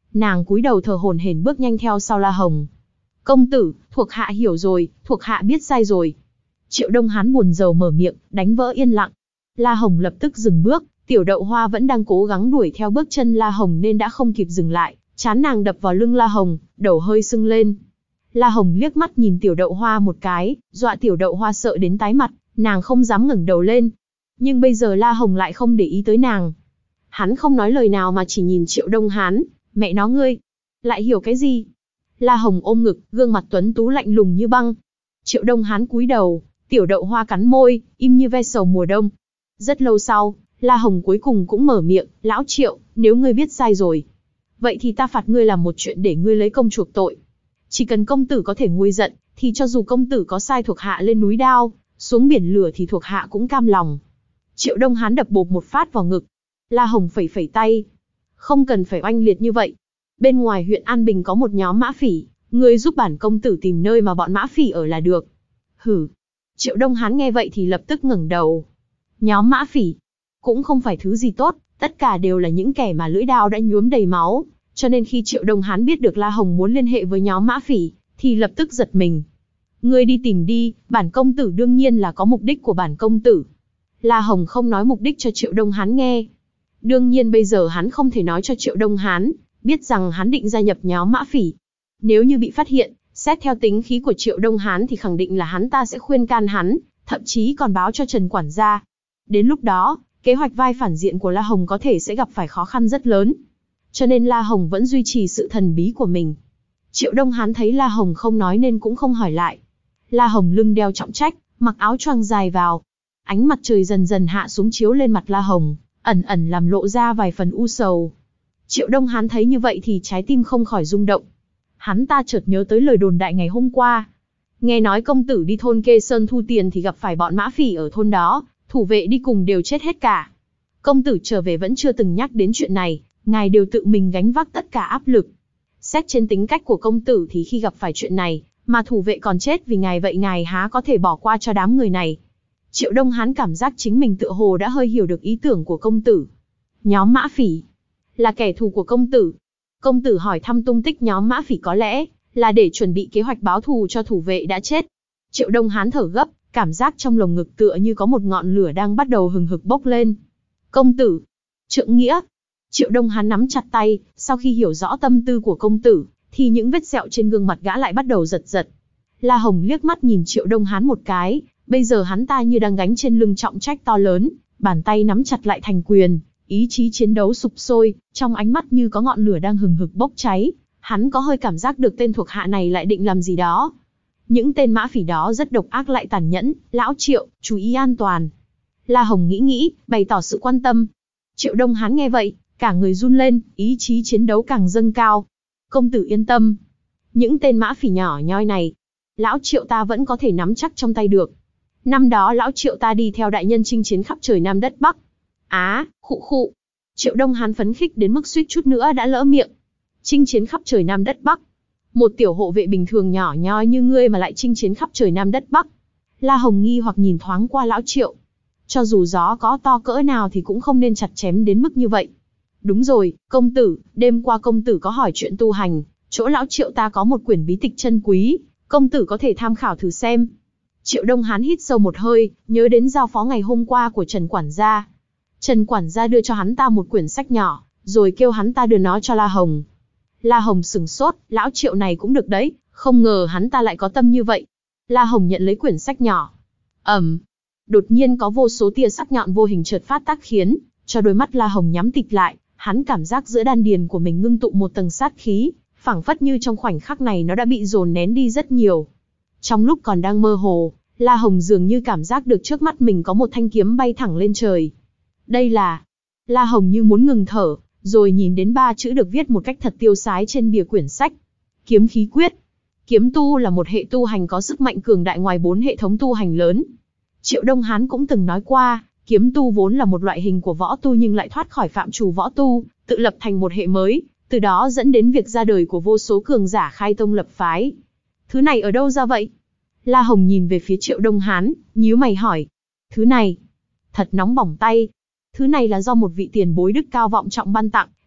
Nàng cúi đầu thờ hổn hển bước nhanh theo sau La Hồng. Công tử, thuộc hạ hiểu rồi, thuộc hạ biết sai rồi. Triệu Đông Hán buồn rầu mở miệng, đánh vỡ yên lặng. La Hồng lập tức dừng bước, Tiểu Đậu Hoa vẫn đang cố gắng đuổi theo bước chân La Hồng nên đã không kịp dừng lại, trán nàng đập vào lưng La Hồng, đầu hơi sưng lên. La Hồng liếc mắt nhìn Tiểu Đậu Hoa một cái, dọa Tiểu Đậu Hoa sợ đến tái mặt, nàng không dám ngẩng đầu lên. Nhưng bây giờ La Hồng lại không để ý tới nàng. Hắn không nói lời nào mà chỉ nhìn Triệu Đông Hán, mẹ nó ngươi, lại hiểu cái gì? La Hồng ôm ngực, gương mặt tuấn tú lạnh lùng như băng. Triệu Đông Hán cúi đầu, Tiểu Đậu Hoa cắn môi, im như ve sầu mùa đông. Rất lâu sau, La Hồng cuối cùng cũng mở miệng, lão Triệu, nếu ngươi biết sai rồi, vậy thì ta phạt ngươi làm một chuyện để ngươi lấy công chuộc tội. Chỉ cần công tử có thể nguôi giận, thì cho dù công tử có sai thuộc hạ lên núi đao, xuống biển lửa thì thuộc hạ cũng cam lòng. Triệu Đông Hán đập bộp một phát vào ngực. La Hồng phẩy phẩy tay. Không cần phải oanh liệt như vậy. Bên ngoài huyện An Bình có một nhóm mã phỉ, ngươi giúp bản công tử tìm nơi mà bọn mã phỉ ở là được. Hử. Triệu Đông Hán nghe vậy thì lập tức ngẩng đầu. Nhóm mã phỉ cũng không phải thứ gì tốt, tất cả đều là những kẻ mà lưỡi đao đã nhuốm đầy máu, cho nên khi Triệu Đông Hán biết được La Hồng muốn liên hệ với nhóm mã phỉ, thì lập tức giật mình. Ngươi đi tìm đi, bản công tử đương nhiên là có mục đích của bản công tử. La Hồng không nói mục đích cho Triệu Đông Hán nghe. Đương nhiên bây giờ hắn không thể nói cho Triệu Đông Hán biết rằng hắn định gia nhập nhóm mã phỉ. Nếu như bị phát hiện, xét theo tính khí của Triệu Đông Hán thì khẳng định là hắn ta sẽ khuyên can hắn, thậm chí còn báo cho Trần quản gia. Đến lúc đó, kế hoạch vai phản diện của La Hồng có thể sẽ gặp phải khó khăn rất lớn. Cho nên La Hồng vẫn duy trì sự thần bí của mình. Triệu Đông Hán thấy La Hồng không nói nên cũng không hỏi lại. La Hồng lưng đeo trọng trách, mặc áo choàng dài vào. Ánh mặt trời dần dần hạ xuống chiếu lên mặt La Hồng, ẩn ẩn làm lộ ra vài phần u sầu. Triệu Đông Hán thấy như vậy thì trái tim không khỏi rung động. Hắn ta chợt nhớ tới lời đồn đại ngày hôm qua. Nghe nói công tử đi thôn Kê Sơn thu tiền thì gặp phải bọn mã phỉ ở thôn đó, thủ vệ đi cùng đều chết hết cả. Công tử trở về vẫn chưa từng nhắc đến chuyện này, ngài đều tự mình gánh vác tất cả áp lực. Xét trên tính cách của công tử thì khi gặp phải chuyện này, mà thủ vệ còn chết vì ngài vậy ngài há có thể bỏ qua cho đám người này. Triệu Đông Hán cảm giác chính mình tựa hồ đã hơi hiểu được ý tưởng của công tử. Nhóm mã phỉ là kẻ thù của công tử. Công tử hỏi thăm tung tích nhóm mã phỉ có lẽ là để chuẩn bị kế hoạch báo thù cho thủ vệ đã chết. Triệu Đông Hán thở gấp, cảm giác trong lồng ngực tựa như có một ngọn lửa đang bắt đầu hừng hực bốc lên. Công tử, trượng nghĩa. Triệu Đông Hán nắm chặt tay, sau khi hiểu rõ tâm tư của công tử, thì những vết sẹo trên gương mặt gã lại bắt đầu giật giật. La Hồng liếc mắt nhìn Triệu Đông Hán một cái, bây giờ hắn ta như đang gánh trên lưng trọng trách to lớn, bàn tay nắm chặt lại thành quyền, ý chí chiến đấu sục sôi, trong ánh mắt như có ngọn lửa đang hừng hực bốc cháy. Hắn có hơi cảm giác được tên thuộc hạ này lại định làm gì đó. Những tên mã phỉ đó rất độc ác lại tàn nhẫn, lão Triệu, chú ý an toàn. La Hồng nghĩ nghĩ, bày tỏ sự quan tâm. Triệu Đông Hán nghe vậy, cả người run lên, ý chí chiến đấu càng dâng cao. Công tử yên tâm. Những tên mã phỉ nhỏ nhoi này, lão Triệu ta vẫn có thể nắm chắc trong tay được. Năm đó lão Triệu ta đi theo đại nhân chinh chiến khắp trời Nam đất Bắc. Á, à, khụ khụ. Triệu Đông Hán phấn khích đến mức suýt chút nữa đã lỡ miệng. Chinh chiến khắp trời Nam đất Bắc. Một tiểu hộ vệ bình thường nhỏ nhoi như ngươi mà lại chinh chiến khắp trời Nam đất Bắc. La Hồng nghi hoặc nhìn thoáng qua lão Triệu. Cho dù gió có to cỡ nào thì cũng không nên chặt chém đến mức như vậy. Đúng rồi, công tử, đêm qua công tử có hỏi chuyện tu hành, chỗ lão Triệu ta có một quyển bí tịch chân quý, công tử có thể tham khảo thử xem. Triệu Đông Hán hít sâu một hơi, nhớ đến giao phó ngày hôm qua của Trần quản gia. Trần quản gia đưa cho hắn ta một quyển sách nhỏ, rồi kêu hắn ta đưa nó cho La Hồng. La Hồng sửng sốt, lão Triệu này cũng được đấy, không ngờ hắn ta lại có tâm như vậy. La Hồng nhận lấy quyển sách nhỏ. Ầm, đột nhiên có vô số tia sắc nhọn vô hình chợt phát tác khiến cho đôi mắt La Hồng nhắm tịt lại, hắn cảm giác giữa đan điền của mình ngưng tụ một tầng sát khí, phảng phất như trong khoảnh khắc này nó đã bị dồn nén đi rất nhiều. Trong lúc còn đang mơ hồ, La Hồng dường như cảm giác được trước mắt mình có một thanh kiếm bay thẳng lên trời. Đây là... La Hồng như muốn ngừng thở, rồi nhìn đến ba chữ được viết một cách thật tiêu sái trên bìa quyển sách. Kiếm khí quyết. Kiếm tu là một hệ tu hành có sức mạnh cường đại ngoài bốn hệ thống tu hành lớn. Triệu Đông Hán cũng từng nói qua, kiếm tu vốn là một loại hình của võ tu nhưng lại thoát khỏi phạm trù võ tu, tự lập thành một hệ mới, từ đó dẫn đến việc ra đời của vô số cường giả khai tông lập phái. Thứ này ở đâu ra vậy? La Hồng nhìn về phía Triệu Đông Hán, nhíu mày hỏi. Thứ này, thật nóng bỏng tay. Thứ này là do một vị tiền bối đức cao vọng trọng ban tặng,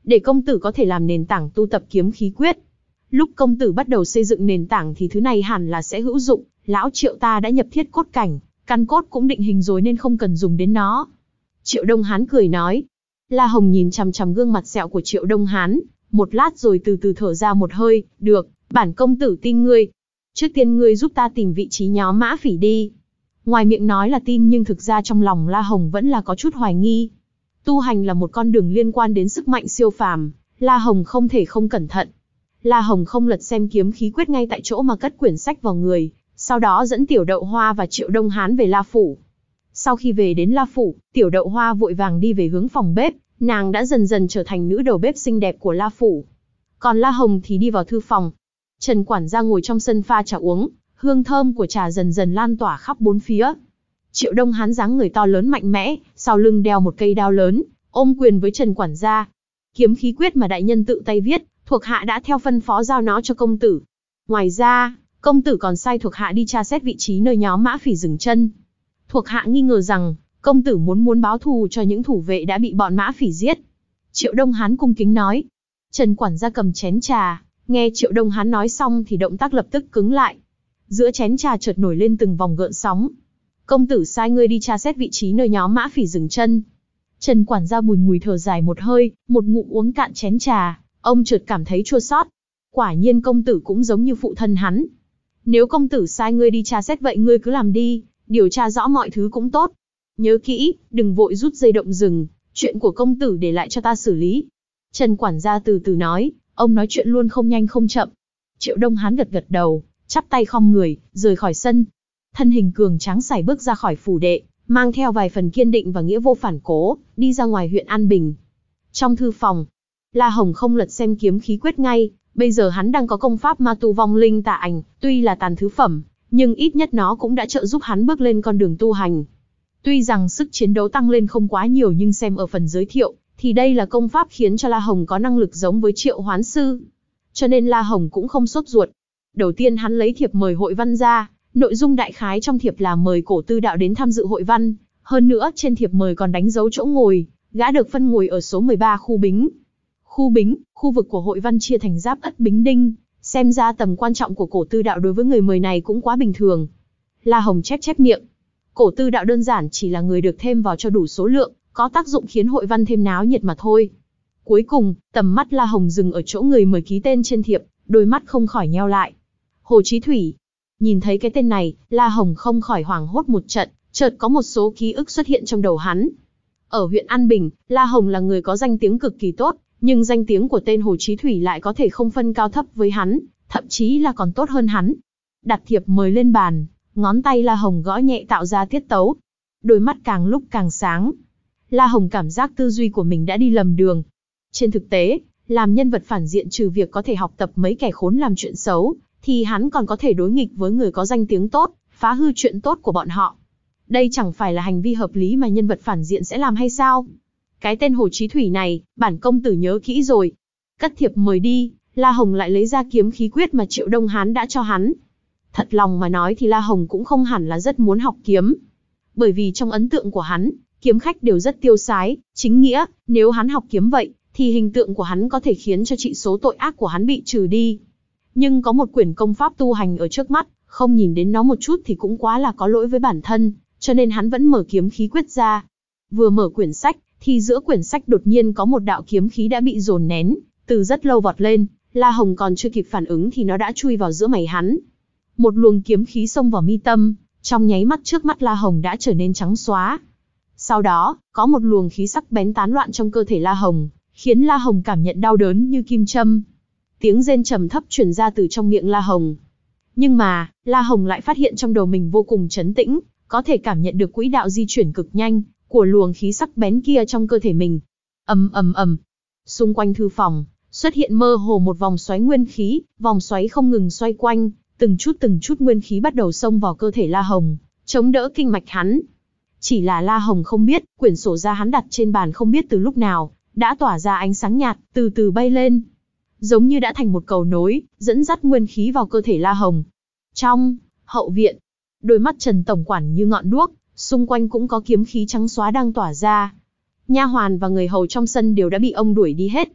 để công tử có thể làm nền tảng tu tập kiếm khí quyết. Lúc công tử bắt đầu xây dựng nền tảng thì thứ này hẳn là sẽ hữu dụng, lão Triệu ta đã nhập thiết cốt cảnh, căn cốt cũng định hình rồi nên không cần dùng đến nó. Triệu Đông Hán cười nói. La Hồng nhìn chằm chằm gương mặt sẹo của Triệu Đông Hán, một lát rồi từ từ thở ra một hơi, được, bản công tử tin ngươi. Trước tiên ngươi giúp ta tìm vị trí nhóm Mã Phỉ đi. Ngoài miệng nói là tin nhưng thực ra trong lòng La Hồng vẫn là có chút hoài nghi. Tu hành là một con đường liên quan đến sức mạnh siêu phàm, La Hồng không thể không cẩn thận. La Hồng không lật xem kiếm khí quyết ngay tại chỗ mà cất quyển sách vào người, sau đó dẫn Tiểu Đậu Hoa và Triệu Đông Hán về La Phủ. Sau khi về đến La Phủ, Tiểu Đậu Hoa vội vàng đi về hướng phòng bếp, nàng đã dần dần trở thành nữ đầu bếp xinh đẹp của La Phủ. Còn La Hồng thì đi vào thư phòng. Trần quản gia ngồi trong sân pha trà uống, hương thơm của trà dần dần lan tỏa khắp bốn phía. Triệu Đông Hán dáng người to lớn mạnh mẽ, sau lưng đeo một cây đao lớn, ôm quyền với Trần quản gia. Kiếm khí quyết mà đại nhân tự tay viết, thuộc hạ đã theo phân phó giao nó cho công tử. Ngoài ra, công tử còn sai thuộc hạ đi tra xét vị trí nơi nhóm Mã Phỉ dừng chân. Thuộc hạ nghi ngờ rằng, công tử muốn muốn báo thù cho những thủ vệ đã bị bọn Mã Phỉ giết. Triệu Đông Hán cung kính nói. Trần quản gia cầm chén trà, nghe Triệu Đông Hán nói xong thì động tác lập tức cứng lại. Giữa chén trà chợt nổi lên từng vòng gợn sóng. Công tử sai ngươi đi tra xét vị trí nơi nhóm Mã Phỉ dừng chân. Trần quản gia bùi ngùi thở dài một hơi, một ngụm uống cạn chén trà, ông chợt cảm thấy chua xót. Quả nhiên công tử cũng giống như phụ thân hắn. Nếu công tử sai ngươi đi tra xét vậy ngươi cứ làm đi, điều tra rõ mọi thứ cũng tốt. Nhớ kỹ, đừng vội rút dây động rừng, chuyện của công tử để lại cho ta xử lý. Trần quản gia từ từ nói, ông nói chuyện luôn không nhanh không chậm. Triệu Đông Hán gật gật đầu, chắp tay khom người, rời khỏi sân. Thân hình cường tráng sải bước ra khỏi phủ đệ, mang theo vài phần kiên định và nghĩa vô phản cố, đi ra ngoài huyện An Bình. Trong thư phòng, La Hồng không lật xem kiếm khí quyết ngay, bây giờ hắn đang có công pháp ma tu vong linh tà ảnh, tuy là tàn thứ phẩm, nhưng ít nhất nó cũng đã trợ giúp hắn bước lên con đường tu hành. Tuy rằng sức chiến đấu tăng lên không quá nhiều nhưng xem ở phần giới thiệu, thì đây là công pháp khiến cho La Hồng có năng lực giống với Triệu Hoán Sư. Cho nên La Hồng cũng không sốt ruột. Đầu tiên hắn lấy thiệp mời hội văn ra, nội dung đại khái trong thiệp là mời Cổ Tư Đạo đến tham dự hội văn, hơn nữa trên thiệp mời còn đánh dấu chỗ ngồi, gã được phân ngồi ở số mười ba khu Bính. Khu Bính, khu vực của hội văn chia thành Giáp Ất Bính Đinh, xem ra tầm quan trọng của Cổ Tư Đạo đối với người mời này cũng quá bình thường. La Hồng chép chép miệng. Cổ Tư Đạo đơn giản chỉ là người được thêm vào cho đủ số lượng, có tác dụng khiến hội văn thêm náo nhiệt mà thôi. Cuối cùng, tầm mắt La Hồng dừng ở chỗ người mời ký tên trên thiệp, đôi mắt không khỏi nheo lại. Hồ Chí Thủy. Nhìn thấy cái tên này, La Hồng không khỏi hoảng hốt một trận, chợt có một số ký ức xuất hiện trong đầu hắn. Ở huyện An Bình, La Hồng là người có danh tiếng cực kỳ tốt, nhưng danh tiếng của tên Hồ Chí Thủy lại có thể không phân cao thấp với hắn, thậm chí là còn tốt hơn hắn. Đặt thiệp mời lên bàn, ngón tay La Hồng gõ nhẹ tạo ra tiết tấu. Đôi mắt càng lúc càng sáng. La Hồng cảm giác tư duy của mình đã đi lầm đường. Trên thực tế, làm nhân vật phản diện trừ việc có thể học tập mấy kẻ khốn làm chuyện xấu, thì hắn còn có thể đối nghịch với người có danh tiếng tốt, phá hư chuyện tốt của bọn họ. Đây chẳng phải là hành vi hợp lý mà nhân vật phản diện sẽ làm hay sao? Cái tên Hồ Chí Thủy này, bản công tử nhớ kỹ rồi. Cất thiệp mời đi, La Hồng lại lấy ra kiếm khí quyết mà Triệu Đông Hán đã cho hắn. Thật lòng mà nói thì La Hồng cũng không hẳn là rất muốn học kiếm. Bởi vì trong ấn tượng của hắn, kiếm khách đều rất tiêu sái, chính nghĩa, nếu hắn học kiếm vậy, thì hình tượng của hắn có thể khiến cho trị số tội ác của hắn bị trừ đi. Nhưng có một quyển công pháp tu hành ở trước mắt, không nhìn đến nó một chút thì cũng quá là có lỗi với bản thân, cho nên hắn vẫn mở kiếm khí quyết ra. Vừa mở quyển sách, thì giữa quyển sách đột nhiên có một đạo kiếm khí đã bị dồn nén, từ rất lâu vọt lên, La Hồng còn chưa kịp phản ứng thì nó đã chui vào giữa mày hắn. Một luồng kiếm khí xông vào mi tâm, trong nháy mắt trước mắt La Hồng đã trở nên trắng xóa. Sau đó, có một luồng khí sắc bén tán loạn trong cơ thể La Hồng, khiến La Hồng cảm nhận đau đớn như kim châm. Tiếng rên trầm thấp truyền ra từ trong miệng La Hồng. Nhưng mà, La Hồng lại phát hiện trong đầu mình vô cùng trấn tĩnh, có thể cảm nhận được quỹ đạo di chuyển cực nhanh của luồng khí sắc bén kia trong cơ thể mình. Ầm ầm ầm. Xung quanh thư phòng, xuất hiện mơ hồ một vòng xoáy nguyên khí, vòng xoáy không ngừng xoay quanh, từng chút từng chút nguyên khí bắt đầu xông vào cơ thể La Hồng, chống đỡ kinh mạch hắn. Chỉ là La Hồng không biết, quyển sổ ra hắn đặt trên bàn không biết từ lúc nào, đã tỏa ra ánh sáng nhạt, từ từ bay lên. Giống như đã thành một cầu nối, dẫn dắt nguyên khí vào cơ thể La Hồng. Trong hậu viện, đôi mắt Trần tổng quản như ngọn đuốc, xung quanh cũng có kiếm khí trắng xóa đang tỏa ra. Nha hoàn và người hầu trong sân đều đã bị ông đuổi đi hết.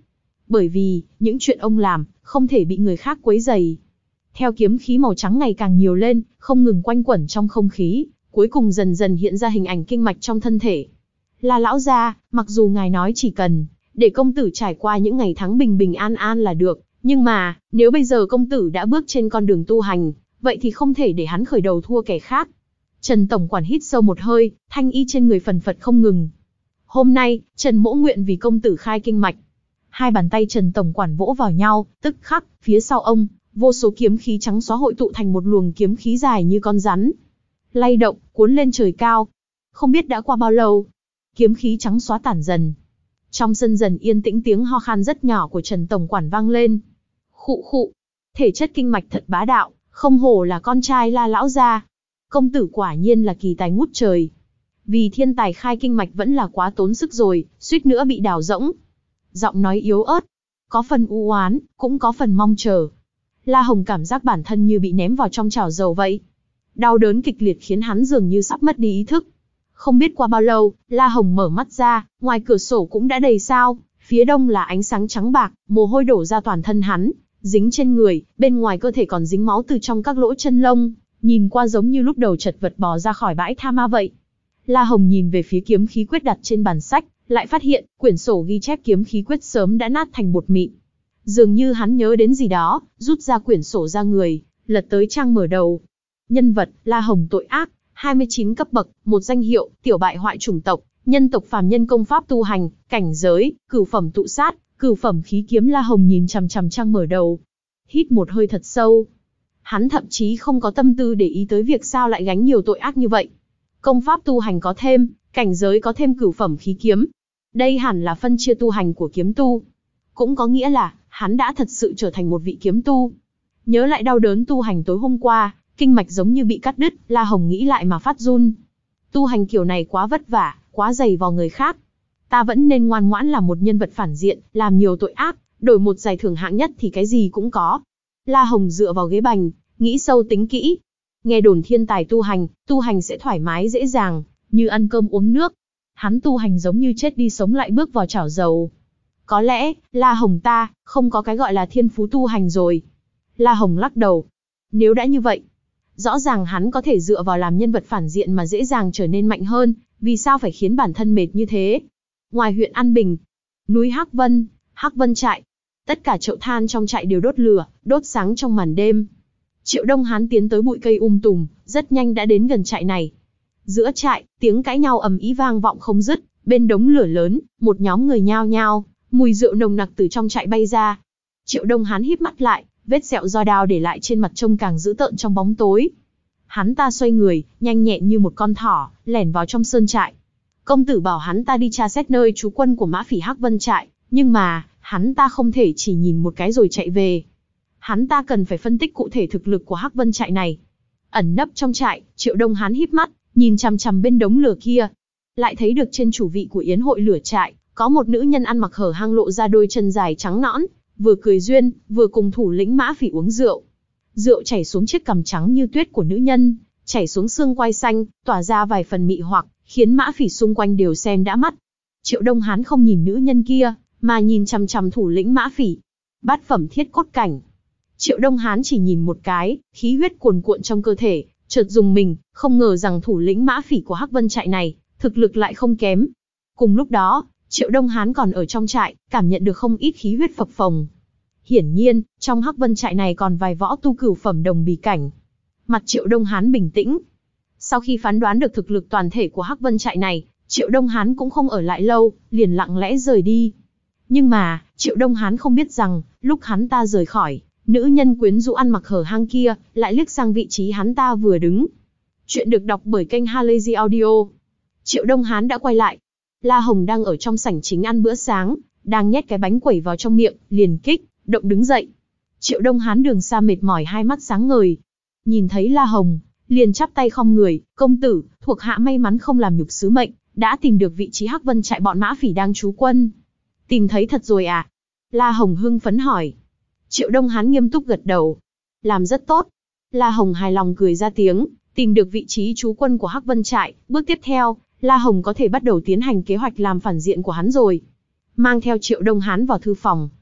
bởi vì, những chuyện ông làm, không thể bị người khác quấy rầy. Theo kiếm khí màu trắng ngày càng nhiều lên, không ngừng quanh quẩn trong không khí, cuối cùng dần dần hiện ra hình ảnh kinh mạch trong thân thể. La lão gia, mặc dù ngài nói chỉ cần để công tử trải qua những ngày tháng bình bình an an là được, nhưng mà, nếu bây giờ công tử đã bước trên con đường tu hành, vậy thì không thể để hắn khởi đầu thua kẻ khác. Trần tổng quản hít sâu một hơi, thanh y trên người phần phật không ngừng. Hôm nay, Trần mỗ nguyện vì công tử khai kinh mạch. Hai bàn tay Trần tổng quản vỗ vào nhau, tức khắc, phía sau ông, vô số kiếm khí trắng xóa hội tụ thành một luồng kiếm khí dài như con rắn. Lay động, cuốn lên trời cao. Không biết đã qua bao lâu, kiếm khí trắng xóa tản dần. Trong sân dần yên tĩnh, tiếng ho khan rất nhỏ của Trần tổng quản vang lên. Khụ khụ, thể chất kinh mạch thật bá đạo, không hổ là con trai La lão gia. Công tử quả nhiên là kỳ tài ngút trời. Vì thiên tài khai kinh mạch vẫn là quá tốn sức rồi, suýt nữa bị đào rỗng. Giọng nói yếu ớt, có phần u oán, cũng có phần mong chờ. La Hồng cảm giác bản thân như bị ném vào trong chảo dầu vậy. Đau đớn kịch liệt khiến hắn dường như sắp mất đi ý thức. Không biết qua bao lâu, La Hồng mở mắt ra, ngoài cửa sổ cũng đã đầy sao, phía đông là ánh sáng trắng bạc, mồ hôi đổ ra toàn thân hắn, dính trên người, bên ngoài cơ thể còn dính máu từ trong các lỗ chân lông, nhìn qua giống như lúc đầu chật vật bò ra khỏi bãi tha ma vậy. La Hồng nhìn về phía kiếm khí quyết đặt trên bàn sách, lại phát hiện, quyển sổ ghi chép kiếm khí quyết sớm đã nát thành bột mịn. Dường như hắn nhớ đến gì đó, rút ra quyển sổ ra người, lật tới trang mở đầu. Nhân vật, La Hồng tội ác, hai mươi chín cấp bậc, một danh hiệu, tiểu bại hoại chủng tộc, nhân tộc phàm nhân công pháp tu hành, cảnh giới, cửu phẩm tụ sát, cửu phẩm khí kiếm. La Hồng nhìn chằm chằm trang mở đầu, hít một hơi thật sâu. Hắn thậm chí không có tâm tư để ý tới việc sao lại gánh nhiều tội ác như vậy. Công pháp tu hành có thêm, cảnh giới có thêm cửu phẩm khí kiếm. Đây hẳn là phân chia tu hành của kiếm tu. Cũng có nghĩa là, hắn đã thật sự trở thành một vị kiếm tu. Nhớ lại đau đớn tu hành tối hôm qua, kinh mạch giống như bị cắt đứt, La Hồng nghĩ lại mà phát run. Tu hành kiểu này quá vất vả, quá dày vào người khác. Ta vẫn nên ngoan ngoãn làm một nhân vật phản diện, làm nhiều tội ác, đổi một giải thưởng hạng nhất thì cái gì cũng có. La Hồng dựa vào ghế bành, nghĩ sâu tính kỹ. Nghe đồn thiên tài tu hành, tu hành sẽ thoải mái dễ dàng, như ăn cơm uống nước. Hắn tu hành giống như chết đi sống lại bước vào chảo dầu. Có lẽ, La Hồng ta, không có cái gọi là thiên phú tu hành rồi. La Hồng lắc đầu. Nếu đã như vậy, rõ ràng hắn có thể dựa vào làm nhân vật phản diện mà dễ dàng trở nên mạnh hơn, vì sao phải khiến bản thân mệt như thế? Ngoài huyện An Bình, núi Hắc Vân, Hắc Vân trại, tất cả chậu than trong trại đều đốt lửa, đốt sáng trong màn đêm. Triệu Đông Hán tiến tới bụi cây um tùm, rất nhanh đã đến gần trại này. Giữa trại, tiếng cãi nhau ầm ĩ vang vọng không dứt, bên đống lửa lớn, một nhóm người nhao nhao, mùi rượu nồng nặc từ trong trại bay ra. Triệu Đông Hán híp mắt lại, vết sẹo do đao để lại trên mặt trông càng dữ tợn trong bóng tối. Hắn ta xoay người, nhanh nhẹn như một con thỏ, lẻn vào trong sơn trại. Công tử bảo hắn ta đi tra xét nơi trú quân của Mã Phỉ Hắc Vân trại, nhưng mà, hắn ta không thể chỉ nhìn một cái rồi chạy về. Hắn ta cần phải phân tích cụ thể thực lực của Hắc Vân trại này. Ẩn nấp trong trại, Triệu Đông Hán híp mắt, nhìn chằm chằm bên đống lửa kia. Lại thấy được trên chủ vị của yến hội lửa trại, có một nữ nhân ăn mặc hở hang lộ ra đôi chân dài trắng nõn, vừa cười duyên, vừa cùng thủ lĩnh Mã Phỉ uống rượu. Rượu chảy xuống chiếc cằm trắng như tuyết của nữ nhân, chảy xuống xương quai xanh, tỏa ra vài phần mị hoặc, khiến Mã Phỉ xung quanh đều xem đã mắt. Triệu Đông Hán không nhìn nữ nhân kia, mà nhìn chằm chằm thủ lĩnh Mã Phỉ. Bát phẩm thiết cốt cảnh. Triệu Đông Hán chỉ nhìn một cái, khí huyết cuồn cuộn trong cơ thể, chợt dùng mình, không ngờ rằng thủ lĩnh Mã Phỉ của Hắc Vân trại này, thực lực lại không kém. Cùng lúc đó, Triệu Đông Hán còn ở trong trại, cảm nhận được không ít khí huyết phập phồng. Hiển nhiên, trong Hắc Vân trại này còn vài võ tu cửu phẩm đồng bì cảnh. Mặt Triệu Đông Hán bình tĩnh. Sau khi phán đoán được thực lực toàn thể của Hắc Vân trại này, Triệu Đông Hán cũng không ở lại lâu, liền lặng lẽ rời đi. Nhưng mà, Triệu Đông Hán không biết rằng, lúc hắn ta rời khỏi, nữ nhân quyến rũ ăn mặc hở hang kia, lại liếc sang vị trí hắn ta vừa đứng. Chuyện được đọc bởi kênh Halazy Audio. Triệu Đông Hán đã quay lại. La Hồng đang ở trong sảnh chính ăn bữa sáng, đang nhét cái bánh quẩy vào trong miệng, liền kích động đứng dậy. Triệu Đông Hán đường xa mệt mỏi, hai mắt sáng ngời. Nhìn thấy La Hồng, liền chắp tay khom người, công tử, thuộc hạ may mắn không làm nhục sứ mệnh, đã tìm được vị trí Hắc Vân trại bọn Mã Phỉ đang trú quân. Tìm thấy thật rồi à? La Hồng hưng phấn hỏi. Triệu Đông Hán nghiêm túc gật đầu. Làm rất tốt. La Hồng hài lòng cười ra tiếng, tìm được vị trí trú quân của Hắc Vân trại, bước tiếp theo, La Hồng có thể bắt đầu tiến hành kế hoạch làm phản diện của hắn rồi. Mang theo Triệu Đông Hán vào thư phòng.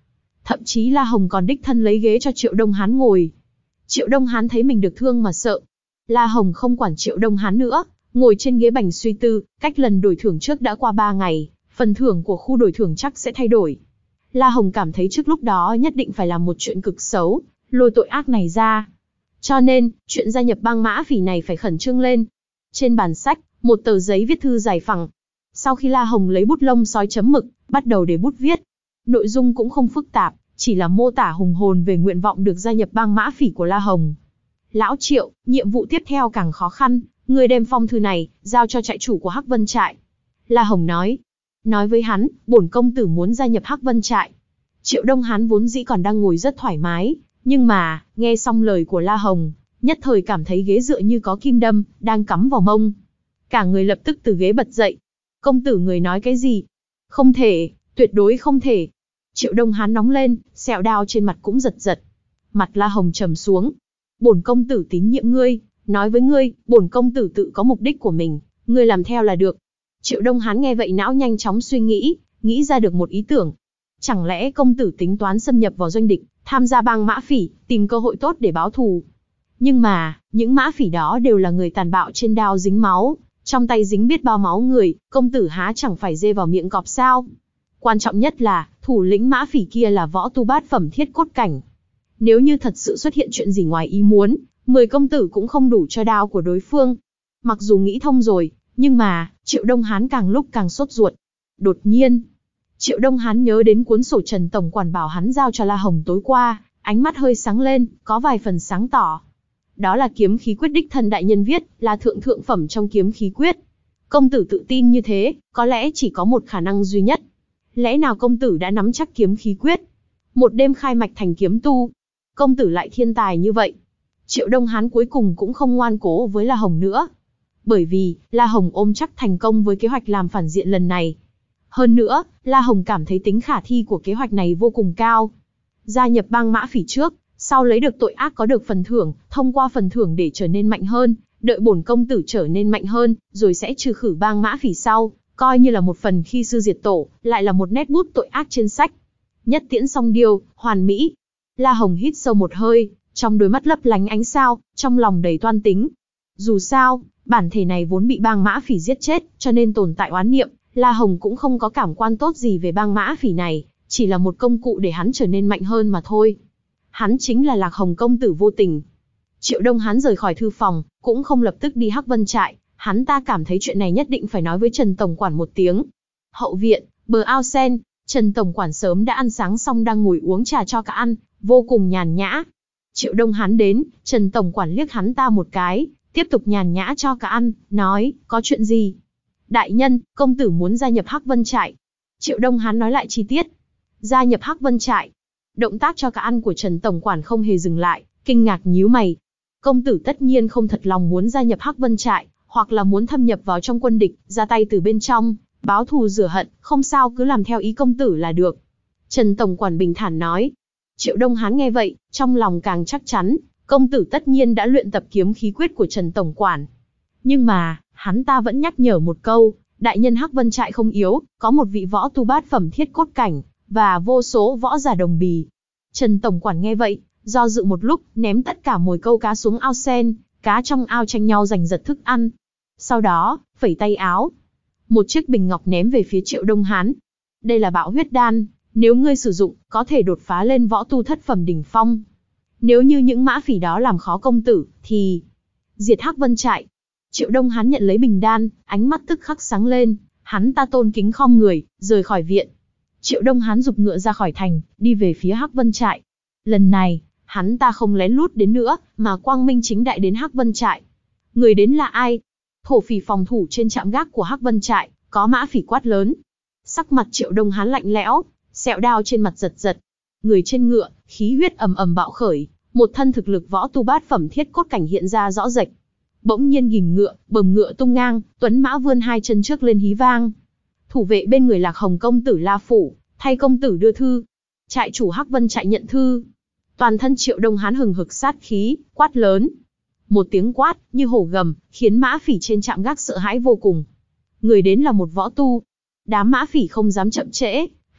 Thậm chí La Hồng còn đích thân lấy ghế cho Triệu Đông Hán ngồi. Triệu Đông Hán thấy mình được thương mà sợ. La Hồng không quản Triệu Đông Hán nữa, ngồi trên ghế bành suy tư, cách lần đổi thưởng trước đã qua ba ngày, phần thưởng của khu đổi thưởng chắc sẽ thay đổi. La Hồng cảm thấy trước lúc đó nhất định phải làm một chuyện cực xấu, lôi tội ác này ra. Cho nên, chuyện gia nhập bang mã phỉ này phải khẩn trương lên. Trên bàn sách, một tờ giấy viết thư dài phẳng. Sau khi La Hồng lấy bút lông sói chấm mực, bắt đầu để bút viết. Nội dung cũng không phức tạp, chỉ là mô tả hùng hồn về nguyện vọng được gia nhập bang mã phỉ của La Hồng. Lão Triệu, nhiệm vụ tiếp theo càng khó khăn, người đem phong thư này, giao cho trại chủ của Hắc Vân Trại. La Hồng nói. Nói với hắn, bổn công tử muốn gia nhập Hắc Vân Trại. Triệu Đông Hán vốn dĩ còn đang ngồi rất thoải mái, nhưng mà, nghe xong lời của La Hồng, nhất thời cảm thấy ghế dựa như có kim đâm, đang cắm vào mông. Cả người lập tức từ ghế bật dậy. Công tử người nói cái gì? Không thể, tuyệt đối không thể. Triệu Đông Hán nóng lên, sẹo đao trên mặt cũng giật giật. Mặt La Hồng trầm xuống. Bổn công tử tín nhiệm ngươi, nói với ngươi, bổn công tử tự có mục đích của mình, ngươi làm theo là được. Triệu Đông Hán nghe vậy não nhanh chóng suy nghĩ, nghĩ ra được một ý tưởng. Chẳng lẽ công tử tính toán xâm nhập vào doanh địch, tham gia bang mã phỉ, tìm cơ hội tốt để báo thù? Nhưng mà, những mã phỉ đó đều là người tàn bạo trên đao dính máu, trong tay dính biết bao máu người, công tử há chẳng phải dê vào miệng cọp sao? Quan trọng nhất là, thủ lĩnh mã phỉ kia là võ tu bát phẩm thiết cốt cảnh. Nếu như thật sự xuất hiện chuyện gì ngoài ý muốn, mười công tử cũng không đủ cho đao của đối phương. Mặc dù nghĩ thông rồi, nhưng mà, Triệu Đông Hán càng lúc càng sốt ruột. Đột nhiên, Triệu Đông Hán nhớ đến cuốn sổ Trần tổng quản bảo hắn giao cho La Hồng tối qua, ánh mắt hơi sáng lên, có vài phần sáng tỏ. Đó là kiếm khí quyết đích thân đại nhân viết, là thượng thượng phẩm trong kiếm khí quyết. Công tử tự tin như thế, có lẽ chỉ có một khả năng duy nhất. Lẽ nào công tử đã nắm chắc kiếm khí quyết? Một đêm khai mạch thành kiếm tu. Công tử lại thiên tài như vậy. Triệu Đông Hán cuối cùng cũng không ngoan cố với La Hồng nữa. Bởi vì, La Hồng ôm chắc thành công với kế hoạch làm phản diện lần này. Hơn nữa, La Hồng cảm thấy tính khả thi của kế hoạch này vô cùng cao. Gia nhập bang mã phỉ trước, sau lấy được tội ác có được phần thưởng, thông qua phần thưởng để trở nên mạnh hơn, đợi bổn công tử trở nên mạnh hơn, rồi sẽ trừ khử bang mã phỉ sau, coi như là một phần khi sư diệt tổ, lại là một nét bút tội ác trên sách. Nhất tiễn song điêu, hoàn mỹ. La Hồng hít sâu một hơi, trong đôi mắt lấp lánh ánh sao, trong lòng đầy toan tính. Dù sao, bản thể này vốn bị bang mã phỉ giết chết, cho nên tồn tại oán niệm, La Hồng cũng không có cảm quan tốt gì về bang mã phỉ này, chỉ là một công cụ để hắn trở nên mạnh hơn mà thôi. Hắn chính là Lạc Hồng công tử vô tình. Triệu Đông Hán rời khỏi thư phòng, cũng không lập tức đi Hắc Vân Trại, hắn ta cảm thấy chuyện này nhất định phải nói với Trần tổng quản một tiếng. Hậu viện, bờ ao sen, Trần tổng quản sớm đã ăn sáng xong đang ngồi uống trà cho cả ăn, vô cùng nhàn nhã. Triệu Đông Hán đến, Trần tổng quản liếc hắn ta một cái, tiếp tục nhàn nhã cho cả ăn, nói, có chuyện gì? Đại nhân, công tử muốn gia nhập Hắc Vân Trại. Triệu Đông Hán nói lại chi tiết. Gia nhập Hắc Vân Trại. Động tác cho cả ăn của Trần tổng quản không hề dừng lại, kinh ngạc nhíu mày. Công tử tất nhiên không thật lòng muốn gia nhập Hắc Vân Trại, hoặc là muốn thâm nhập vào trong quân địch, ra tay từ bên trong, báo thù rửa hận, không sao cứ làm theo ý công tử là được. Trần tổng quản bình thản nói. Triệu Đông Hán nghe vậy, trong lòng càng chắc chắn, công tử tất nhiên đã luyện tập kiếm khí quyết của Trần tổng quản. Nhưng mà, hắn ta vẫn nhắc nhở một câu, đại nhân Hắc Vân Trại không yếu, có một vị võ tu bát phẩm thiết cốt cảnh, và vô số võ giả đồng bì. Trần tổng quản nghe vậy, do dự một lúc, ném tất cả mồi câu cá xuống ao sen, cá trong ao tranh nhau giành giật thức ăn. Sau đó, phẩy tay áo, một chiếc bình ngọc ném về phía Triệu Đông Hán. Đây là bạo huyết đan, nếu ngươi sử dụng, có thể đột phá lên võ tu thất phẩm đỉnh phong. Nếu như những mã phỉ đó làm khó công tử, thì diệt Hắc Vân Trại. Triệu Đông Hán nhận lấy bình đan, ánh mắt tức khắc sáng lên, hắn ta tôn kính khom người, rời khỏi viện. Triệu Đông Hán giục ngựa ra khỏi thành, đi về phía Hắc Vân Trại. Lần này, hắn ta không lén lút đến nữa, mà quang minh chính đại đến Hắc Vân Trại. Người đến là ai? Thổ phỉ phòng thủ trên trạm gác của Hắc Vân Trại, có mã phỉ quát lớn. Sắc mặt Triệu Đông Hán lạnh lẽo, sẹo đao trên mặt giật giật. Người trên ngựa, khí huyết ầm ầm bạo khởi, một thân thực lực võ tu bát phẩm thiết cốt cảnh hiện ra rõ rệt. Bỗng nhiên ghìm ngựa, bầm ngựa tung ngang, tuấn mã vươn hai chân trước lên hí vang. Thủ vệ bên người Lạc Hồng công tử La Phủ, thay công tử đưa thư. Trại chủ Hắc Vân Trại nhận thư. Toàn thân Triệu Đông Hán hừng hực sát khí, quát lớn. Một tiếng quát, như hổ gầm, khiến mã phỉ trên trạm gác sợ hãi vô cùng. Người đến là một võ tu. Đám mã phỉ không dám chậm trễ,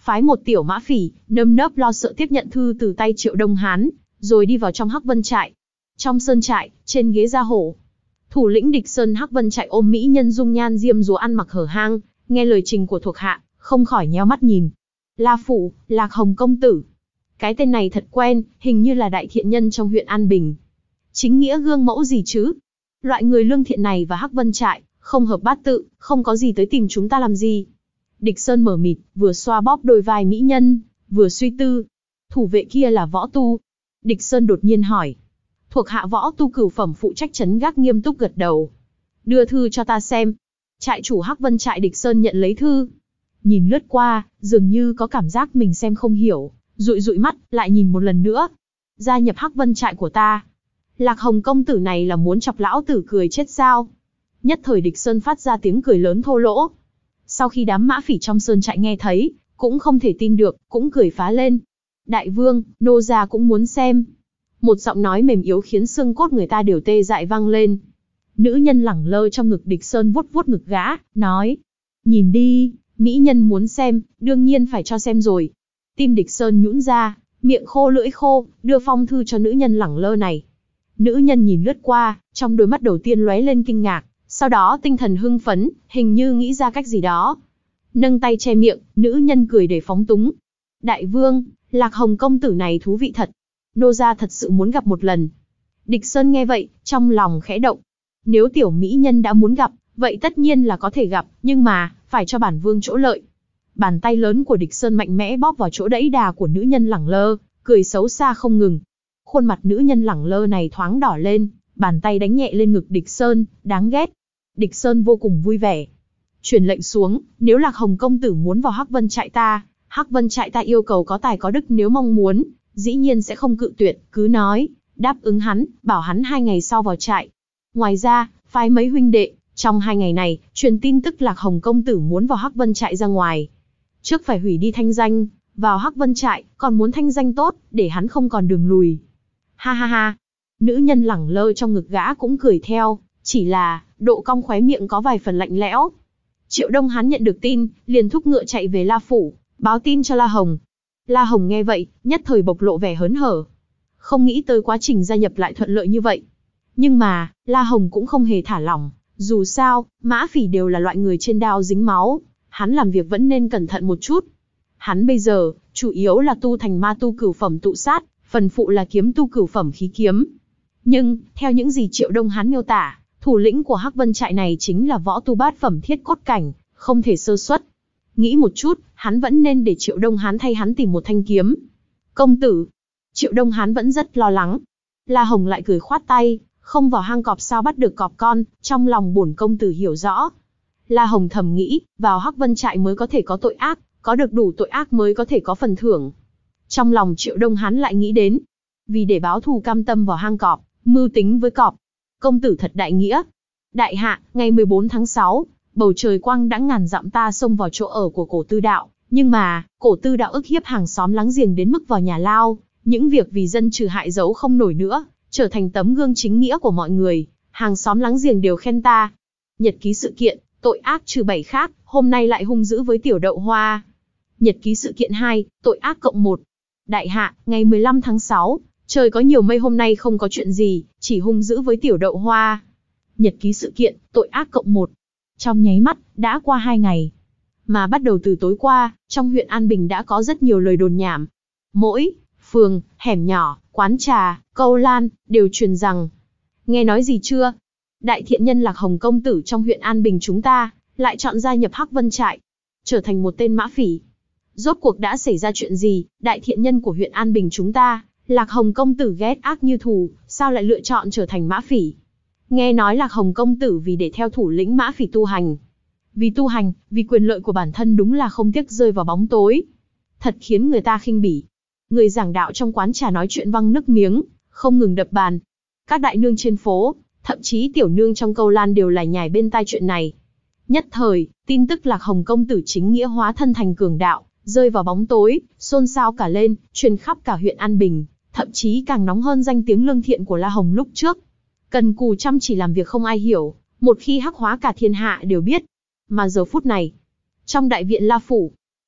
phái một tiểu mã phỉ, nơm nớp lo sợ tiếp nhận thư từ tay Triệu Đông Hán, rồi đi vào trong Hắc Vân trại. Trong sơn trại, trên ghế da hổ, thủ lĩnh địch sơn Hắc Vân trại ôm mỹ nhân dung nhan diêm dúa ăn mặc hở hang, nghe lời trình của thuộc hạ, không khỏi nheo mắt nhìn. La Phủ, Lạc Hồng công tử. Cái tên này thật quen, hình như là đại thiện nhân trong huyện An Bình. Chính nghĩa gương mẫu gì chứ? Loại người lương thiện này và Hắc Vân trại, không hợp bát tự, không có gì tới tìm chúng ta làm gì. Địch Sơn mở mịt, vừa xoa bóp đôi vai mỹ nhân, vừa suy tư. Thủ vệ kia là võ tu. Địch Sơn đột nhiên hỏi. Thuộc hạ võ tu cửu phẩm phụ trách trấn gác nghiêm túc gật đầu. Đưa thư cho ta xem. Trại chủ Hắc Vân trại Địch Sơn nhận lấy thư. Nhìn lướt qua, dường như có cảm giác mình xem không hiểu, dụi dụi mắt, lại nhìn một lần nữa. Gia nhập Hắc Vân trại của ta. Lạc Hồng công tử này là muốn chọc lão tử cười chết sao? Nhất thời Địch Sơn phát ra tiếng cười lớn thô lỗ. Sau khi đám mã phỉ trong sơn trại nghe thấy, cũng không thể tin được, cũng cười phá lên. Đại vương, nô gia cũng muốn xem. Một giọng nói mềm yếu khiến xương cốt người ta đều tê dại vang lên. Nữ nhân lẳng lơ trong ngực Địch Sơn vuốt vuốt ngực gã, nói. Nhìn đi, mỹ nhân muốn xem, đương nhiên phải cho xem rồi. Tim Địch Sơn nhũn ra, miệng khô lưỡi khô, đưa phong thư cho nữ nhân lẳng lơ này. Nữ nhân nhìn lướt qua, trong đôi mắt đầu tiên lóe lên kinh ngạc, sau đó tinh thần hưng phấn, hình như nghĩ ra cách gì đó. Nâng tay che miệng, nữ nhân cười để phóng túng. Đại vương, Lạc Hồng công tử này thú vị thật. Nô gia thật sự muốn gặp một lần. Địch Sơn nghe vậy, trong lòng khẽ động. Nếu tiểu mỹ nhân đã muốn gặp, vậy tất nhiên là có thể gặp, nhưng mà, phải cho bản vương chỗ lợi. Bàn tay lớn của Địch Sơn mạnh mẽ bóp vào chỗ đẫy đà của nữ nhân lẳng lơ, cười xấu xa không ngừng. Khuôn mặt nữ nhân lẳng lơ này thoáng đỏ lên, bàn tay đánh nhẹ lên ngực Địch Sơn, đáng ghét. Địch Sơn vô cùng vui vẻ. Truyền lệnh xuống, nếu Lạc Hồng công tử muốn vào Hắc Vân trại ta, Hắc Vân trại ta yêu cầu có tài có đức, nếu mong muốn, dĩ nhiên sẽ không cự tuyệt, cứ nói, đáp ứng hắn, bảo hắn hai ngày sau vào trại. Ngoài ra, phái mấy huynh đệ, trong hai ngày này, truyền tin tức Lạc Hồng công tử muốn vào Hắc Vân trại ra ngoài. Trước phải hủy đi thanh danh, vào Hắc Vân trại, còn muốn thanh danh tốt, để hắn không còn đường lùi. Ha ha ha, nữ nhân lẳng lơ trong ngực gã cũng cười theo, chỉ là, độ cong khóe miệng có vài phần lạnh lẽo. Triệu Đông Hán nhận được tin, liền thúc ngựa chạy về La Phủ, báo tin cho La Hồng. La Hồng nghe vậy, nhất thời bộc lộ vẻ hớn hở. Không nghĩ tới quá trình gia nhập lại thuận lợi như vậy. Nhưng mà, La Hồng cũng không hề thả lỏng, dù sao, mã phỉ đều là loại người trên đao dính máu, hắn làm việc vẫn nên cẩn thận một chút. Hắn bây giờ, chủ yếu là tu thành ma tu cửu phẩm tụ sát, phần phụ là kiếm tu cửu phẩm khí kiếm. Nhưng, theo những gì Triệu Đông Hán miêu tả, thủ lĩnh của Hắc Vân trại này chính là võ tu bát phẩm thiết cốt cảnh, không thể sơ suất. Nghĩ một chút, hắn vẫn nên để Triệu Đông Hán thay hắn tìm một thanh kiếm. Công tử, Triệu Đông Hán vẫn rất lo lắng. La Hồng lại cười khoát tay, không vào hang cọp sao bắt được cọp con, trong lòng bổn công tử hiểu rõ. La Hồng thầm nghĩ, vào Hắc Vân trại mới có thể có tội ác, có được đủ tội ác mới có thể có phần thưởng. Trong lòng Triệu Đông Hán lại nghĩ đến, vì để báo thù cam tâm vào hang cọp, mưu tính với cọp. Công tử thật đại nghĩa. Đại hạ, ngày mười bốn tháng sáu, bầu trời quang đãng ngàn dặm ta xông vào chỗ ở của cổ tư đạo, nhưng mà, cổ tư đạo ức hiếp hàng xóm láng giềng đến mức vào nhà lao, những việc vì dân trừ hại giấu không nổi nữa, trở thành tấm gương chính nghĩa của mọi người, hàng xóm láng giềng đều khen ta. Nhật ký sự kiện, tội ác trừ bảy khác, hôm nay lại hung dữ với tiểu đậu hoa. Nhật ký sự kiện hai, tội ác cộng một. Đại hạ, ngày mười lăm tháng sáu, trời có nhiều mây, hôm nay không có chuyện gì, chỉ hung dữ với tiểu đậu hoa. Nhật ký sự kiện, tội ác cộng một. Trong nháy mắt, đã qua hai ngày. Mà bắt đầu từ tối qua, trong huyện An Bình đã có rất nhiều lời đồn nhảm. Mỗi phường, hẻm nhỏ, quán trà, câu lan, đều truyền rằng. Nghe nói gì chưa? Đại thiện nhân Lạc Hồng công tử trong huyện An Bình chúng ta, lại chọn gia nhập Hắc Vân trại, trở thành một tên mã phỉ. Rốt cuộc đã xảy ra chuyện gì? Đại thiện nhân của huyện An Bình chúng ta, Lạc Hồng công tử ghét ác như thù, sao lại lựa chọn trở thành mã phỉ? Nghe nói Lạc Hồng công tử vì để theo thủ lĩnh mã phỉ tu hành. Vì tu hành, vì quyền lợi của bản thân đúng là không tiếc rơi vào bóng tối. Thật khiến người ta khinh bỉ. Người giảng đạo trong quán trà nói chuyện văng nước miếng, không ngừng đập bàn. Các đại nương trên phố, thậm chí tiểu nương trong câu lan đều lải nhải bên tai chuyện này. Nhất thời, tin tức Lạc Hồng công tử chính nghĩa hóa thân thành cường đạo, rơi vào bóng tối, xôn xao cả lên, truyền khắp cả huyện An Bình, thậm chí càng nóng hơn danh tiếng lương thiện của La Hồng lúc trước. Cần cù chăm chỉ làm việc không ai hiểu, một khi hắc hóa cả thiên hạ đều biết. Mà giờ phút này, trong đại viện La Phủ,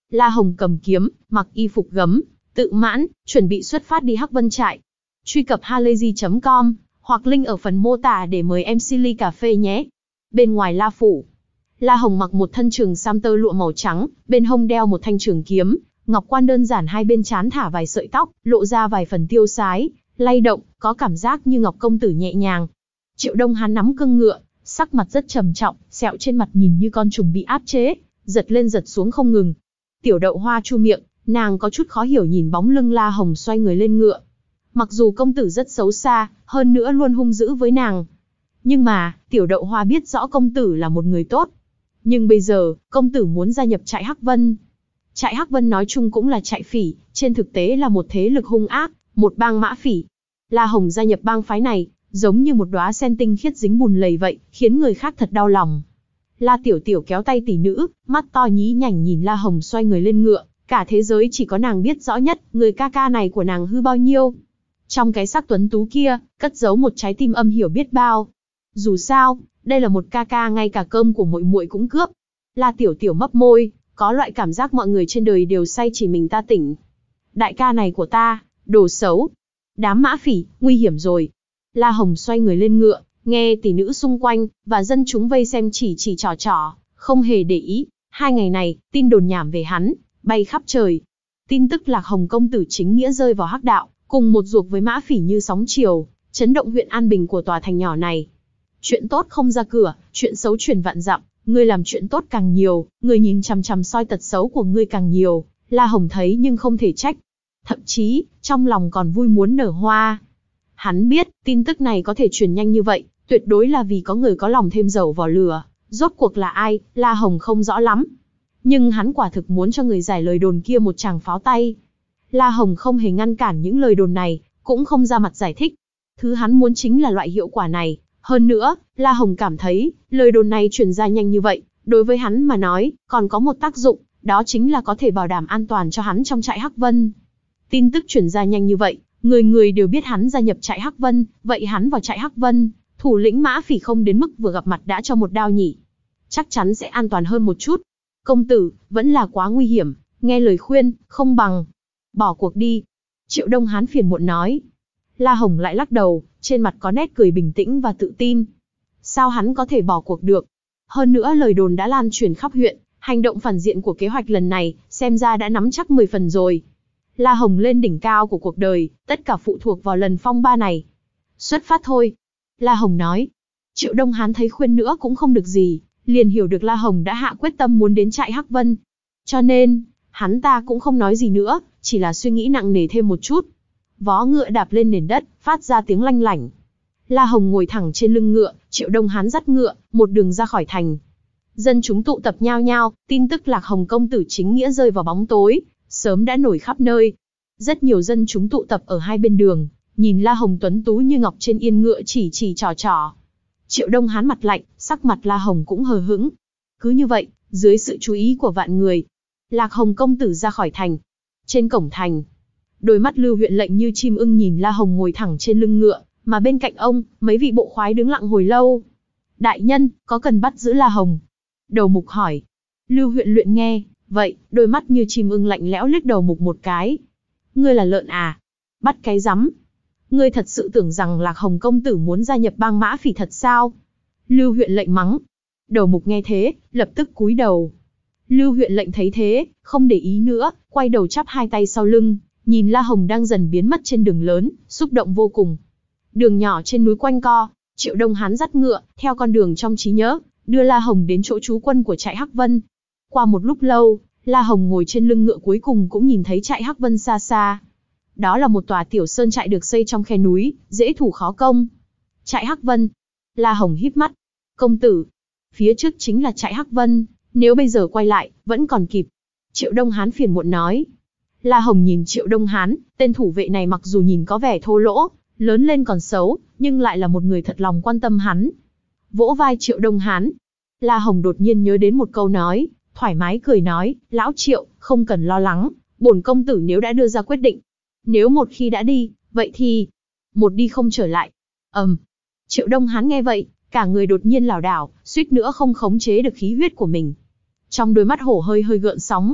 La Hồng cầm kiếm, mặc y phục gấm, tự mãn, chuẩn bị xuất phát đi Hắc Vân trại. Truy cập halayzi chấm com hoặc link ở phần mô tả để mời em xê ly cà phê nhé. Bên ngoài La phủ, La Hồng mặc một thân trường sam tơ lụa màu trắng, bên hông đeo một thanh trường kiếm, ngọc quan đơn giản hai bên trán thả vài sợi tóc, lộ ra vài phần tiêu sái, lay động, có cảm giác như ngọc công tử nhẹ nhàng. Triệu Đông Hán nắm cương ngựa, sắc mặt rất trầm trọng, sẹo trên mặt nhìn như con trùng bị áp chế, giật lên giật xuống không ngừng. Tiểu Đậu Hoa chu miệng, nàng có chút khó hiểu nhìn bóng lưng La Hồng xoay người lên ngựa. Mặc dù công tử rất xấu xa, hơn nữa luôn hung dữ với nàng, nhưng mà, Tiểu Đậu Hoa biết rõ công tử là một người tốt. Nhưng bây giờ, công tử muốn gia nhập trại Hắc Vân. Trại Hắc Vân nói chung cũng là trại phỉ, trên thực tế là một thế lực hung ác, một bang mã phỉ. La Hồng gia nhập bang phái này, giống như một đóa sen tinh khiết dính bùn lầy vậy, khiến người khác thật đau lòng. La Tiểu Tiểu kéo tay tỷ nữ, mắt to nhí nhảnh nhìn La Hồng xoay người lên ngựa, cả thế giới chỉ có nàng biết rõ nhất, người ca ca này của nàng hư bao nhiêu. Trong cái sắc tuấn tú kia, cất giấu một trái tim âm hiểu biết bao. Dù sao, đây là một ca ca ngay cả cơm của muội muội cũng cướp. La Tiểu Tiểu mấp môi, có loại cảm giác mọi người trên đời đều say chỉ mình ta tỉnh. Đại ca này của ta, đồ xấu. Đám mã phỉ, nguy hiểm rồi. La Hồng xoay người lên ngựa, nghe tỷ nữ xung quanh, và dân chúng vây xem chỉ chỉ trò trò, không hề để ý. Hai ngày này, tin đồn nhảm về hắn, bay khắp trời. Tin tức Lạc Hồng công tử chính nghĩa rơi vào hắc đạo, cùng một ruột với mã phỉ như sóng chiều, chấn động huyện An Bình của tòa thành nhỏ này. Chuyện tốt không ra cửa, chuyện xấu truyền vạn dặm, ngươi làm chuyện tốt càng nhiều, người nhìn chằm chằm soi tật xấu của ngươi càng nhiều. La Hồng thấy nhưng không thể trách. Thậm chí, trong lòng còn vui muốn nở hoa. Hắn biết, tin tức này có thể truyền nhanh như vậy, tuyệt đối là vì có người có lòng thêm dầu vào lửa. Rốt cuộc là ai, La Hồng không rõ lắm. Nhưng hắn quả thực muốn cho người giải lời đồn kia một tràng pháo tay. La Hồng không hề ngăn cản những lời đồn này, cũng không ra mặt giải thích. Thứ hắn muốn chính là loại hiệu quả này. Hơn nữa, La Hồng cảm thấy, lời đồn này truyền ra nhanh như vậy, đối với hắn mà nói, còn có một tác dụng, đó chính là có thể bảo đảm an toàn cho hắn trong trại Hắc Vân. Tin tức truyền ra nhanh như vậy, người người đều biết hắn gia nhập trại Hắc Vân, vậy hắn vào trại Hắc Vân, thủ lĩnh mã phỉ không đến mức vừa gặp mặt đã cho một đao nhỉ. Chắc chắn sẽ an toàn hơn một chút. Công tử, vẫn là quá nguy hiểm, nghe lời khuyên, không bằng bỏ cuộc đi. Triệu Đông Hán phiền muộn nói. La Hồng lại lắc đầu, trên mặt có nét cười bình tĩnh và tự tin. Sao hắn có thể bỏ cuộc được? Hơn nữa lời đồn đã lan truyền khắp huyện, hành động phản diện của kế hoạch lần này, xem ra đã nắm chắc mười phần rồi. La Hồng lên đỉnh cao của cuộc đời, tất cả phụ thuộc vào lần phong ba này. Xuất phát thôi. La Hồng nói. Triệu Đông Hán thấy khuyên nữa cũng không được gì, liền hiểu được La Hồng đã hạ quyết tâm muốn đến trại Hắc Vân. Cho nên, hắn ta cũng không nói gì nữa, chỉ là suy nghĩ nặng nề thêm một chút. Vó ngựa đạp lên nền đất, phát ra tiếng lanh lảnh. La Hồng ngồi thẳng trên lưng ngựa, Triệu Đông Hán dắt ngựa, một đường ra khỏi thành. Dân chúng tụ tập nhao nhao, tin tức Lạc Hồng công tử chính nghĩa rơi vào bóng tối, sớm đã nổi khắp nơi. Rất nhiều dân chúng tụ tập ở hai bên đường, nhìn La Hồng tuấn tú như ngọc trên yên ngựa chỉ chỉ trò trò. Triệu Đông Hán mặt lạnh, sắc mặt La Hồng cũng hờ hững. Cứ như vậy, dưới sự chú ý của vạn người, Lạc Hồng công tử ra khỏi thành. Trên cổng thành, đôi mắt Lưu huyện lệnh như chim ưng nhìn La Hồng ngồi thẳng trên lưng ngựa, mà bên cạnh ông, mấy vị bộ khoái đứng lặng hồi lâu. Đại nhân, có cần bắt giữ La Hồng? Đầu mục hỏi. Lưu huyện luyện nghe, vậy, đôi mắt như chim ưng lạnh lẽo liếc đầu mục một cái. Ngươi là lợn à? Bắt cái rắm. Ngươi thật sự tưởng rằng Lạc Hồng công tử muốn gia nhập bang mã phỉ thật sao? Lưu huyện lệnh mắng. Đầu mục nghe thế, lập tức cúi đầu. Lưu huyện lệnh thấy thế, không để ý nữa, quay đầu chắp hai tay sau lưng, nhìn La Hồng đang dần biến mất trên đường lớn, xúc động vô cùng. Đường nhỏ trên núi quanh co, Triệu Đông Hán dắt ngựa, theo con đường trong trí nhớ, đưa La Hồng đến chỗ trú quân của trại Hắc Vân. Qua một lúc lâu, La Hồng ngồi trên lưng ngựa cuối cùng cũng nhìn thấy trại Hắc Vân xa xa. Đó là một tòa tiểu sơn trại được xây trong khe núi, dễ thủ khó công. Trại Hắc Vân. La Hồng híp mắt. Công tử, phía trước chính là trại Hắc Vân, nếu bây giờ quay lại, vẫn còn kịp. Triệu Đông Hán phiền muộn nói. La Hồng nhìn Triệu Đông Hán, tên thủ vệ này mặc dù nhìn có vẻ thô lỗ, lớn lên còn xấu, nhưng lại là một người thật lòng quan tâm hắn. Vỗ vai Triệu Đông Hán. La Hồng đột nhiên nhớ đến một câu nói, thoải mái cười nói, lão Triệu, không cần lo lắng, bổn công tử nếu đã đưa ra quyết định. Nếu một khi đã đi, vậy thì, một đi không trở lại. Ầm. Um. Triệu Đông Hán nghe vậy, cả người đột nhiên lảo đảo, suýt nữa không khống chế được khí huyết của mình. Trong đôi mắt hổ hơi hơi gợn sóng.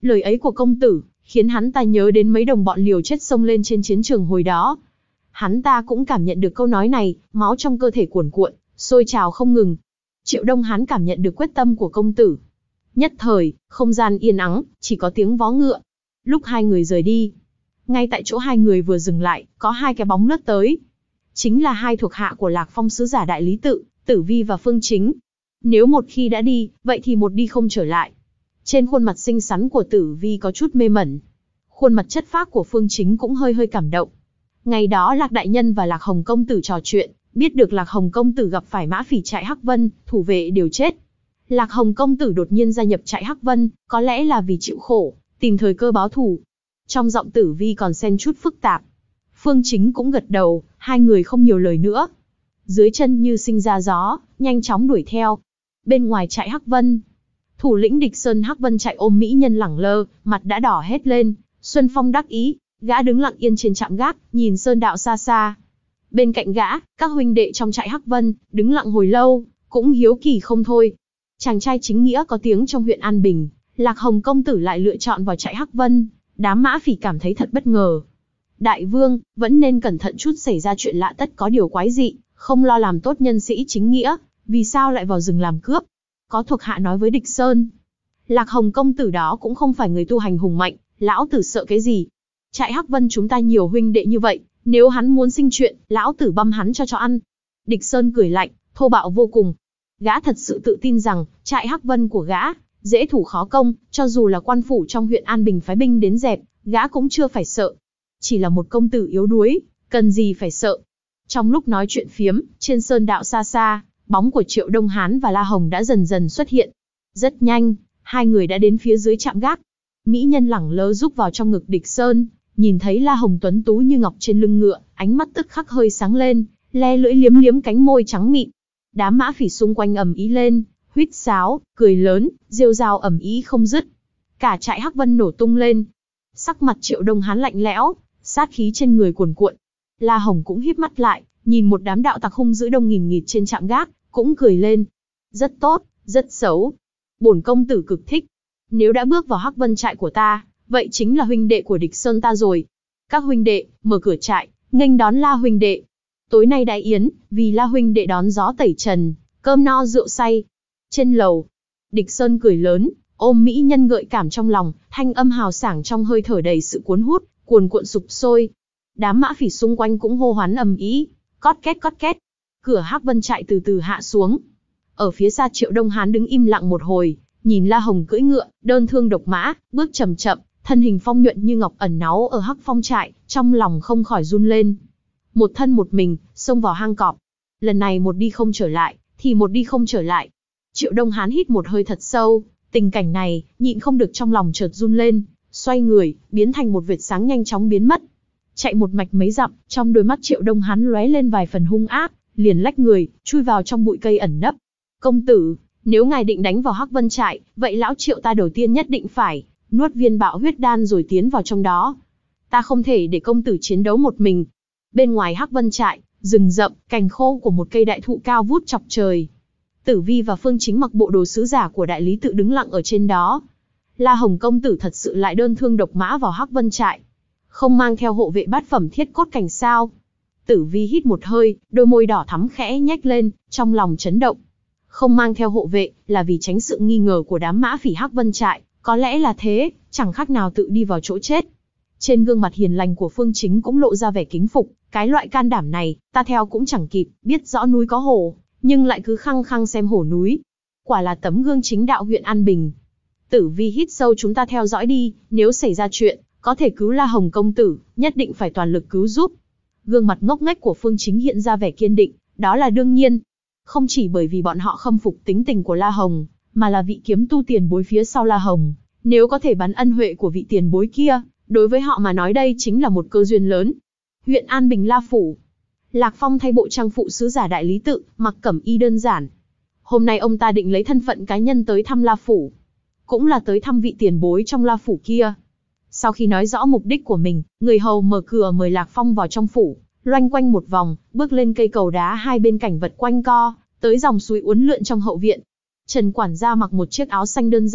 Lời ấy của công tử, khiến hắn ta nhớ đến mấy đồng bọn liều chết xông lên trên chiến trường hồi đó. Hắn ta cũng cảm nhận được câu nói này, máu trong cơ thể cuồn cuộn, sôi trào không ngừng. Triệu Đông Hán cảm nhận được quyết tâm của công tử. Nhất thời, không gian yên ắng, chỉ có tiếng vó ngựa. Lúc hai người rời đi, ngay tại chỗ hai người vừa dừng lại, có hai cái bóng lướt tới. Chính là hai thuộc hạ của Lạc Phong sứ giả đại lý tự, Tử Vi và Phương Chính. Nếu một khi đã đi, vậy thì một đi không trở lại. Trên khuôn mặt xinh xắn của Tử Vi có chút mê mẩn. Khuôn mặt chất phác của Phương Chính cũng hơi hơi cảm động. Ngày đó Lạc Đại Nhân và Lạc Hồng Công Tử trò chuyện, biết được Lạc Hồng Công Tử gặp phải mã phỉ trại Hắc Vân, thủ vệ đều chết. Lạc Hồng Công Tử đột nhiên gia nhập trại Hắc Vân, có lẽ là vì chịu khổ, tìm thời cơ báo thù. Trong giọng Tử Vi còn xen chút phức tạp. Phương Chính cũng gật đầu, hai người không nhiều lời nữa. Dưới chân như sinh ra gió, nhanh chóng đuổi theo. Bên ngoài trại Hắc Vân, thủ lĩnh địch Sơn Hắc Vân trại ôm mỹ nhân lẳng lơ, mặt đã đỏ hết lên. Xuân Phong đắc ý, gã đứng lặng yên trên trạm gác, nhìn Sơn Đạo xa xa. Bên cạnh gã, các huynh đệ trong trại Hắc Vân, đứng lặng hồi lâu, cũng hiếu kỳ không thôi. Chàng trai chính nghĩa có tiếng trong huyện An Bình, Lạc Hồng Công Tử lại lựa chọn vào trại Hắc Vân, đám mã phỉ cảm thấy thật bất ngờ. Đại vương, vẫn nên cẩn thận chút, xảy ra chuyện lạ tất có điều quái dị, không lo làm tốt nhân sĩ chính nghĩa, vì sao lại vào rừng làm cướp? Có thuộc hạ nói với địch Sơn. Lạc Hồng Công Tử đó cũng không phải người tu hành hùng mạnh, lão tử sợ cái gì? Trại Hắc Vân chúng ta nhiều huynh đệ như vậy, nếu hắn muốn sinh chuyện, lão tử băm hắn cho cho ăn. Địch Sơn cười lạnh, thô bạo vô cùng. Gã thật sự tự tin rằng, trại Hắc Vân của gã, dễ thủ khó công, cho dù là quan phủ trong huyện An Bình phái binh đến dẹp, gã cũng chưa phải sợ. Chỉ là một công tử yếu đuối, cần gì phải sợ. Trong lúc nói chuyện phiếm, trên Sơn Đạo xa xa, bóng của Triệu Đông Hán và La Hồng đã dần dần xuất hiện. Rất nhanh, hai người đã đến phía dưới trạm gác. Mỹ nhân lẳng lơ rúc vào trong ngực địch Sơn, nhìn thấy La Hồng tuấn tú như ngọc trên lưng ngựa, ánh mắt tức khắc hơi sáng lên, le lưỡi liếm liếm cánh môi trắng mịn. Đám mã phỉ xung quanh ầm ĩ lên, huýt sáo, cười lớn, rêu rao ầm ĩ không dứt. Cả trại Hắc Vân nổ tung lên. Sắc mặt Triệu Đông Hán lạnh lẽo, sát khí trên người cuồn cuộn. La Hồng cũng híp mắt lại, nhìn một đám đạo tặc hung dữ đông nghìn nghịt trên trạm gác, cũng cười lên. Rất tốt, rất xấu. Bổn công tử cực thích. Nếu đã bước vào Hắc Vân trại của ta, vậy chính là huynh đệ của địch Sơn ta rồi. Các huynh đệ, mở cửa trại, nghênh đón La huynh đệ. Tối nay đại yến, vì La huynh đệ đón gió tẩy trần, cơm no rượu say. Trên lầu, địch Sơn cười lớn, ôm mỹ nhân gợi cảm trong lòng, thanh âm hào sảng trong hơi thở đầy sự cuốn hút, cuồn cuộn sục sôi. Đám mã phỉ xung quanh cũng hô hoán ầm ĩ, cót két cót két. Cửa Hắc Vân trại từ từ hạ xuống. Ở phía xa Triệu Đông Hán đứng im lặng một hồi, nhìn La Hồng cưỡi ngựa, đơn thương độc mã, bước chậm chậm, thân hình phong nhuận như ngọc ẩn náu ở Hắc Phong trại, trong lòng không khỏi run lên. Một thân một mình, xông vào hang cọp. Lần này một đi không trở lại, thì một đi không trở lại. Triệu Đông Hán hít một hơi thật sâu, tình cảnh này, nhịn không được trong lòng chợt run lên, xoay người, biến thành một vệt sáng nhanh chóng biến mất. Chạy một mạch mấy dặm, trong đôi mắt Triệu Đông Hán lóe lên vài phần hung ác, liền lách người, chui vào trong bụi cây ẩn nấp. Công tử, nếu ngài định đánh vào Hắc Vân trại, vậy lão Triệu ta đầu tiên nhất định phải nuốt viên bạo huyết đan rồi tiến vào trong đó. Ta không thể để công tử chiến đấu một mình. Bên ngoài Hắc Vân trại, rừng rậm, cành khô của một cây đại thụ cao vút chọc trời. Tử Vi và Phương Chính mặc bộ đồ sứ giả của đại lý tự đứng lặng ở trên đó. La Hồng công tử thật sự lại đơn thương độc mã vào Hắc Vân trại, không mang theo hộ vệ bát phẩm thiết cốt cảnh sao? Tử Vi hít một hơi, đôi môi đỏ thắm khẽ nhếch lên, trong lòng chấn động. Không mang theo hộ vệ, là vì tránh sự nghi ngờ của đám mã phỉ Hắc Vân trại, có lẽ là thế, chẳng khác nào tự đi vào chỗ chết. Trên gương mặt hiền lành của Phương Chính cũng lộ ra vẻ kính phục, cái loại can đảm này, ta theo cũng chẳng kịp, biết rõ núi có hổ, nhưng lại cứ khăng khăng xem hổ núi. Quả là tấm gương chính đạo huyện An Bình. Tử Vi hít sâu, chúng ta theo dõi đi, nếu xảy ra chuyện, có thể cứu La Hồng công tử, nhất định phải toàn lực cứu giúp. Gương mặt ngốc nghếch của Phương Chính hiện ra vẻ kiên định, đó là đương nhiên. Không chỉ bởi vì bọn họ khâm phục tính tình của La Hồng, mà là vị kiếm tu tiền bối phía sau La Hồng. Nếu có thể bắn ân huệ của vị tiền bối kia, đối với họ mà nói đây chính là một cơ duyên lớn. Huyện An Bình La Phủ. Lạc Phong thay bộ trang phụ sứ giả đại lý tự, mặc cẩm y đơn giản. Hôm nay ông ta định lấy thân phận cá nhân tới thăm La Phủ. Cũng là tới thăm vị tiền bối trong La Phủ kia. Sau khi nói rõ mục đích của mình, người hầu mở cửa mời Lạc Phong vào trong phủ, loanh quanh một vòng, bước lên cây cầu đá hai bên cảnh vật quanh co, tới dòng suối uốn lượn trong hậu viện. Trần quản gia mặc một chiếc áo xanh đơn giản,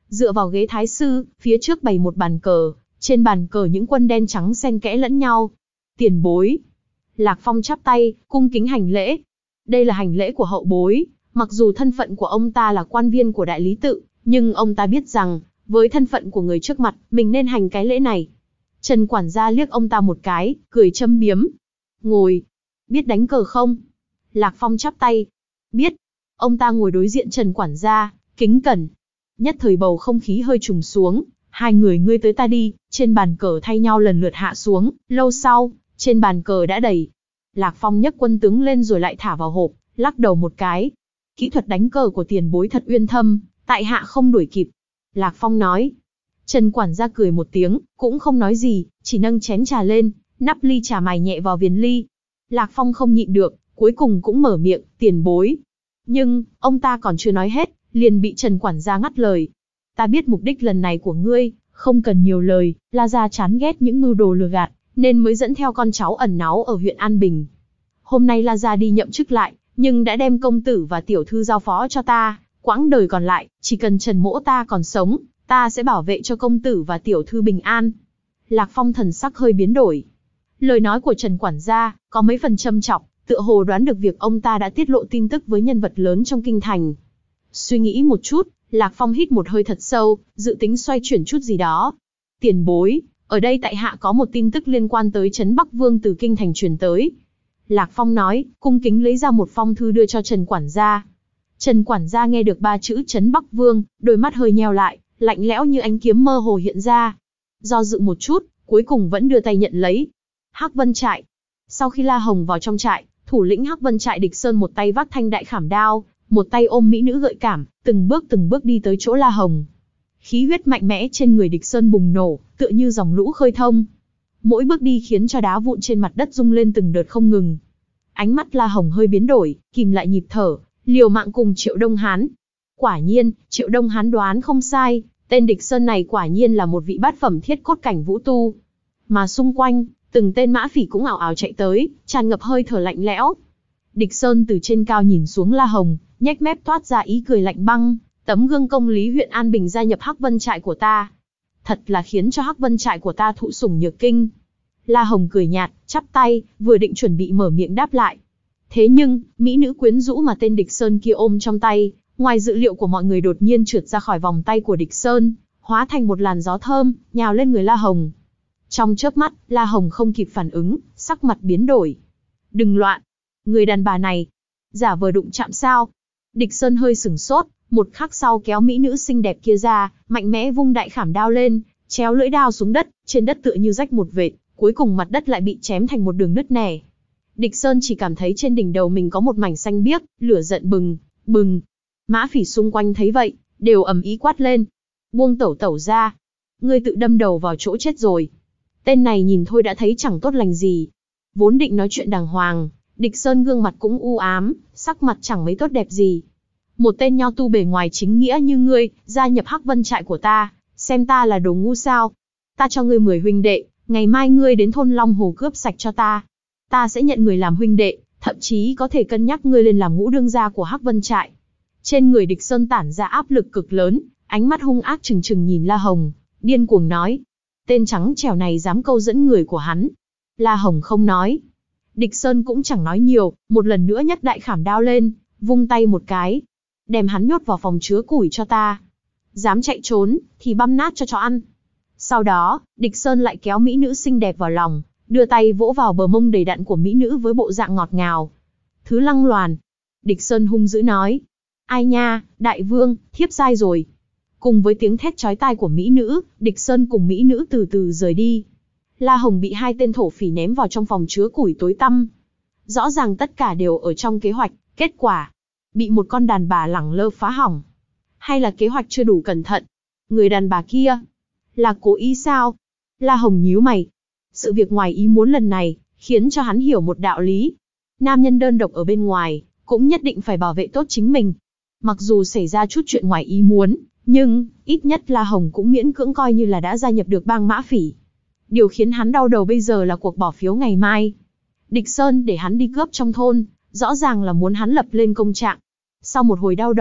dựa vào ghế thái sư, phía trước bày một bàn cờ, trên bàn cờ những quân đen trắng xen kẽ lẫn nhau. Tiền bối. Lạc Phong chắp tay, cung kính hành lễ. Đây là hành lễ của hậu bối, mặc dù thân phận của ông ta là quan viên của đại lý tự, nhưng ông ta biết rằng, với thân phận của người trước mặt, mình nên hành cái lễ này. Trần quản gia liếc ông ta một cái, cười châm biếm. Ngồi. Biết đánh cờ không? Lạc Phong chắp tay. Biết. Ông ta ngồi đối diện Trần quản gia, kính cẩn. Nhất thời bầu không khí hơi trùng xuống, hai người ngươi tới ta đi, trên bàn cờ thay nhau lần lượt hạ xuống, lâu sau, trên bàn cờ đã đầy. Lạc Phong nhấc quân tướng lên rồi lại thả vào hộp, lắc đầu một cái. Kỹ thuật đánh cờ của tiền bối thật uyên thâm, tại hạ không đuổi kịp. Lạc Phong nói. Trần quản gia cười một tiếng, cũng không nói gì, chỉ nâng chén trà lên, nắp ly trà mài nhẹ vào viền ly. Lạc Phong không nhịn được, cuối cùng cũng mở miệng, tiền bối. Nhưng, ông ta còn chưa nói hết, liền bị Trần quản gia ngắt lời. Ta biết mục đích lần này của ngươi, không cần nhiều lời, La gia chán ghét những mưu đồ lừa gạt, nên mới dẫn theo con cháu ẩn náu ở huyện An Bình. Hôm nay La gia đi nhậm chức lại, nhưng đã đem công tử và tiểu thư giao phó cho ta, quãng đời còn lại, chỉ cần Trần mỗ ta còn sống, ta sẽ bảo vệ cho công tử và tiểu thư bình an. Lạc Phong thần sắc hơi biến đổi. Lời nói của Trần quản gia, có mấy phần châm chọc, tựa hồ đoán được việc ông ta đã tiết lộ tin tức với nhân vật lớn trong kinh thành. Suy nghĩ một chút, Lạc Phong hít một hơi thật sâu, dự tính xoay chuyển chút gì đó. Tiền bối, ở đây tại hạ có một tin tức liên quan tới Trấn Bắc Vương từ kinh thành truyền tới. Lạc Phong nói, cung kính lấy ra một phong thư đưa cho Trần quản gia. Trần quản gia nghe được ba chữ Trấn Bắc Vương, đôi mắt hơi nheo lại, lạnh lẽo như ánh kiếm mơ hồ hiện ra. Do dự một chút, cuối cùng vẫn đưa tay nhận lấy. Hắc Vân trại. Sau khi La Hồng vào trong trại, thủ lĩnh Hắc Vân trại Địch Sơn một tay vác thanh đại khảm đao, một tay ôm mỹ nữ gợi cảm, từng bước từng bước đi tới chỗ La Hồng. Khí huyết mạnh mẽ trên người Địch Sơn bùng nổ, tựa như dòng lũ khơi thông. Mỗi bước đi khiến cho đá vụn trên mặt đất rung lên từng đợt không ngừng. Ánh mắt La Hồng hơi biến đổi, kìm lại nhịp thở, liều mạng cùng Triệu Đông Hán. Quả nhiên, Triệu Đông Hán đoán không sai, tên Địch Sơn này quả nhiên là một vị bát phẩm thiết cốt cảnh vũ tu. Mà xung quanh, từng tên mã phỉ cũng ảo ảo chạy tới, tràn ngập hơi thở lạnh lẽo. Địch Sơn từ trên cao nhìn xuống La Hồng, nhếch mép toát ra ý cười lạnh băng, tấm gương công lý huyện An Bình gia nhập Hắc Vân trại của ta. Thật là khiến cho Hắc Vân trại của ta thụ sủng nhược kinh. La Hồng cười nhạt, chắp tay, vừa định chuẩn bị mở miệng đáp lại. Thế nhưng, mỹ nữ quyến rũ mà tên Địch Sơn kia ôm trong tay, ngoài dự liệu của mọi người đột nhiên trượt ra khỏi vòng tay của Địch Sơn, hóa thành một làn gió thơm, nhào lên người La Hồng. Trong chớp mắt, La Hồng không kịp phản ứng, sắc mặt biến đổi. Đừng loạn! Người đàn bà này, giả vờ đụng chạm sao? Địch Sơn hơi sửng sốt, một khắc sau kéo mỹ nữ xinh đẹp kia ra, mạnh mẽ vung đại khảm đao lên, chéo lưỡi đao xuống đất, trên đất tựa như rách một vệt, cuối cùng mặt đất lại bị chém thành một đường nứt nẻ. Địch Sơn chỉ cảm thấy trên đỉnh đầu mình có một mảnh xanh biếc, lửa giận bừng, bừng. Mã phỉ xung quanh thấy vậy, đều ầm ĩ quát lên. Buông tẩu tẩu ra. Ngươi tự đâm đầu vào chỗ chết rồi. Tên này nhìn thôi đã thấy chẳng tốt lành gì. Vốn định nói chuyện đàng hoàng, Địch Sơn gương mặt cũng u ám, sắc mặt chẳng mấy tốt đẹp gì. Một tên nho tu bề ngoài chính nghĩa như ngươi, gia nhập Hắc Vân trại của ta, xem ta là đồ ngu sao? Ta cho ngươi mười huynh đệ, ngày mai ngươi đến thôn Long Hồ cướp sạch cho ta. Ta sẽ nhận người làm huynh đệ, thậm chí có thể cân nhắc ngươi lên làm ngũ đương gia của Hắc Vân trại. Trên người Địch Sơn tản ra áp lực cực lớn, ánh mắt hung ác trừng trừng nhìn La Hồng, điên cuồng nói. Tên trắng trẻo này dám câu dẫn người của hắn. La Hồng không nói. Địch Sơn cũng chẳng nói nhiều, một lần nữa nhấc đại khảm đao lên, vung tay một cái. Đem hắn nhốt vào phòng chứa củi cho ta. Dám chạy trốn, thì băm nát cho chó ăn. Sau đó, Địch Sơn lại kéo mỹ nữ xinh đẹp vào lòng, đưa tay vỗ vào bờ mông đầy đặn của mỹ nữ với bộ dạng ngọt ngào. Thứ lăng loàn. Địch Sơn hung dữ nói. Ai nha, đại vương, thiếp sai rồi. Cùng với tiếng thét chói tai của mỹ nữ, Địch Sơn cùng mỹ nữ từ từ rời đi. La Hồng bị hai tên thổ phỉ ném vào trong phòng chứa củi tối tăm. Rõ ràng tất cả đều ở trong kế hoạch, kết quả bị một con đàn bà lẳng lơ phá hỏng. Hay là kế hoạch chưa đủ cẩn thận? Người đàn bà kia là cố ý sao? La Hồng nhíu mày. Sự việc ngoài ý muốn lần này khiến cho hắn hiểu một đạo lý. Nam nhân đơn độc ở bên ngoài cũng nhất định phải bảo vệ tốt chính mình. Mặc dù xảy ra chút chuyện ngoài ý muốn, nhưng ít nhất La Hồng cũng miễn cưỡng coi như là đã gia nhập được bang mã phỉ. Điều khiến hắn đau đầu bây giờ là cuộc bỏ phiếu ngày mai. Địch Sơn để hắn đi cướp trong thôn, rõ ràng là muốn hắn lập lên công trạng. Sau một hồi đau đầu,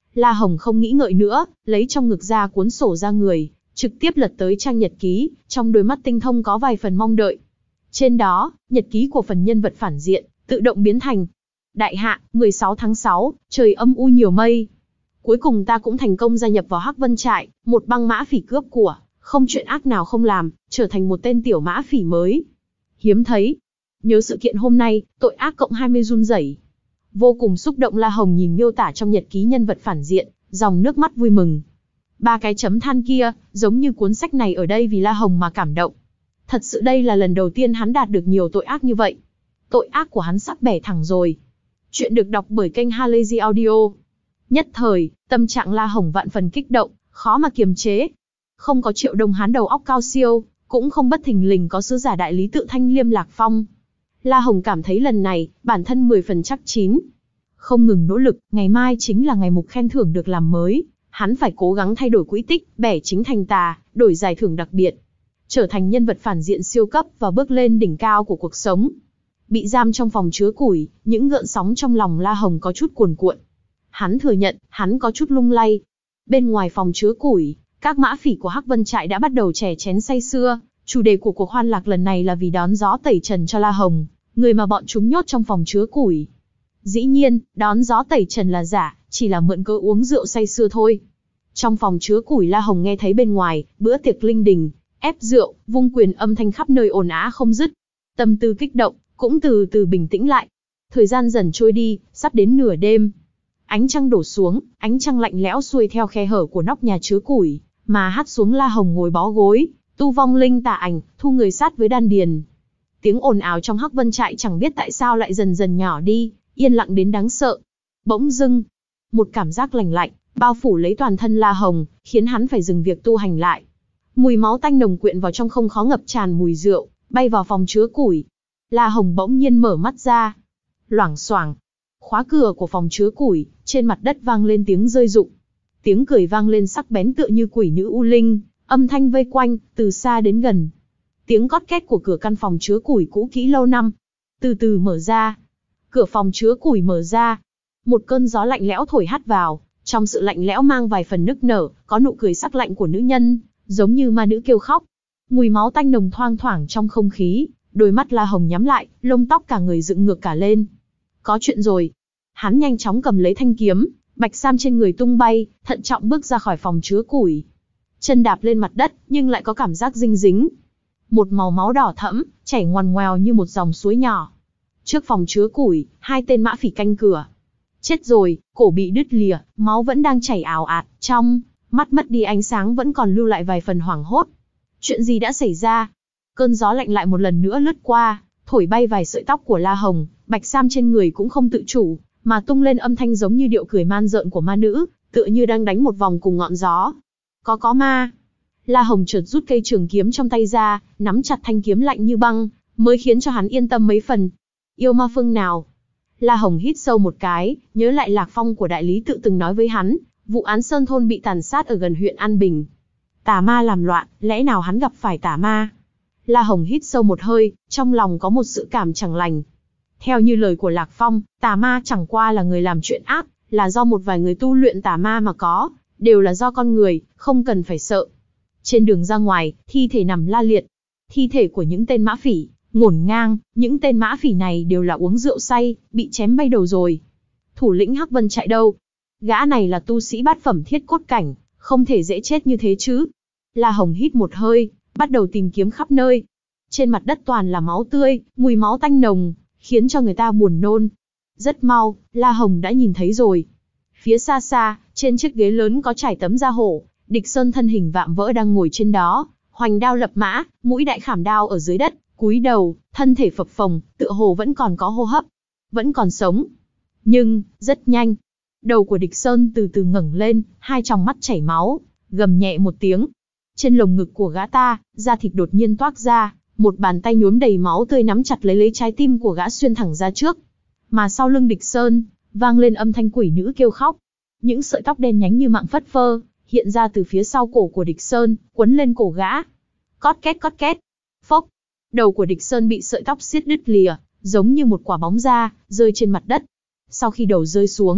La Hồng không nghĩ ngợi nữa, lấy trong ngực ra cuốn sổ ra người, trực tiếp lật tới trang nhật ký, trong đôi mắt tinh thông có vài phần mong đợi. Trên đó, nhật ký của phần nhân vật phản diện, tự động biến thành: Đại hạ, mười sáu tháng sáu, trời âm u nhiều mây. Cuối cùng ta cũng thành công gia nhập vào Hắc Vân Trại, một băng mã phỉ cướp của, không chuyện ác nào không làm, trở thành một tên tiểu mã phỉ mới. Hiếm thấy. Nhớ sự kiện hôm nay, tội ác cộng hai mươi run rẩy. Vô cùng xúc động, La Hồng nhìn miêu tả trong nhật ký nhân vật phản diện, dòng nước mắt vui mừng. Ba cái chấm than kia, giống như cuốn sách này ở đây vì La Hồng mà cảm động. Thật sự đây là lần đầu tiên hắn đạt được nhiều tội ác như vậy. Tội ác của hắn sắp bẻ thẳng rồi. Chuyện được đọc bởi kênh Halazy Audio. Nhất thời, tâm trạng La Hồng vạn phần kích động, khó mà kiềm chế. Không có Triệu Đông Hán đầu óc cao siêu, cũng không bất thình lình có sứ giả đại lý tự Thanh Liêm Lạc Phong. La Hồng cảm thấy lần này, bản thân mười phần chắc chín. Không ngừng nỗ lực, ngày mai chính là ngày mục khen thưởng được làm mới. Hắn phải cố gắng thay đổi quỹ tích, bẻ chính thành tà, đổi giải thưởng đặc biệt. Trở thành nhân vật phản diện siêu cấp và bước lên đỉnh cao của cuộc sống. Bị giam trong phòng chứa củi, những gợn sóng trong lòng La Hồng có chút cuồn cuộn. Hắn thừa nhận, hắn có chút lung lay. Bên ngoài phòng chứa củi, các mã phỉ của Hắc Vân Trại đã bắt đầu chè chén say sưa. Chủ đề của cuộc hoan lạc lần này là vì đón gió tẩy trần cho La Hồng, người mà bọn chúng nhốt trong phòng chứa củi. Dĩ nhiên, đón gió tẩy trần là giả, chỉ là mượn cớ uống rượu say sưa thôi. Trong phòng chứa củi, La Hồng nghe thấy bên ngoài, bữa tiệc linh đình, ép rượu, vung quyền âm thanh khắp nơi ồn ào không dứt. Tâm tư kích động, cũng từ từ bình tĩnh lại. Thời gian dần trôi đi, sắp đến nửa đêm. Ánh trăng đổ xuống, ánh trăng lạnh lẽo xuôi theo khe hở của nóc nhà chứa củi, mà hắt xuống. La Hồng ngồi bó gối, tu vong linh tà ảnh, thu người sát với đan điền. Tiếng ồn ào trong Hắc Vân Trại chẳng biết tại sao lại dần dần nhỏ đi, yên lặng đến đáng sợ. Bỗng dưng, một cảm giác lành lạnh bao phủ lấy toàn thân La Hồng, khiến hắn phải dừng việc tu hành lại. Mùi máu tanh nồng quyện vào trong không khó ngập tràn mùi rượu, bay vào phòng chứa củi. La Hồng bỗng nhiên mở mắt ra. Loảng xoảng, khóa cửa của phòng chứa củi, trên mặt đất vang lên tiếng rơi rụng. Tiếng cười vang lên sắc bén tựa như quỷ nữ U Linh, âm thanh vây quanh, từ xa đến gần. Tiếng cót két của cửa căn phòng chứa củi cũ kỹ lâu năm, từ từ mở ra. Cửa phòng chứa củi mở ra. Một cơn gió lạnh lẽo thổi hắt vào, trong sự lạnh lẽo mang vài phần nức nở, có nụ cười sắc lạnh của nữ nhân, giống như ma nữ kêu khóc. Mùi máu tanh nồng thoang thoảng trong không khí, đôi mắt La Hồng nhắm lại, lông tóc cả người dựng ngược cả lên. Có chuyện rồi. Hắn nhanh chóng cầm lấy thanh kiếm, bạch sam trên người tung bay, thận trọng bước ra khỏi phòng chứa củi. Chân đạp lên mặt đất, nhưng lại có cảm giác dinh dính. Một màu máu đỏ thẫm, chảy ngoằn ngoèo như một dòng suối nhỏ. Trước phòng chứa củi, hai tên mã phỉ canh cửa. Chết rồi, cổ bị đứt lìa, máu vẫn đang chảy ào ạt, trong mắt mất đi ánh sáng vẫn còn lưu lại vài phần hoảng hốt. Chuyện gì đã xảy ra? Cơn gió lạnh lại một lần nữa lướt qua, thổi bay vài sợi tóc của La Hồng, bạch sam trên người cũng không tự chủ, mà tung lên âm thanh giống như điệu cười man rợn của ma nữ, tựa như đang đánh một vòng cùng ngọn gió. Có có ma. La Hồng chợt rút cây trường kiếm trong tay ra, nắm chặt thanh kiếm lạnh như băng, mới khiến cho hắn yên tâm mấy phần. Yêu ma phương nào? La Hồng hít sâu một cái, nhớ lại Lạc Phong của đại lý tự từng nói với hắn, vụ án Sơn Thôn bị tàn sát ở gần huyện An Bình. Tà ma làm loạn, lẽ nào hắn gặp phải tà ma? La Hồng hít sâu một hơi, trong lòng có một sự cảm chẳng lành. Theo như lời của Lạc Phong, tà ma chẳng qua là người làm chuyện ác, là do một vài người tu luyện tà ma mà có, đều là do con người, không cần phải sợ. Trên đường ra ngoài, thi thể nằm la liệt. Thi thể của những tên mã phỉ, ngổn ngang, những tên mã phỉ này đều là uống rượu say, bị chém bay đầu rồi. Thủ lĩnh Hắc Vân Trại đâu? Gã này là tu sĩ bát phẩm thiết cốt cảnh, không thể dễ chết như thế chứ. La Hồng hít một hơi, bắt đầu tìm kiếm khắp nơi. Trên mặt đất toàn là máu tươi, mùi máu tanh nồng, khiến cho người ta buồn nôn. Rất mau, La Hồng đã nhìn thấy rồi. Phía xa xa, trên chiếc ghế lớn có trải tấm da hổ, Địch Sơn thân hình vạm vỡ đang ngồi trên đó, hoành đao lập mã, mũi đại khảm đao ở dưới đất, cúi đầu, thân thể phập phồng, tựa hồ vẫn còn có hô hấp, vẫn còn sống. Nhưng, rất nhanh, đầu của Địch Sơn từ từ ngẩng lên, hai tròng mắt chảy máu, gầm nhẹ một tiếng. Trên lồng ngực của gã ta, da thịt đột nhiên toác ra, một bàn tay nhuốm đầy máu tươi nắm chặt lấy lấy trái tim của gã xuyên thẳng ra trước. Mà sau lưng Địch Sơn, vang lên âm thanh quỷ nữ kêu khóc. Những sợi tóc đen nhánh như mạng phất phơ, hiện ra từ phía sau cổ của Địch Sơn, quấn lên cổ gã. Cót két cót két. Phốc. Đầu của Địch Sơn bị sợi tóc xiết đứt lìa, giống như một quả bóng da, rơi trên mặt đất. Sau khi đầu rơi xuống,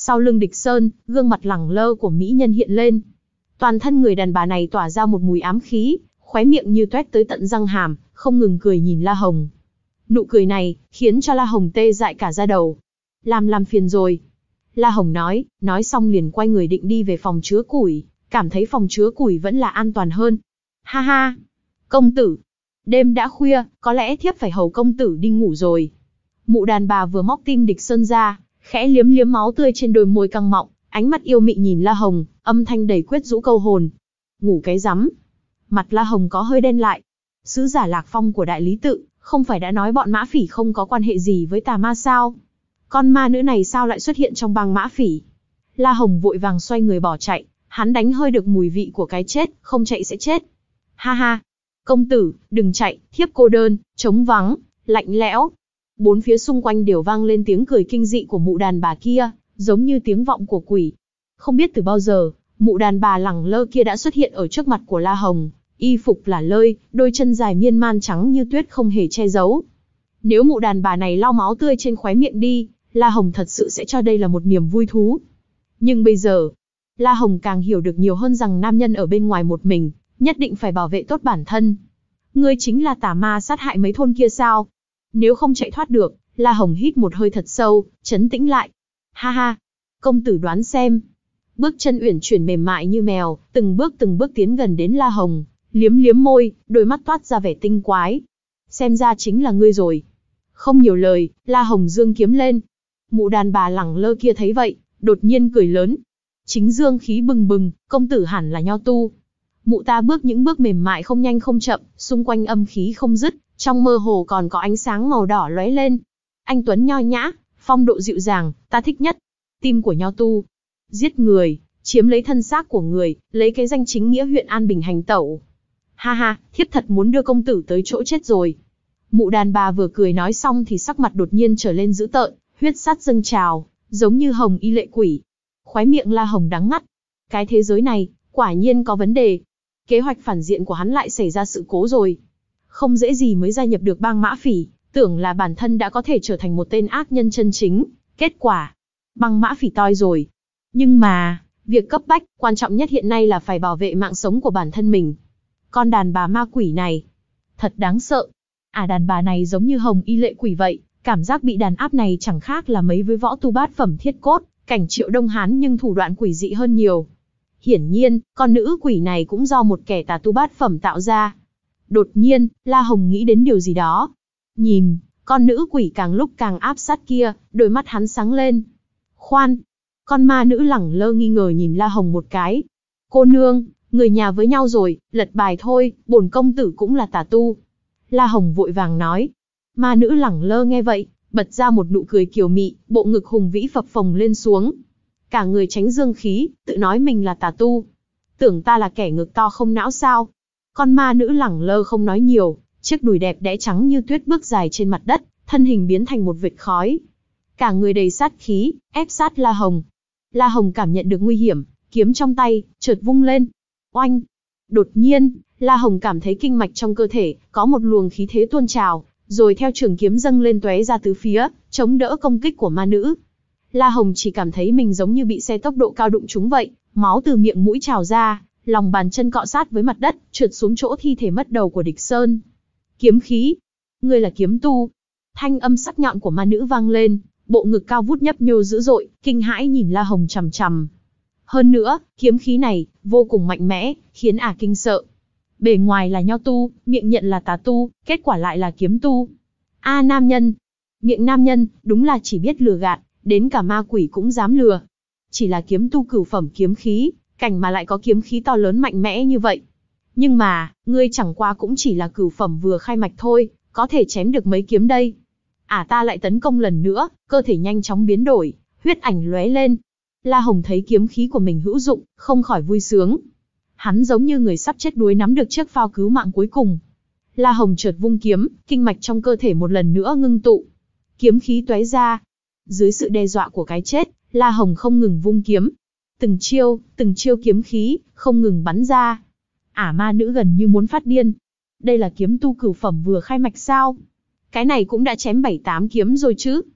Sau lưng Địch Sơn, gương mặt lẳng lơ của mỹ nhân hiện lên. Toàn thân người đàn bà này tỏa ra một mùi ám khí, khóe miệng như toét tới tận răng hàm, không ngừng cười nhìn La Hồng. Nụ cười này, khiến cho La Hồng tê dại cả da đầu. Làm làm phiền rồi. La Hồng nói, nói xong liền quay người định đi về phòng chứa củi, cảm thấy phòng chứa củi vẫn là an toàn hơn. Ha ha! Công tử! Đêm đã khuya, có lẽ thiếp phải hầu công tử đi ngủ rồi. Mụ đàn bà vừa móc tim Địch Sơn ra, khẽ liếm liếm máu tươi trên đôi môi căng mọng, ánh mắt yêu mị nhìn La Hồng, âm thanh đầy quyết rũ câu hồn. Ngủ cái rắm! Mặt La Hồng có hơi đen lại. Sứ giả Lạc Phong của Đại Lý Tự, không phải đã nói bọn Mã Phỉ không có quan hệ gì với tà ma sao? Con ma nữ này sao lại xuất hiện trong bang Mã Phỉ? La Hồng vội vàng xoay người bỏ chạy, hắn đánh hơi được mùi vị của cái chết, không chạy sẽ chết. Ha ha! Công tử, đừng chạy, thiếp cô đơn, trống vắng, lạnh lẽo. Bốn phía xung quanh đều vang lên tiếng cười kinh dị của mụ đàn bà kia, giống như tiếng vọng của quỷ. Không biết từ bao giờ, mụ đàn bà lẳng lơ kia đã xuất hiện ở trước mặt của La Hồng, y phục là lơi, đôi chân dài miên man trắng như tuyết không hề che giấu. Nếu mụ đàn bà này lau máu tươi trên khóe miệng đi, La Hồng thật sự sẽ cho đây là một niềm vui thú. Nhưng bây giờ, La Hồng càng hiểu được nhiều hơn rằng nam nhân ở bên ngoài một mình, nhất định phải bảo vệ tốt bản thân. Ngươi chính là tà ma sát hại mấy thôn kia sao? Nếu không chạy thoát được, La Hồng hít một hơi thật sâu, trấn tĩnh lại. Ha ha! Công tử đoán xem. Bước chân uyển chuyển mềm mại như mèo, từng bước từng bước tiến gần đến La Hồng, liếm liếm môi, đôi mắt toát ra vẻ tinh quái. Xem ra chính là ngươi rồi. Không nhiều lời, La Hồng dương kiếm lên. Mụ đàn bà lẳng lơ kia thấy vậy, đột nhiên cười lớn. Chính dương khí bừng bừng, công tử hẳn là nho tu. Mụ ta bước những bước mềm mại không nhanh không chậm, xung quanh âm khí không dứt, trong mơ hồ còn có ánh sáng màu đỏ lóe lên. Anh tuấn nho nhã, phong độ dịu dàng, ta thích nhất. Tim của nho tu. Giết người, chiếm lấy thân xác của người, lấy cái danh chính nghĩa huyện An Bình hành tẩu. Ha ha, thiếp thật muốn đưa công tử tới chỗ chết rồi. Mụ đàn bà vừa cười nói xong thì sắc mặt đột nhiên trở lên dữ tợn, huyết sát dâng trào, giống như hồng y lệ quỷ. Khóe miệng La Hồng đắng ngắt. Cái thế giới này, quả nhiên có vấn đề. Kế hoạch phản diện của hắn lại xảy ra sự cố rồi. Không dễ gì mới gia nhập được bang Mã Phỉ, tưởng là bản thân đã có thể trở thành một tên ác nhân chân chính. Kết quả, bang Mã Phỉ toi rồi. Nhưng mà, việc cấp bách, quan trọng nhất hiện nay là phải bảo vệ mạng sống của bản thân mình. Con đàn bà ma quỷ này, thật đáng sợ. À, đàn bà này giống như hồng y lệ quỷ vậy, cảm giác bị đàn áp này chẳng khác là mấy với võ tu bát phẩm thiết cốt, cảnh Triệu Đông Hán, nhưng thủ đoạn quỷ dị hơn nhiều. Hiển nhiên, con nữ quỷ này cũng do một kẻ tà tu bát phẩm tạo ra. Đột nhiên, La Hồng nghĩ đến điều gì đó. Nhìn, con nữ quỷ càng lúc càng áp sát kia, đôi mắt hắn sáng lên. Khoan! Con ma nữ lẳng lơ nghi ngờ nhìn La Hồng một cái. Cô nương, người nhà với nhau rồi, lật bài thôi, bổn công tử cũng là tà tu. La Hồng vội vàng nói. Ma nữ lẳng lơ nghe vậy, bật ra một nụ cười kiều mị, bộ ngực hùng vĩ phập phồng lên xuống. Cả người tránh dương khí, tự nói mình là tà tu. Tưởng ta là kẻ ngực to không não sao? Con ma nữ lẳng lơ không nói nhiều, chiếc đùi đẹp đẽ trắng như tuyết bước dài trên mặt đất, thân hình biến thành một vệt khói. Cả người đầy sát khí, ép sát La Hồng. La Hồng cảm nhận được nguy hiểm, kiếm trong tay, chợt vung lên. Oanh! Đột nhiên, La Hồng cảm thấy kinh mạch trong cơ thể, có một luồng khí thế tuôn trào, rồi theo trường kiếm dâng lên tóe ra tứ phía, chống đỡ công kích của ma nữ. La Hồng chỉ cảm thấy mình giống như bị xe tốc độ cao đụng trúng vậy, máu từ miệng mũi trào ra, lòng bàn chân cọ sát với mặt đất, trượt xuống chỗ thi thể mất đầu của Địch Sơn. Kiếm khí! Ngươi là kiếm tu! Thanh âm sắc nhọn của ma nữ vang lên, bộ ngực cao vút nhấp nhô dữ dội, kinh hãi nhìn La Hồng chằm chằm. Hơn nữa, kiếm khí này, vô cùng mạnh mẽ, khiến ả kinh sợ. Bề ngoài là nho tu, miệng nhận là tà tu, kết quả lại là kiếm tu. A nam nhân! Miệng nam nhân, đúng là chỉ biết lừa gạt, đến cả ma quỷ cũng dám lừa. Chỉ là kiếm tu cửu phẩm kiếm khí, cảnh mà lại có kiếm khí to lớn mạnh mẽ như vậy. Nhưng mà, ngươi chẳng qua cũng chỉ là cửu phẩm vừa khai mạch thôi, có thể chém được mấy kiếm đây. À, ta lại tấn công lần nữa, cơ thể nhanh chóng biến đổi, huyết ảnh lóe lên. La Hồng thấy kiếm khí của mình hữu dụng, không khỏi vui sướng. Hắn giống như người sắp chết đuối nắm được chiếc phao cứu mạng cuối cùng. La Hồng chợt vung kiếm, kinh mạch trong cơ thể một lần nữa ngưng tụ. Kiếm khí tóe ra. Dưới sự đe dọa của cái chết, La Hồng không ngừng vung kiếm. Từng chiêu, từng chiêu kiếm khí, không ngừng bắn ra. Ả ma nữ gần như muốn phát điên. Đây là kiếm tu cửu phẩm vừa khai mạch sao? Cái này cũng đã chém bảy tám kiếm rồi chứ.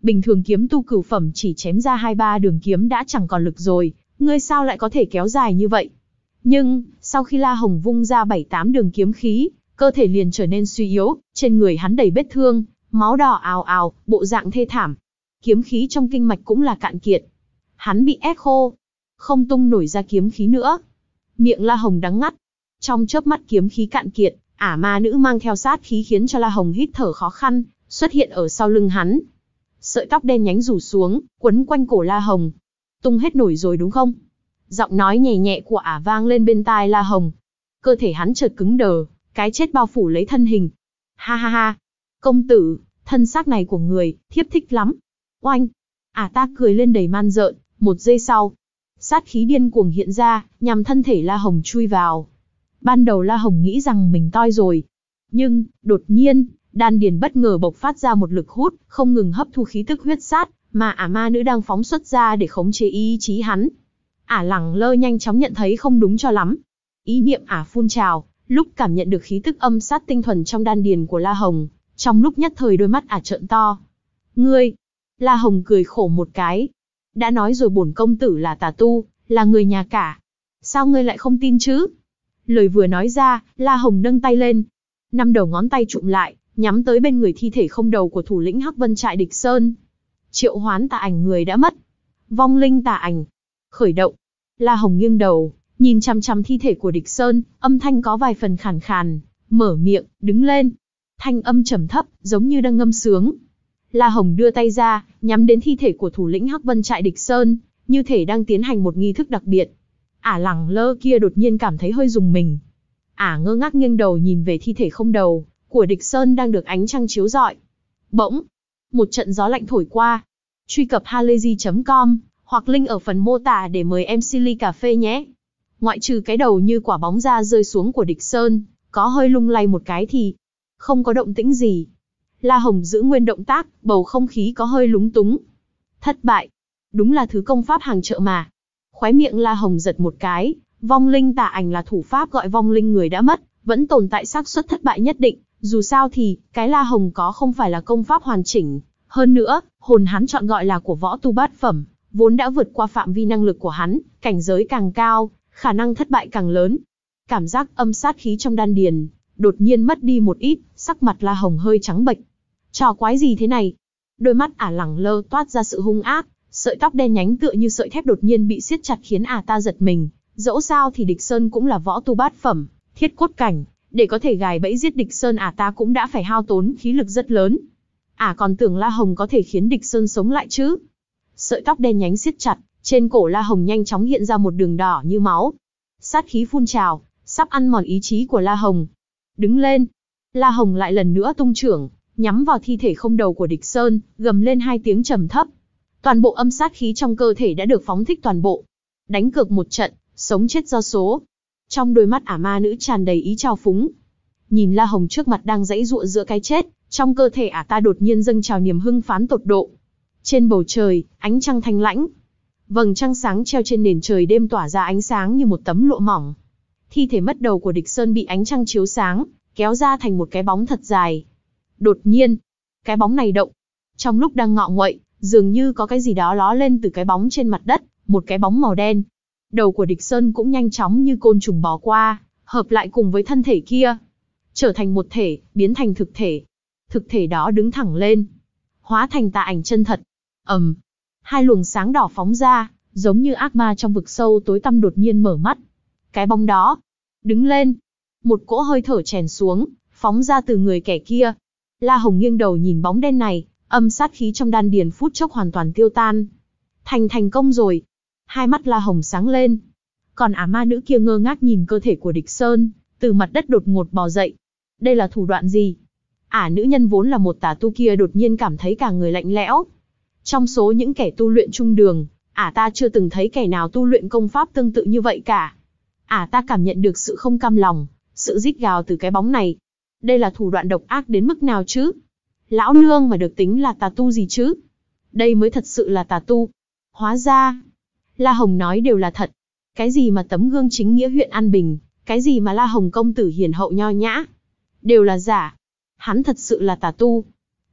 bình thường kiếm tu cửu phẩm chỉ chém ra hai ba đường kiếm đã chẳng còn lực rồi, ngươi sao lại có thể kéo dài như vậy? Nhưng, sau khi La Hồng vung ra bảy tám đường kiếm khí, cơ thể liền trở nên suy yếu, trên người hắn đầy vết thương, máu đỏ ào ào, bộ dạng thê thảm. Kiếm khí trong kinh mạch cũng là cạn kiệt. Hắn bị ép khô, không tung nổi ra kiếm khí nữa. Miệng La Hồng đắng ngắt. Trong chớp mắt kiếm khí cạn kiệt, ả ma nữ mang theo sát khí khiến cho La Hồng hít thở khó khăn, xuất hiện ở sau lưng hắn. Sợi tóc đen nhánh rủ xuống, quấn quanh cổ La Hồng. Tung hết nổi rồi đúng không? Giọng nói nhẹ nhẹ của ả vang lên bên tai La Hồng. Cơ thể hắn chợt cứng đờ, cái chết bao phủ lấy thân hình. Ha ha ha, công tử, thân xác này của người, thiếp thích lắm. Oanh, ả ta cười lên đầy man rợn, một giây sau. Sát khí điên cuồng hiện ra, nhằm thân thể La Hồng chui vào. Ban đầu La Hồng nghĩ rằng mình toi rồi. Nhưng, đột nhiên, đan điền bất ngờ bộc phát ra một lực hút, không ngừng hấp thu khí tức huyết sát, mà ả ma nữ đang phóng xuất ra để khống chế ý chí hắn. Ả lẳng lơ nhanh chóng nhận thấy không đúng cho lắm. Ý niệm ả phun trào, lúc cảm nhận được khí tức âm sát tinh thuần trong đan điền của La Hồng, trong lúc nhất thời đôi mắt ả trợn to. Ngươi! La Hồng cười khổ một cái. Đã nói rồi bổn công tử là tà tu, là người nhà cả. Sao ngươi lại không tin chứ? Lời vừa nói ra, La Hồng nâng tay lên. Năm đầu ngón tay trụm lại, nhắm tới bên người thi thể không đầu của thủ lĩnh Hắc Vân Trại Địch Sơn. Triệu hoán tà ảnh người đã mất. Vong linh tà ảnh. Khởi động. La Hồng nghiêng đầu, nhìn chằm chằm thi thể của Địch Sơn, âm thanh có vài phần khàn khàn, mở miệng, đứng lên. Thanh âm trầm thấp, giống như đang ngâm sướng. La Hồng đưa tay ra, nhắm đến thi thể của thủ lĩnh Hắc Vân Trại Địch Sơn, như thể đang tiến hành một nghi thức đặc biệt. Ả lẳng lơ kia đột nhiên cảm thấy hơi rùng mình. Ả ngơ ngác nghiêng đầu nhìn về thi thể không đầu của Địch Sơn đang được ánh trăng chiếu rọi. Bỗng, một trận gió lạnh thổi qua. Truy cập halayzi chấm com hoặc link ở phần mô tả để mời em xê ly cà phê nhé. Ngoại trừ cái đầu như quả bóng ra rơi xuống của Địch Sơn, có hơi lung lay một cái thì không có động tĩnh gì. La Hồng giữ nguyên động tác, bầu không khí có hơi lúng túng. Thất bại. Đúng là thứ công pháp hàng chợ mà. Khóe miệng La Hồng giật một cái, vong linh tà ảnh là thủ pháp gọi vong linh người đã mất, vẫn tồn tại xác suất thất bại nhất định, dù sao thì, cái La Hồng có không phải là công pháp hoàn chỉnh. Hơn nữa, hồn hắn chọn gọi là của võ tu bát phẩm, vốn đã vượt qua phạm vi năng lực của hắn, cảnh giới càng cao, khả năng thất bại càng lớn. Cảm giác âm sát khí trong đan điền, đột nhiên mất đi một ít, sắc mặt La Hồng hơi trắng bệch. Trò quái gì thế này? Đôi mắt ả lẳng lơ toát ra sự hung ác, sợi tóc đen nhánh tựa như sợi thép đột nhiên bị siết chặt khiến ả ta giật mình. Dẫu sao thì Địch Sơn cũng là võ tu bát phẩm, thiết cốt cảnh, để có thể gài bẫy giết Địch Sơn ả ta cũng đã phải hao tốn khí lực rất lớn. Ả còn tưởng La Hồng có thể khiến Địch Sơn sống lại chứ. Sợi tóc đen nhánh siết chặt, trên cổ La Hồng nhanh chóng hiện ra một đường đỏ như máu. Sát khí phun trào, sắp ăn mòn ý chí của La Hồng. Đứng lên. La Hồng lại lần nữa tung chưởng, nhắm vào thi thể không đầu của Địch Sơn, gầm lên hai tiếng trầm thấp. Toàn bộ âm sát khí trong cơ thể đã được phóng thích toàn bộ. Đánh cược một trận, sống chết do số. Trong đôi mắt ả ma nữ tràn đầy ý trào phúng. Nhìn La Hồng trước mặt đang giãy giụa giữa cái chết, trong cơ thể ả ta đột nhiên dâng trào niềm hưng phán tột độ. Trên bầu trời, ánh trăng thanh lãnh. Vầng trăng sáng treo trên nền trời đêm tỏa ra ánh sáng như một tấm lụa mỏng. Thi thể mất đầu của Địch Sơn bị ánh trăng chiếu sáng, kéo ra thành một cái bóng thật dài. Đột nhiên, cái bóng này động. Trong lúc đang ngọ nguậy, dường như có cái gì đó ló lên từ cái bóng trên mặt đất, một cái bóng màu đen. Đầu của Địch Sơn cũng nhanh chóng như côn trùng bò qua, hợp lại cùng với thân thể kia. Trở thành một thể, biến thành thực thể. Thực thể đó đứng thẳng lên, hóa thành tà ảnh chân thật. ầm, um, hai luồng sáng đỏ phóng ra, giống như ác ma trong vực sâu tối tăm đột nhiên mở mắt. Cái bóng đó, đứng lên. Một cỗ hơi thở chèn xuống, phóng ra từ người kẻ kia. La Hồng nghiêng đầu nhìn bóng đen này, âm sát khí trong đan điền phút chốc hoàn toàn tiêu tan. Thành thành công rồi. Hai mắt La Hồng sáng lên. Còn ả ma nữ kia ngơ ngác nhìn cơ thể của Địch Sơn, từ mặt đất đột ngột bò dậy. Đây là thủ đoạn gì? Ả nữ nhân vốn là một tà tu kia đột nhiên cảm thấy cả người lạnh lẽo. Trong số những kẻ tu luyện trung đường, ả ta chưa từng thấy kẻ nào tu luyện công pháp tương tự như vậy cả. Ả ta cảm nhận được sự không cam lòng, sự rít gào từ cái bóng này. Đây là thủ đoạn độc ác đến mức nào chứ? Lão nương mà được tính là tà tu gì chứ? Đây mới thật sự là tà tu. Hóa ra, La Hồng nói đều là thật. Cái gì mà tấm gương chính nghĩa huyện An Bình, cái gì mà La Hồng công tử hiền hậu nho nhã, đều là giả. Hắn thật sự là tà tu.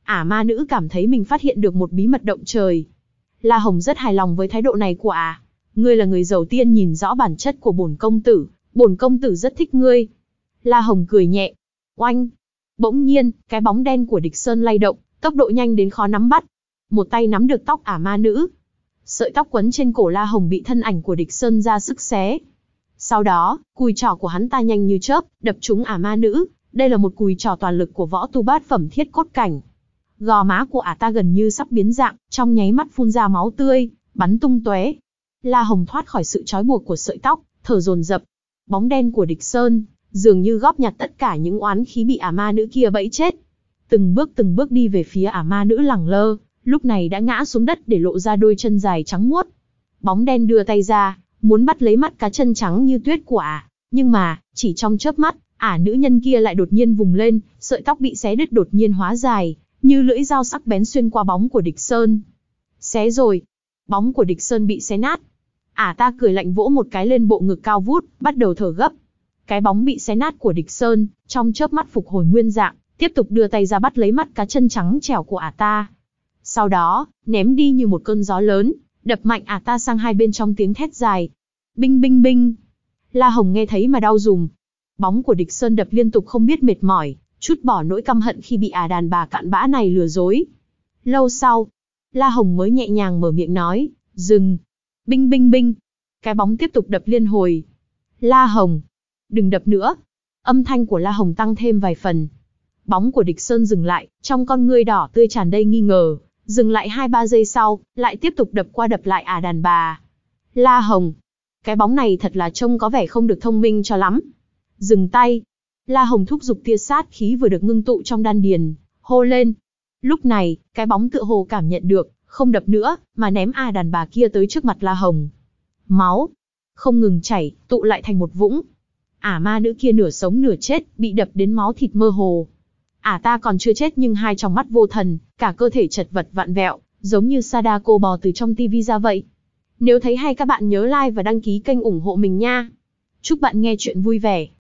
Ả ma nữ cảm thấy mình phát hiện được một bí mật động trời. La Hồng rất hài lòng với thái độ này của Ả. Ngươi là người đầu tiên nhìn rõ bản chất của bổn công tử, bổn công tử rất thích ngươi. La Hồng cười nhẹ. Oanh! Bỗng nhiên, cái bóng đen của Địch Sơn lay động, tốc độ nhanh đến khó nắm bắt. Một tay nắm được tóc Ả ma nữ. Sợi tóc quấn trên cổ La Hồng bị thân ảnh của Địch Sơn ra sức xé. Sau đó, cùi trỏ của hắn ta nhanh như chớp, đập trúng Ả ma nữ. Đây là một cùi trỏ toàn lực của võ tu bát phẩm thiết cốt cảnh. Gò má của Ả ta gần như sắp biến dạng, trong nháy mắt phun ra máu tươi, bắn tung tóe. La Hồng thoát khỏi sự trói buộc của sợi tóc, thở dồn dập. Bóng đen của Địch Sơn dường như góp nhặt tất cả những oán khí bị Ả ma nữ kia bẫy chết. Từng bước từng bước đi về phía Ả ma nữ lẳng lơ, lúc này đã ngã xuống đất để lộ ra đôi chân dài trắng muốt. Bóng đen đưa tay ra, muốn bắt lấy mắt cá chân trắng như tuyết của Ả, nhưng mà, chỉ trong chớp mắt, Ả nữ nhân kia lại đột nhiên vùng lên, sợi tóc bị xé đứt đột nhiên hóa dài, như lưỡi dao sắc bén xuyên qua bóng của Địch Sơn. Xé rồi. Bóng của Địch Sơn bị xé nát. Ả ta cười lạnh vỗ một cái lên bộ ngực cao vút, bắt đầu thở gấp. Cái bóng bị xé nát của Địch Sơn, trong chớp mắt phục hồi nguyên dạng, tiếp tục đưa tay ra bắt lấy mắt cá chân trắng trẻo của Ả ta. Sau đó, ném đi như một cơn gió lớn, đập mạnh Ả ta sang hai bên trong tiếng thét dài. Binh binh binh. La Hồng nghe thấy mà đau rùm. Bóng của Địch Sơn đập liên tục không biết mệt mỏi, trút bỏ nỗi căm hận khi bị Ả đàn bà cặn bã này lừa dối. Lâu sau, La Hồng mới nhẹ nhàng mở miệng nói, dừng. Binh binh binh. Cái bóng tiếp tục đập liên hồi. La Hồng, đừng đập nữa. Âm thanh của La Hồng tăng thêm vài phần. Bóng của Địch Sơn dừng lại, trong con ngươi đỏ tươi tràn đầy nghi ngờ. Dừng lại hai ba giây sau, lại tiếp tục đập qua đập lại Ả đàn bà. La Hồng, cái bóng này thật là trông có vẻ không được thông minh cho lắm. Dừng tay. La Hồng thúc giục tia sát khí vừa được ngưng tụ trong đan điền, hô lên. Lúc này, cái bóng tựa hồ cảm nhận được, không đập nữa, mà ném Ả đàn bà kia tới trước mặt La Hồng. Máu không ngừng chảy, tụ lại thành một vũng. Ả ma nữ kia nửa sống nửa chết, bị đập đến máu thịt mơ hồ. Ả ta còn chưa chết nhưng hai tròng mắt vô thần, cả cơ thể chật vật vặn vẹo, giống như Sadako bò từ trong tivi ra vậy. Nếu thấy hay các bạn nhớ like và đăng ký kênh ủng hộ mình nha. Chúc bạn nghe chuyện vui vẻ.